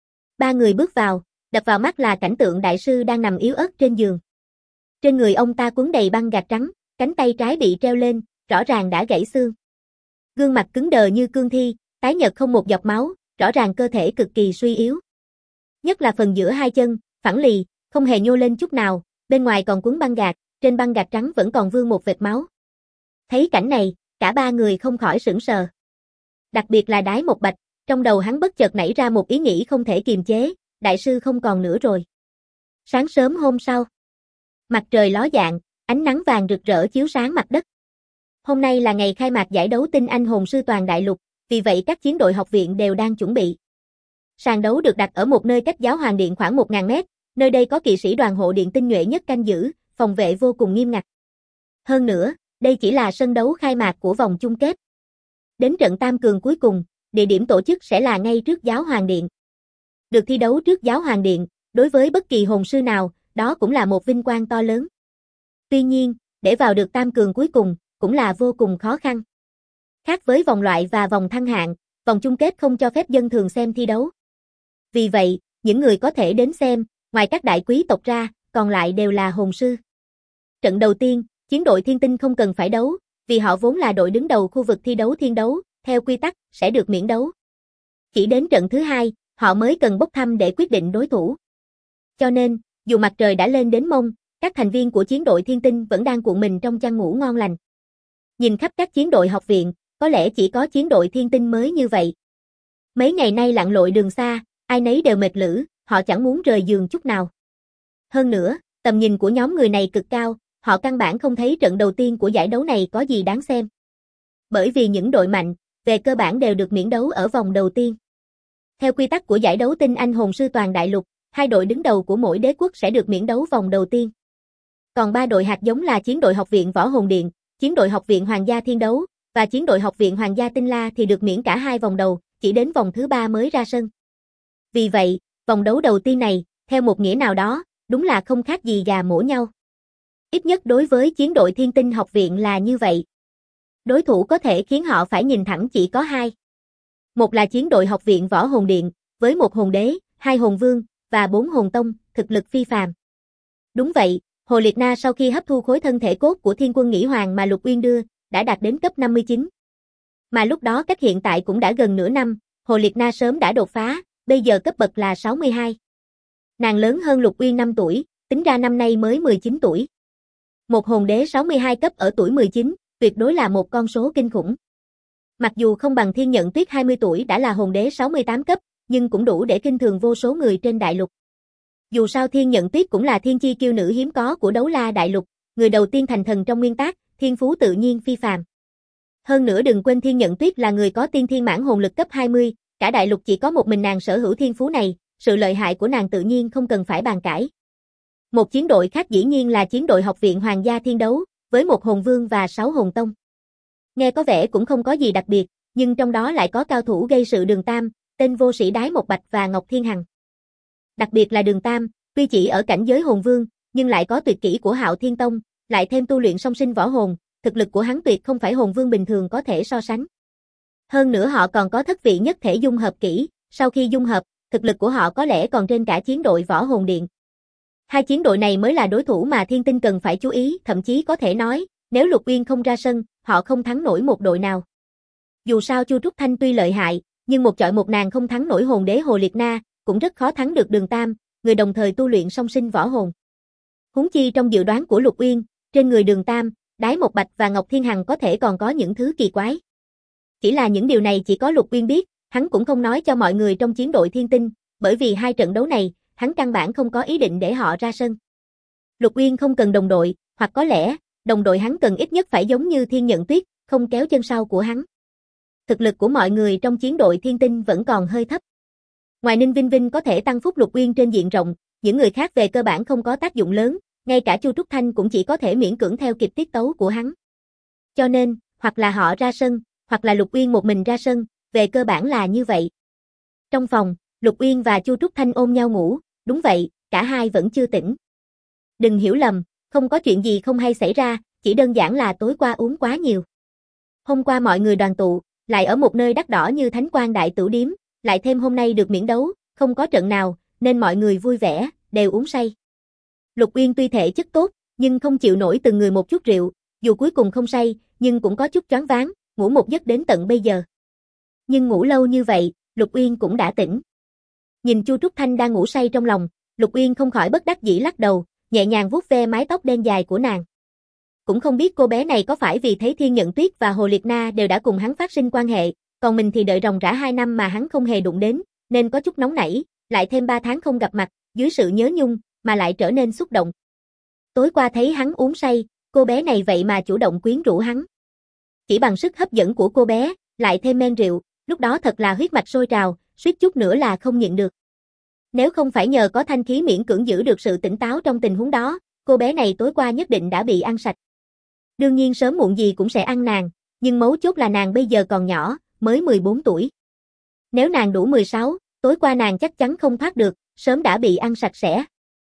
Ba người bước vào, đập vào mắt là cảnh tượng đại sư đang nằm yếu ớt trên giường. Trên người ông ta quấn đầy băng gạc trắng, cánh tay trái bị treo lên, rõ ràng đã gãy xương. Gương mặt cứng đờ như cương thi, tái nhợt không một giọt máu, rõ ràng cơ thể cực kỳ suy yếu. Nhất là phần giữa hai chân, phẳng lì, không hề nhô lên chút nào, bên ngoài còn quấn băng gạc, trên băng gạc trắng vẫn còn vương một vệt máu. Thấy cảnh này, cả ba người không khỏi sửng sờ. Đặc biệt là Đái Một Bạch, trong đầu hắn bất chợt nảy ra một ý nghĩ không thể kiềm chế, đại sư không còn nữa rồi. Sáng sớm hôm sau, mặt trời ló dạng, ánh nắng vàng rực rỡ chiếu sáng mặt đất. Hôm nay là ngày khai mạc giải đấu tinh anh hồn sư toàn đại lục, vì vậy các chiến đội học viện đều đang chuẩn bị. Sàn đấu được đặt ở một nơi cách giáo hoàng điện khoảng 1000 mét, nơi đây có kỵ sĩ đoàn hộ điện tinh nhuệ nhất canh giữ, phòng vệ vô cùng nghiêm ngặt. Hơn nữa, đây chỉ là sân đấu khai mạc của vòng chung kết. Đến trận tam cường cuối cùng, địa điểm tổ chức sẽ là ngay trước giáo hoàng điện. Được thi đấu trước giáo hoàng điện, đối với bất kỳ hồn sư nào, đó cũng là một vinh quang to lớn. Tuy nhiên, để vào được tam cường cuối cùng, cũng là vô cùng khó khăn. Khác với vòng loại và vòng thăng hạng, vòng chung kết không cho phép dân thường xem thi đấu. Vì vậy, những người có thể đến xem, ngoài các đại quý tộc ra, còn lại đều là hồn sư. Trận đầu tiên, chiến đội Thiên Tinh không cần phải đấu, vì họ vốn là đội đứng đầu khu vực thi đấu thiên đấu, theo quy tắc, sẽ được miễn đấu. Chỉ đến trận thứ hai, họ mới cần bốc thăm để quyết định đối thủ. Cho nên, dù mặt trời đã lên đến mông, các thành viên của chiến đội Thiên Tinh vẫn đang cuộn mình trong chăn ngủ ngon lành. Nhìn khắp các chiến đội học viện, có lẽ chỉ có chiến đội Thiên Tinh mới như vậy. Mấy ngày nay lặn lội đường xa, ai nấy đều mệt lử, họ chẳng muốn rời giường chút nào. Hơn nữa, tầm nhìn của nhóm người này cực cao, họ căn bản không thấy trận đầu tiên của giải đấu này có gì đáng xem. Bởi vì những đội mạnh, về cơ bản đều được miễn đấu ở vòng đầu tiên. Theo quy tắc của giải đấu tinh anh hồn sư toàn đại lục, hai đội đứng đầu của mỗi đế quốc sẽ được miễn đấu vòng đầu tiên. Còn ba đội hạt giống là chiến đội học viện Võ Hồn Điện, chiến đội học viện Hoàng gia Thiên Đấu, và chiến đội học viện Hoàng gia Tinh La thì được miễn cả hai vòng đầu, chỉ đến vòng thứ ba mới ra sân. Vì vậy, vòng đấu đầu tiên này, theo một nghĩa nào đó, đúng là không khác gì gà mổ nhau. Ít nhất đối với chiến đội Thiên Tinh học viện là như vậy. Đối thủ có thể khiến họ phải nhìn thẳng chỉ có hai. Một là chiến đội học viện Võ Hồn Điện, với một hồn đế, 2 hồn vương, và 4 hồn tông, thực lực phi phàm. Đúng vậy, Hồ Liệt Na sau khi hấp thu khối thân thể cốt của Thiên Quân Nghĩ Hoàng mà Lục Uyên đưa, đã đạt đến cấp 59. Mà lúc đó cách hiện tại cũng đã gần nửa năm, Hồ Liệt Na sớm đã đột phá, bây giờ cấp bậc là 62. Nàng lớn hơn Lục Uyên 5 tuổi, tính ra năm nay mới 19 tuổi. Một hồn đế 62 cấp ở tuổi 19, tuyệt đối là một con số kinh khủng. Mặc dù không bằng Thiên Nhận Tuyết 20 tuổi đã là hồn đế 68 cấp, nhưng cũng đủ để kinh thường vô số người trên đại lục. Dù sao Thiên Nhận Tuyết cũng là thiên chi kiêu nữ hiếm có của Đấu La đại lục, người đầu tiên thành thần trong nguyên tác, thiên phú tự nhiên phi phàm. Hơn nữa đừng quên Thiên Nhận Tuyết là người có tiên thiên mãn hồn lực cấp 20, cả đại lục chỉ có một mình nàng sở hữu thiên phú này, sự lợi hại của nàng tự nhiên không cần phải bàn cãi. Một chiến đội khác dĩ nhiên là chiến đội học viện Hoàng gia Thiên Đấu, với một hồn vương và 6 hồn tông. Nghe có vẻ cũng không có gì đặc biệt, nhưng trong đó lại có cao thủ gây sự Đường Tam, tên vô sĩ Đái Một Bạch và Ngọc Thiên Hằng. Đặc biệt là Đường Tam, tuy chỉ ở cảnh giới hồn vương, nhưng lại có tuyệt kỹ của Hạo Thiên Tông, lại thêm tu luyện song sinh võ hồn, thực lực của hắn tuyệt không phải hồn vương bình thường có thể so sánh. Hơn nữa họ còn có thất vị nhất thể dung hợp kỹ, sau khi dung hợp, thực lực của họ có lẽ còn trên cả chiến đội võ hồn điện. Hai chiến đội này mới là đối thủ mà Thiên Tinh cần phải chú ý, thậm chí có thể nói, nếu Lục Uyên không ra sân, họ không thắng nổi một đội nào. Dù sao Chu Trúc Thanh tuy lợi hại, nhưng một chọi một nàng không thắng nổi hồn đế Hồ Liệt Na, cũng rất khó thắng được Đường Tam, người đồng thời tu luyện song sinh võ hồn. Huống chi trong dự đoán của Lục Uyên, trên người Đường Tam, Đái Một Bạch và Ngọc Thiên Hằng có thể còn có những thứ kỳ quái. Chỉ là những điều này chỉ có Lục Uyên biết, hắn cũng không nói cho mọi người trong chiến đội Thiên Tinh, bởi vì hai trận đấu này, hắn căn bản không có ý định để họ ra sân. Lục Uyên không cần đồng đội, hoặc có lẽ, đồng đội hắn cần ít nhất phải giống như Thiên Nhận Tuyết, không kéo chân sau của hắn. Thực lực của mọi người trong chiến đội Thiên Tinh vẫn còn hơi thấp. Ngoài Ninh Vinh Vinh có thể tăng phúc Lục Uyên trên diện rộng, những người khác về cơ bản không có tác dụng lớn, ngay cả Chu Trúc Thanh cũng chỉ có thể miễn cưỡng theo kịp tiết tấu của hắn. Cho nên, hoặc là họ ra sân, hoặc là Lục Uyên một mình ra sân, về cơ bản là như vậy. Trong phòng, Lục Uyên và Chu Trúc Thanh ôm nhau ngủ, đúng vậy, cả hai vẫn chưa tỉnh. Đừng hiểu lầm, không có chuyện gì không hay xảy ra, chỉ đơn giản là tối qua uống quá nhiều. Hôm qua mọi người đoàn tụ, lại ở một nơi đắt đỏ như Thánh Quang Đại Tửu Điếm, lại thêm hôm nay được miễn đấu, không có trận nào, nên mọi người vui vẻ, đều uống say. Lục Uyên tuy thể chất tốt, nhưng không chịu nổi từng người một chút rượu, dù cuối cùng không say, nhưng cũng có chút choáng váng, ngủ một giấc đến tận bây giờ. Nhưng ngủ lâu như vậy, Lục Uyên cũng đã tỉnh. Nhìn Chu Trúc Thanh đang ngủ say trong lòng, Lục Uyên không khỏi bất đắc dĩ lắc đầu, nhẹ nhàng vuốt ve mái tóc đen dài của nàng. Cũng không biết cô bé này có phải vì thấy Thiên Nhận Tuyết và Hồ Liệt Na đều đã cùng hắn phát sinh quan hệ, còn mình thì đợi ròng rã 2 năm mà hắn không hề đụng đến, nên có chút nóng nảy, lại thêm 3 tháng không gặp mặt, dưới sự nhớ nhung, mà lại trở nên xúc động. Tối qua thấy hắn uống say, cô bé này vậy mà chủ động quyến rũ hắn. Chỉ bằng sức hấp dẫn của cô bé, lại thêm men rượu, lúc đó thật là huyết mạch sôi trào, suýt chút nữa là không nhịn được. Nếu không phải nhờ có thanh khí miễn cưỡng giữ được sự tỉnh táo trong tình huống đó, cô bé này tối qua nhất định đã bị ăn sạch. Đương nhiên sớm muộn gì cũng sẽ ăn nàng, nhưng mấu chốt là nàng bây giờ còn nhỏ, mới 14 tuổi. Nếu nàng đủ 16, tối qua nàng chắc chắn không thoát được, sớm đã bị ăn sạch sẽ.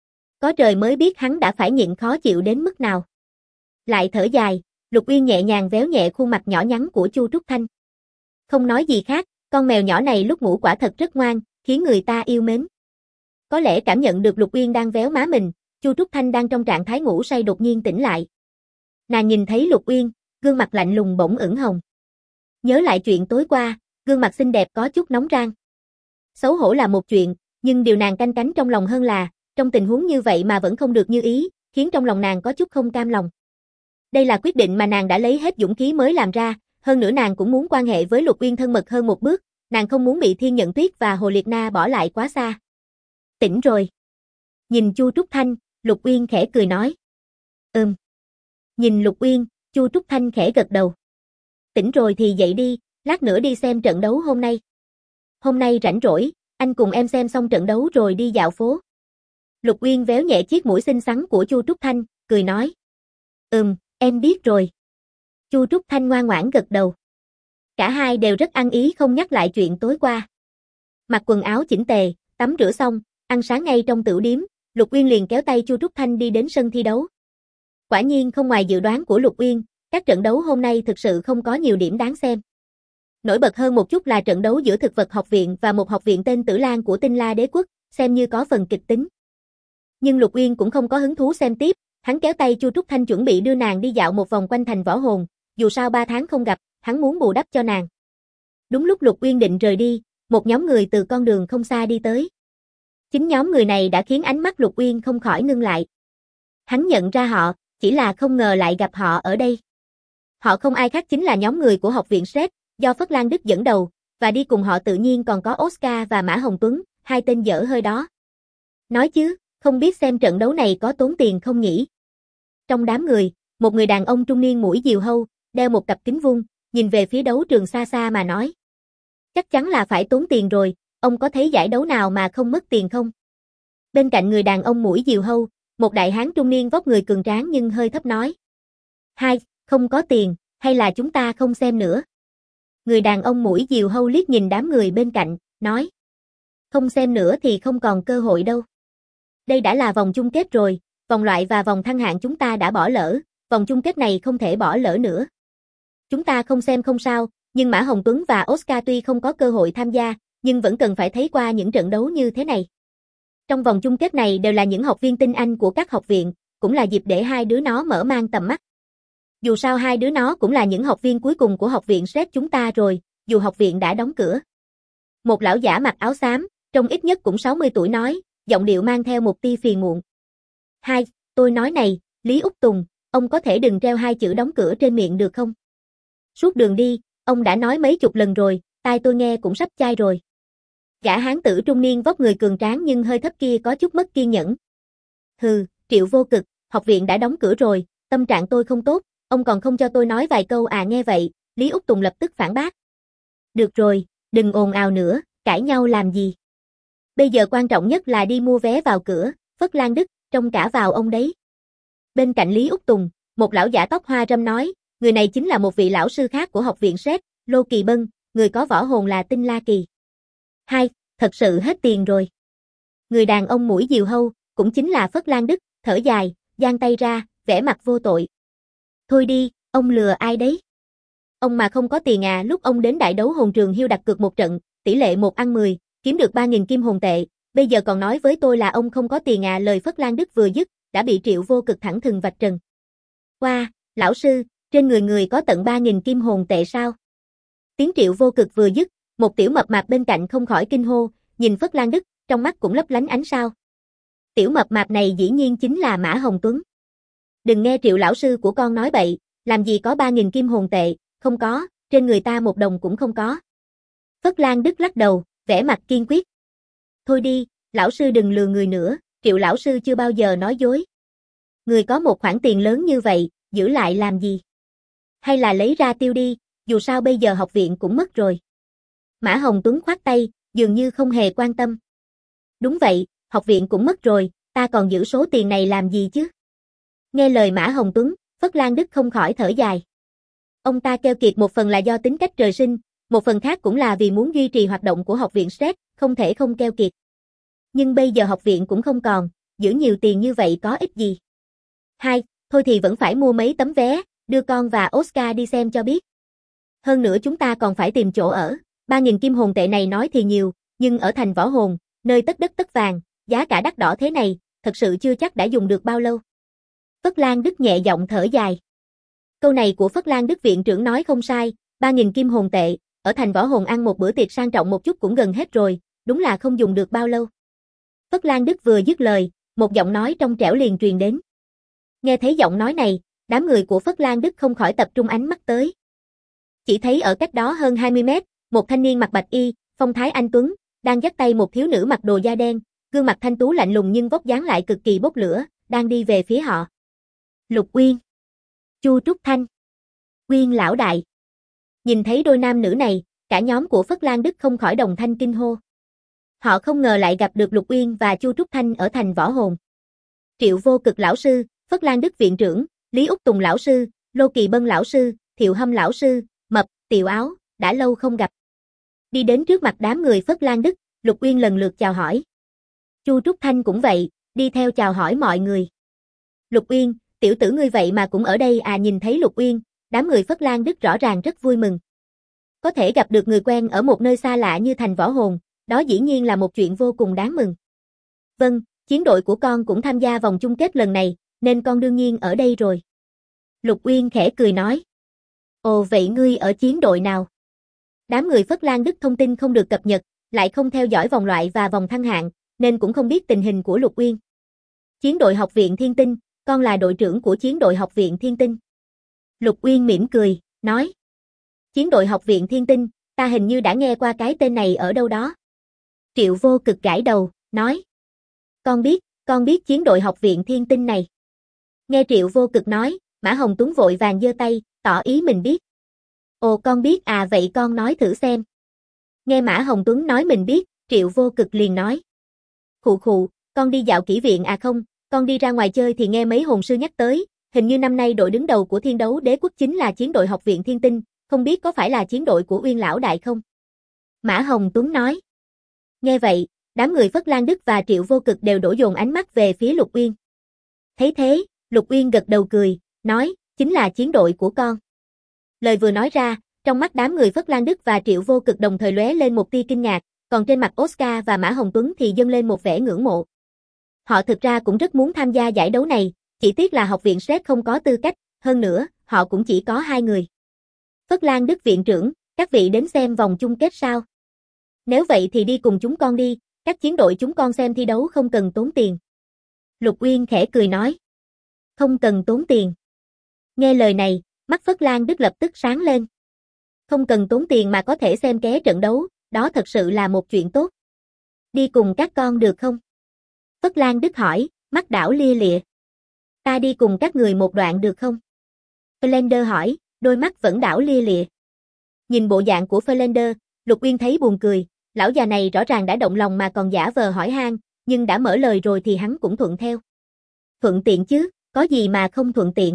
Có trời mới biết hắn đã phải nhịn khó chịu đến mức nào. Lại thở dài, Lục Uyên nhẹ nhàng véo nhẹ khuôn mặt nhỏ nhắn của Chu Trúc Thanh. Không nói gì khác, con mèo nhỏ này lúc ngủ quả thật rất ngoan, khiến người ta yêu mến. Có lẽ cảm nhận được Lục Uyên đang véo má mình, Chu Trúc Thanh đang trong trạng thái ngủ say đột nhiên tỉnh lại. Nàng nhìn thấy Lục Uyên, gương mặt lạnh lùng bỗng ửng hồng. Nhớ lại chuyện tối qua, gương mặt xinh đẹp có chút nóng rang. Xấu hổ là một chuyện, nhưng điều nàng canh cánh trong lòng hơn là, trong tình huống như vậy mà vẫn không được như ý, khiến trong lòng nàng có chút không cam lòng. Đây là quyết định mà nàng đã lấy hết dũng khí mới làm ra, hơn nữa nàng cũng muốn quan hệ với Lục Uyên thân mật hơn một bước, nàng không muốn bị Thiên Nhận Tuyết và Hồ Liệt Na bỏ lại quá xa. Tỉnh rồi. Nhìn Chu Trúc Thanh, Lục Uyên khẽ cười nói. Nhìn Lục Uyên, Chu Trúc Thanh khẽ gật đầu. Tỉnh rồi thì dậy đi, lát nữa đi xem trận đấu hôm nay. Hôm nay rảnh rỗi, anh cùng em xem xong trận đấu rồi đi dạo phố. Lục Uyên véo nhẹ chiếc mũi xinh xắn của Chu Trúc Thanh, cười nói. Em biết rồi. Chu Trúc Thanh ngoan ngoãn gật đầu. Cả hai đều rất ăn ý không nhắc lại chuyện tối qua. Mặc quần áo chỉnh tề, tắm rửa xong, ăn sáng ngay trong tửu điếm, Lục Uyên liền kéo tay Chu Trúc Thanh đi đến sân thi đấu. Quả nhiên không ngoài dự đoán của Lục Uyên, các trận đấu hôm nay thực sự không có nhiều điểm đáng xem. Nổi bật hơn một chút là trận đấu giữa Thực Vật Học Viện và một học viện tên Tử Lan của Tinh La Đế Quốc, xem như có phần kịch tính. Nhưng Lục Uyên cũng không có hứng thú xem tiếp, hắn kéo tay Chu Trúc Thanh chuẩn bị đưa nàng đi dạo một vòng quanh thành võ hồn, dù sao 3 tháng không gặp, hắn muốn bù đắp cho nàng. Đúng lúc Lục Uyên định rời đi, một nhóm người từ con đường không xa đi tới. Chính nhóm người này đã khiến ánh mắt Lục Uyên không khỏi ngưng lại. Hắn nhận ra họ, chỉ là không ngờ lại gặp họ ở đây. Họ không ai khác chính là nhóm người của học viện Sret, do Phất Lan Đức dẫn đầu, và đi cùng họ tự nhiên còn có Oscar và Mã Hồng Tuấn, hai tên dở hơi đó. Nói chứ, không biết xem trận đấu này có tốn tiền không nhỉ? Trong đám người, một người đàn ông trung niên mũi diều hâu, đeo một cặp kính vuông, nhìn về phía đấu trường xa xa mà nói. Chắc chắn là phải tốn tiền rồi, ông có thấy giải đấu nào mà không mất tiền không? Bên cạnh người đàn ông mũi diều hâu, một đại hán trung niên vóc người cường tráng nhưng hơi thấp nói. Hai, không có tiền, hay là chúng ta không xem nữa? Người đàn ông mũi diều hâu liếc nhìn đám người bên cạnh, nói. Không xem nữa thì không còn cơ hội đâu. Đây đã là vòng chung kết rồi, vòng loại và vòng thăng hạng chúng ta đã bỏ lỡ, vòng chung kết này không thể bỏ lỡ nữa. Chúng ta không xem không sao, nhưng Mã Hồng Tuấn và Oscar tuy không có cơ hội tham gia, nhưng vẫn cần phải thấy qua những trận đấu như thế này. Trong vòng chung kết này đều là những học viên tinh anh của các học viện, cũng là dịp để hai đứa nó mở mang tầm mắt. Dù sao hai đứa nó cũng là những học viên cuối cùng của học viện SRED chúng ta rồi, dù học viện đã đóng cửa. Một lão giả mặc áo xám, trông ít nhất cũng 60 tuổi nói, giọng điệu mang theo một tia phiền muộn. Hai, tôi nói này, Lý Úc Tùng, ông có thể đừng treo hai chữ đóng cửa trên miệng được không? Suốt đường đi, ông đã nói mấy chục lần rồi, tai tôi nghe cũng sắp chai rồi. Gã hán tử trung niên vóc người cường tráng nhưng hơi thấp kia có chút mất kiên nhẫn. Hừ, Triệu Vô Cực, học viện đã đóng cửa rồi, tâm trạng tôi không tốt, ông còn không cho tôi nói vài câu à? Nghe vậy, Lý Úc Tùng lập tức phản bác. Được rồi, đừng ồn ào nữa, cãi nhau làm gì? Bây giờ quan trọng nhất là đi mua vé vào cửa, Phất Lan Đức, trông cả vào ông đấy. Bên cạnh Lý Úc Tùng, một lão giả tóc hoa râm nói, người này chính là một vị lão sư khác của học viện SRED, Lô Kỳ Bân, người có võ hồn là Tinh La Kỳ. Hai, thật sự hết tiền rồi. Người đàn ông mũi diều hâu, cũng chính là Phất Lan Đức, thở dài, giang tay ra, vẻ mặt vô tội. Thôi đi, ông lừa ai đấy? Ông mà không có tiền à? Lúc ông đến đại đấu hồn trường Hiêu đặt cược một trận, tỷ lệ 1/10, kiếm được 3.000 kim hồn tệ, bây giờ còn nói với tôi là ông không có tiền à? Lời Phất Lan Đức vừa dứt, đã bị Triệu Vô Cực thẳng thừng vạch trần. Wow, lão sư, trên người có tận 3.000 kim hồn tệ sao? Tiếng Triệu Vô Cực vừa dứt, một tiểu mập mạp bên cạnh không khỏi kinh hô, nhìn Phất Lan Đức, trong mắt cũng lấp lánh ánh sao. Tiểu mập mạp này dĩ nhiên chính là Mã Hồng Tuấn. Đừng nghe Triệu lão sư của con nói bậy, làm gì có 3.000 kim hồn tệ, không có, trên người ta một đồng cũng không có. Phất Lan Đức lắc đầu, vẻ mặt kiên quyết. Thôi đi, lão sư đừng lừa người nữa, Triệu lão sư chưa bao giờ nói dối. Người có một khoản tiền lớn như vậy, giữ lại làm gì? Hay là lấy ra tiêu đi, dù sao bây giờ học viện cũng mất rồi. Mã Hồng Tuấn khoát tay, dường như không hề quan tâm. Đúng vậy, học viện cũng mất rồi, ta còn giữ số tiền này làm gì chứ? Nghe lời Mã Hồng Tuấn, Phất Lan Đức không khỏi thở dài. Ông ta keo kiệt một phần là do tính cách trời sinh, một phần khác cũng là vì muốn duy trì hoạt động của học viện SRED, không thể không keo kiệt. Nhưng bây giờ học viện cũng không còn, giữ nhiều tiền như vậy có ích gì. Hai, thôi thì vẫn phải mua mấy tấm vé, đưa con và Oscar đi xem cho biết. Hơn nữa chúng ta còn phải tìm chỗ ở, 3.000 kim hồn tệ này nói thì nhiều, nhưng ở thành Võ Hồn, nơi tất đất tất vàng, giá cả đắt đỏ thế này, thật sự chưa chắc đã dùng được bao lâu. Phất Lan Đức nhẹ giọng thở dài. Câu này của Phất Lan Đức viện trưởng nói không sai, 3.000 kim hồn tệ, ở thành Võ Hồn ăn một bữa tiệc sang trọng một chút cũng gần hết rồi, đúng là không dùng được bao lâu. Phất Lan Đức vừa dứt lời, một giọng nói trong trẻo liền truyền đến. Nghe thấy giọng nói này, đám người của Phất Lan Đức không khỏi tập trung ánh mắt tới. Chỉ thấy ở cách đó hơn 20 mét, một thanh niên mặc bạch y, phong thái anh tuấn, đang dắt tay một thiếu nữ mặc đồ da đen, gương mặt thanh tú lạnh lùng nhưng vóc dáng lại cực kỳ bốc lửa, đang đi về phía họ. Lục Uyên, Chu Trúc Thanh, Uyên lão đại. Nhìn thấy đôi nam nữ này, cả nhóm của Phất Lan Đức không khỏi đồng thanh kinh hô. Họ không ngờ lại gặp được Lục Uyên và Chu Trúc Thanh ở thành Võ Hồn. Triệu Vô Cực lão sư, Phất Lan Đức viện trưởng, Lý Úc Tùng lão sư, Lô Kỳ Bân lão sư, Thiệu Hâm lão sư, Mập, Tiều Áo, đã lâu không gặp. Đi đến trước mặt đám người Phất Lan Đức, Lục Uyên lần lượt chào hỏi. Chu Trúc Thanh cũng vậy, đi theo chào hỏi mọi người. Lục Uyên, tiểu tử ngươi vậy mà cũng ở đây à? Nhìn thấy Lục Uyên, đám người Phất Lan Đức rõ ràng rất vui mừng. Có thể gặp được người quen ở một nơi xa lạ như thành Võ Hồn, đó dĩ nhiên là một chuyện vô cùng đáng mừng. Vâng, chiến đội của con cũng tham gia vòng chung kết lần này, nên con đương nhiên ở đây rồi. Lục Uyên khẽ cười nói. Ồ vậy ngươi ở chiến đội nào? Đám người Phất Lan Đức thông tin không được cập nhật, lại không theo dõi vòng loại và vòng thăng hạng, nên cũng không biết tình hình của Lục Uyên. Chiến đội học viện Thiên Tinh, con là đội trưởng của chiến đội học viện Thiên Tinh. Lục Uyên mỉm cười, nói. Chiến đội học viện Thiên Tinh, ta hình như đã nghe qua cái tên này ở đâu đó. Triệu Vô Cực gãi đầu, nói. Con biết chiến đội học viện Thiên Tinh này. Nghe Triệu Vô Cực nói, Mã Hồng Tuấn vội vàng giơ tay, tỏ ý mình biết. Ồ con biết à, vậy con nói thử xem. Nghe Mã Hồng Tuấn nói mình biết, Triệu Vô Cực liền nói. Khụ khụ, con đi dạo kỹ viện à? Không, con đi ra ngoài chơi thì nghe mấy hồn sư nhắc tới, hình như năm nay đội đứng đầu của Thiên Đấu Đế Quốc chính là chiến đội Học viện Thiên Tinh, không biết có phải là chiến đội của Uyên lão đại không? Mã Hồng Tuấn nói. Nghe vậy, đám người Phất Lan Đức và Triệu Vô Cực đều đổ dồn ánh mắt về phía Lục Uyên. Thấy thế, Lục Uyên gật đầu cười, nói, chính là chiến đội của con. Lời vừa nói ra, trong mắt đám người Phất Lan Đức và Triệu Vô Cực đồng thời lóe lên một tia kinh ngạc, còn trên mặt Oscar và Mã Hồng Tuấn thì dâng lên một vẻ ngưỡng mộ. Họ thực ra cũng rất muốn tham gia giải đấu này, chỉ tiếc là học viện SRED không có tư cách, hơn nữa, họ cũng chỉ có 2 người. Phất Lan Đức viện trưởng, các vị đến xem vòng chung kết sao? Nếu vậy thì đi cùng chúng con đi, các chiến đội chúng con xem thi đấu không cần tốn tiền. Lục Uyên khẽ cười nói. Không cần tốn tiền. Nghe lời này, mắt Phất Lan Đức lập tức sáng lên. Không cần tốn tiền mà có thể xem ké trận đấu, đó thật sự là một chuyện tốt. Đi cùng các con được không? Phất Lan Đức hỏi, mắt đảo lia lịa. Ta đi cùng các người một đoạn được không? Flander hỏi, đôi mắt vẫn đảo lia lịa. Nhìn bộ dạng của Flander, Lục Uyên thấy buồn cười, lão già này rõ ràng đã động lòng mà còn giả vờ hỏi han, nhưng đã mở lời rồi thì hắn cũng thuận theo. Thuận tiện chứ, có gì mà không thuận tiện.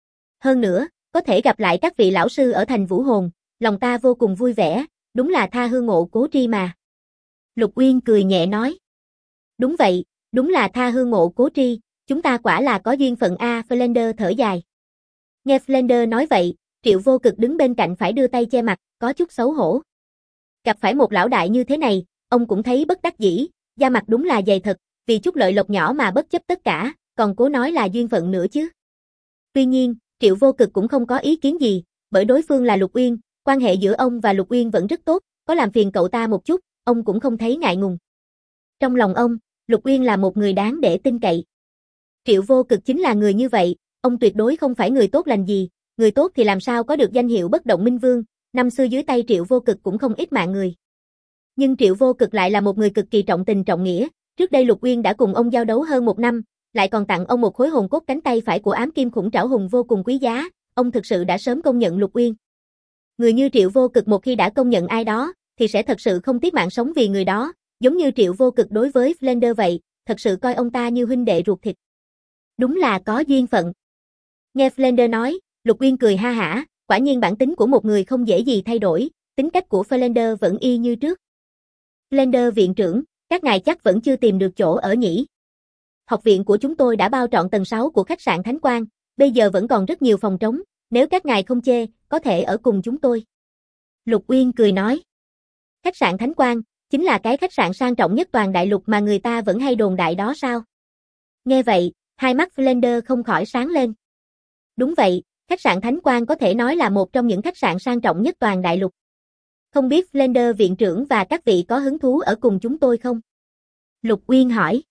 Hơn nữa, có thể gặp lại các vị lão sư ở thành Vũ Hồn, lòng ta vô cùng vui vẻ, đúng là tha hương ngộ cố tri mà. Lục Uyên cười nhẹ nói. Đúng vậy, đúng là tha hương ngộ cố tri, chúng ta quả là có duyên phận a. Flander thở dài. Nghe Flander nói vậy, Triệu Vô Cực đứng bên cạnh phải đưa tay che mặt, có chút xấu hổ. Gặp phải một lão đại như thế này, ông cũng thấy bất đắc dĩ, da mặt đúng là dày thật, vì chút lợi lộc nhỏ mà bất chấp tất cả, còn cố nói là duyên phận nữa chứ. Tuy nhiên, Triệu Vô Cực cũng không có ý kiến gì, bởi đối phương là Lục Uyên, quan hệ giữa ông và Lục Uyên vẫn rất tốt, có làm phiền cậu ta một chút, ông cũng không thấy ngại ngùng. Trong lòng ông, Lục Uyên là một người đáng để tin cậy. Triệu Vô Cực chính là người như vậy, ông tuyệt đối không phải người tốt lành gì, người tốt thì làm sao có được danh hiệu bất động minh vương, năm xưa dưới tay Triệu Vô Cực cũng không ít mạng người. Nhưng Triệu Vô Cực lại là một người cực kỳ trọng tình trọng nghĩa, trước đây Lục Uyên đã cùng ông giao đấu hơn 1 năm, lại còn tặng ông một khối hồn cốt cánh tay phải của ám kim khủng trảo hùng vô cùng quý giá, ông thực sự đã sớm công nhận Lục Uyên. Người như Triệu Vô Cực một khi đã công nhận ai đó, thì sẽ thật sự không tiếc mạng sống vì người đó, giống như Triệu Vô Cực đối với Flander vậy, thật sự coi ông ta như huynh đệ ruột thịt. Đúng là có duyên phận. Nghe Flander nói, Lục Uyên cười ha hả, quả nhiên bản tính của một người không dễ gì thay đổi, tính cách của Flander vẫn y như trước. Flander viện trưởng, các ngài chắc vẫn chưa tìm được chỗ ở nhỉ? Học viện của chúng tôi đã bao trọn tầng 6 của khách sạn Thánh Quang, bây giờ vẫn còn rất nhiều phòng trống, nếu các ngài không chê, có thể ở cùng chúng tôi. Lục Uyên cười nói. Khách sạn Thánh Quang, chính là cái khách sạn sang trọng nhất toàn đại lục mà người ta vẫn hay đồn đại đó sao? Nghe vậy, hai mắt Flander không khỏi sáng lên. Đúng vậy, khách sạn Thánh Quang có thể nói là một trong những khách sạn sang trọng nhất toàn đại lục. Không biết Flander viện trưởng và các vị có hứng thú ở cùng chúng tôi không? Lục Uyên hỏi.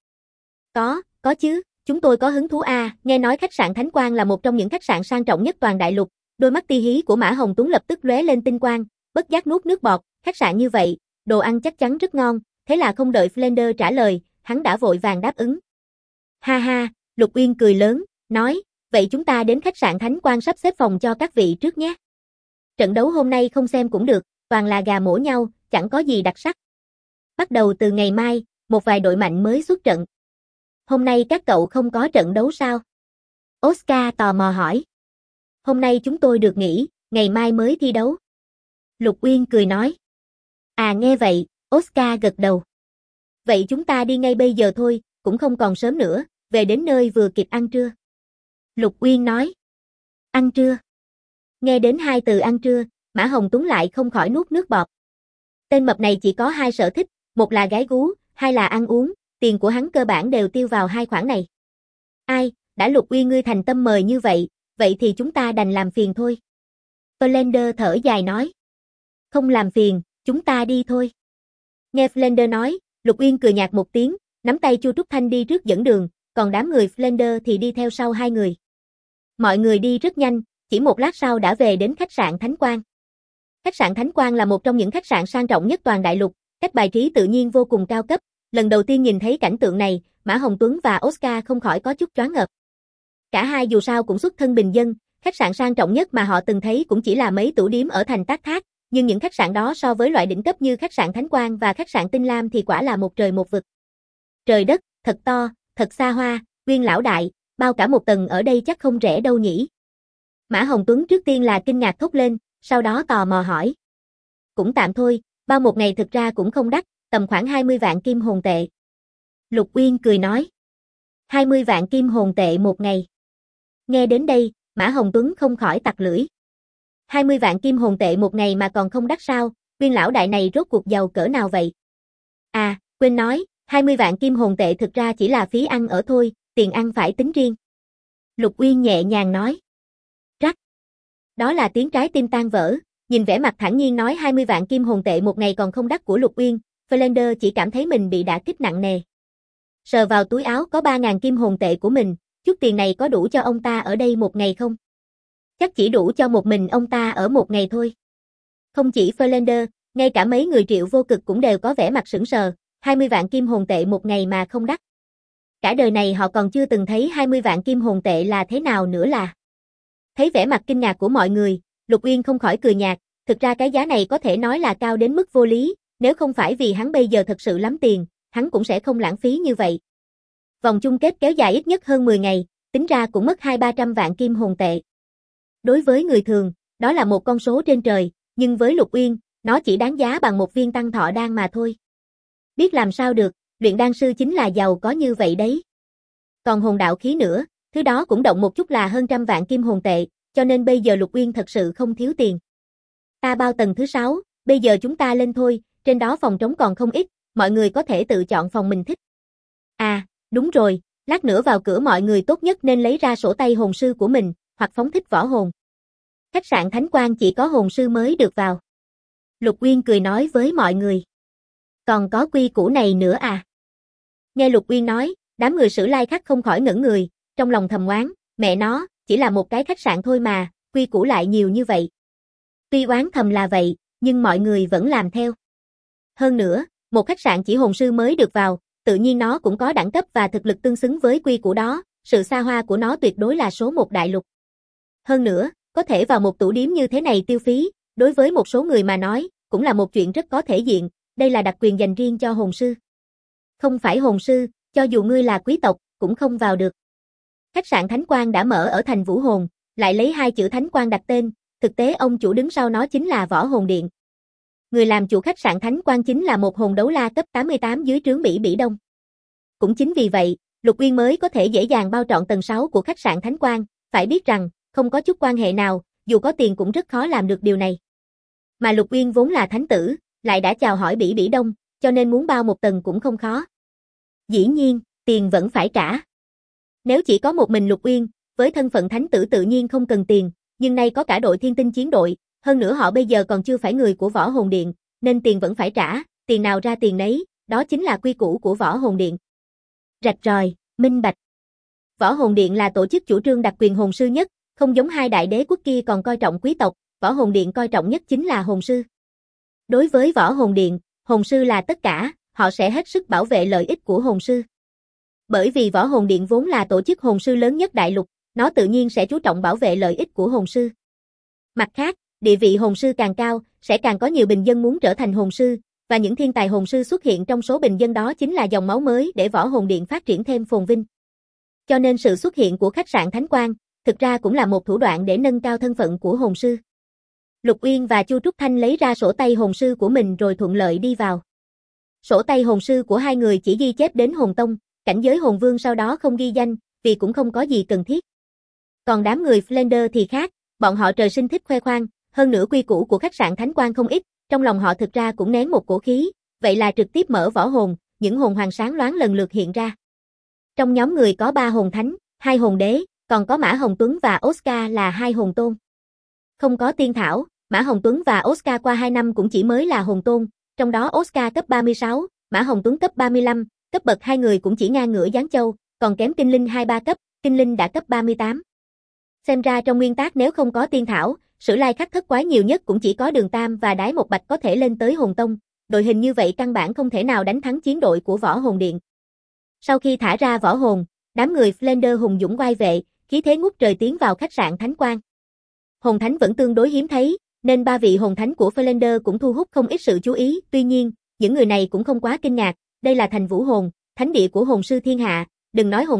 Có chứ, chúng tôi có hứng thú a. Nghe nói khách sạn Thánh Quang là một trong những khách sạn sang trọng nhất toàn đại lục, đôi mắt ti hí của Mã Hồng Tuấn lập tức lóe lên tinh quang, bất giác nuốt nước bọt, khách sạn như vậy, đồ ăn chắc chắn rất ngon, thế là không đợi Flander trả lời, hắn đã vội vàng đáp ứng. Ha ha, Lục Uyên cười lớn, nói, vậy chúng ta đến khách sạn Thánh Quang sắp xếp phòng cho các vị trước nhé. Trận đấu hôm nay không xem cũng được, toàn là gà mổ nhau, chẳng có gì đặc sắc. Bắt đầu từ ngày mai, một vài đội mạnh mới xuất trận. Hôm nay các cậu không có trận đấu sao? Oscar tò mò hỏi. Hôm nay chúng tôi được nghỉ, ngày mai mới thi đấu. Lục Uyên cười nói. À nghe vậy, Oscar gật đầu. Vậy chúng ta đi ngay bây giờ thôi, cũng không còn sớm nữa, về đến nơi vừa kịp ăn trưa. Lục Uyên nói. Ăn trưa. Nghe đến 2 từ ăn trưa, Mã Hồng Tuấn lại không khỏi nuốt nước bọt. Tên mập này chỉ có 2 sở thích, một là gái gú, 2 là ăn uống, tiền của hắn cơ bản đều tiêu vào 2 khoản này. Ai, đã Lục Uyên ngươi thành tâm mời như vậy thì chúng ta đành làm phiền thôi. Flander thở dài nói. Không làm phiền, chúng ta đi thôi. Nghe Flander nói, Lục Uyên cười nhạt một tiếng, nắm tay Chu Trúc Thanh đi trước dẫn đường, còn đám người Flander thì đi theo sau 2 người. Mọi người đi rất nhanh, chỉ một lát sau đã về đến khách sạn Thánh Quang. Khách sạn Thánh Quang là một trong những khách sạn sang trọng nhất toàn đại lục, cách bài trí tự nhiên vô cùng cao cấp. Lần đầu tiên nhìn thấy cảnh tượng này, Mã Hồng Tuấn và Oscar không khỏi có chút choáng ngợp. Cả hai dù sao cũng xuất thân bình dân, khách sạn sang trọng nhất mà họ từng thấy cũng chỉ là mấy tủ điếm ở thành Tác Thác, nhưng những khách sạn đó so với loại đỉnh cấp như khách sạn Thánh Quang và khách sạn Tinh Lam thì quả là một trời một vực. Trời đất, thật to, thật xa hoa, Uyên lão đại, bao cả một tầng ở đây chắc không rẻ đâu nhỉ. Mã Hồng Tuấn trước tiên là kinh ngạc thốt lên, sau đó tò mò hỏi. Cũng tạm thôi, bao một ngày thực ra cũng không đắt, tầm khoảng 20 vạn kim hồn tệ. Lục Uyên cười nói. 20 vạn kim hồn tệ một ngày. Nghe đến đây, Mã Hồng Tuấn không khỏi tặc lưỡi. 20 vạn kim hồn tệ một ngày mà còn không đắt sao, Uyên lão đại này rốt cuộc giàu cỡ nào vậy? À, quên nói, 20 vạn kim hồn tệ thực ra chỉ là phí ăn ở thôi, tiền ăn phải tính riêng. Lục Uyên nhẹ nhàng nói. Rắc. Đó là tiếng trái tim tan vỡ, nhìn vẻ mặt thản nhiên nói 20 vạn kim hồn tệ một ngày còn không đắt của Lục Uyên, Flander chỉ cảm thấy mình bị đả kích nặng nề. Sờ vào túi áo có 3.000 kim hồn tệ của mình, chút tiền này có đủ cho ông ta ở đây một ngày không? Chắc chỉ đủ cho một mình ông ta ở một ngày thôi. Không chỉ Flander, ngay cả mấy người Triệu Vô Cực cũng đều có vẻ mặt sững sờ, 20 vạn kim hồn tệ một ngày mà không đắt. Cả đời này họ còn chưa từng thấy 20 vạn kim hồn tệ là thế nào nữa là. Thấy vẻ mặt kinh ngạc của mọi người, Lục Uyên không khỏi cười nhạt, thực ra cái giá này có thể nói là cao đến mức vô lý, nếu không phải vì hắn bây giờ thật sự lắm tiền, hắn cũng sẽ không lãng phí như vậy. Vòng chung kết kéo dài ít nhất hơn 10 ngày, tính ra cũng mất 200-300 vạn kim hồn tệ. Đối với người thường, đó là một con số trên trời, nhưng với Lục Uyên, nó chỉ đáng giá bằng một viên tăng thọ đan mà thôi. Biết làm sao được, luyện đan sư chính là giàu có như vậy đấy. Còn hồn đạo khí nữa, thứ đó cũng động một chút là hơn 100 vạn kim hồn tệ, cho nên bây giờ Lục Uyên thật sự không thiếu tiền. Ta bao tầng thứ 6, bây giờ chúng ta lên thôi, trên đó phòng trống còn không ít, mọi người có thể tự chọn phòng mình thích. À, đúng rồi, lát nữa vào cửa mọi người tốt nhất nên lấy ra sổ tay hồn sư của mình, hoặc phóng thích võ hồn. Khách sạn Thánh Quang chỉ có hồn sư mới được vào. Lục Uyên cười nói với mọi người. Còn có quy củ này nữa à? Nghe Lục Uyên nói, đám người Sử Lai Khắc không khỏi ngẩn người, trong lòng thầm oán, mẹ nó, chỉ là một cái khách sạn thôi mà, quy củ lại nhiều như vậy. Tuy oán thầm là vậy, nhưng mọi người vẫn làm theo. Hơn nữa, một khách sạn chỉ hồn sư mới được vào, tự nhiên nó cũng có đẳng cấp và thực lực tương xứng với quy củ đó, sự xa hoa của nó tuyệt đối là số một đại lục. Hơn nữa, có thể vào một tủ điếm như thế này tiêu phí, đối với một số người mà nói, cũng là một chuyện rất có thể diện, đây là đặc quyền dành riêng cho hồn sư. Không phải hồn sư, cho dù ngươi là quý tộc, cũng không vào được. Khách sạn Thánh Quang đã mở ở thành Vũ Hồn, lại lấy hai chữ Thánh Quang đặt tên, thực tế ông chủ đứng sau nó chính là Võ Hồn Điện. Người làm chủ khách sạn Thánh Quang chính là một hồn đấu la cấp 88 dưới trướng Bỉ Đông. Cũng chính vì vậy, Lục Uyên mới có thể dễ dàng bao trọn tầng 6 của khách sạn Thánh Quang, phải biết rằng, không có chút quan hệ nào, dù có tiền cũng rất khó làm được điều này. Mà Lục Uyên vốn là thánh tử, lại đã chào hỏi Bỉ Đông, cho nên muốn bao một tầng cũng không khó. Dĩ nhiên, tiền vẫn phải trả. Nếu chỉ có một mình Lục Uyên, với thân phận thánh tử tự nhiên không cần tiền, nhưng nay có cả đội Thiên Tinh chiến đội, hơn nữa họ bây giờ còn chưa phải người của Võ Hồn Điện, nên tiền vẫn phải trả, tiền nào ra tiền nấy, đó chính là quy củ của Võ Hồn Điện. Rạch ròi, minh bạch. Võ Hồn Điện là tổ chức chủ trương đặc quyền hồn sư nhất, không giống hai đại đế quốc kia còn coi trọng quý tộc, Võ Hồn Điện coi trọng nhất chính là hồn sư. Đối với Võ Hồn Điện, hồn sư là tất cả, họ sẽ hết sức bảo vệ lợi ích của hồn sư. Bởi vì Võ Hồn Điện vốn là tổ chức hồn sư lớn nhất đại lục, nó tự nhiên sẽ chú trọng bảo vệ lợi ích của hồn sư. Mặt khác, địa vị hồn sư càng cao, sẽ càng có nhiều bình dân muốn trở thành hồn sư, và những thiên tài hồn sư xuất hiện trong số bình dân đó chính là dòng máu mới để Võ Hồn Điện phát triển thêm phồn vinh. Cho nên sự xuất hiện của khách sạn Thánh Quang, thực ra cũng là một thủ đoạn để nâng cao thân phận của hồn sư. Lục Uyên và Chu Trúc Thanh lấy ra sổ tay hồn sư của mình rồi thuận lợi đi vào. Sổ tay hồn sư của hai người chỉ ghi chép đến hồn tông, cảnh giới hồn vương sau đó không ghi danh, vì cũng không có gì cần thiết. Còn đám người Flander thì khác, bọn họ trời sinh thích khoe khoang, hơn nữa quy củ của khách sạn Thánh Quang không ít, trong lòng họ thực ra cũng nén một cổ khí, vậy là trực tiếp mở võ hồn, những hồn hoàng sáng loáng lần lượt hiện ra. Trong nhóm người có 3 hồn thánh, 2 hồn đế, còn có Mã Hồng Tuấn và Oscar là 2 hồn tôn. Không có tiên thảo, Mã Hồng Tuấn và Oscar qua 2 năm cũng chỉ mới là hồn tôn, trong đó Oscar cấp 36, Mã Hồng Tuấn cấp 35, cấp bậc hai người cũng chỉ ngang ngửa Giáng Châu, còn kém Kinh Linh 2-3 cấp, Kinh Linh đã cấp 38. Xem ra trong nguyên tắc nếu không có tiên thảo, Sử Lai Khắc thất quái nhiều nhất cũng chỉ có Đường Tam và Đái Một Bạch có thể lên tới hồn tông, đội hình như vậy căn bản không thể nào đánh thắng chiến đội của Võ Hồn Điện. Sau khi thả ra võ hồn, đám người Flander hùng dũng oai vệ, khí thế ngút trời tiến vào khách sạn Thánh Quang. Hồn thánh vẫn tương đối hiếm thấy, nên 3 vị hồn thánh của Flander cũng thu hút không ít sự chú ý, tuy nhiên, những người này cũng không quá kinh ngạc, đây là thành Vũ Hồn, thánh địa của hồn sư thiên hạ, đừng nói hồn thánh,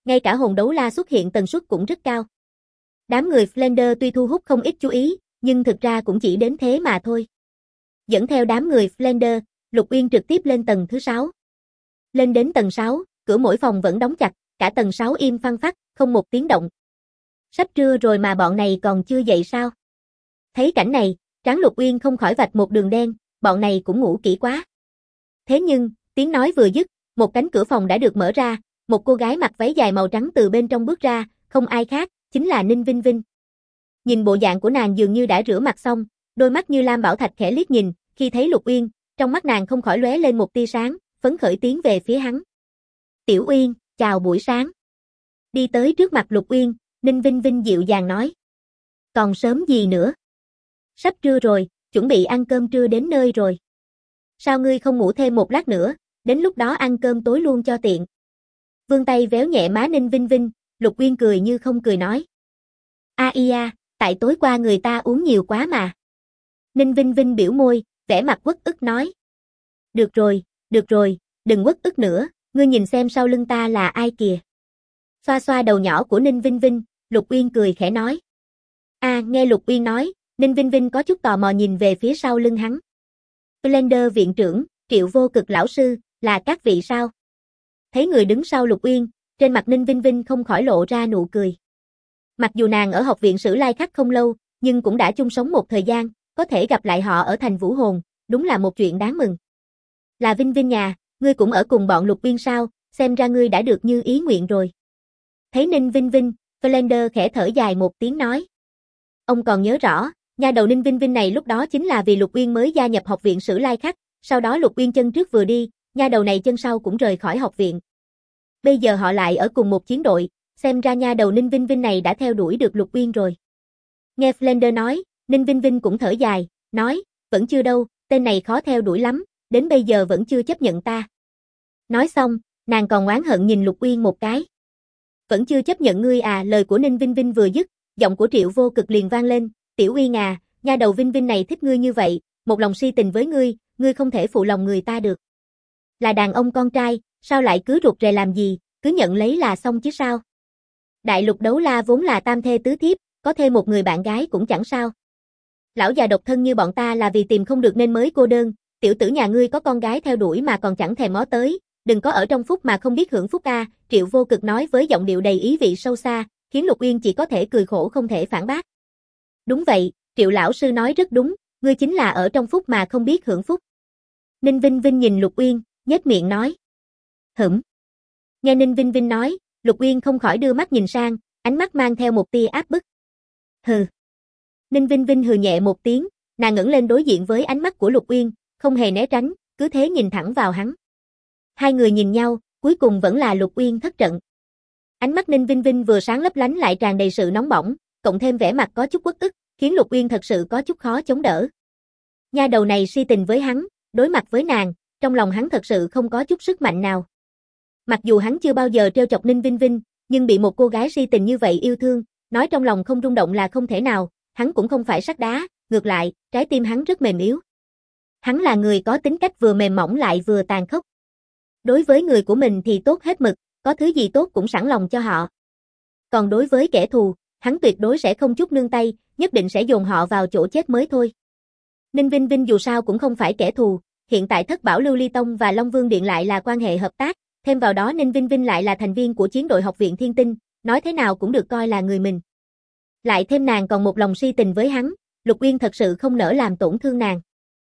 Ngay cả hồn đấu la xuất hiện tần suất cũng rất cao. Đám người Flander tuy thu hút không ít chú ý, nhưng thực ra cũng chỉ đến thế mà thôi. Dẫn theo đám người Flander, Lục Uyên trực tiếp lên tầng thứ 6. Lên đến tầng 6, cửa mỗi phòng vẫn đóng chặt, cả tầng 6 im phăng phắc, không một tiếng động. Sắp trưa rồi mà bọn này còn chưa dậy sao? Thấy cảnh này, trán Lục Uyên không khỏi vạch một đường đen, bọn này cũng ngủ kỹ quá. Thế nhưng, tiếng nói vừa dứt, một cánh cửa phòng đã được mở ra, một cô gái mặc váy dài màu trắng từ bên trong bước ra, không ai khác, chính là Ninh Vinh Vinh. Nhìn bộ dạng của nàng dường như đã rửa mặt xong, đôi mắt như lam bảo thạch khẽ liếc nhìn, khi thấy Lục Uyên, trong mắt nàng không khỏi lóe lên một tia sáng, phấn khởi tiến về phía hắn. "Tiểu Uyên, chào buổi sáng." Đi tới trước mặt Lục Uyên, Ninh Vinh Vinh dịu dàng nói. "Còn sớm gì nữa? Sắp trưa rồi, chuẩn bị ăn cơm trưa đến nơi rồi. Sao ngươi không ngủ thêm một lát nữa, đến lúc đó ăn cơm tối luôn cho tiện." Vươn tay véo nhẹ má Ninh Vinh Vinh, Lục Uyên cười như không cười nói. "Ia, tại tối qua người ta uống nhiều quá mà." Ninh Vinh Vinh biểu môi, vẻ mặt uất ức nói. Được rồi, đừng uất ức nữa, ngươi nhìn xem sau lưng ta là ai kìa." Xoa xoa đầu nhỏ của Ninh Vinh Vinh, Lục Uyên cười khẽ nói. Nghe Lục Uyên nói, Ninh Vinh Vinh có chút tò mò nhìn về phía sau lưng hắn. "Blender viện trưởng, Triệu Vô Cực lão sư, là các vị sao?" Thấy người đứng sau Lục Uyên, trên mặt Ninh Vinh Vinh không khỏi lộ ra nụ cười. Mặc dù nàng ở học viện Sử Lai Khắc không lâu, nhưng cũng đã chung sống một thời gian, có thể gặp lại họ ở thành Vũ Hồn, đúng là một chuyện đáng mừng. "Là Vinh Vinh nhà, ngươi cũng ở cùng bọn Lục Uyên sao, xem ra ngươi đã được như ý nguyện rồi." Thấy Ninh Vinh Vinh, Blender khẽ thở dài một tiếng nói. Ông còn nhớ rõ, nha đầu Ninh Vinh Vinh này lúc đó chính là vì Lục Uyên mới gia nhập học viện Sử Lai Khắc, sau đó Lục Uyên chân trước vừa đi, nha đầu này chân sau cũng rời khỏi học viện. Bây giờ họ lại ở cùng một chiến đội, xem ra nha đầu Ninh Vinh Vinh này đã theo đuổi được Lục Uyên rồi. Nghe Blender nói, Ninh Vinh Vinh cũng thở dài, nói, vẫn chưa đâu, tên này khó theo đuổi lắm, đến bây giờ vẫn chưa chấp nhận ta. Nói xong, nàng còn oán hận nhìn Lục Uyên một cái. Vẫn chưa chấp nhận ngươi à? Lời của Ninh Vinh Vinh vừa dứt, giọng của Triệu Vô Cực liền vang lên, "Tiểu Uyên à, nha đầu Vinh Vinh này thích ngươi như vậy, một lòng si tình với ngươi không thể phụ lòng người ta được. Là đàn ông con trai, sao lại cứ rụt rè làm gì, cứ nhận lấy là xong chứ sao? Đại lục đấu la vốn là tam thê tứ thiếp, có thêm một người bạn gái cũng chẳng sao. Lão già độc thân như bọn ta là vì tìm không được nên mới cô đơn, tiểu tử nhà ngươi có con gái theo đuổi mà còn chẳng thèm ngó tới, đừng có ở trong phúc mà không biết hưởng phúc a." Triệu Vô Cực nói với giọng điệu đầy ý vị sâu xa, khiến Lục Uyên chỉ có thể cười khổ không thể phản bác. "Đúng vậy, Triệu lão sư nói rất đúng, ngươi chính là ở trong phúc mà không biết hưởng phúc." Ninh Vinh Vinh nhìn Lục Uyên, nhếch miệng nói. Nghe Ninh Vinh Vinh nói, Lục Uyên không khỏi đưa mắt nhìn sang, ánh mắt mang theo một tia áp bức. Hừ. Ninh Vinh Vinh hừ nhẹ một tiếng, nàng ngẩng lên đối diện với ánh mắt của Lục Uyên, không hề né tránh, cứ thế nhìn thẳng vào hắn. Hai người nhìn nhau, cuối cùng vẫn là Lục Uyên thất trận. Ánh mắt Ninh Vinh Vinh vừa sáng lấp lánh lại tràn đầy sự nóng bỏng, cộng thêm vẻ mặt có chút uất ức, khiến Lục Uyên thật sự có chút khó chống đỡ. Nha đầu này si tình với hắn, đối mặt với nàng, trong lòng hắn thật sự không có chút sức mạnh nào. Mặc dù hắn chưa bao giờ trêu chọc Ninh Vinh Vinh, nhưng bị một cô gái si tình như vậy yêu thương, nói trong lòng không rung động là không thể nào, hắn cũng không phải sắt đá, ngược lại, trái tim hắn rất mềm yếu. Hắn là người có tính cách vừa mềm mỏng lại vừa tàn khốc. Đối với người của mình thì tốt hết mực, có thứ gì tốt cũng sẵn lòng cho họ. Còn đối với kẻ thù, hắn tuyệt đối sẽ không chút nương tay, nhất định sẽ dồn họ vào chỗ chết mới thôi. Ninh Vinh Vinh dù sao cũng không phải kẻ thù, hiện tại Thất Bảo Lưu Ly Tông và Long Vương Điện lại là quan hệ hợp tác, thêm vào đó Ninh Vinh Vinh lại là thành viên của chiến đội học viện Thiên Tinh, nói thế nào cũng được coi là người mình. Lại thêm nàng còn một lòng si tình với hắn, Lục Uyên thật sự không nỡ làm tổn thương nàng.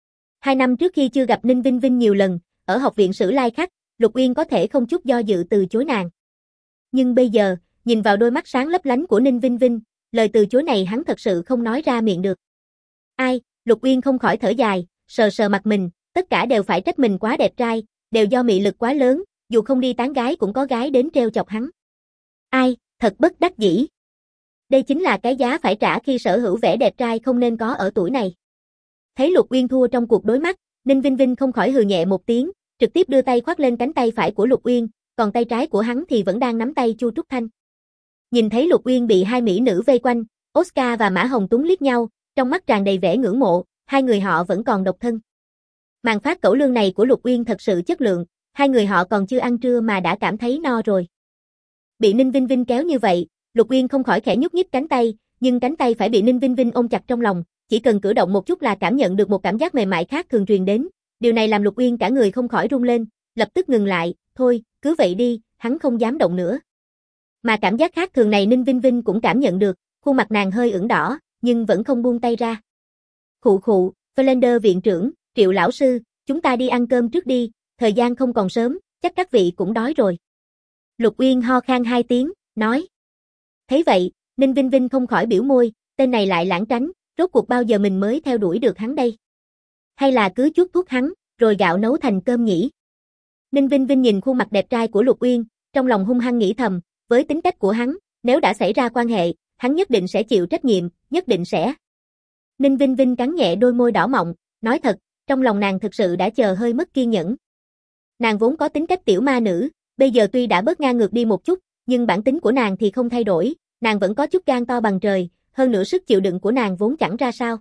2 năm trước khi chưa gặp Ninh Vinh Vinh nhiều lần, ở học viện Sử Lai Khắc, Lục Uyên có thể không chút do dự từ chối nàng. Nhưng bây giờ, nhìn vào đôi mắt sáng lấp lánh của Ninh Vinh Vinh, lời từ chối này hắn thật sự không nói ra miệng được. Ai, Lục Uyên không khỏi thở dài, sờ sờ mặt mình, tất cả đều phải trách mình quá đẹp trai, đều do mị lực quá lớn, dù không đi tán gái cũng có gái đến trêu chọc hắn. Ai, thật bất đắc dĩ. Đây chính là cái giá phải trả khi sở hữu vẻ đẹp trai không nên có ở tuổi này. Thấy Lục Uyên thua trong cuộc đối mắt, Ninh Vinh Vinh không khỏi hừ nhẹ một tiếng, trực tiếp đưa tay khoác lên cánh tay phải của Lục Uyên, còn tay trái của hắn thì vẫn đang nắm tay Chu Trúc Thanh. Nhìn thấy Lục Uyên bị hai mỹ nữ vây quanh, Oscar và Mã Hồng Tuấn liếc nhau, trong mắt tràn đầy vẻ ngưỡng mộ, hai người họ vẫn còn độc thân. Màn phát cẩu lương này của Lục Uyên thật sự chất lượng, hai người họ còn chưa ăn trưa mà đã cảm thấy no rồi. Bị Ninh Vinh Vinh kéo như vậy, Lục Uyên không khỏi khẽ nhúc nhích cánh tay, nhưng cánh tay phải bị Ninh Vinh Vinh ôm chặt trong lòng, chỉ cần cử động một chút là cảm nhận được một cảm giác mềm mại khác thường truyền đến. Điều này làm Lục Uyên cả người không khỏi run lên, lập tức ngừng lại, thôi, cứ vậy đi, hắn không dám động nữa. Mà cảm giác khác thường này Ninh Vinh Vinh cũng cảm nhận được, khuôn mặt nàng hơi ửng đỏ, nhưng vẫn không buông tay ra. Khụ khụ, Flender viện trưởng, Triệu lão sư, chúng ta đi ăn cơm trước đi, thời gian không còn sớm, chắc các vị cũng đói rồi. Lục Uyên ho khan 2 tiếng, nói. Thấy vậy, Ninh Vinh Vinh không khỏi biểu môi, tên này lại lảng tránh, rốt cuộc bao giờ mình mới theo đuổi được hắn đây. Hay là cứ chuốt thuốc hắn, rồi gạo nấu thành cơm nhỉ? Ninh Vinh Vinh nhìn khuôn mặt đẹp trai của Lục Uyên, trong lòng hung hăng nghĩ thầm, với tính cách của hắn, nếu đã xảy ra quan hệ, hắn nhất định sẽ chịu trách nhiệm, nhất định sẽ. Ninh Vinh Vinh cắn nhẹ đôi môi đỏ mọng, nói thật, trong lòng nàng thực sự đã chờ hơi mất kiên nhẫn. Nàng vốn có tính cách tiểu ma nữ, bây giờ tuy đã bớt ngang ngược đi một chút, nhưng bản tính của nàng thì không thay đổi, nàng vẫn có chút gan to bằng trời, hơn nữa sức chịu đựng của nàng vốn chẳng ra sao.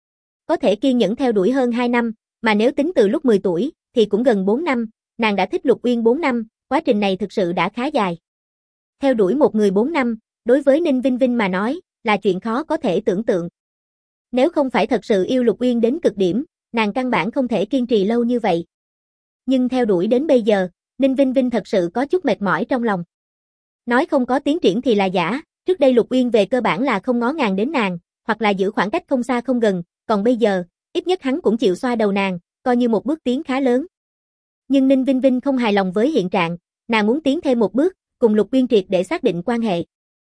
Có thể kiên nhẫn theo đuổi hơn 2 năm, mà nếu tính từ lúc 10 tuổi, thì cũng gần 4 năm, nàng đã thích Lục Uyên 4 năm, quá trình này thực sự đã khá dài. Theo đuổi một người 4 năm, đối với Ninh Vinh Vinh mà nói, là chuyện khó có thể tưởng tượng. Nếu không phải thật sự yêu Lục Uyên đến cực điểm, nàng căn bản không thể kiên trì lâu như vậy. Nhưng theo đuổi đến bây giờ, Ninh Vinh Vinh thật sự có chút mệt mỏi trong lòng. Nói không có tiến triển thì là giả, trước đây Lục Uyên về cơ bản là không ngó ngàng đến nàng, hoặc là giữ khoảng cách không xa không gần, còn bây giờ, ít nhất hắn cũng chịu xoa đầu nàng, coi như một bước tiến khá lớn. Nhưng Ninh Vinh Vinh không hài lòng với hiện trạng, nàng muốn tiến thêm một bước, cùng Lục Uyên triệt để xác định quan hệ.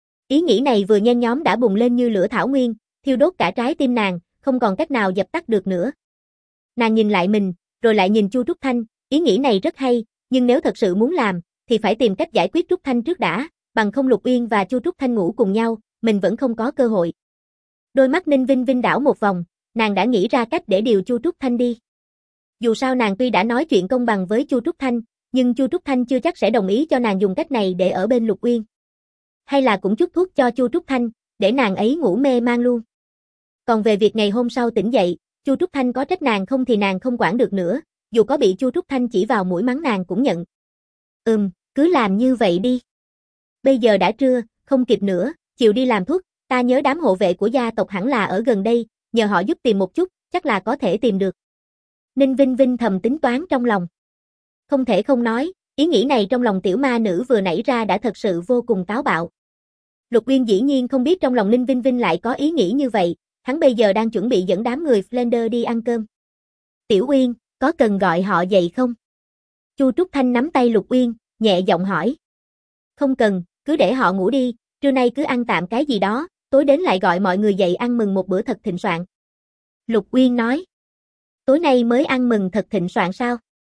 Ý nghĩ này vừa nhen nhóm đã bùng lên như lửa thảo nguyên, thiêu đốt cả trái tim nàng, không còn cách nào dập tắt được nữa. Nàng nhìn lại mình, rồi lại nhìn Chu Trúc Thanh, ý nghĩ này rất hay, nhưng nếu thật sự muốn làm, thì phải tìm cách giải quyết Trúc Thanh trước đã, bằng không Lục Uyên và Chu Trúc Thanh ngủ cùng nhau, mình vẫn không có cơ hội. Đôi mắt Ninh Vinh Vinh đảo một vòng, nàng đã nghĩ ra cách để điều Chu Trúc Thanh đi. Dù sao nàng tuy đã nói chuyện công bằng với Chu Trúc Thanh, nhưng Chu Trúc Thanh chưa chắc sẽ đồng ý cho nàng dùng cách này để ở bên Lục Uyên. Hay là cũng chút thuốc cho Chu Trúc Thanh, để nàng ấy ngủ mê man luôn. Còn về việc ngày hôm sau tỉnh dậy, Chu Trúc Thanh có trách nàng không thì nàng không quản được nữa, dù có bị Chu Trúc Thanh chỉ vào mũi mắng nàng cũng nhận. Cứ làm như vậy đi. Bây giờ đã trưa, không kịp nữa, chiều đi làm thuốc, ta nhớ đám hộ vệ của gia tộc hẳn là ở gần đây, nhờ họ giúp tìm một chút, chắc là có thể tìm được. Ninh Vinh Vinh thầm tính toán trong lòng. Không thể không nói, ý nghĩ này trong lòng tiểu ma nữ vừa nảy ra đã thật sự vô cùng táo bạo. Lục Uyên dĩ nhiên không biết trong lòng Ninh Vinh Vinh lại có ý nghĩ như vậy, hắn bây giờ đang chuẩn bị dẫn đám người Flender đi ăn cơm. Tiểu Uyên, có cần gọi họ dậy không? Chu Trúc Thanh nắm tay Lục Uyên, nhẹ giọng hỏi. Không cần, cứ để họ ngủ đi, trưa nay cứ ăn tạm cái gì đó, tối đến lại gọi mọi người dậy ăn mừng một bữa thật thịnh soạn. Lục Uyên nói. Tối nay mới ăn mừng thật thịnh soạn sao?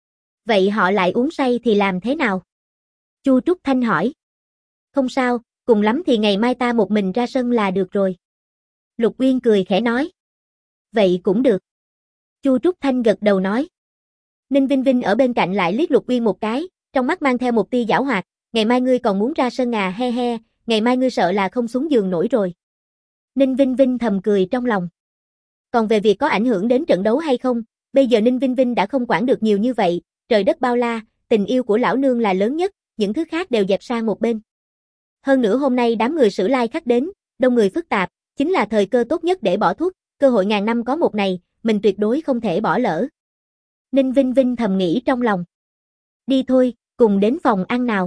Vậy họ lại uống say thì làm thế nào? Chu Trúc Thanh hỏi. Không sao, cùng lắm thì ngày mai ta một mình ra sân là được rồi. Lục Uyên cười khẽ nói. Vậy cũng được. Chu Trúc Thanh gật đầu nói. Ninh Vinh Vinh ở bên cạnh lại liếc Lục Uyên một cái, trong mắt mang theo một tia giảo hoạt, ngày mai ngươi còn muốn ra sân à he he, ngày mai ngươi sợ là không xuống giường nổi rồi. Ninh Vinh Vinh thầm cười trong lòng. Còn về việc có ảnh hưởng đến trận đấu hay không, bây giờ Ninh Vinh Vinh đã không quản được nhiều như vậy, trời đất bao la, tình yêu của lão nương là lớn nhất, những thứ khác đều dẹp sang một bên. Hơn nữa hôm nay đám người Sử Lai khách đến, đông người phức tạp, chính là thời cơ tốt nhất để bỏ thuốc, cơ hội ngàn năm có một này, mình tuyệt đối không thể bỏ lỡ. Ninh Vinh Vinh thầm nghĩ trong lòng. Đi thôi, cùng đến phòng ăn nào.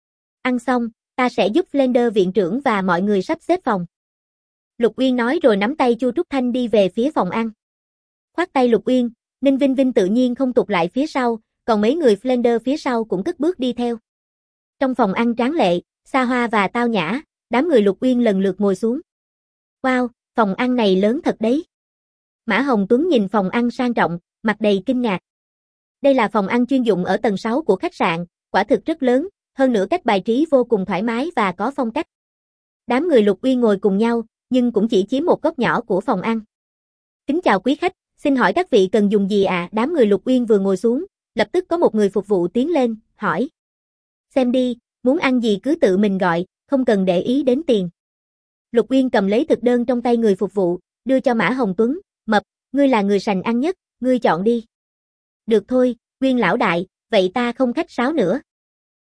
Ăn xong, ta sẽ giúp Flender viện trưởng và mọi người sắp xếp phòng. Lục Uyên nói rồi nắm tay Chu Trúc Thanh đi về phía phòng ăn. Khoát tay Lục Uyên, Ninh Vinh Vinh tự nhiên không tụt lại phía sau, còn mấy người Flender phía sau cũng cất bước đi theo. Trong phòng ăn tráng lệ, xa hoa và tao nhã, đám người Lục Uyên lần lượt ngồi xuống. Wow, phòng ăn này lớn thật đấy. Mã Hồng Tuấn nhìn phòng ăn sang trọng, mặt đầy kinh ngạc. Đây là phòng ăn chuyên dụng ở tầng 6 của khách sạn, quả thực rất lớn, hơn nữa cách bài trí vô cùng thoải mái và có phong cách. Đám người Lục Uyên ngồi cùng nhau, nhưng cũng chỉ chiếm một góc nhỏ của phòng ăn. Kính chào quý khách, xin hỏi các vị cần dùng gì ạ? Đám người Lục Uyên vừa ngồi xuống, lập tức có một người phục vụ tiến lên, hỏi. Xem đi, muốn ăn gì cứ tự mình gọi, không cần để ý đến tiền. Lục Uyên cầm lấy thực đơn trong tay người phục vụ, đưa cho Mã Hồng Tuấn, mập, ngươi là người sành ăn nhất, ngươi chọn đi. Được thôi, Uyên lão đại, vậy ta không khách sáo nữa.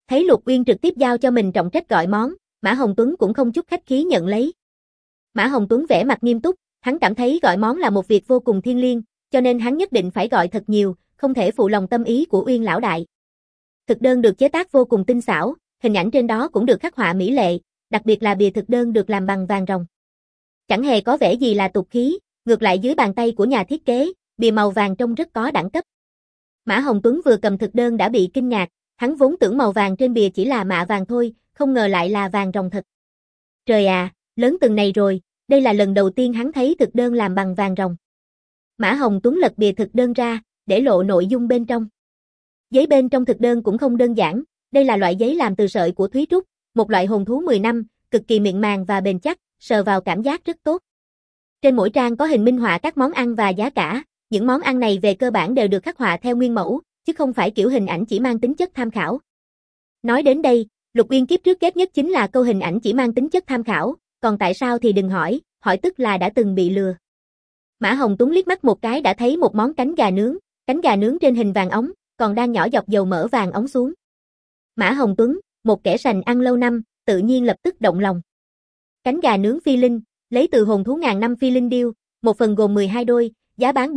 Thấy Lục Uyên trực tiếp giao cho mình trọng trách gọi món, Mã Hồng Tuấn cũng không chút khách khí nhận lấy. Mã Hồng Tuấn vẻ mặt nghiêm túc, hắn cảm thấy gọi món là một việc vô cùng thiêng liêng, cho nên hắn nhất định phải gọi thật nhiều, không thể phụ lòng tâm ý của Uyên lão đại. Thực đơn được chế tác vô cùng tinh xảo, hình ảnh trên đó cũng được khắc họa mỹ lệ, đặc biệt là bìa thực đơn được làm bằng vàng ròng. Chẳng hề có vẻ gì là tục khí, ngược lại dưới bàn tay của nhà thiết kế, bìa màu vàng trông rất có đẳng cấp. Mã Hồng Tuấn vừa cầm thực đơn đã bị kinh ngạc, hắn vốn tưởng màu vàng trên bìa chỉ là mạ vàng thôi, không ngờ lại là vàng ròng thật. Trời à, lớn từng này rồi, đây là lần đầu tiên hắn thấy thực đơn làm bằng vàng ròng. Mã Hồng Tuấn lật bìa thực đơn ra, để lộ nội dung bên trong. Giấy bên trong thực đơn cũng không đơn giản, đây là loại giấy làm từ sợi của Thúy Trúc, một loại hồn thú 10 năm, cực kỳ mịn màng và bền chắc, sờ vào cảm giác rất tốt. Trên mỗi trang có hình minh họa các món ăn và giá cả, những món ăn này về cơ bản đều được khắc họa theo nguyên mẫu, chứ không phải kiểu hình ảnh chỉ mang tính chất tham khảo. Nói đến đây, Lục Uyên kiếp trước ghét nhất chính là câu hình ảnh chỉ mang tính chất tham khảo, còn tại sao thì đừng hỏi, hỏi tức là đã từng bị lừa. Mã Hồng Tuấn liếc mắt một cái đã thấy một món cánh gà nướng trên hình vàng óng, còn đang nhỏ dọc dầu mỡ vàng óng xuống. Mã Hồng Tuấn, một kẻ sành ăn lâu năm, tự nhiên lập tức động lòng. Cánh gà nướng phi linh, lấy từ hồn thú ngàn năm phi linh điêu, một phần gồm 12 đôi, giá bán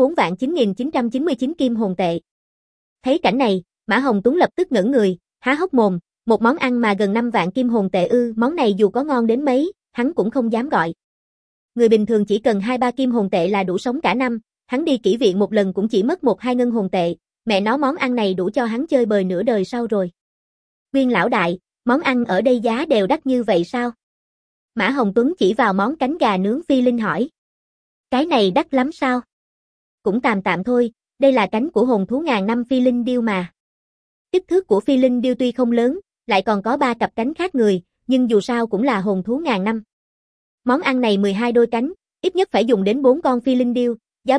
4.999 kim hồn tệ. Thấy cảnh này, Mã Hồng Tuấn lập tức ngẩn người, há hốc mồm, một món ăn mà gần 5 vạn kim hồn tệ ư, món này dù có ngon đến mấy, hắn cũng không dám gọi. Người bình thường chỉ cần 2-3 kim hồn tệ là đủ sống cả năm, hắn đi kỹ viện một lần cũng chỉ mất 1-2 ngân hồn tệ, mẹ nó món ăn này đủ cho hắn chơi bời nửa đời sau rồi. Uyên lão đại, món ăn ở đây giá đều đắt như vậy sao? Mã Hồng Tuấn chỉ vào món cánh gà nướng phi linh hỏi. Cái này đắt lắm sao? Cũng tạm tạm thôi, đây là cánh của hồn thú ngàn năm phi linh điêu mà. Kích thước của phi linh điêu tuy không lớn, lại còn có 3 cặp cánh khác người, nhưng dù sao cũng là hồn thú ngàn năm. Món ăn này 12 đôi cánh, ít nhất phải dùng đến 4 con phi linh điêu, giá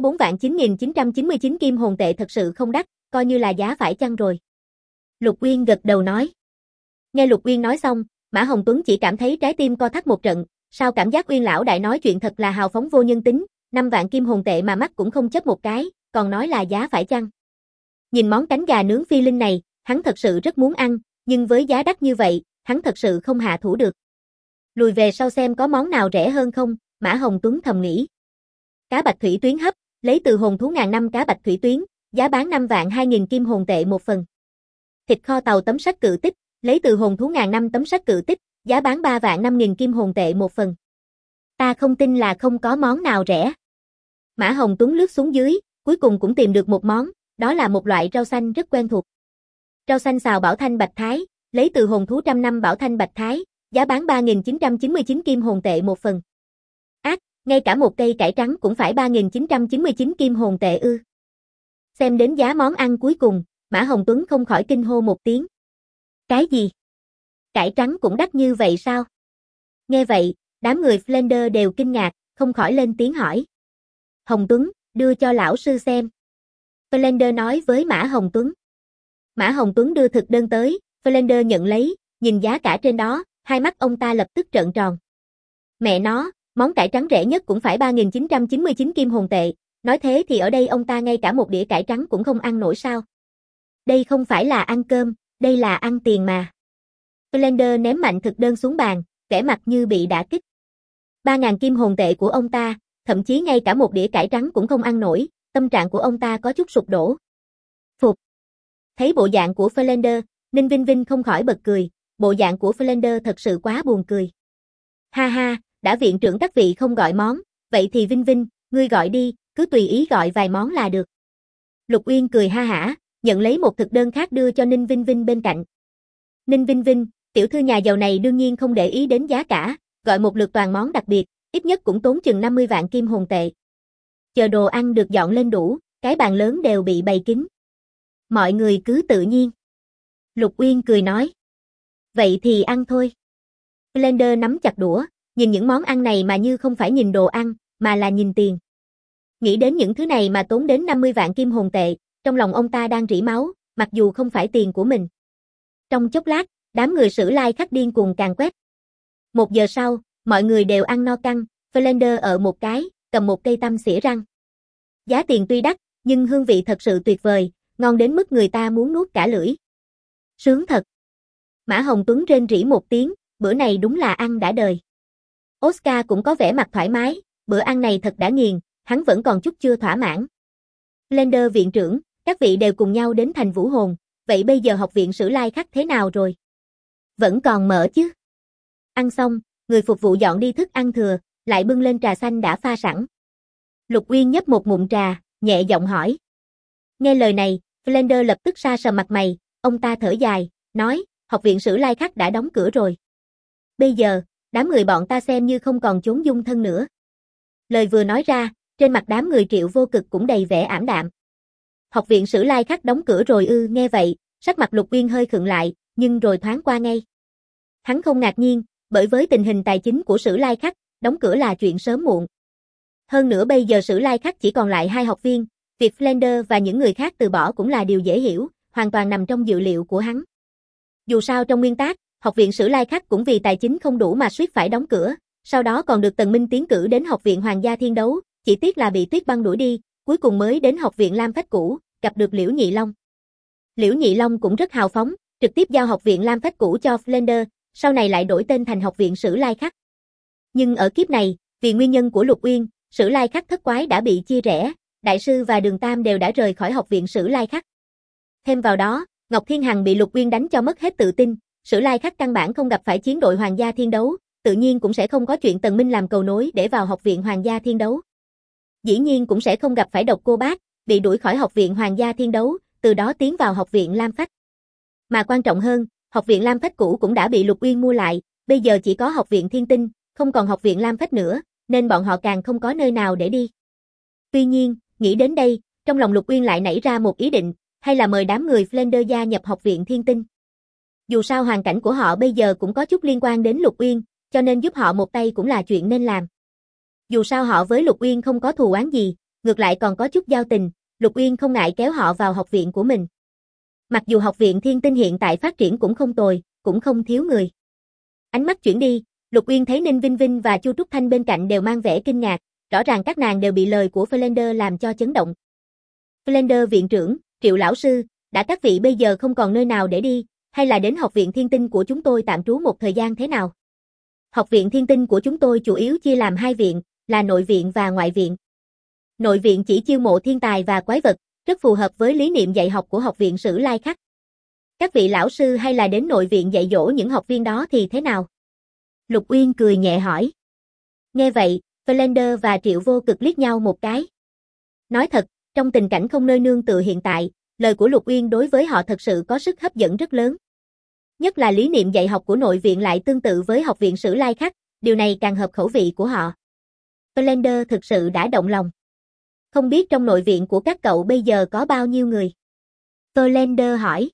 4.999 kim hồn tệ thật sự không đắt, coi như là giá phải chăng rồi. Lục Uyên gật đầu nói. Nghe Lục Uyên nói xong, Mã Hồng Tuấn chỉ cảm thấy trái tim co thắt một trận, sao cảm giác Uyên lão đại nói chuyện thật là hào phóng vô nhân tính, 5 vạn kim hồn tệ mà mắt cũng không chớp một cái, còn nói là giá phải chăng. Nhìn món cánh gà nướng phi linh này, hắn thật sự rất muốn ăn, nhưng với giá đắt như vậy, hắn thật sự không hạ thủ được. Lùi về sau xem có món nào rẻ hơn không, Mã Hồng Tuấn thầm nghĩ. Cá bạch thủy tuyến hấp, lấy từ hồn thú ngàn năm cá bạch thủy tuyến, giá bán 5 vạn 2.000 kim hồn tệ một phần. Thịt kho tàu tấm sắt cự tích, lấy từ hồn thú ngàn năm tấm sắt cự tích, giá bán 3 vạn 5.000 kim hồn tệ một phần. Ta không tin là không có món nào rẻ. Mã Hồng Tuấn lướt xuống dưới, cuối cùng cũng tìm được một món, đó là một loại rau xanh rất quen thuộc. Rau xanh xào bảo thanh bạch thái, lấy từ hồn thú trăm năm bảo thanh bạch thái, giá bán 3.999 kim hồn tệ một phần. Ác, ngay cả một cây cải trắng cũng phải 3.999 kim hồn tệ ư. Xem đến giá món ăn cuối cùng, Mã Hồng Tuấn không khỏi kinh hô một tiếng. Cái gì? Cải trắng cũng đắt như vậy sao? Nghe vậy, đám người Flander đều kinh ngạc, không khỏi lên tiếng hỏi. Hồng Tuấn, đưa cho lão sư xem. Flander nói với Mã Hồng Tuấn. Mã Hồng Tuấn đưa thực đơn tới, Flander nhận lấy, nhìn giá cả trên đó, hai mắt ông ta lập tức trợn tròn. Mẹ nó, món cải trắng rẻ nhất cũng phải 3.999 kim hồn tệ, nói thế thì ở đây ông ta ngay cả một đĩa cải trắng cũng không ăn nổi sao. Đây không phải là ăn cơm, đây là ăn tiền mà. Flander ném mạnh thực đơn xuống bàn, vẻ mặt như bị đả kích. 3.000 kim hồn tệ của ông ta, thậm chí ngay cả một đĩa cải trắng cũng không ăn nổi, tâm trạng của ông ta có chút sụp đổ. Phục. Thấy bộ dạng của Flander, Ninh Vinh Vinh không khỏi bật cười, bộ dạng của Flander thật sự quá buồn cười. Ha ha, đã viện trưởng các vị không gọi món, vậy thì Vinh Vinh, ngươi gọi đi, cứ tùy ý gọi vài món là được. Lục Uyên cười ha hả, nhận lấy một thực đơn khác đưa cho Ninh Vinh Vinh bên cạnh. Ninh Vinh Vinh, tiểu thư nhà giàu này đương nhiên không để ý đến giá cả, gọi một lượt toàn món đặc biệt, ít nhất cũng tốn chừng 50 vạn kim hồn tệ. Chờ đồ ăn được dọn lên đủ, cái bàn lớn đều bị bày kín. Mọi người cứ tự nhiên. Lục Uyên cười nói. Vậy thì ăn thôi. Blender nắm chặt đũa, nhìn những món ăn này mà như không phải nhìn đồ ăn, mà là nhìn tiền. Nghĩ đến những thứ này mà tốn đến 50 vạn kim hồn tệ, trong lòng ông ta đang rỉ máu, mặc dù không phải tiền của mình. Trong chốc lát, đám người Sử Lai Khắc điên cuồng càn quét. 1 giờ sau, mọi người đều ăn no căng, Blender ở một cái, cầm một cây tăm xỉa răng. Giá tiền tuy đắt, nhưng hương vị thật sự tuyệt vời, ngon đến mức người ta muốn nuốt cả lưỡi. Sướng thật. Mã Hồng Tuấn rên rỉ một tiếng, bữa này đúng là ăn đã đời. Oscar cũng có vẻ mặt thoải mái, bữa ăn này thật đã nghiền, hắn vẫn còn chút chưa thỏa mãn. Flender viện trưởng, các vị đều cùng nhau đến thành Vũ Hồn, vậy bây giờ học viện Sử Lai Khắc thế nào rồi? Vẫn còn mở chứ? Ăn xong, người phục vụ dọn đi thức ăn thừa, lại bưng lên trà xanh đã pha sẵn. Lục Uyên nhấp một ngụm trà, nhẹ giọng hỏi. Nghe lời này, Flender lập tức sa sờ mặt mày, ông ta thở dài, nói, học viện Sử Lai Khắc đã đóng cửa rồi. Bây giờ, đám người bọn ta xem như không còn chốn dung thân nữa. Lời vừa nói ra, trên mặt đám người Triệu Vô Cực cũng đầy vẻ ảm đạm. Học viện Sử Lai Khắc đóng cửa rồi ư? Nghe vậy, sắc mặt Lục Uyên hơi khựng lại, nhưng rồi thoáng qua ngay. Hắn không ngạc nhiên, bởi với tình hình tài chính của Sử Lai Khắc, đóng cửa là chuyện sớm muộn. Hơn nữa bây giờ Sử Lai Khắc chỉ còn lại 2 học viên, việc Flender và những người khác từ bỏ cũng là điều dễ hiểu, hoàn toàn nằm trong dự liệu của hắn. Dù sao trong nguyên tắc, học viện Sử Lai Khắc cũng vì tài chính không đủ mà suýt phải đóng cửa, sau đó còn được Tần Minh tiến cử đến học viện Hoàng gia Thiên Đấu, chỉ tiếc là bị Tuyết Băng đuổi đi, cuối cùng mới đến học viện Lam Phách cũ, gặp được Liễu Nhị Long. Liễu Nhị Long cũng rất hào phóng, trực tiếp giao học viện Lam Phách cũ cho Flender, sau này lại đổi tên thành học viện Sử Lai Khắc. Nhưng ở kiếp này, vì nguyên nhân của Lục Uyên, Sử Lai Khắc thất quái đã bị chia rẽ, Đại sư và Đường Tam đều đã rời khỏi học viện Sử Lai Khắc. Thêm vào đó, Ngọc Thiên Hằng bị Lục Uyên đánh cho mất hết tự tin, Sử Lai Khắc căn bản không gặp phải chiến đội Hoàng gia Thiên Đấu, tự nhiên cũng sẽ không có chuyện Tần Minh làm cầu nối để vào học viện Hoàng gia Thiên Đấu. Dĩ nhiên cũng sẽ không gặp phải Độc Cô Bác, bị đuổi khỏi học viện Hoàng gia Thiên Đấu, từ đó tiến vào học viện Lam Phách. Mà quan trọng hơn, học viện Lam Phách cũ cũng đã bị Lục Uyên mua lại, bây giờ chỉ có học viện Thiên Tinh, không còn học viện Lam Phách nữa, nên bọn họ càng không có nơi nào để đi. Tuy nhiên, nghĩ đến đây, trong lòng Lục Uyên lại nảy ra một ý định, hay là mời đám người Flender gia nhập học viện Thiên Tinh. Dù sao hoàn cảnh của họ bây giờ cũng có chút liên quan đến Lục Uyên, cho nên giúp họ một tay cũng là chuyện nên làm. Dù sao họ với Lục Uyên không có thù oán gì, ngược lại còn có chút giao tình, Lục Uyên không ngại kéo họ vào học viện của mình. Mặc dù học viện Thiên Tinh hiện tại phát triển cũng không tồi, cũng không thiếu người. Ánh mắt chuyển đi, Lục Uyên thấy Ninh Vinh Vinh và Chu Trúc Thanh bên cạnh đều mang vẻ kinh ngạc, rõ ràng các nàng đều bị lời của Flender làm cho chấn động. Flender viện trưởng, Triệu lão sư, đã các vị bây giờ không còn nơi nào để đi, hay là đến học viện Thiên Tinh của chúng tôi tạm trú một thời gian thế nào? Học viện Thiên Tinh của chúng tôi chủ yếu chia làm 2 viện, là nội viện và ngoại viện. Nội viện chỉ chiêu mộ thiên tài và quái vật, rất phù hợp với lý niệm dạy học của học viện Sử Lai Khắc. Các vị lão sư hay là đến nội viện dạy dỗ những học viên đó thì thế nào? Lục Uyên cười nhẹ hỏi. Nghe vậy, Flender và Triệu Vô Cực liếc nhau một cái. Nói thật, trong tình cảnh không nơi nương tựa hiện tại, lời của Lục Uyên đối với họ thật sự có sức hấp dẫn rất lớn. Nhất là lý niệm dạy học của nội viện lại tương tự với học viện Sử Lai Khắc, điều này càng hợp khẩu vị của họ. Flender thực sự đã động lòng. Không biết trong nội viện của các cậu bây giờ có bao nhiêu người? Flender hỏi.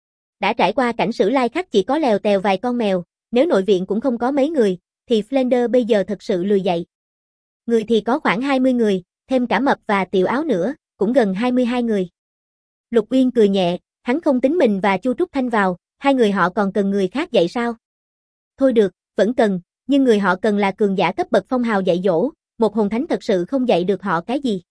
Đã trải qua cảnh Sử Lai Khắc chỉ có lèo tèo vài con mèo, nếu nội viện cũng không có mấy người, thì Flender bây giờ thật sự lười dạy. Người thì có khoảng 20 người, thêm cả Mập và Tiểu Áo nữa, cũng gần 22 người. Lục Uyên cười nhẹ, hắn không tính mình và Chu Trúc Thanh vào, 2 người họ còn cần người khác dạy sao? Thôi được, vẫn cần, nhưng người họ cần là cường giả cấp bậc phong hào dạy dỗ, một hồn thánh thật sự không dạy được họ cái gì.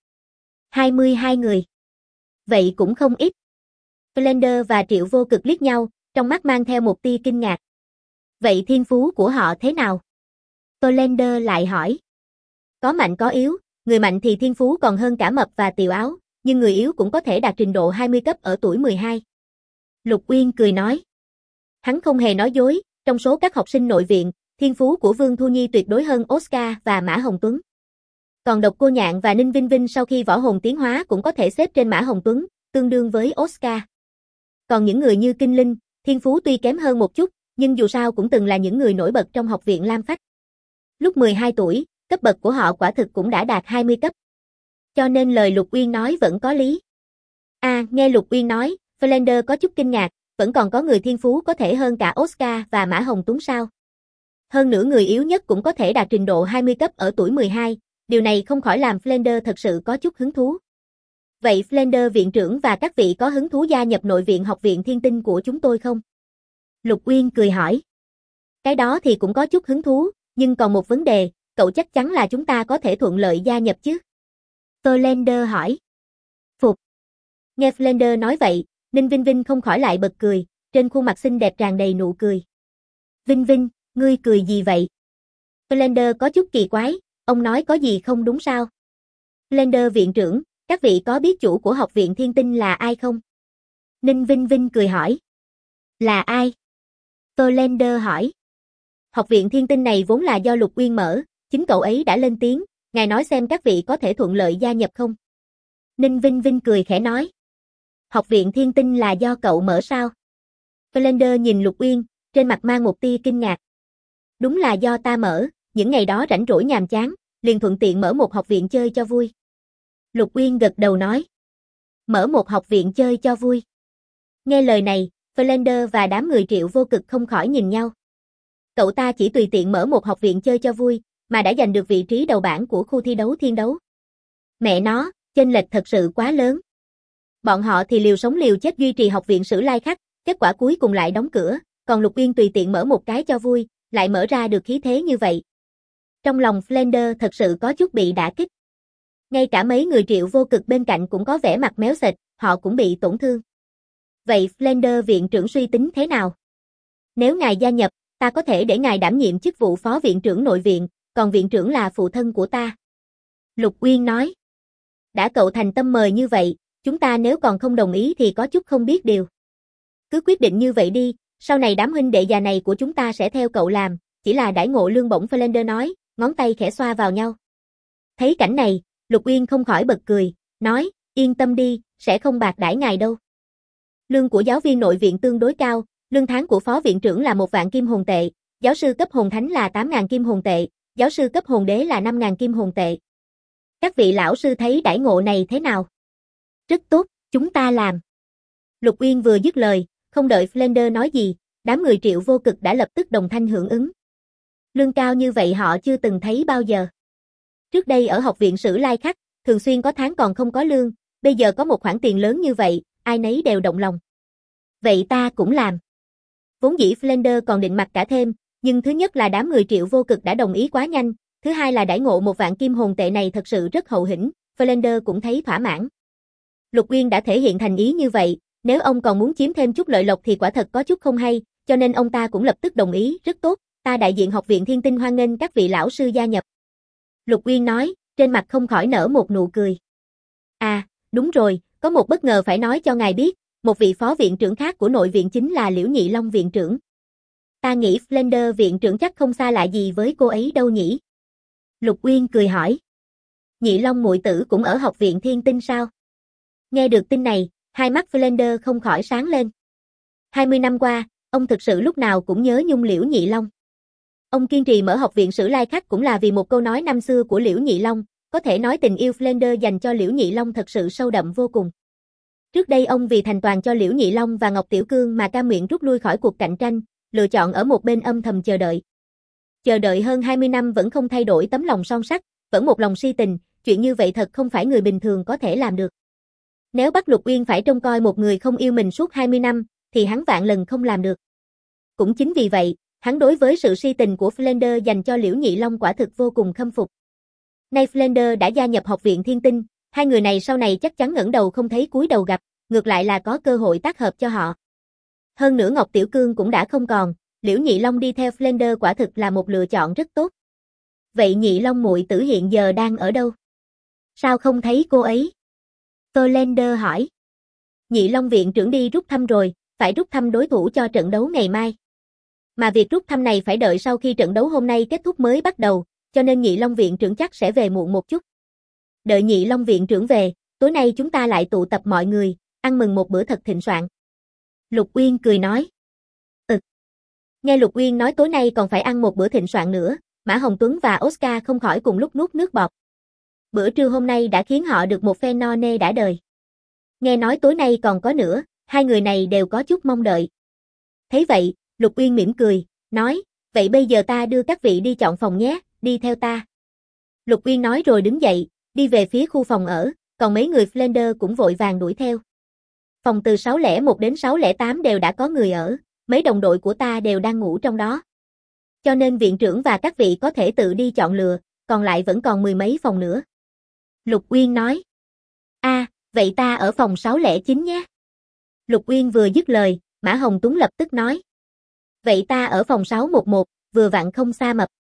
22 người. Vậy cũng không ít. Flender và Triệu Vô Cực liếc nhau, trong mắt mang theo một tia kinh ngạc. Vậy thiên phú của họ thế nào? Flender lại hỏi. Có mạnh có yếu, người mạnh thì thiên phú còn hơn cả Mập và Tiểu Áo, nhưng người yếu cũng có thể đạt trình độ 20 cấp ở tuổi 12. Lục Uyên cười nói. Hắn không hề nói dối, trong số các học sinh nội viện, thiên phú của Vương Thu Nhi tuyệt đối hơn Oscar và Mã Hồng Tuấn. Còn Độc Cô Nhạn và Ninh Vinh Vinh sau khi võ hồn tiến hóa cũng có thể xếp trên Mã Hồng Tuấn, tương đương với Oscar. Còn những người như Kinh Linh, thiên phú tuy kém hơn một chút, nhưng dù sao cũng từng là những người nổi bật trong học viện Lam Phách. Lúc 12 tuổi, cấp bậc của họ quả thực cũng đã đạt 20 cấp. Cho nên lời Lục Uyên nói vẫn có lý. Nghe Lục Uyên nói, Flender có chút kinh ngạc, vẫn còn có người thiên phú có thể hơn cả Oscar và Mã Hồng Tuấn sao? Hơn nữa người yếu nhất cũng có thể đạt trình độ 20 cấp ở tuổi 12, điều này không khỏi làm Flender thật sự có chút hứng thú. Vậy Flender viện trưởng và các vị có hứng thú gia nhập nội viện học viện Thiên Tinh của chúng tôi không? Lục Uyên cười hỏi. Cái đó thì cũng có chút hứng thú, nhưng còn một vấn đề, cậu chắc chắn là chúng ta có thể thuận lợi gia nhập chứ? Flender hỏi. Phục. Nghe Flender nói vậy, Ninh Vinh Vinh không khỏi lại bật cười, trên khuôn mặt xinh đẹp tràn đầy nụ cười. Vinh Vinh, ngươi cười gì vậy? Flander có chút kỳ quái, ông nói có gì không đúng sao? Flander viện trưởng, các vị có biết chủ của học viện Thiên Tinh là ai không? Ninh Vinh Vinh cười hỏi. Là ai? Flander hỏi. Học viện Thiên Tinh này vốn là do Lục Uyên mở, chính cậu ấy đã lên tiếng, ngài nói xem các vị có thể thuận lợi gia nhập không? Ninh Vinh Vinh cười khẽ nói. Học viện Thiên Tinh là do cậu mở sao? Flander nhìn Lục Uyên, trên mặt mang một tia kinh ngạc. Đúng là do ta mở, những ngày đó rảnh rỗi nhàm chán, liền thuận tiện mở một học viện chơi cho vui. Lục Uyên gật đầu nói. Mở một học viện chơi cho vui. Nghe lời này, Flander và đám người Triệu Vô Cực không khỏi nhìn nhau. Cậu ta chỉ tùy tiện mở một học viện chơi cho vui, mà đã giành được vị trí đầu bảng của khu thi đấu thiên đấu. Mẹ nó, chênh lệch thật sự quá lớn. Bọn họ thì liều sống liều chết duy trì học viện Sử Lai Khắc, kết quả cuối cùng lại đóng cửa, còn Lục Uyên tùy tiện mở một cái cho vui, lại mở ra được khí thế như vậy. Trong lòng Flander thật sự có chút bị đả kích. Ngay cả mấy người Triệu Vô Cực bên cạnh cũng có vẻ mặt méo sệt, họ cũng bị tổn thương. Vậy Flander viện trưởng suy tính thế nào? Nếu ngài gia nhập, ta có thể để ngài đảm nhiệm chức vụ phó viện trưởng nội viện, còn viện trưởng là phụ thân của ta. Lục Uyên nói. Đã cậu thành tâm mời như vậy, chúng ta nếu còn không đồng ý thì có chút không biết điều. Cứ quyết định như vậy đi, sau này đám huynh đệ già này của chúng ta sẽ theo cậu làm, chỉ là đãi ngộ lương bổng, Flander nói, ngón tay khẽ xoa vào nhau. Thấy cảnh này, Lục Uyên không khỏi bật cười, nói, yên tâm đi, sẽ không bạc đãi ngài đâu. Lương của giáo viên nội viện tương đối cao, lương tháng của phó viện trưởng là 1.000 kim hồn tệ, giáo sư cấp hồn thánh là 8.000 kim hồn tệ, giáo sư cấp hồn đế là 5.000 kim hồn tệ. Các vị lão sư thấy đãi ngộ này thế nào? Rất tốt, chúng ta làm. Lục Uyên vừa dứt lời, không đợi Flander nói gì, đám người Triệu Vô Cực đã lập tức đồng thanh hưởng ứng. Lương cao như vậy họ chưa từng thấy bao giờ. Trước đây ở học viện Sử Lai Khắc, thường xuyên có tháng còn không có lương, bây giờ có một khoản tiền lớn như vậy, ai nấy đều động lòng. Vậy ta cũng làm. Vốn dĩ Flander còn định mặc cả thêm, nhưng thứ nhất là đám người Triệu Vô Cực đã đồng ý quá nhanh, thứ hai là đãi ngộ 1.000 kim hồn tệ này thật sự rất hậu hĩnh, Flander cũng thấy thỏa mãn. Lục Uyên đã thể hiện thành ý như vậy, nếu ông còn muốn chiếm thêm chút lợi lộc thì quả thật có chút không hay, cho nên ông ta cũng lập tức đồng ý, rất tốt, ta đại diện học viện Thiên Tinh hoan nghênh các vị lão sư gia nhập. Lục Uyên nói, trên mặt không khỏi nở một nụ cười. À, đúng rồi, có một bất ngờ phải nói cho ngài biết, một vị phó viện trưởng khác của nội viện chính là Liễu Nhị Long viện trưởng. Ta nghĩ Flander viện trưởng chắc không xa lạ gì với cô ấy đâu nhỉ? Lục Uyên cười hỏi. Nhị Long muội tử cũng ở học viện Thiên Tinh sao? Nghe được tin này, hai mắt Flander không khỏi sáng lên. 20 năm qua, ông thực sự lúc nào cũng nhớ nhung Liễu Nhị Long. Ông kiên trì mở học viện Sử Lai Khắc cũng là vì một câu nói năm xưa của Liễu Nhị Long, có thể nói tình yêu Flander dành cho Liễu Nhị Long thật sự sâu đậm vô cùng. Trước đây ông vì thành toàn cho Liễu Nhị Long và Ngọc Tiểu Cương mà cam nguyện rút lui khỏi cuộc cạnh tranh, lựa chọn ở một bên âm thầm chờ đợi. Chờ đợi hơn 20 năm vẫn không thay đổi tấm lòng son sắt, vẫn một lòng si tình, chuyện như vậy thật không phải người bình thường có thể làm được. Nếu bắt Lục Uyên phải trông coi một người không yêu mình suốt 20 năm, thì hắn vạn lần không làm được. Cũng chính vì vậy, hắn đối với sự si tình của Flander dành cho Liễu Nhị Long quả thực vô cùng khâm phục. Nay Flander đã gia nhập học viện Thiên Tinh, hai người này sau này chắc chắn ngẩng đầu không thấy cúi đầu gặp, ngược lại là có cơ hội tác hợp cho họ. Hơn nữa Ngọc Tiểu Cương cũng đã không còn, Liễu Nhị Long đi theo Flander quả thực là một lựa chọn rất tốt. Vậy Nhị Long muội tử hiện giờ đang ở đâu? Sao không thấy cô ấy? Flander hỏi. Nhị Long viện trưởng đi rút thăm rồi, phải rút thăm đối thủ cho trận đấu ngày mai. Mà việc rút thăm này phải đợi sau khi trận đấu hôm nay kết thúc mới bắt đầu, cho nên Nhị Long viện trưởng chắc sẽ về muộn một chút. Đợi Nhị Long viện trưởng về, tối nay chúng ta lại tụ tập mọi người, ăn mừng một bữa thật thịnh soạn. Lục Uyên cười nói. Nghe Lục Uyên nói tối nay còn phải ăn một bữa thịnh soạn nữa, Mã Hồng Tuấn và Oscar không khỏi cùng lúc nuốt nước bọt. Bữa trưa hôm nay đã khiến họ được một phen no nê đã đời. Nghe nói tối nay còn có nữa, hai người này đều có chút mong đợi. Thấy vậy, Lục Uyên mỉm cười, nói, vậy bây giờ ta đưa các vị đi chọn phòng nhé, đi theo ta. Lục Uyên nói rồi đứng dậy, đi về phía khu phòng ở, còn mấy người Flander cũng vội vàng đuổi theo. Phòng từ 601 đến 608 đều đã có người ở, mấy đồng đội của ta đều đang ngủ trong đó. Cho nên viện trưởng và các vị có thể tự đi chọn lựa, còn lại vẫn còn mười mấy phòng nữa. Lục Uyên nói. Vậy ta ở phòng 609 nhé. Lục Uyên vừa dứt lời, Mã Hồng Tuấn lập tức nói. Vậy ta ở phòng 611, vừa vặn không xa mập.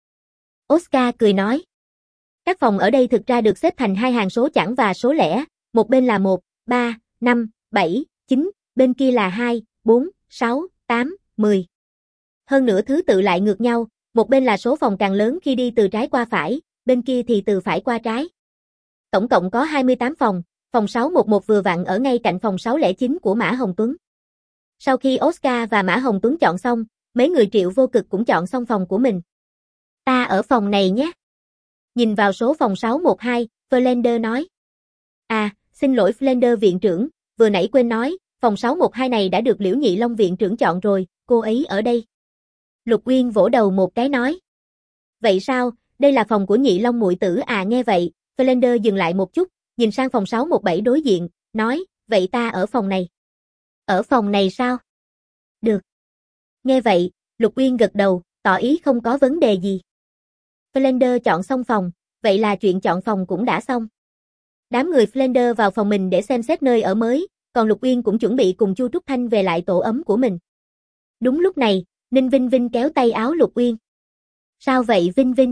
Oscar cười nói. Các phòng ở đây thực ra được xếp thành hai hàng số chẵn và số lẻ, một bên là 1, 3, 5, 7, 9, bên kia là 2, 4, 6, 8, 10. Hơn nữa thứ tự lại ngược nhau, một bên là số phòng càng lớn khi đi từ trái qua phải, bên kia thì từ phải qua trái. Tổng cộng có 28 phòng, phòng 611 vừa vặn ở ngay cạnh phòng 609 của Mã Hồng Tuấn. Sau khi Oscar và Mã Hồng Tuấn chọn xong, mấy người Triệu Vô Cực cũng chọn xong phòng của mình. Ta ở phòng này nhé. Nhìn vào số phòng 612, Flender nói. À, xin lỗi Flender viện trưởng, vừa nãy quên nói, phòng 612 này đã được Liễu Nhị Long viện trưởng chọn rồi, cô ấy ở đây. Lục Uyên vỗ đầu một cái nói. Vậy sao, đây là phòng của Nhị Long muội tử à? Nghe vậy, Flender dừng lại một chút, nhìn sang phòng 617 đối diện, nói, vậy ta ở phòng này. Ở phòng này sao? Được. Nghe vậy, Lục Uyên gật đầu, tỏ ý không có vấn đề gì. Flender chọn xong phòng, vậy là chuyện chọn phòng cũng đã xong. Đám người Flender vào phòng mình để xem xét nơi ở mới, còn Lục Uyên cũng chuẩn bị cùng Chu Trúc Thanh về lại tổ ấm của mình. Đúng lúc này, Ninh Vinh Vinh kéo tay áo Lục Uyên. Sao vậy Vinh Vinh?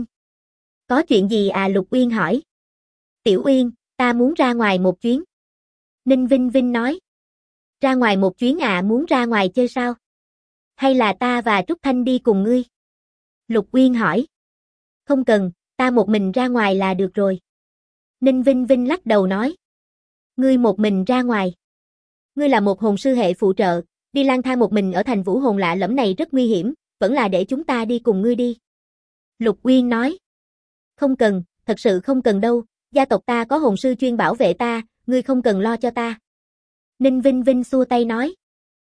Có chuyện gì à? Lục Uyên hỏi. Tiểu Uyên, ta muốn ra ngoài một chuyến. Ninh Vinh Vinh nói. Ra ngoài một chuyến à? Muốn ra ngoài chơi sao? Hay là ta và Trúc Thanh đi cùng ngươi? Lục Uyên hỏi. Không cần, ta một mình ra ngoài là được rồi. Ninh Vinh Vinh lắc đầu nói. Ngươi một mình ra ngoài. Ngươi là một hồn sư hệ phụ trợ, đi lang thang một mình ở thành vũ hồn lạ lẫm này rất nguy hiểm, vẫn là để chúng ta đi cùng ngươi đi. Lục Uyên nói. Không cần, thật sự không cần đâu, gia tộc ta có hồn sư chuyên bảo vệ ta, ngươi không cần lo cho ta. Ninh Vinh Vinh xua tay nói.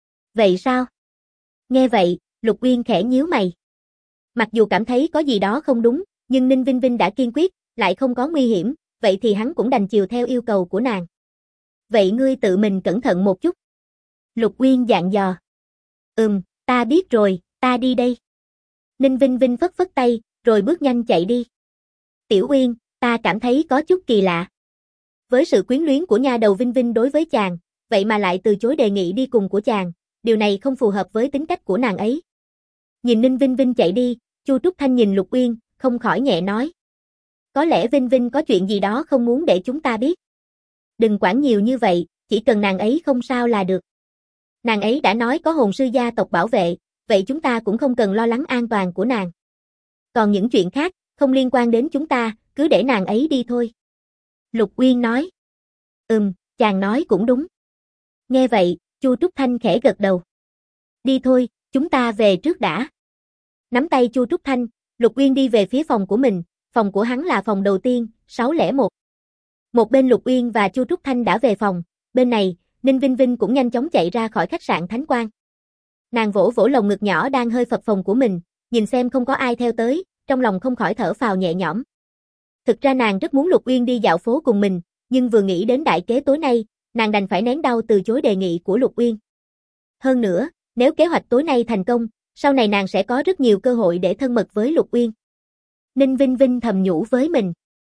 Vậy sao? Nghe vậy, Lục Uyên khẽ nhíu mày. Mặc dù cảm thấy có gì đó không đúng, nhưng Ninh Vinh Vinh đã kiên quyết, lại không có nguy hiểm, vậy thì hắn cũng đành chiều theo yêu cầu của nàng. Vậy ngươi tự mình cẩn thận một chút. Lục Uyên dặn dò. Ta biết rồi, ta đi đây. Ninh Vinh Vinh phất phất tay, rồi bước nhanh chạy đi. Tiểu Uyên, ta cảm thấy có chút kỳ lạ. Với sự quyến luyến của nha đầu Vinh Vinh đối với chàng, vậy mà lại từ chối đề nghị đi cùng của chàng, điều này không phù hợp với tính cách của nàng ấy. Nhìn Ninh Vinh Vinh chạy đi, Chu Trúc Thanh nhìn Lục Uyên, không khỏi nhẹ nói. Có lẽ Vinh Vinh có chuyện gì đó không muốn để chúng ta biết. Đừng quản nhiều như vậy, chỉ cần nàng ấy không sao là được. Nàng ấy đã nói có hồn sư gia tộc bảo vệ, vậy chúng ta cũng không cần lo lắng an toàn của nàng. Còn những chuyện khác, không liên quan đến chúng ta, cứ để nàng ấy đi thôi. Lục Uyên nói. Chàng nói cũng đúng. Nghe vậy, Chu Trúc Thanh khẽ gật đầu. Đi thôi, chúng ta về trước đã. Nắm tay Chu Trúc Thanh, Lục Uyên đi về phía phòng của mình, phòng của hắn là phòng đầu tiên, 601. Một bên Lục Uyên và Chu Trúc Thanh đã về phòng, bên này, Ninh Vinh Vinh cũng nhanh chóng chạy ra khỏi khách sạn Thánh Quang. Nàng vỗ vỗ lồng ngực nhỏ đang hơi phập phồng của mình, nhìn xem không có ai theo tới, trong lòng không khỏi thở phào nhẹ nhõm. Thực ra nàng rất muốn Lục Uyên đi dạo phố cùng mình, nhưng vừa nghĩ đến đại kế tối nay, nàng đành phải nén đau từ chối đề nghị của Lục Uyên. Hơn nữa, nếu kế hoạch tối nay thành công, sau này nàng sẽ có rất nhiều cơ hội để thân mật với Lục Uyên. Ninh Vinh Vinh thầm nhủ với mình.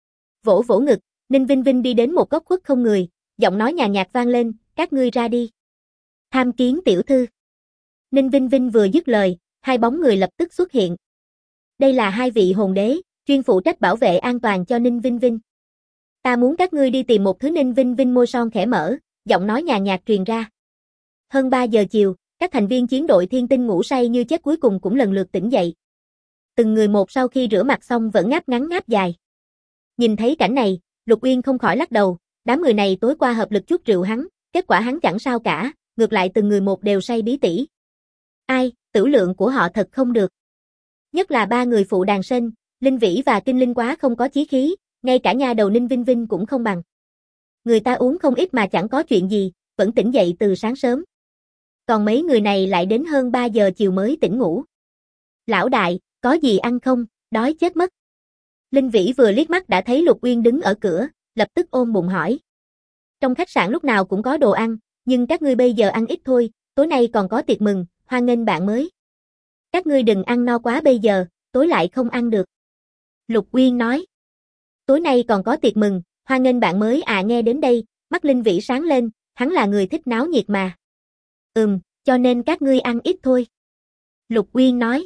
Vỗ vỗ ngực, Ninh Vinh Vinh đi đến một góc khuất không người, giọng nói nhàn nhạt vang lên, các ngươi ra đi. Tham kiến tiểu thư. Ninh Vinh Vinh vừa dứt lời, hai bóng người lập tức xuất hiện. Đây là hai vị hồn đế, chuyên phụ trách bảo vệ an toàn cho Ninh Vinh Vinh. Ta muốn các ngươi đi tìm một thứ. Ninh Vinh Vinh môi son khẽ mở, giọng nói nhàn nhạt truyền ra. Hơn 3 giờ chiều, các thành viên chiến đội Thiên Tinh ngủ say như chết cuối cùng cũng lần lượt tỉnh dậy. Từng người một sau khi rửa mặt xong vẫn ngáp ngắn ngáp dài. Nhìn thấy cảnh này, Lục Uyên không khỏi lắc đầu, đám người này tối qua hợp lực chút rượu hắn, kết quả hắn chẳng sao cả, ngược lại từng người một đều say bí tỉ. Ai, tử lượng của họ thật không được. Nhất là ba người phụ đàn sên, Linh Vĩ và Kinh Linh quá không có chí khí, ngay cả nha đầu Ninh Vinh Vinh cũng không bằng. Người ta uống không ít mà chẳng có chuyện gì, vẫn tỉnh dậy từ sáng sớm. Còn mấy người này lại đến hơn 3 giờ chiều mới tỉnh ngủ. Lão đại, có gì ăn không, đói chết mất. Linh Vĩ vừa liếc mắt đã thấy Lục Uyên đứng ở cửa, lập tức ôm bụng hỏi. Trong khách sạn lúc nào cũng có đồ ăn, nhưng các ngươi bây giờ ăn ít thôi, tối nay còn có tiệc mừng, hoan nghênh bạn mới. Các ngươi đừng ăn no quá bây giờ, tối lại không ăn được. Lục Uyên nói. Tối nay còn có tiệc mừng, hoan nghênh bạn mới à? Nghe đến đây, mắt Linh Vĩ sáng lên, hắn là người thích náo nhiệt mà. Cho nên các ngươi ăn ít thôi. Lục Uyên nói.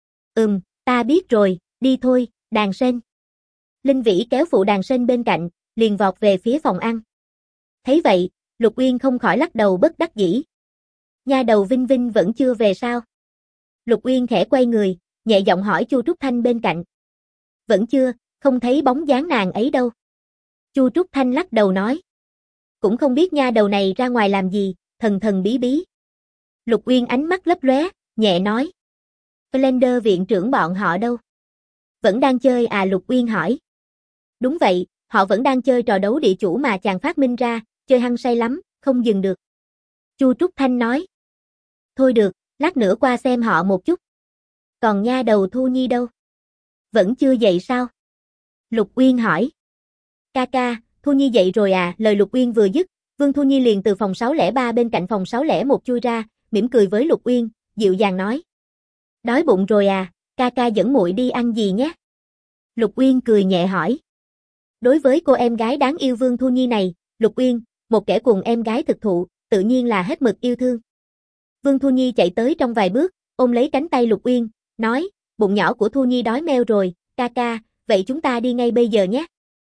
Ta biết rồi, đi thôi, Đàn Sên. Linh Vĩ kéo phụ Đàn Sên bên cạnh, liền vọt về phía phòng ăn. Thấy vậy, Lục Uyên không khỏi lắc đầu bất đắc dĩ. Nha đầu Vinh Vinh vẫn chưa về sao? Lục Uyên khẽ quay người, nhẹ giọng hỏi Chu Trúc Thanh bên cạnh. Vẫn chưa, không thấy bóng dáng nàng ấy đâu. Chu Trúc Thanh lắc đầu nói. Cũng không biết nha đầu này ra ngoài làm gì, thần thần bí bí. Lục Uyên ánh mắt lấp lóe, nhẹ nói. Blender viện trưởng bọn họ đâu? Vẫn đang chơi à? Lục Uyên hỏi. Đúng vậy, họ vẫn đang chơi trò đấu địa chủ mà chàng phát minh ra, chơi hăng say lắm, không dừng được. Chu Trúc Thanh nói. Thôi được, lát nữa qua xem họ một chút. Còn nha đầu Thu Nhi đâu? Vẫn chưa dậy sao? Lục Uyên hỏi. Ca, Thu Nhi dậy rồi à? Lời Lục Uyên vừa dứt, Vương Thu Nhi liền từ phòng 603 bên cạnh phòng 601 chui ra, mỉm cười với Lục Uyên, dịu dàng nói. Đói bụng rồi à, ca dẫn muội đi ăn gì nhé? Lục Uyên cười nhẹ hỏi. Đối với cô em gái đáng yêu Vương Thu Nhi này, Lục Uyên, một kẻ cùng em gái thực thụ, tự nhiên là hết mực yêu thương. Vương Thu Nhi chạy tới trong vài bước, ôm lấy cánh tay Lục Uyên, nói, bụng nhỏ của Thu Nhi đói meo rồi, ca, vậy chúng ta đi ngay bây giờ nhé.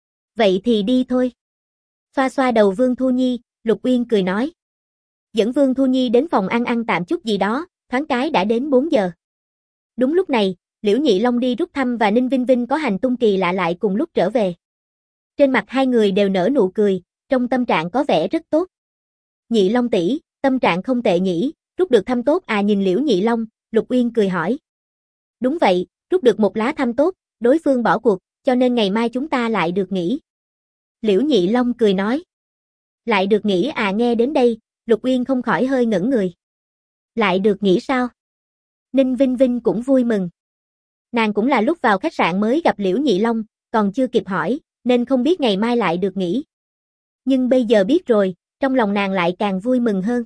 Vậy thì đi thôi. Xoa xoa đầu Vương Thu Nhi, Lục Uyên cười nói. Dẫn Vương Thu Nhi đến phòng ăn tạm chút gì đó, thoáng cái đã đến 4 giờ. Đúng lúc này, Liễu Nhị Long đi rút thăm và Ninh Vinh Vinh có hành tung kỳ lạ lại cùng lúc trở về. Trên mặt hai người đều nở nụ cười, trong tâm trạng có vẻ rất tốt. Nhị Long tỷ, tâm trạng không tệ nhỉ, rút được thăm tốt à? Nhìn Liễu Nhị Long, Lục Uyên cười hỏi. Đúng vậy, rút được một lá thăm tốt, đối phương bỏ cuộc, cho nên ngày mai chúng ta lại được nghỉ. Liễu Nhị Long cười nói. Lại được nghỉ à? Nghe đến đây, Lục Uyên không khỏi hơi ngẩn người. Lại được nghỉ sao? Ninh Vinh Vinh cũng vui mừng. Nàng cũng là lúc vào khách sạn mới gặp Liễu Nhị Long, còn chưa kịp hỏi, nên không biết ngày mai lại được nghỉ. Nhưng bây giờ biết rồi, trong lòng nàng lại càng vui mừng hơn.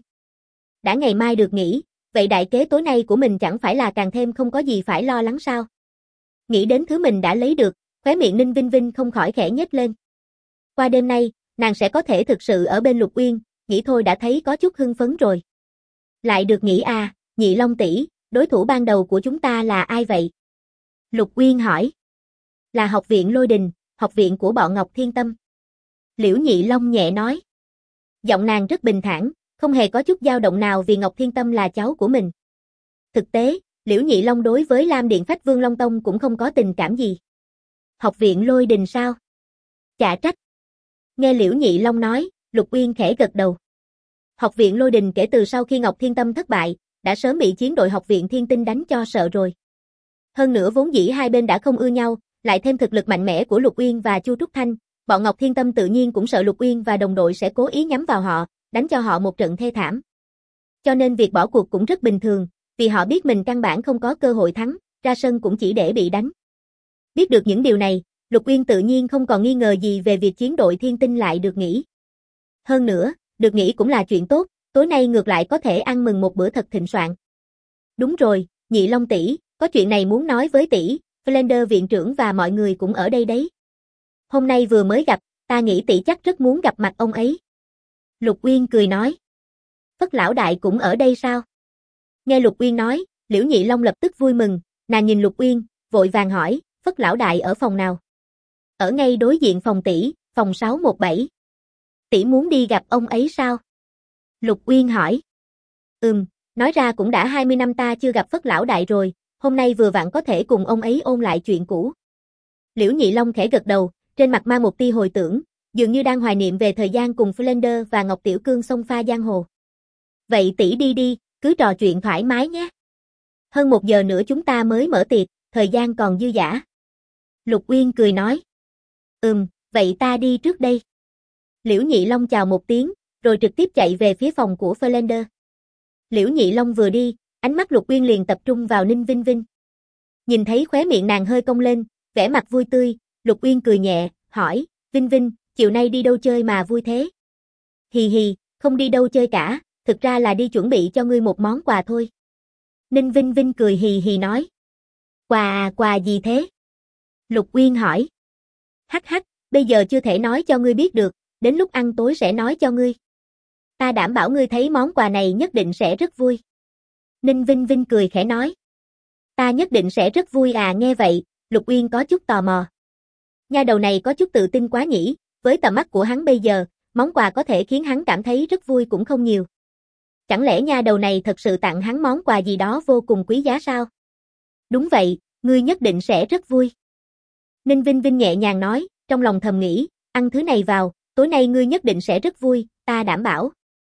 Đã ngày mai được nghỉ, vậy đại kế tối nay của mình chẳng phải là càng thêm không có gì phải lo lắng sao? Nghĩ đến thứ mình đã lấy được, khóe miệng Ninh Vinh Vinh không khỏi khẽ nhếch lên. Qua đêm nay, nàng sẽ có thể thực sự ở bên Lục Uyên, nghĩ thôi đã thấy có chút hưng phấn rồi. Lại được nghỉ à, Nhị Long tỷ, đối thủ ban đầu của chúng ta là ai vậy? Lục Uyên hỏi. Là học viện Lôi Đình, học viện của bọn Ngọc Thiên Tâm. Liễu Nhị Long nhẹ nói. Giọng nàng rất bình thản, không hề có chút dao động nào vì Ngọc Thiên Tâm là cháu của mình. Thực tế, Liễu Nhị Long đối với Lam Điện Phách Vương Long Tông cũng không có tình cảm gì. Học viện Lôi Đình sao? Chả trách. Nghe Liễu Nhị Long nói, Lục Uyên khẽ gật đầu. Học viện Lôi Đình kể từ sau khi Ngọc Thiên Tâm thất bại, đã sớm bị chiến đội học viện Thiên Tinh đánh cho sợ rồi. Hơn nữa vốn dĩ hai bên đã không ưa nhau, lại thêm thực lực mạnh mẽ của Lục Uyên và Chu Trúc Thanh, bọn Ngọc Thiên Tâm tự nhiên cũng sợ Lục Uyên và đồng đội sẽ cố ý nhắm vào họ, đánh cho họ một trận thê thảm. Cho nên việc bỏ cuộc cũng rất bình thường, vì họ biết mình căn bản không có cơ hội thắng, ra sân cũng chỉ để bị đánh. Biết được những điều này, Lục Uyên tự nhiên không còn nghi ngờ gì về việc chiến đội Thiên Tinh lại được nghỉ. Hơn nữa, được nghỉ cũng là chuyện tốt, tối nay ngược lại có thể ăn mừng một bữa thật thịnh soạn. Đúng rồi, Nhị Long tỷ, có chuyện này muốn nói với tỷ, Blender viện trưởng và mọi người cũng ở đây đấy. Hôm nay vừa mới gặp, ta nghĩ tỷ chắc rất muốn gặp mặt ông ấy. Lục Uyên cười nói. Phất lão đại cũng ở đây sao? Nghe Lục Uyên nói, Liễu Nhị Long lập tức vui mừng, nàng nhìn Lục Uyên, vội vàng hỏi, Phất lão đại ở phòng nào? Ở ngay đối diện phòng tỷ, phòng 617. Tỷ muốn đi gặp ông ấy sao? Lục Uyên hỏi. Nói ra cũng đã 20 năm ta chưa gặp Phất lão đại rồi, hôm nay vừa vặn có thể cùng ông ấy ôn lại chuyện cũ. Liễu Nhị Long khẽ gật đầu, trên mặt mang một tia hồi tưởng, dường như đang hoài niệm về thời gian cùng Blender và Ngọc Tiểu Cương xông pha giang hồ. Vậy tỷ đi đi, cứ trò chuyện thoải mái nhé. Hơn 1 giờ nữa chúng ta mới mở tiệc, thời gian còn dư dả. Lục Uyên cười nói. Vậy ta đi trước đây. Liễu Nhị Long chào một tiếng, rồi trực tiếp chạy về phía phòng của Blender. Liễu Nhị Long vừa đi, ánh mắt Lục Uyên liền tập trung vào Ninh Vinh Vinh. Nhìn thấy khóe miệng nàng hơi cong lên, vẻ mặt vui tươi, Lục Uyên cười nhẹ, hỏi, Vinh Vinh, chiều nay đi đâu chơi mà vui thế? Hì hì, không đi đâu chơi cả, thực ra là đi chuẩn bị cho ngươi một món quà thôi. Ninh Vinh Vinh cười hì hì nói. Quà gì thế? Lục Uyên hỏi. Hắc, bây giờ chưa thể nói cho ngươi biết được, đến lúc ăn tối sẽ nói cho ngươi. Ta đảm bảo ngươi thấy món quà này nhất định sẽ rất vui. Ninh Vinh Vinh cười khẽ nói. Ta nhất định sẽ rất vui à, nghe vậy, Lục Uyên có chút tò mò. Nha đầu này có chút tự tin quá nhỉ, với tầm mắt của hắn bây giờ, món quà có thể khiến hắn cảm thấy rất vui cũng không nhiều. Chẳng lẽ nha đầu này thật sự tặng hắn món quà gì đó vô cùng quý giá sao? Đúng vậy, ngươi nhất định sẽ rất vui. Ninh Vinh Vinh nhẹ nhàng nói, trong lòng thầm nghĩ, ăn thứ này vào, tối nay ngươi nhất định sẽ rất vui, ta đảm bảo.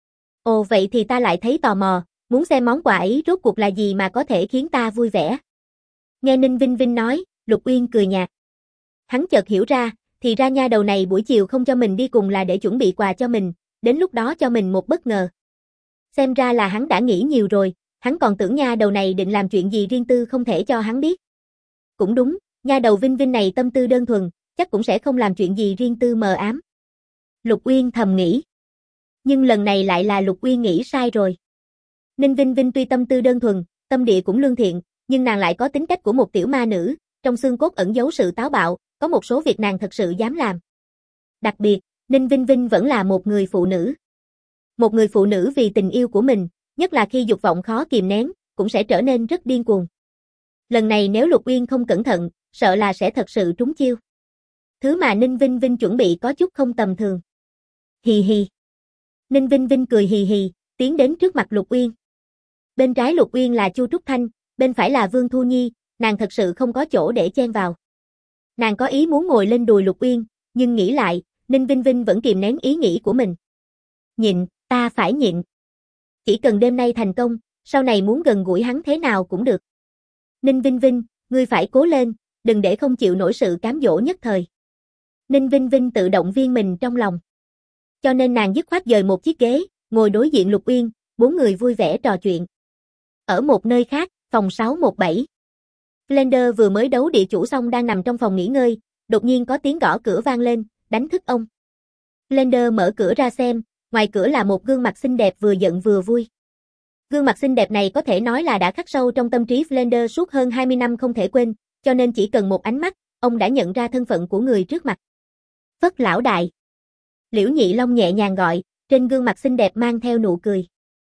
Ồ vậy thì ta lại thấy tò mò, muốn xem món quà ấy rốt cuộc là gì mà có thể khiến ta vui vẻ. Nghe Ninh Vinh Vinh nói, Lục Uyên cười nhạt. Hắn chợt hiểu ra, thì ra nha đầu này buổi chiều không cho mình đi cùng là để chuẩn bị quà cho mình, đến lúc đó cho mình một bất ngờ. Xem ra là hắn đã nghĩ nhiều rồi, hắn còn tưởng nha đầu này định làm chuyện gì riêng tư không thể cho hắn biết. Cũng đúng, nha đầu Vinh Vinh này tâm tư đơn thuần, chắc cũng sẽ không làm chuyện gì riêng tư mờ ám. Lục Uyên thầm nghĩ. Nhưng lần này lại là Lục Uyên nghĩ sai rồi. Ninh Vinh Vinh tuy tâm tư đơn thuần, tâm địa cũng lương thiện, nhưng nàng lại có tính cách của một tiểu ma nữ, trong xương cốt ẩn giấu sự táo bạo, có một số việc nàng thật sự dám làm. Đặc biệt, Ninh Vinh Vinh vẫn là một người phụ nữ. Một người phụ nữ vì tình yêu của mình, nhất là khi dục vọng khó kìm nén, cũng sẽ trở nên rất điên cuồng. Lần này nếu Lục Uyên không cẩn thận, sợ là sẽ thật sự trúng chiêu. Thứ mà Ninh Vinh Vinh chuẩn bị có chút không tầm thường. Hì hì. Ninh Vinh Vinh cười hì hì, tiến đến trước mặt Lục Uyên. Bên trái Lục Uyên là Chu Trúc Thanh, bên phải là Vương Thu Nhi, nàng thật sự không có chỗ để chen vào. Nàng có ý muốn ngồi lên đùi Lục Uyên, nhưng nghĩ lại, Ninh Vinh Vinh vẫn kìm nén ý nghĩ của mình. Nhịn, ta phải nhịn. Chỉ cần đêm nay thành công, sau này muốn gần gũi hắn thế nào cũng được. Ninh Vinh Vinh, ngươi phải cố lên, đừng để không chịu nổi sự cám dỗ nhất thời. Ninh Vinh Vinh tự động viên mình trong lòng. Cho nên nàng dứt khoát dời một chiếc ghế, ngồi đối diện Lục Uyên, bốn người vui vẻ trò chuyện. Ở một nơi khác, phòng 617. Blender vừa mới đấu địa chủ xong đang nằm trong phòng nghỉ ngơi, đột nhiên có tiếng gõ cửa vang lên, đánh thức ông. Blender mở cửa ra xem, ngoài cửa là một gương mặt xinh đẹp vừa giận vừa vui. Gương mặt xinh đẹp này có thể nói là đã khắc sâu trong tâm trí Blender suốt hơn 20 năm không thể quên, cho nên chỉ cần một ánh mắt, ông đã nhận ra thân phận của người trước mặt. Phất lão đại. Liễu Nhị Long nhẹ nhàng gọi, trên gương mặt xinh đẹp mang theo nụ cười.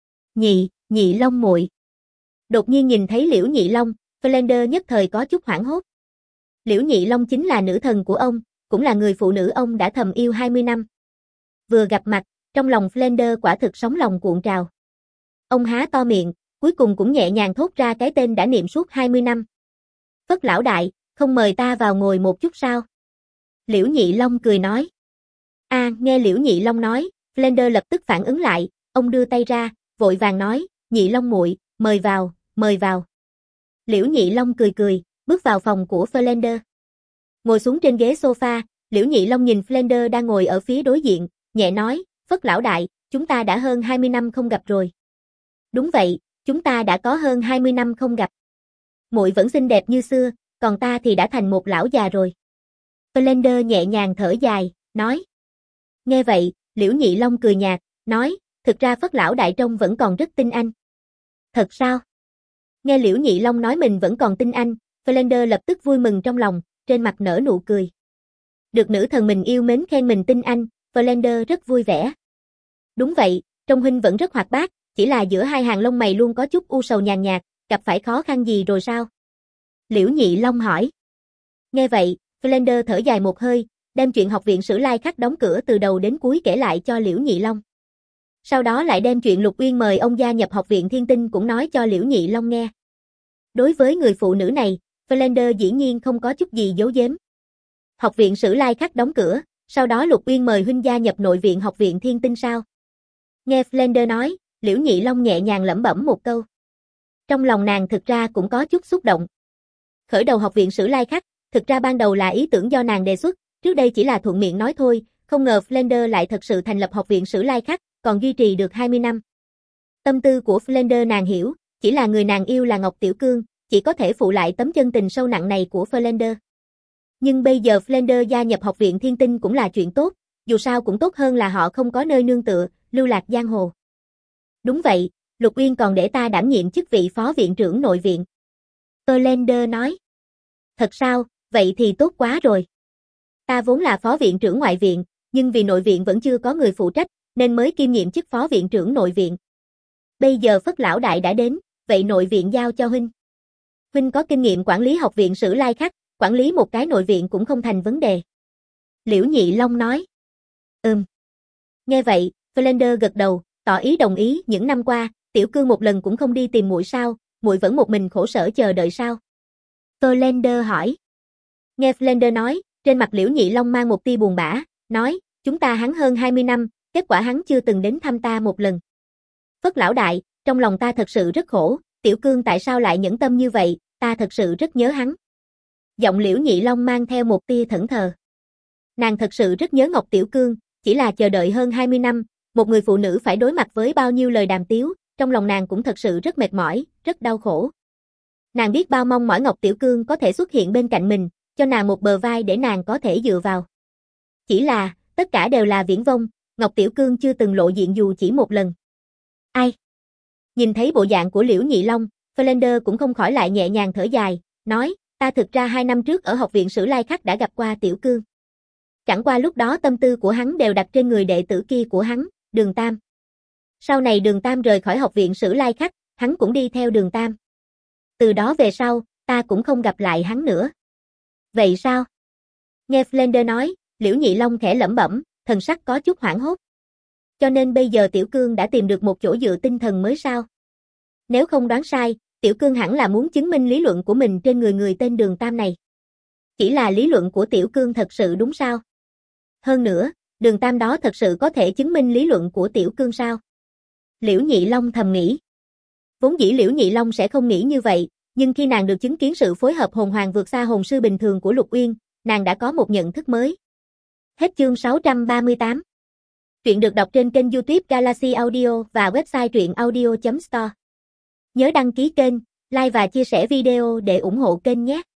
Nhị Long muội. Đột nhiên nhìn thấy Liễu Nhị Long, Blender nhất thời có chút hoảng hốt. Liễu Nhị Long chính là nữ thần của ông, cũng là người phụ nữ ông đã thầm yêu 20 năm. Vừa gặp mặt, trong lòng Blender quả thực sóng lòng cuộn trào. Ông há to miệng, cuối cùng cũng nhẹ nhàng thốt ra cái tên đã niệm suốt 20 năm. Phất lão đại, không mời ta vào ngồi một chút sao? Liễu Nhị Long cười nói. Nghe Liễu Nhị Long nói, Blender lập tức phản ứng lại, ông đưa tay ra, vội vàng nói, Nhị Long muội, mời vào, mời vào. Liễu Nhị Long cười, bước vào phòng của Blender. Ngồi xuống trên ghế sofa, Liễu Nhị Long nhìn Blender đang ngồi ở phía đối diện, nhẹ nói, Phất lão đại, chúng ta đã hơn 20 năm không gặp rồi. Đúng vậy, chúng ta đã có hơn 20 năm không gặp. Muội vẫn xinh đẹp như xưa, còn ta thì đã thành một lão già rồi. Blender nhẹ nhàng thở dài, nói. Nghe vậy, Liễu Nhị Long cười nhạt, nói, thực ra Phất lão đại trông vẫn còn rất tinh anh. Thật sao? Nghe Liễu Nhị Long nói mình vẫn còn tinh anh, Blender lập tức vui mừng trong lòng, trên mặt nở nụ cười. Được nữ thần mình yêu mến khen mình tinh anh, Blender rất vui vẻ. Đúng vậy, trông huynh vẫn rất hoạt bát, chỉ là giữa hai hàng lông mày luôn có chút u sầu nhàn nhạt, gặp phải khó khăn gì rồi sao? Liễu Nhị Long hỏi. Nghe vậy, Blender thở dài một hơi, đem chuyện học viện Sử Lai Khắc đóng cửa từ đầu đến cuối kể lại cho Liễu Nhị Long. Sau đó lại đem chuyện Lục Uyên mời ông gia nhập học viện Thiên Tinh cũng nói cho Liễu Nhị Long nghe. Đối với người phụ nữ này, Blender dĩ nhiên không có chút gì giấu giếm. Học viện Sử Lai Khắc đóng cửa, sau đó Lục Uyên mời huynh gia nhập nội viện học viện Thiên Tinh sao? Nghe Blender nói, Liễu Nhị Long nhẹ nhàng lẩm bẩm một câu. Trong lòng nàng thực ra cũng có chút xúc động. Khởi đầu học viện Sử Lai Khắc, thực ra ban đầu là ý tưởng do nàng đề xuất, trước đây chỉ là thuận miệng nói thôi, không ngờ Blender lại thật sự thành lập học viện Sử Lai Khắc, còn duy trì được 20 năm. Tâm tư của Blender nàng hiểu, chỉ là người nàng yêu là Ngọc Tiểu Cương, chỉ có thể phụ lại tấm chân tình sâu nặng này của Blender. Nhưng bây giờ Blender gia nhập học viện Thiên Tinh cũng là chuyện tốt, dù sao cũng tốt hơn là họ không có nơi nương tựa, lưu lạc giang hồ. Đúng vậy, Lục Uyên còn để ta đảm nhiệm chức vị phó viện trưởng nội viện. Blender nói. Thật sao, vậy thì tốt quá rồi. Ta vốn là phó viện trưởng ngoại viện, nhưng vì nội viện vẫn chưa có người phụ trách, nên mới kiêm nhiệm chức phó viện trưởng nội viện. Bây giờ Phất lão đại đã đến, vậy nội viện giao cho huynh. Huynh có kinh nghiệm quản lý học viện Sử Lai Khắc, quản lý một cái nội viện cũng không thành vấn đề. Liễu Nhị Long nói. Nghe vậy, Flander gật đầu, tỏ ý đồng ý. Những năm qua, Tiểu Cương một lần cũng không đi tìm muội sao, muội vẫn một mình khổ sở chờ đợi sao? Flander hỏi. Nghe Flander nói, trên mặt Liễu Nhị Long mang một tia buồn bã, nói, chúng ta hắn hơn 20 năm, kết quả hắn chưa từng đến thăm ta một lần. Phất lão đại, trong lòng ta thật sự rất khổ, Tiểu Cương tại sao lại nhẫn tâm như vậy, ta thật sự rất nhớ hắn. Giọng Liễu Nhị Long mang theo một tia thẫn thờ. Nàng thật sự rất nhớ Ngọc Tiểu Cương, chỉ là chờ đợi hơn 20 năm, một người phụ nữ phải đối mặt với bao nhiêu lời đàm tiếu, trong lòng nàng cũng thật sự rất mệt mỏi, rất đau khổ. Nàng biết bao mong mỏi Ngọc Tiểu Cương có thể xuất hiện bên cạnh mình, cho nàng một bờ vai để nàng có thể dựa vào. Chỉ là, tất cả đều là viển vông, Ngọc Tiểu Cương chưa từng lộ diện dù chỉ một lần. Ai? Nhìn thấy bộ dạng của Liễu Nhị Long, Flander cũng không khỏi lại nhẹ nhàng thở dài, nói, ta thực ra 2 năm trước ở học viện Sử Lai Khắc đã gặp qua Tiểu Cương. Chẳng qua lúc đó tâm tư của hắn đều đặt trên người đệ tử kia của hắn, Đường Tam. Sau này Đường Tam rời khỏi học viện Sử Lai Khắc, hắn cũng đi theo Đường Tam. Từ đó về sau, ta cũng không gặp lại hắn nữa. Vậy sao? Nghe Flander nói, Liễu Nhị Long khẽ lẩm bẩm, thần sắc có chút hoảng hốt. Cho nên bây giờ Tiểu Cương đã tìm được một chỗ dựa tinh thần mới sao? Nếu không đoán sai, Tiểu Cương hẳn là muốn chứng minh lý luận của mình trên người tên Đường Tam này. Chỉ là lý luận của Tiểu Cương thật sự đúng sao? Hơn nữa, Đường Tam đó thật sự có thể chứng minh lý luận của Tiểu Cương sao? Liễu Nhị Long thầm nghĩ. Vốn dĩ Liễu Nhị Long sẽ không nghĩ như vậy, nhưng khi nàng được chứng kiến sự phối hợp hồn hoàng vượt xa hồn sư bình thường của Lục Uyên, nàng đã có một nhận thức mới. Hết chương 638. Truyện được đọc trên kênh YouTube Galaxy Audio và website truyệnaudio.store. Nhớ đăng ký kênh, like và chia sẻ video để ủng hộ kênh nhé.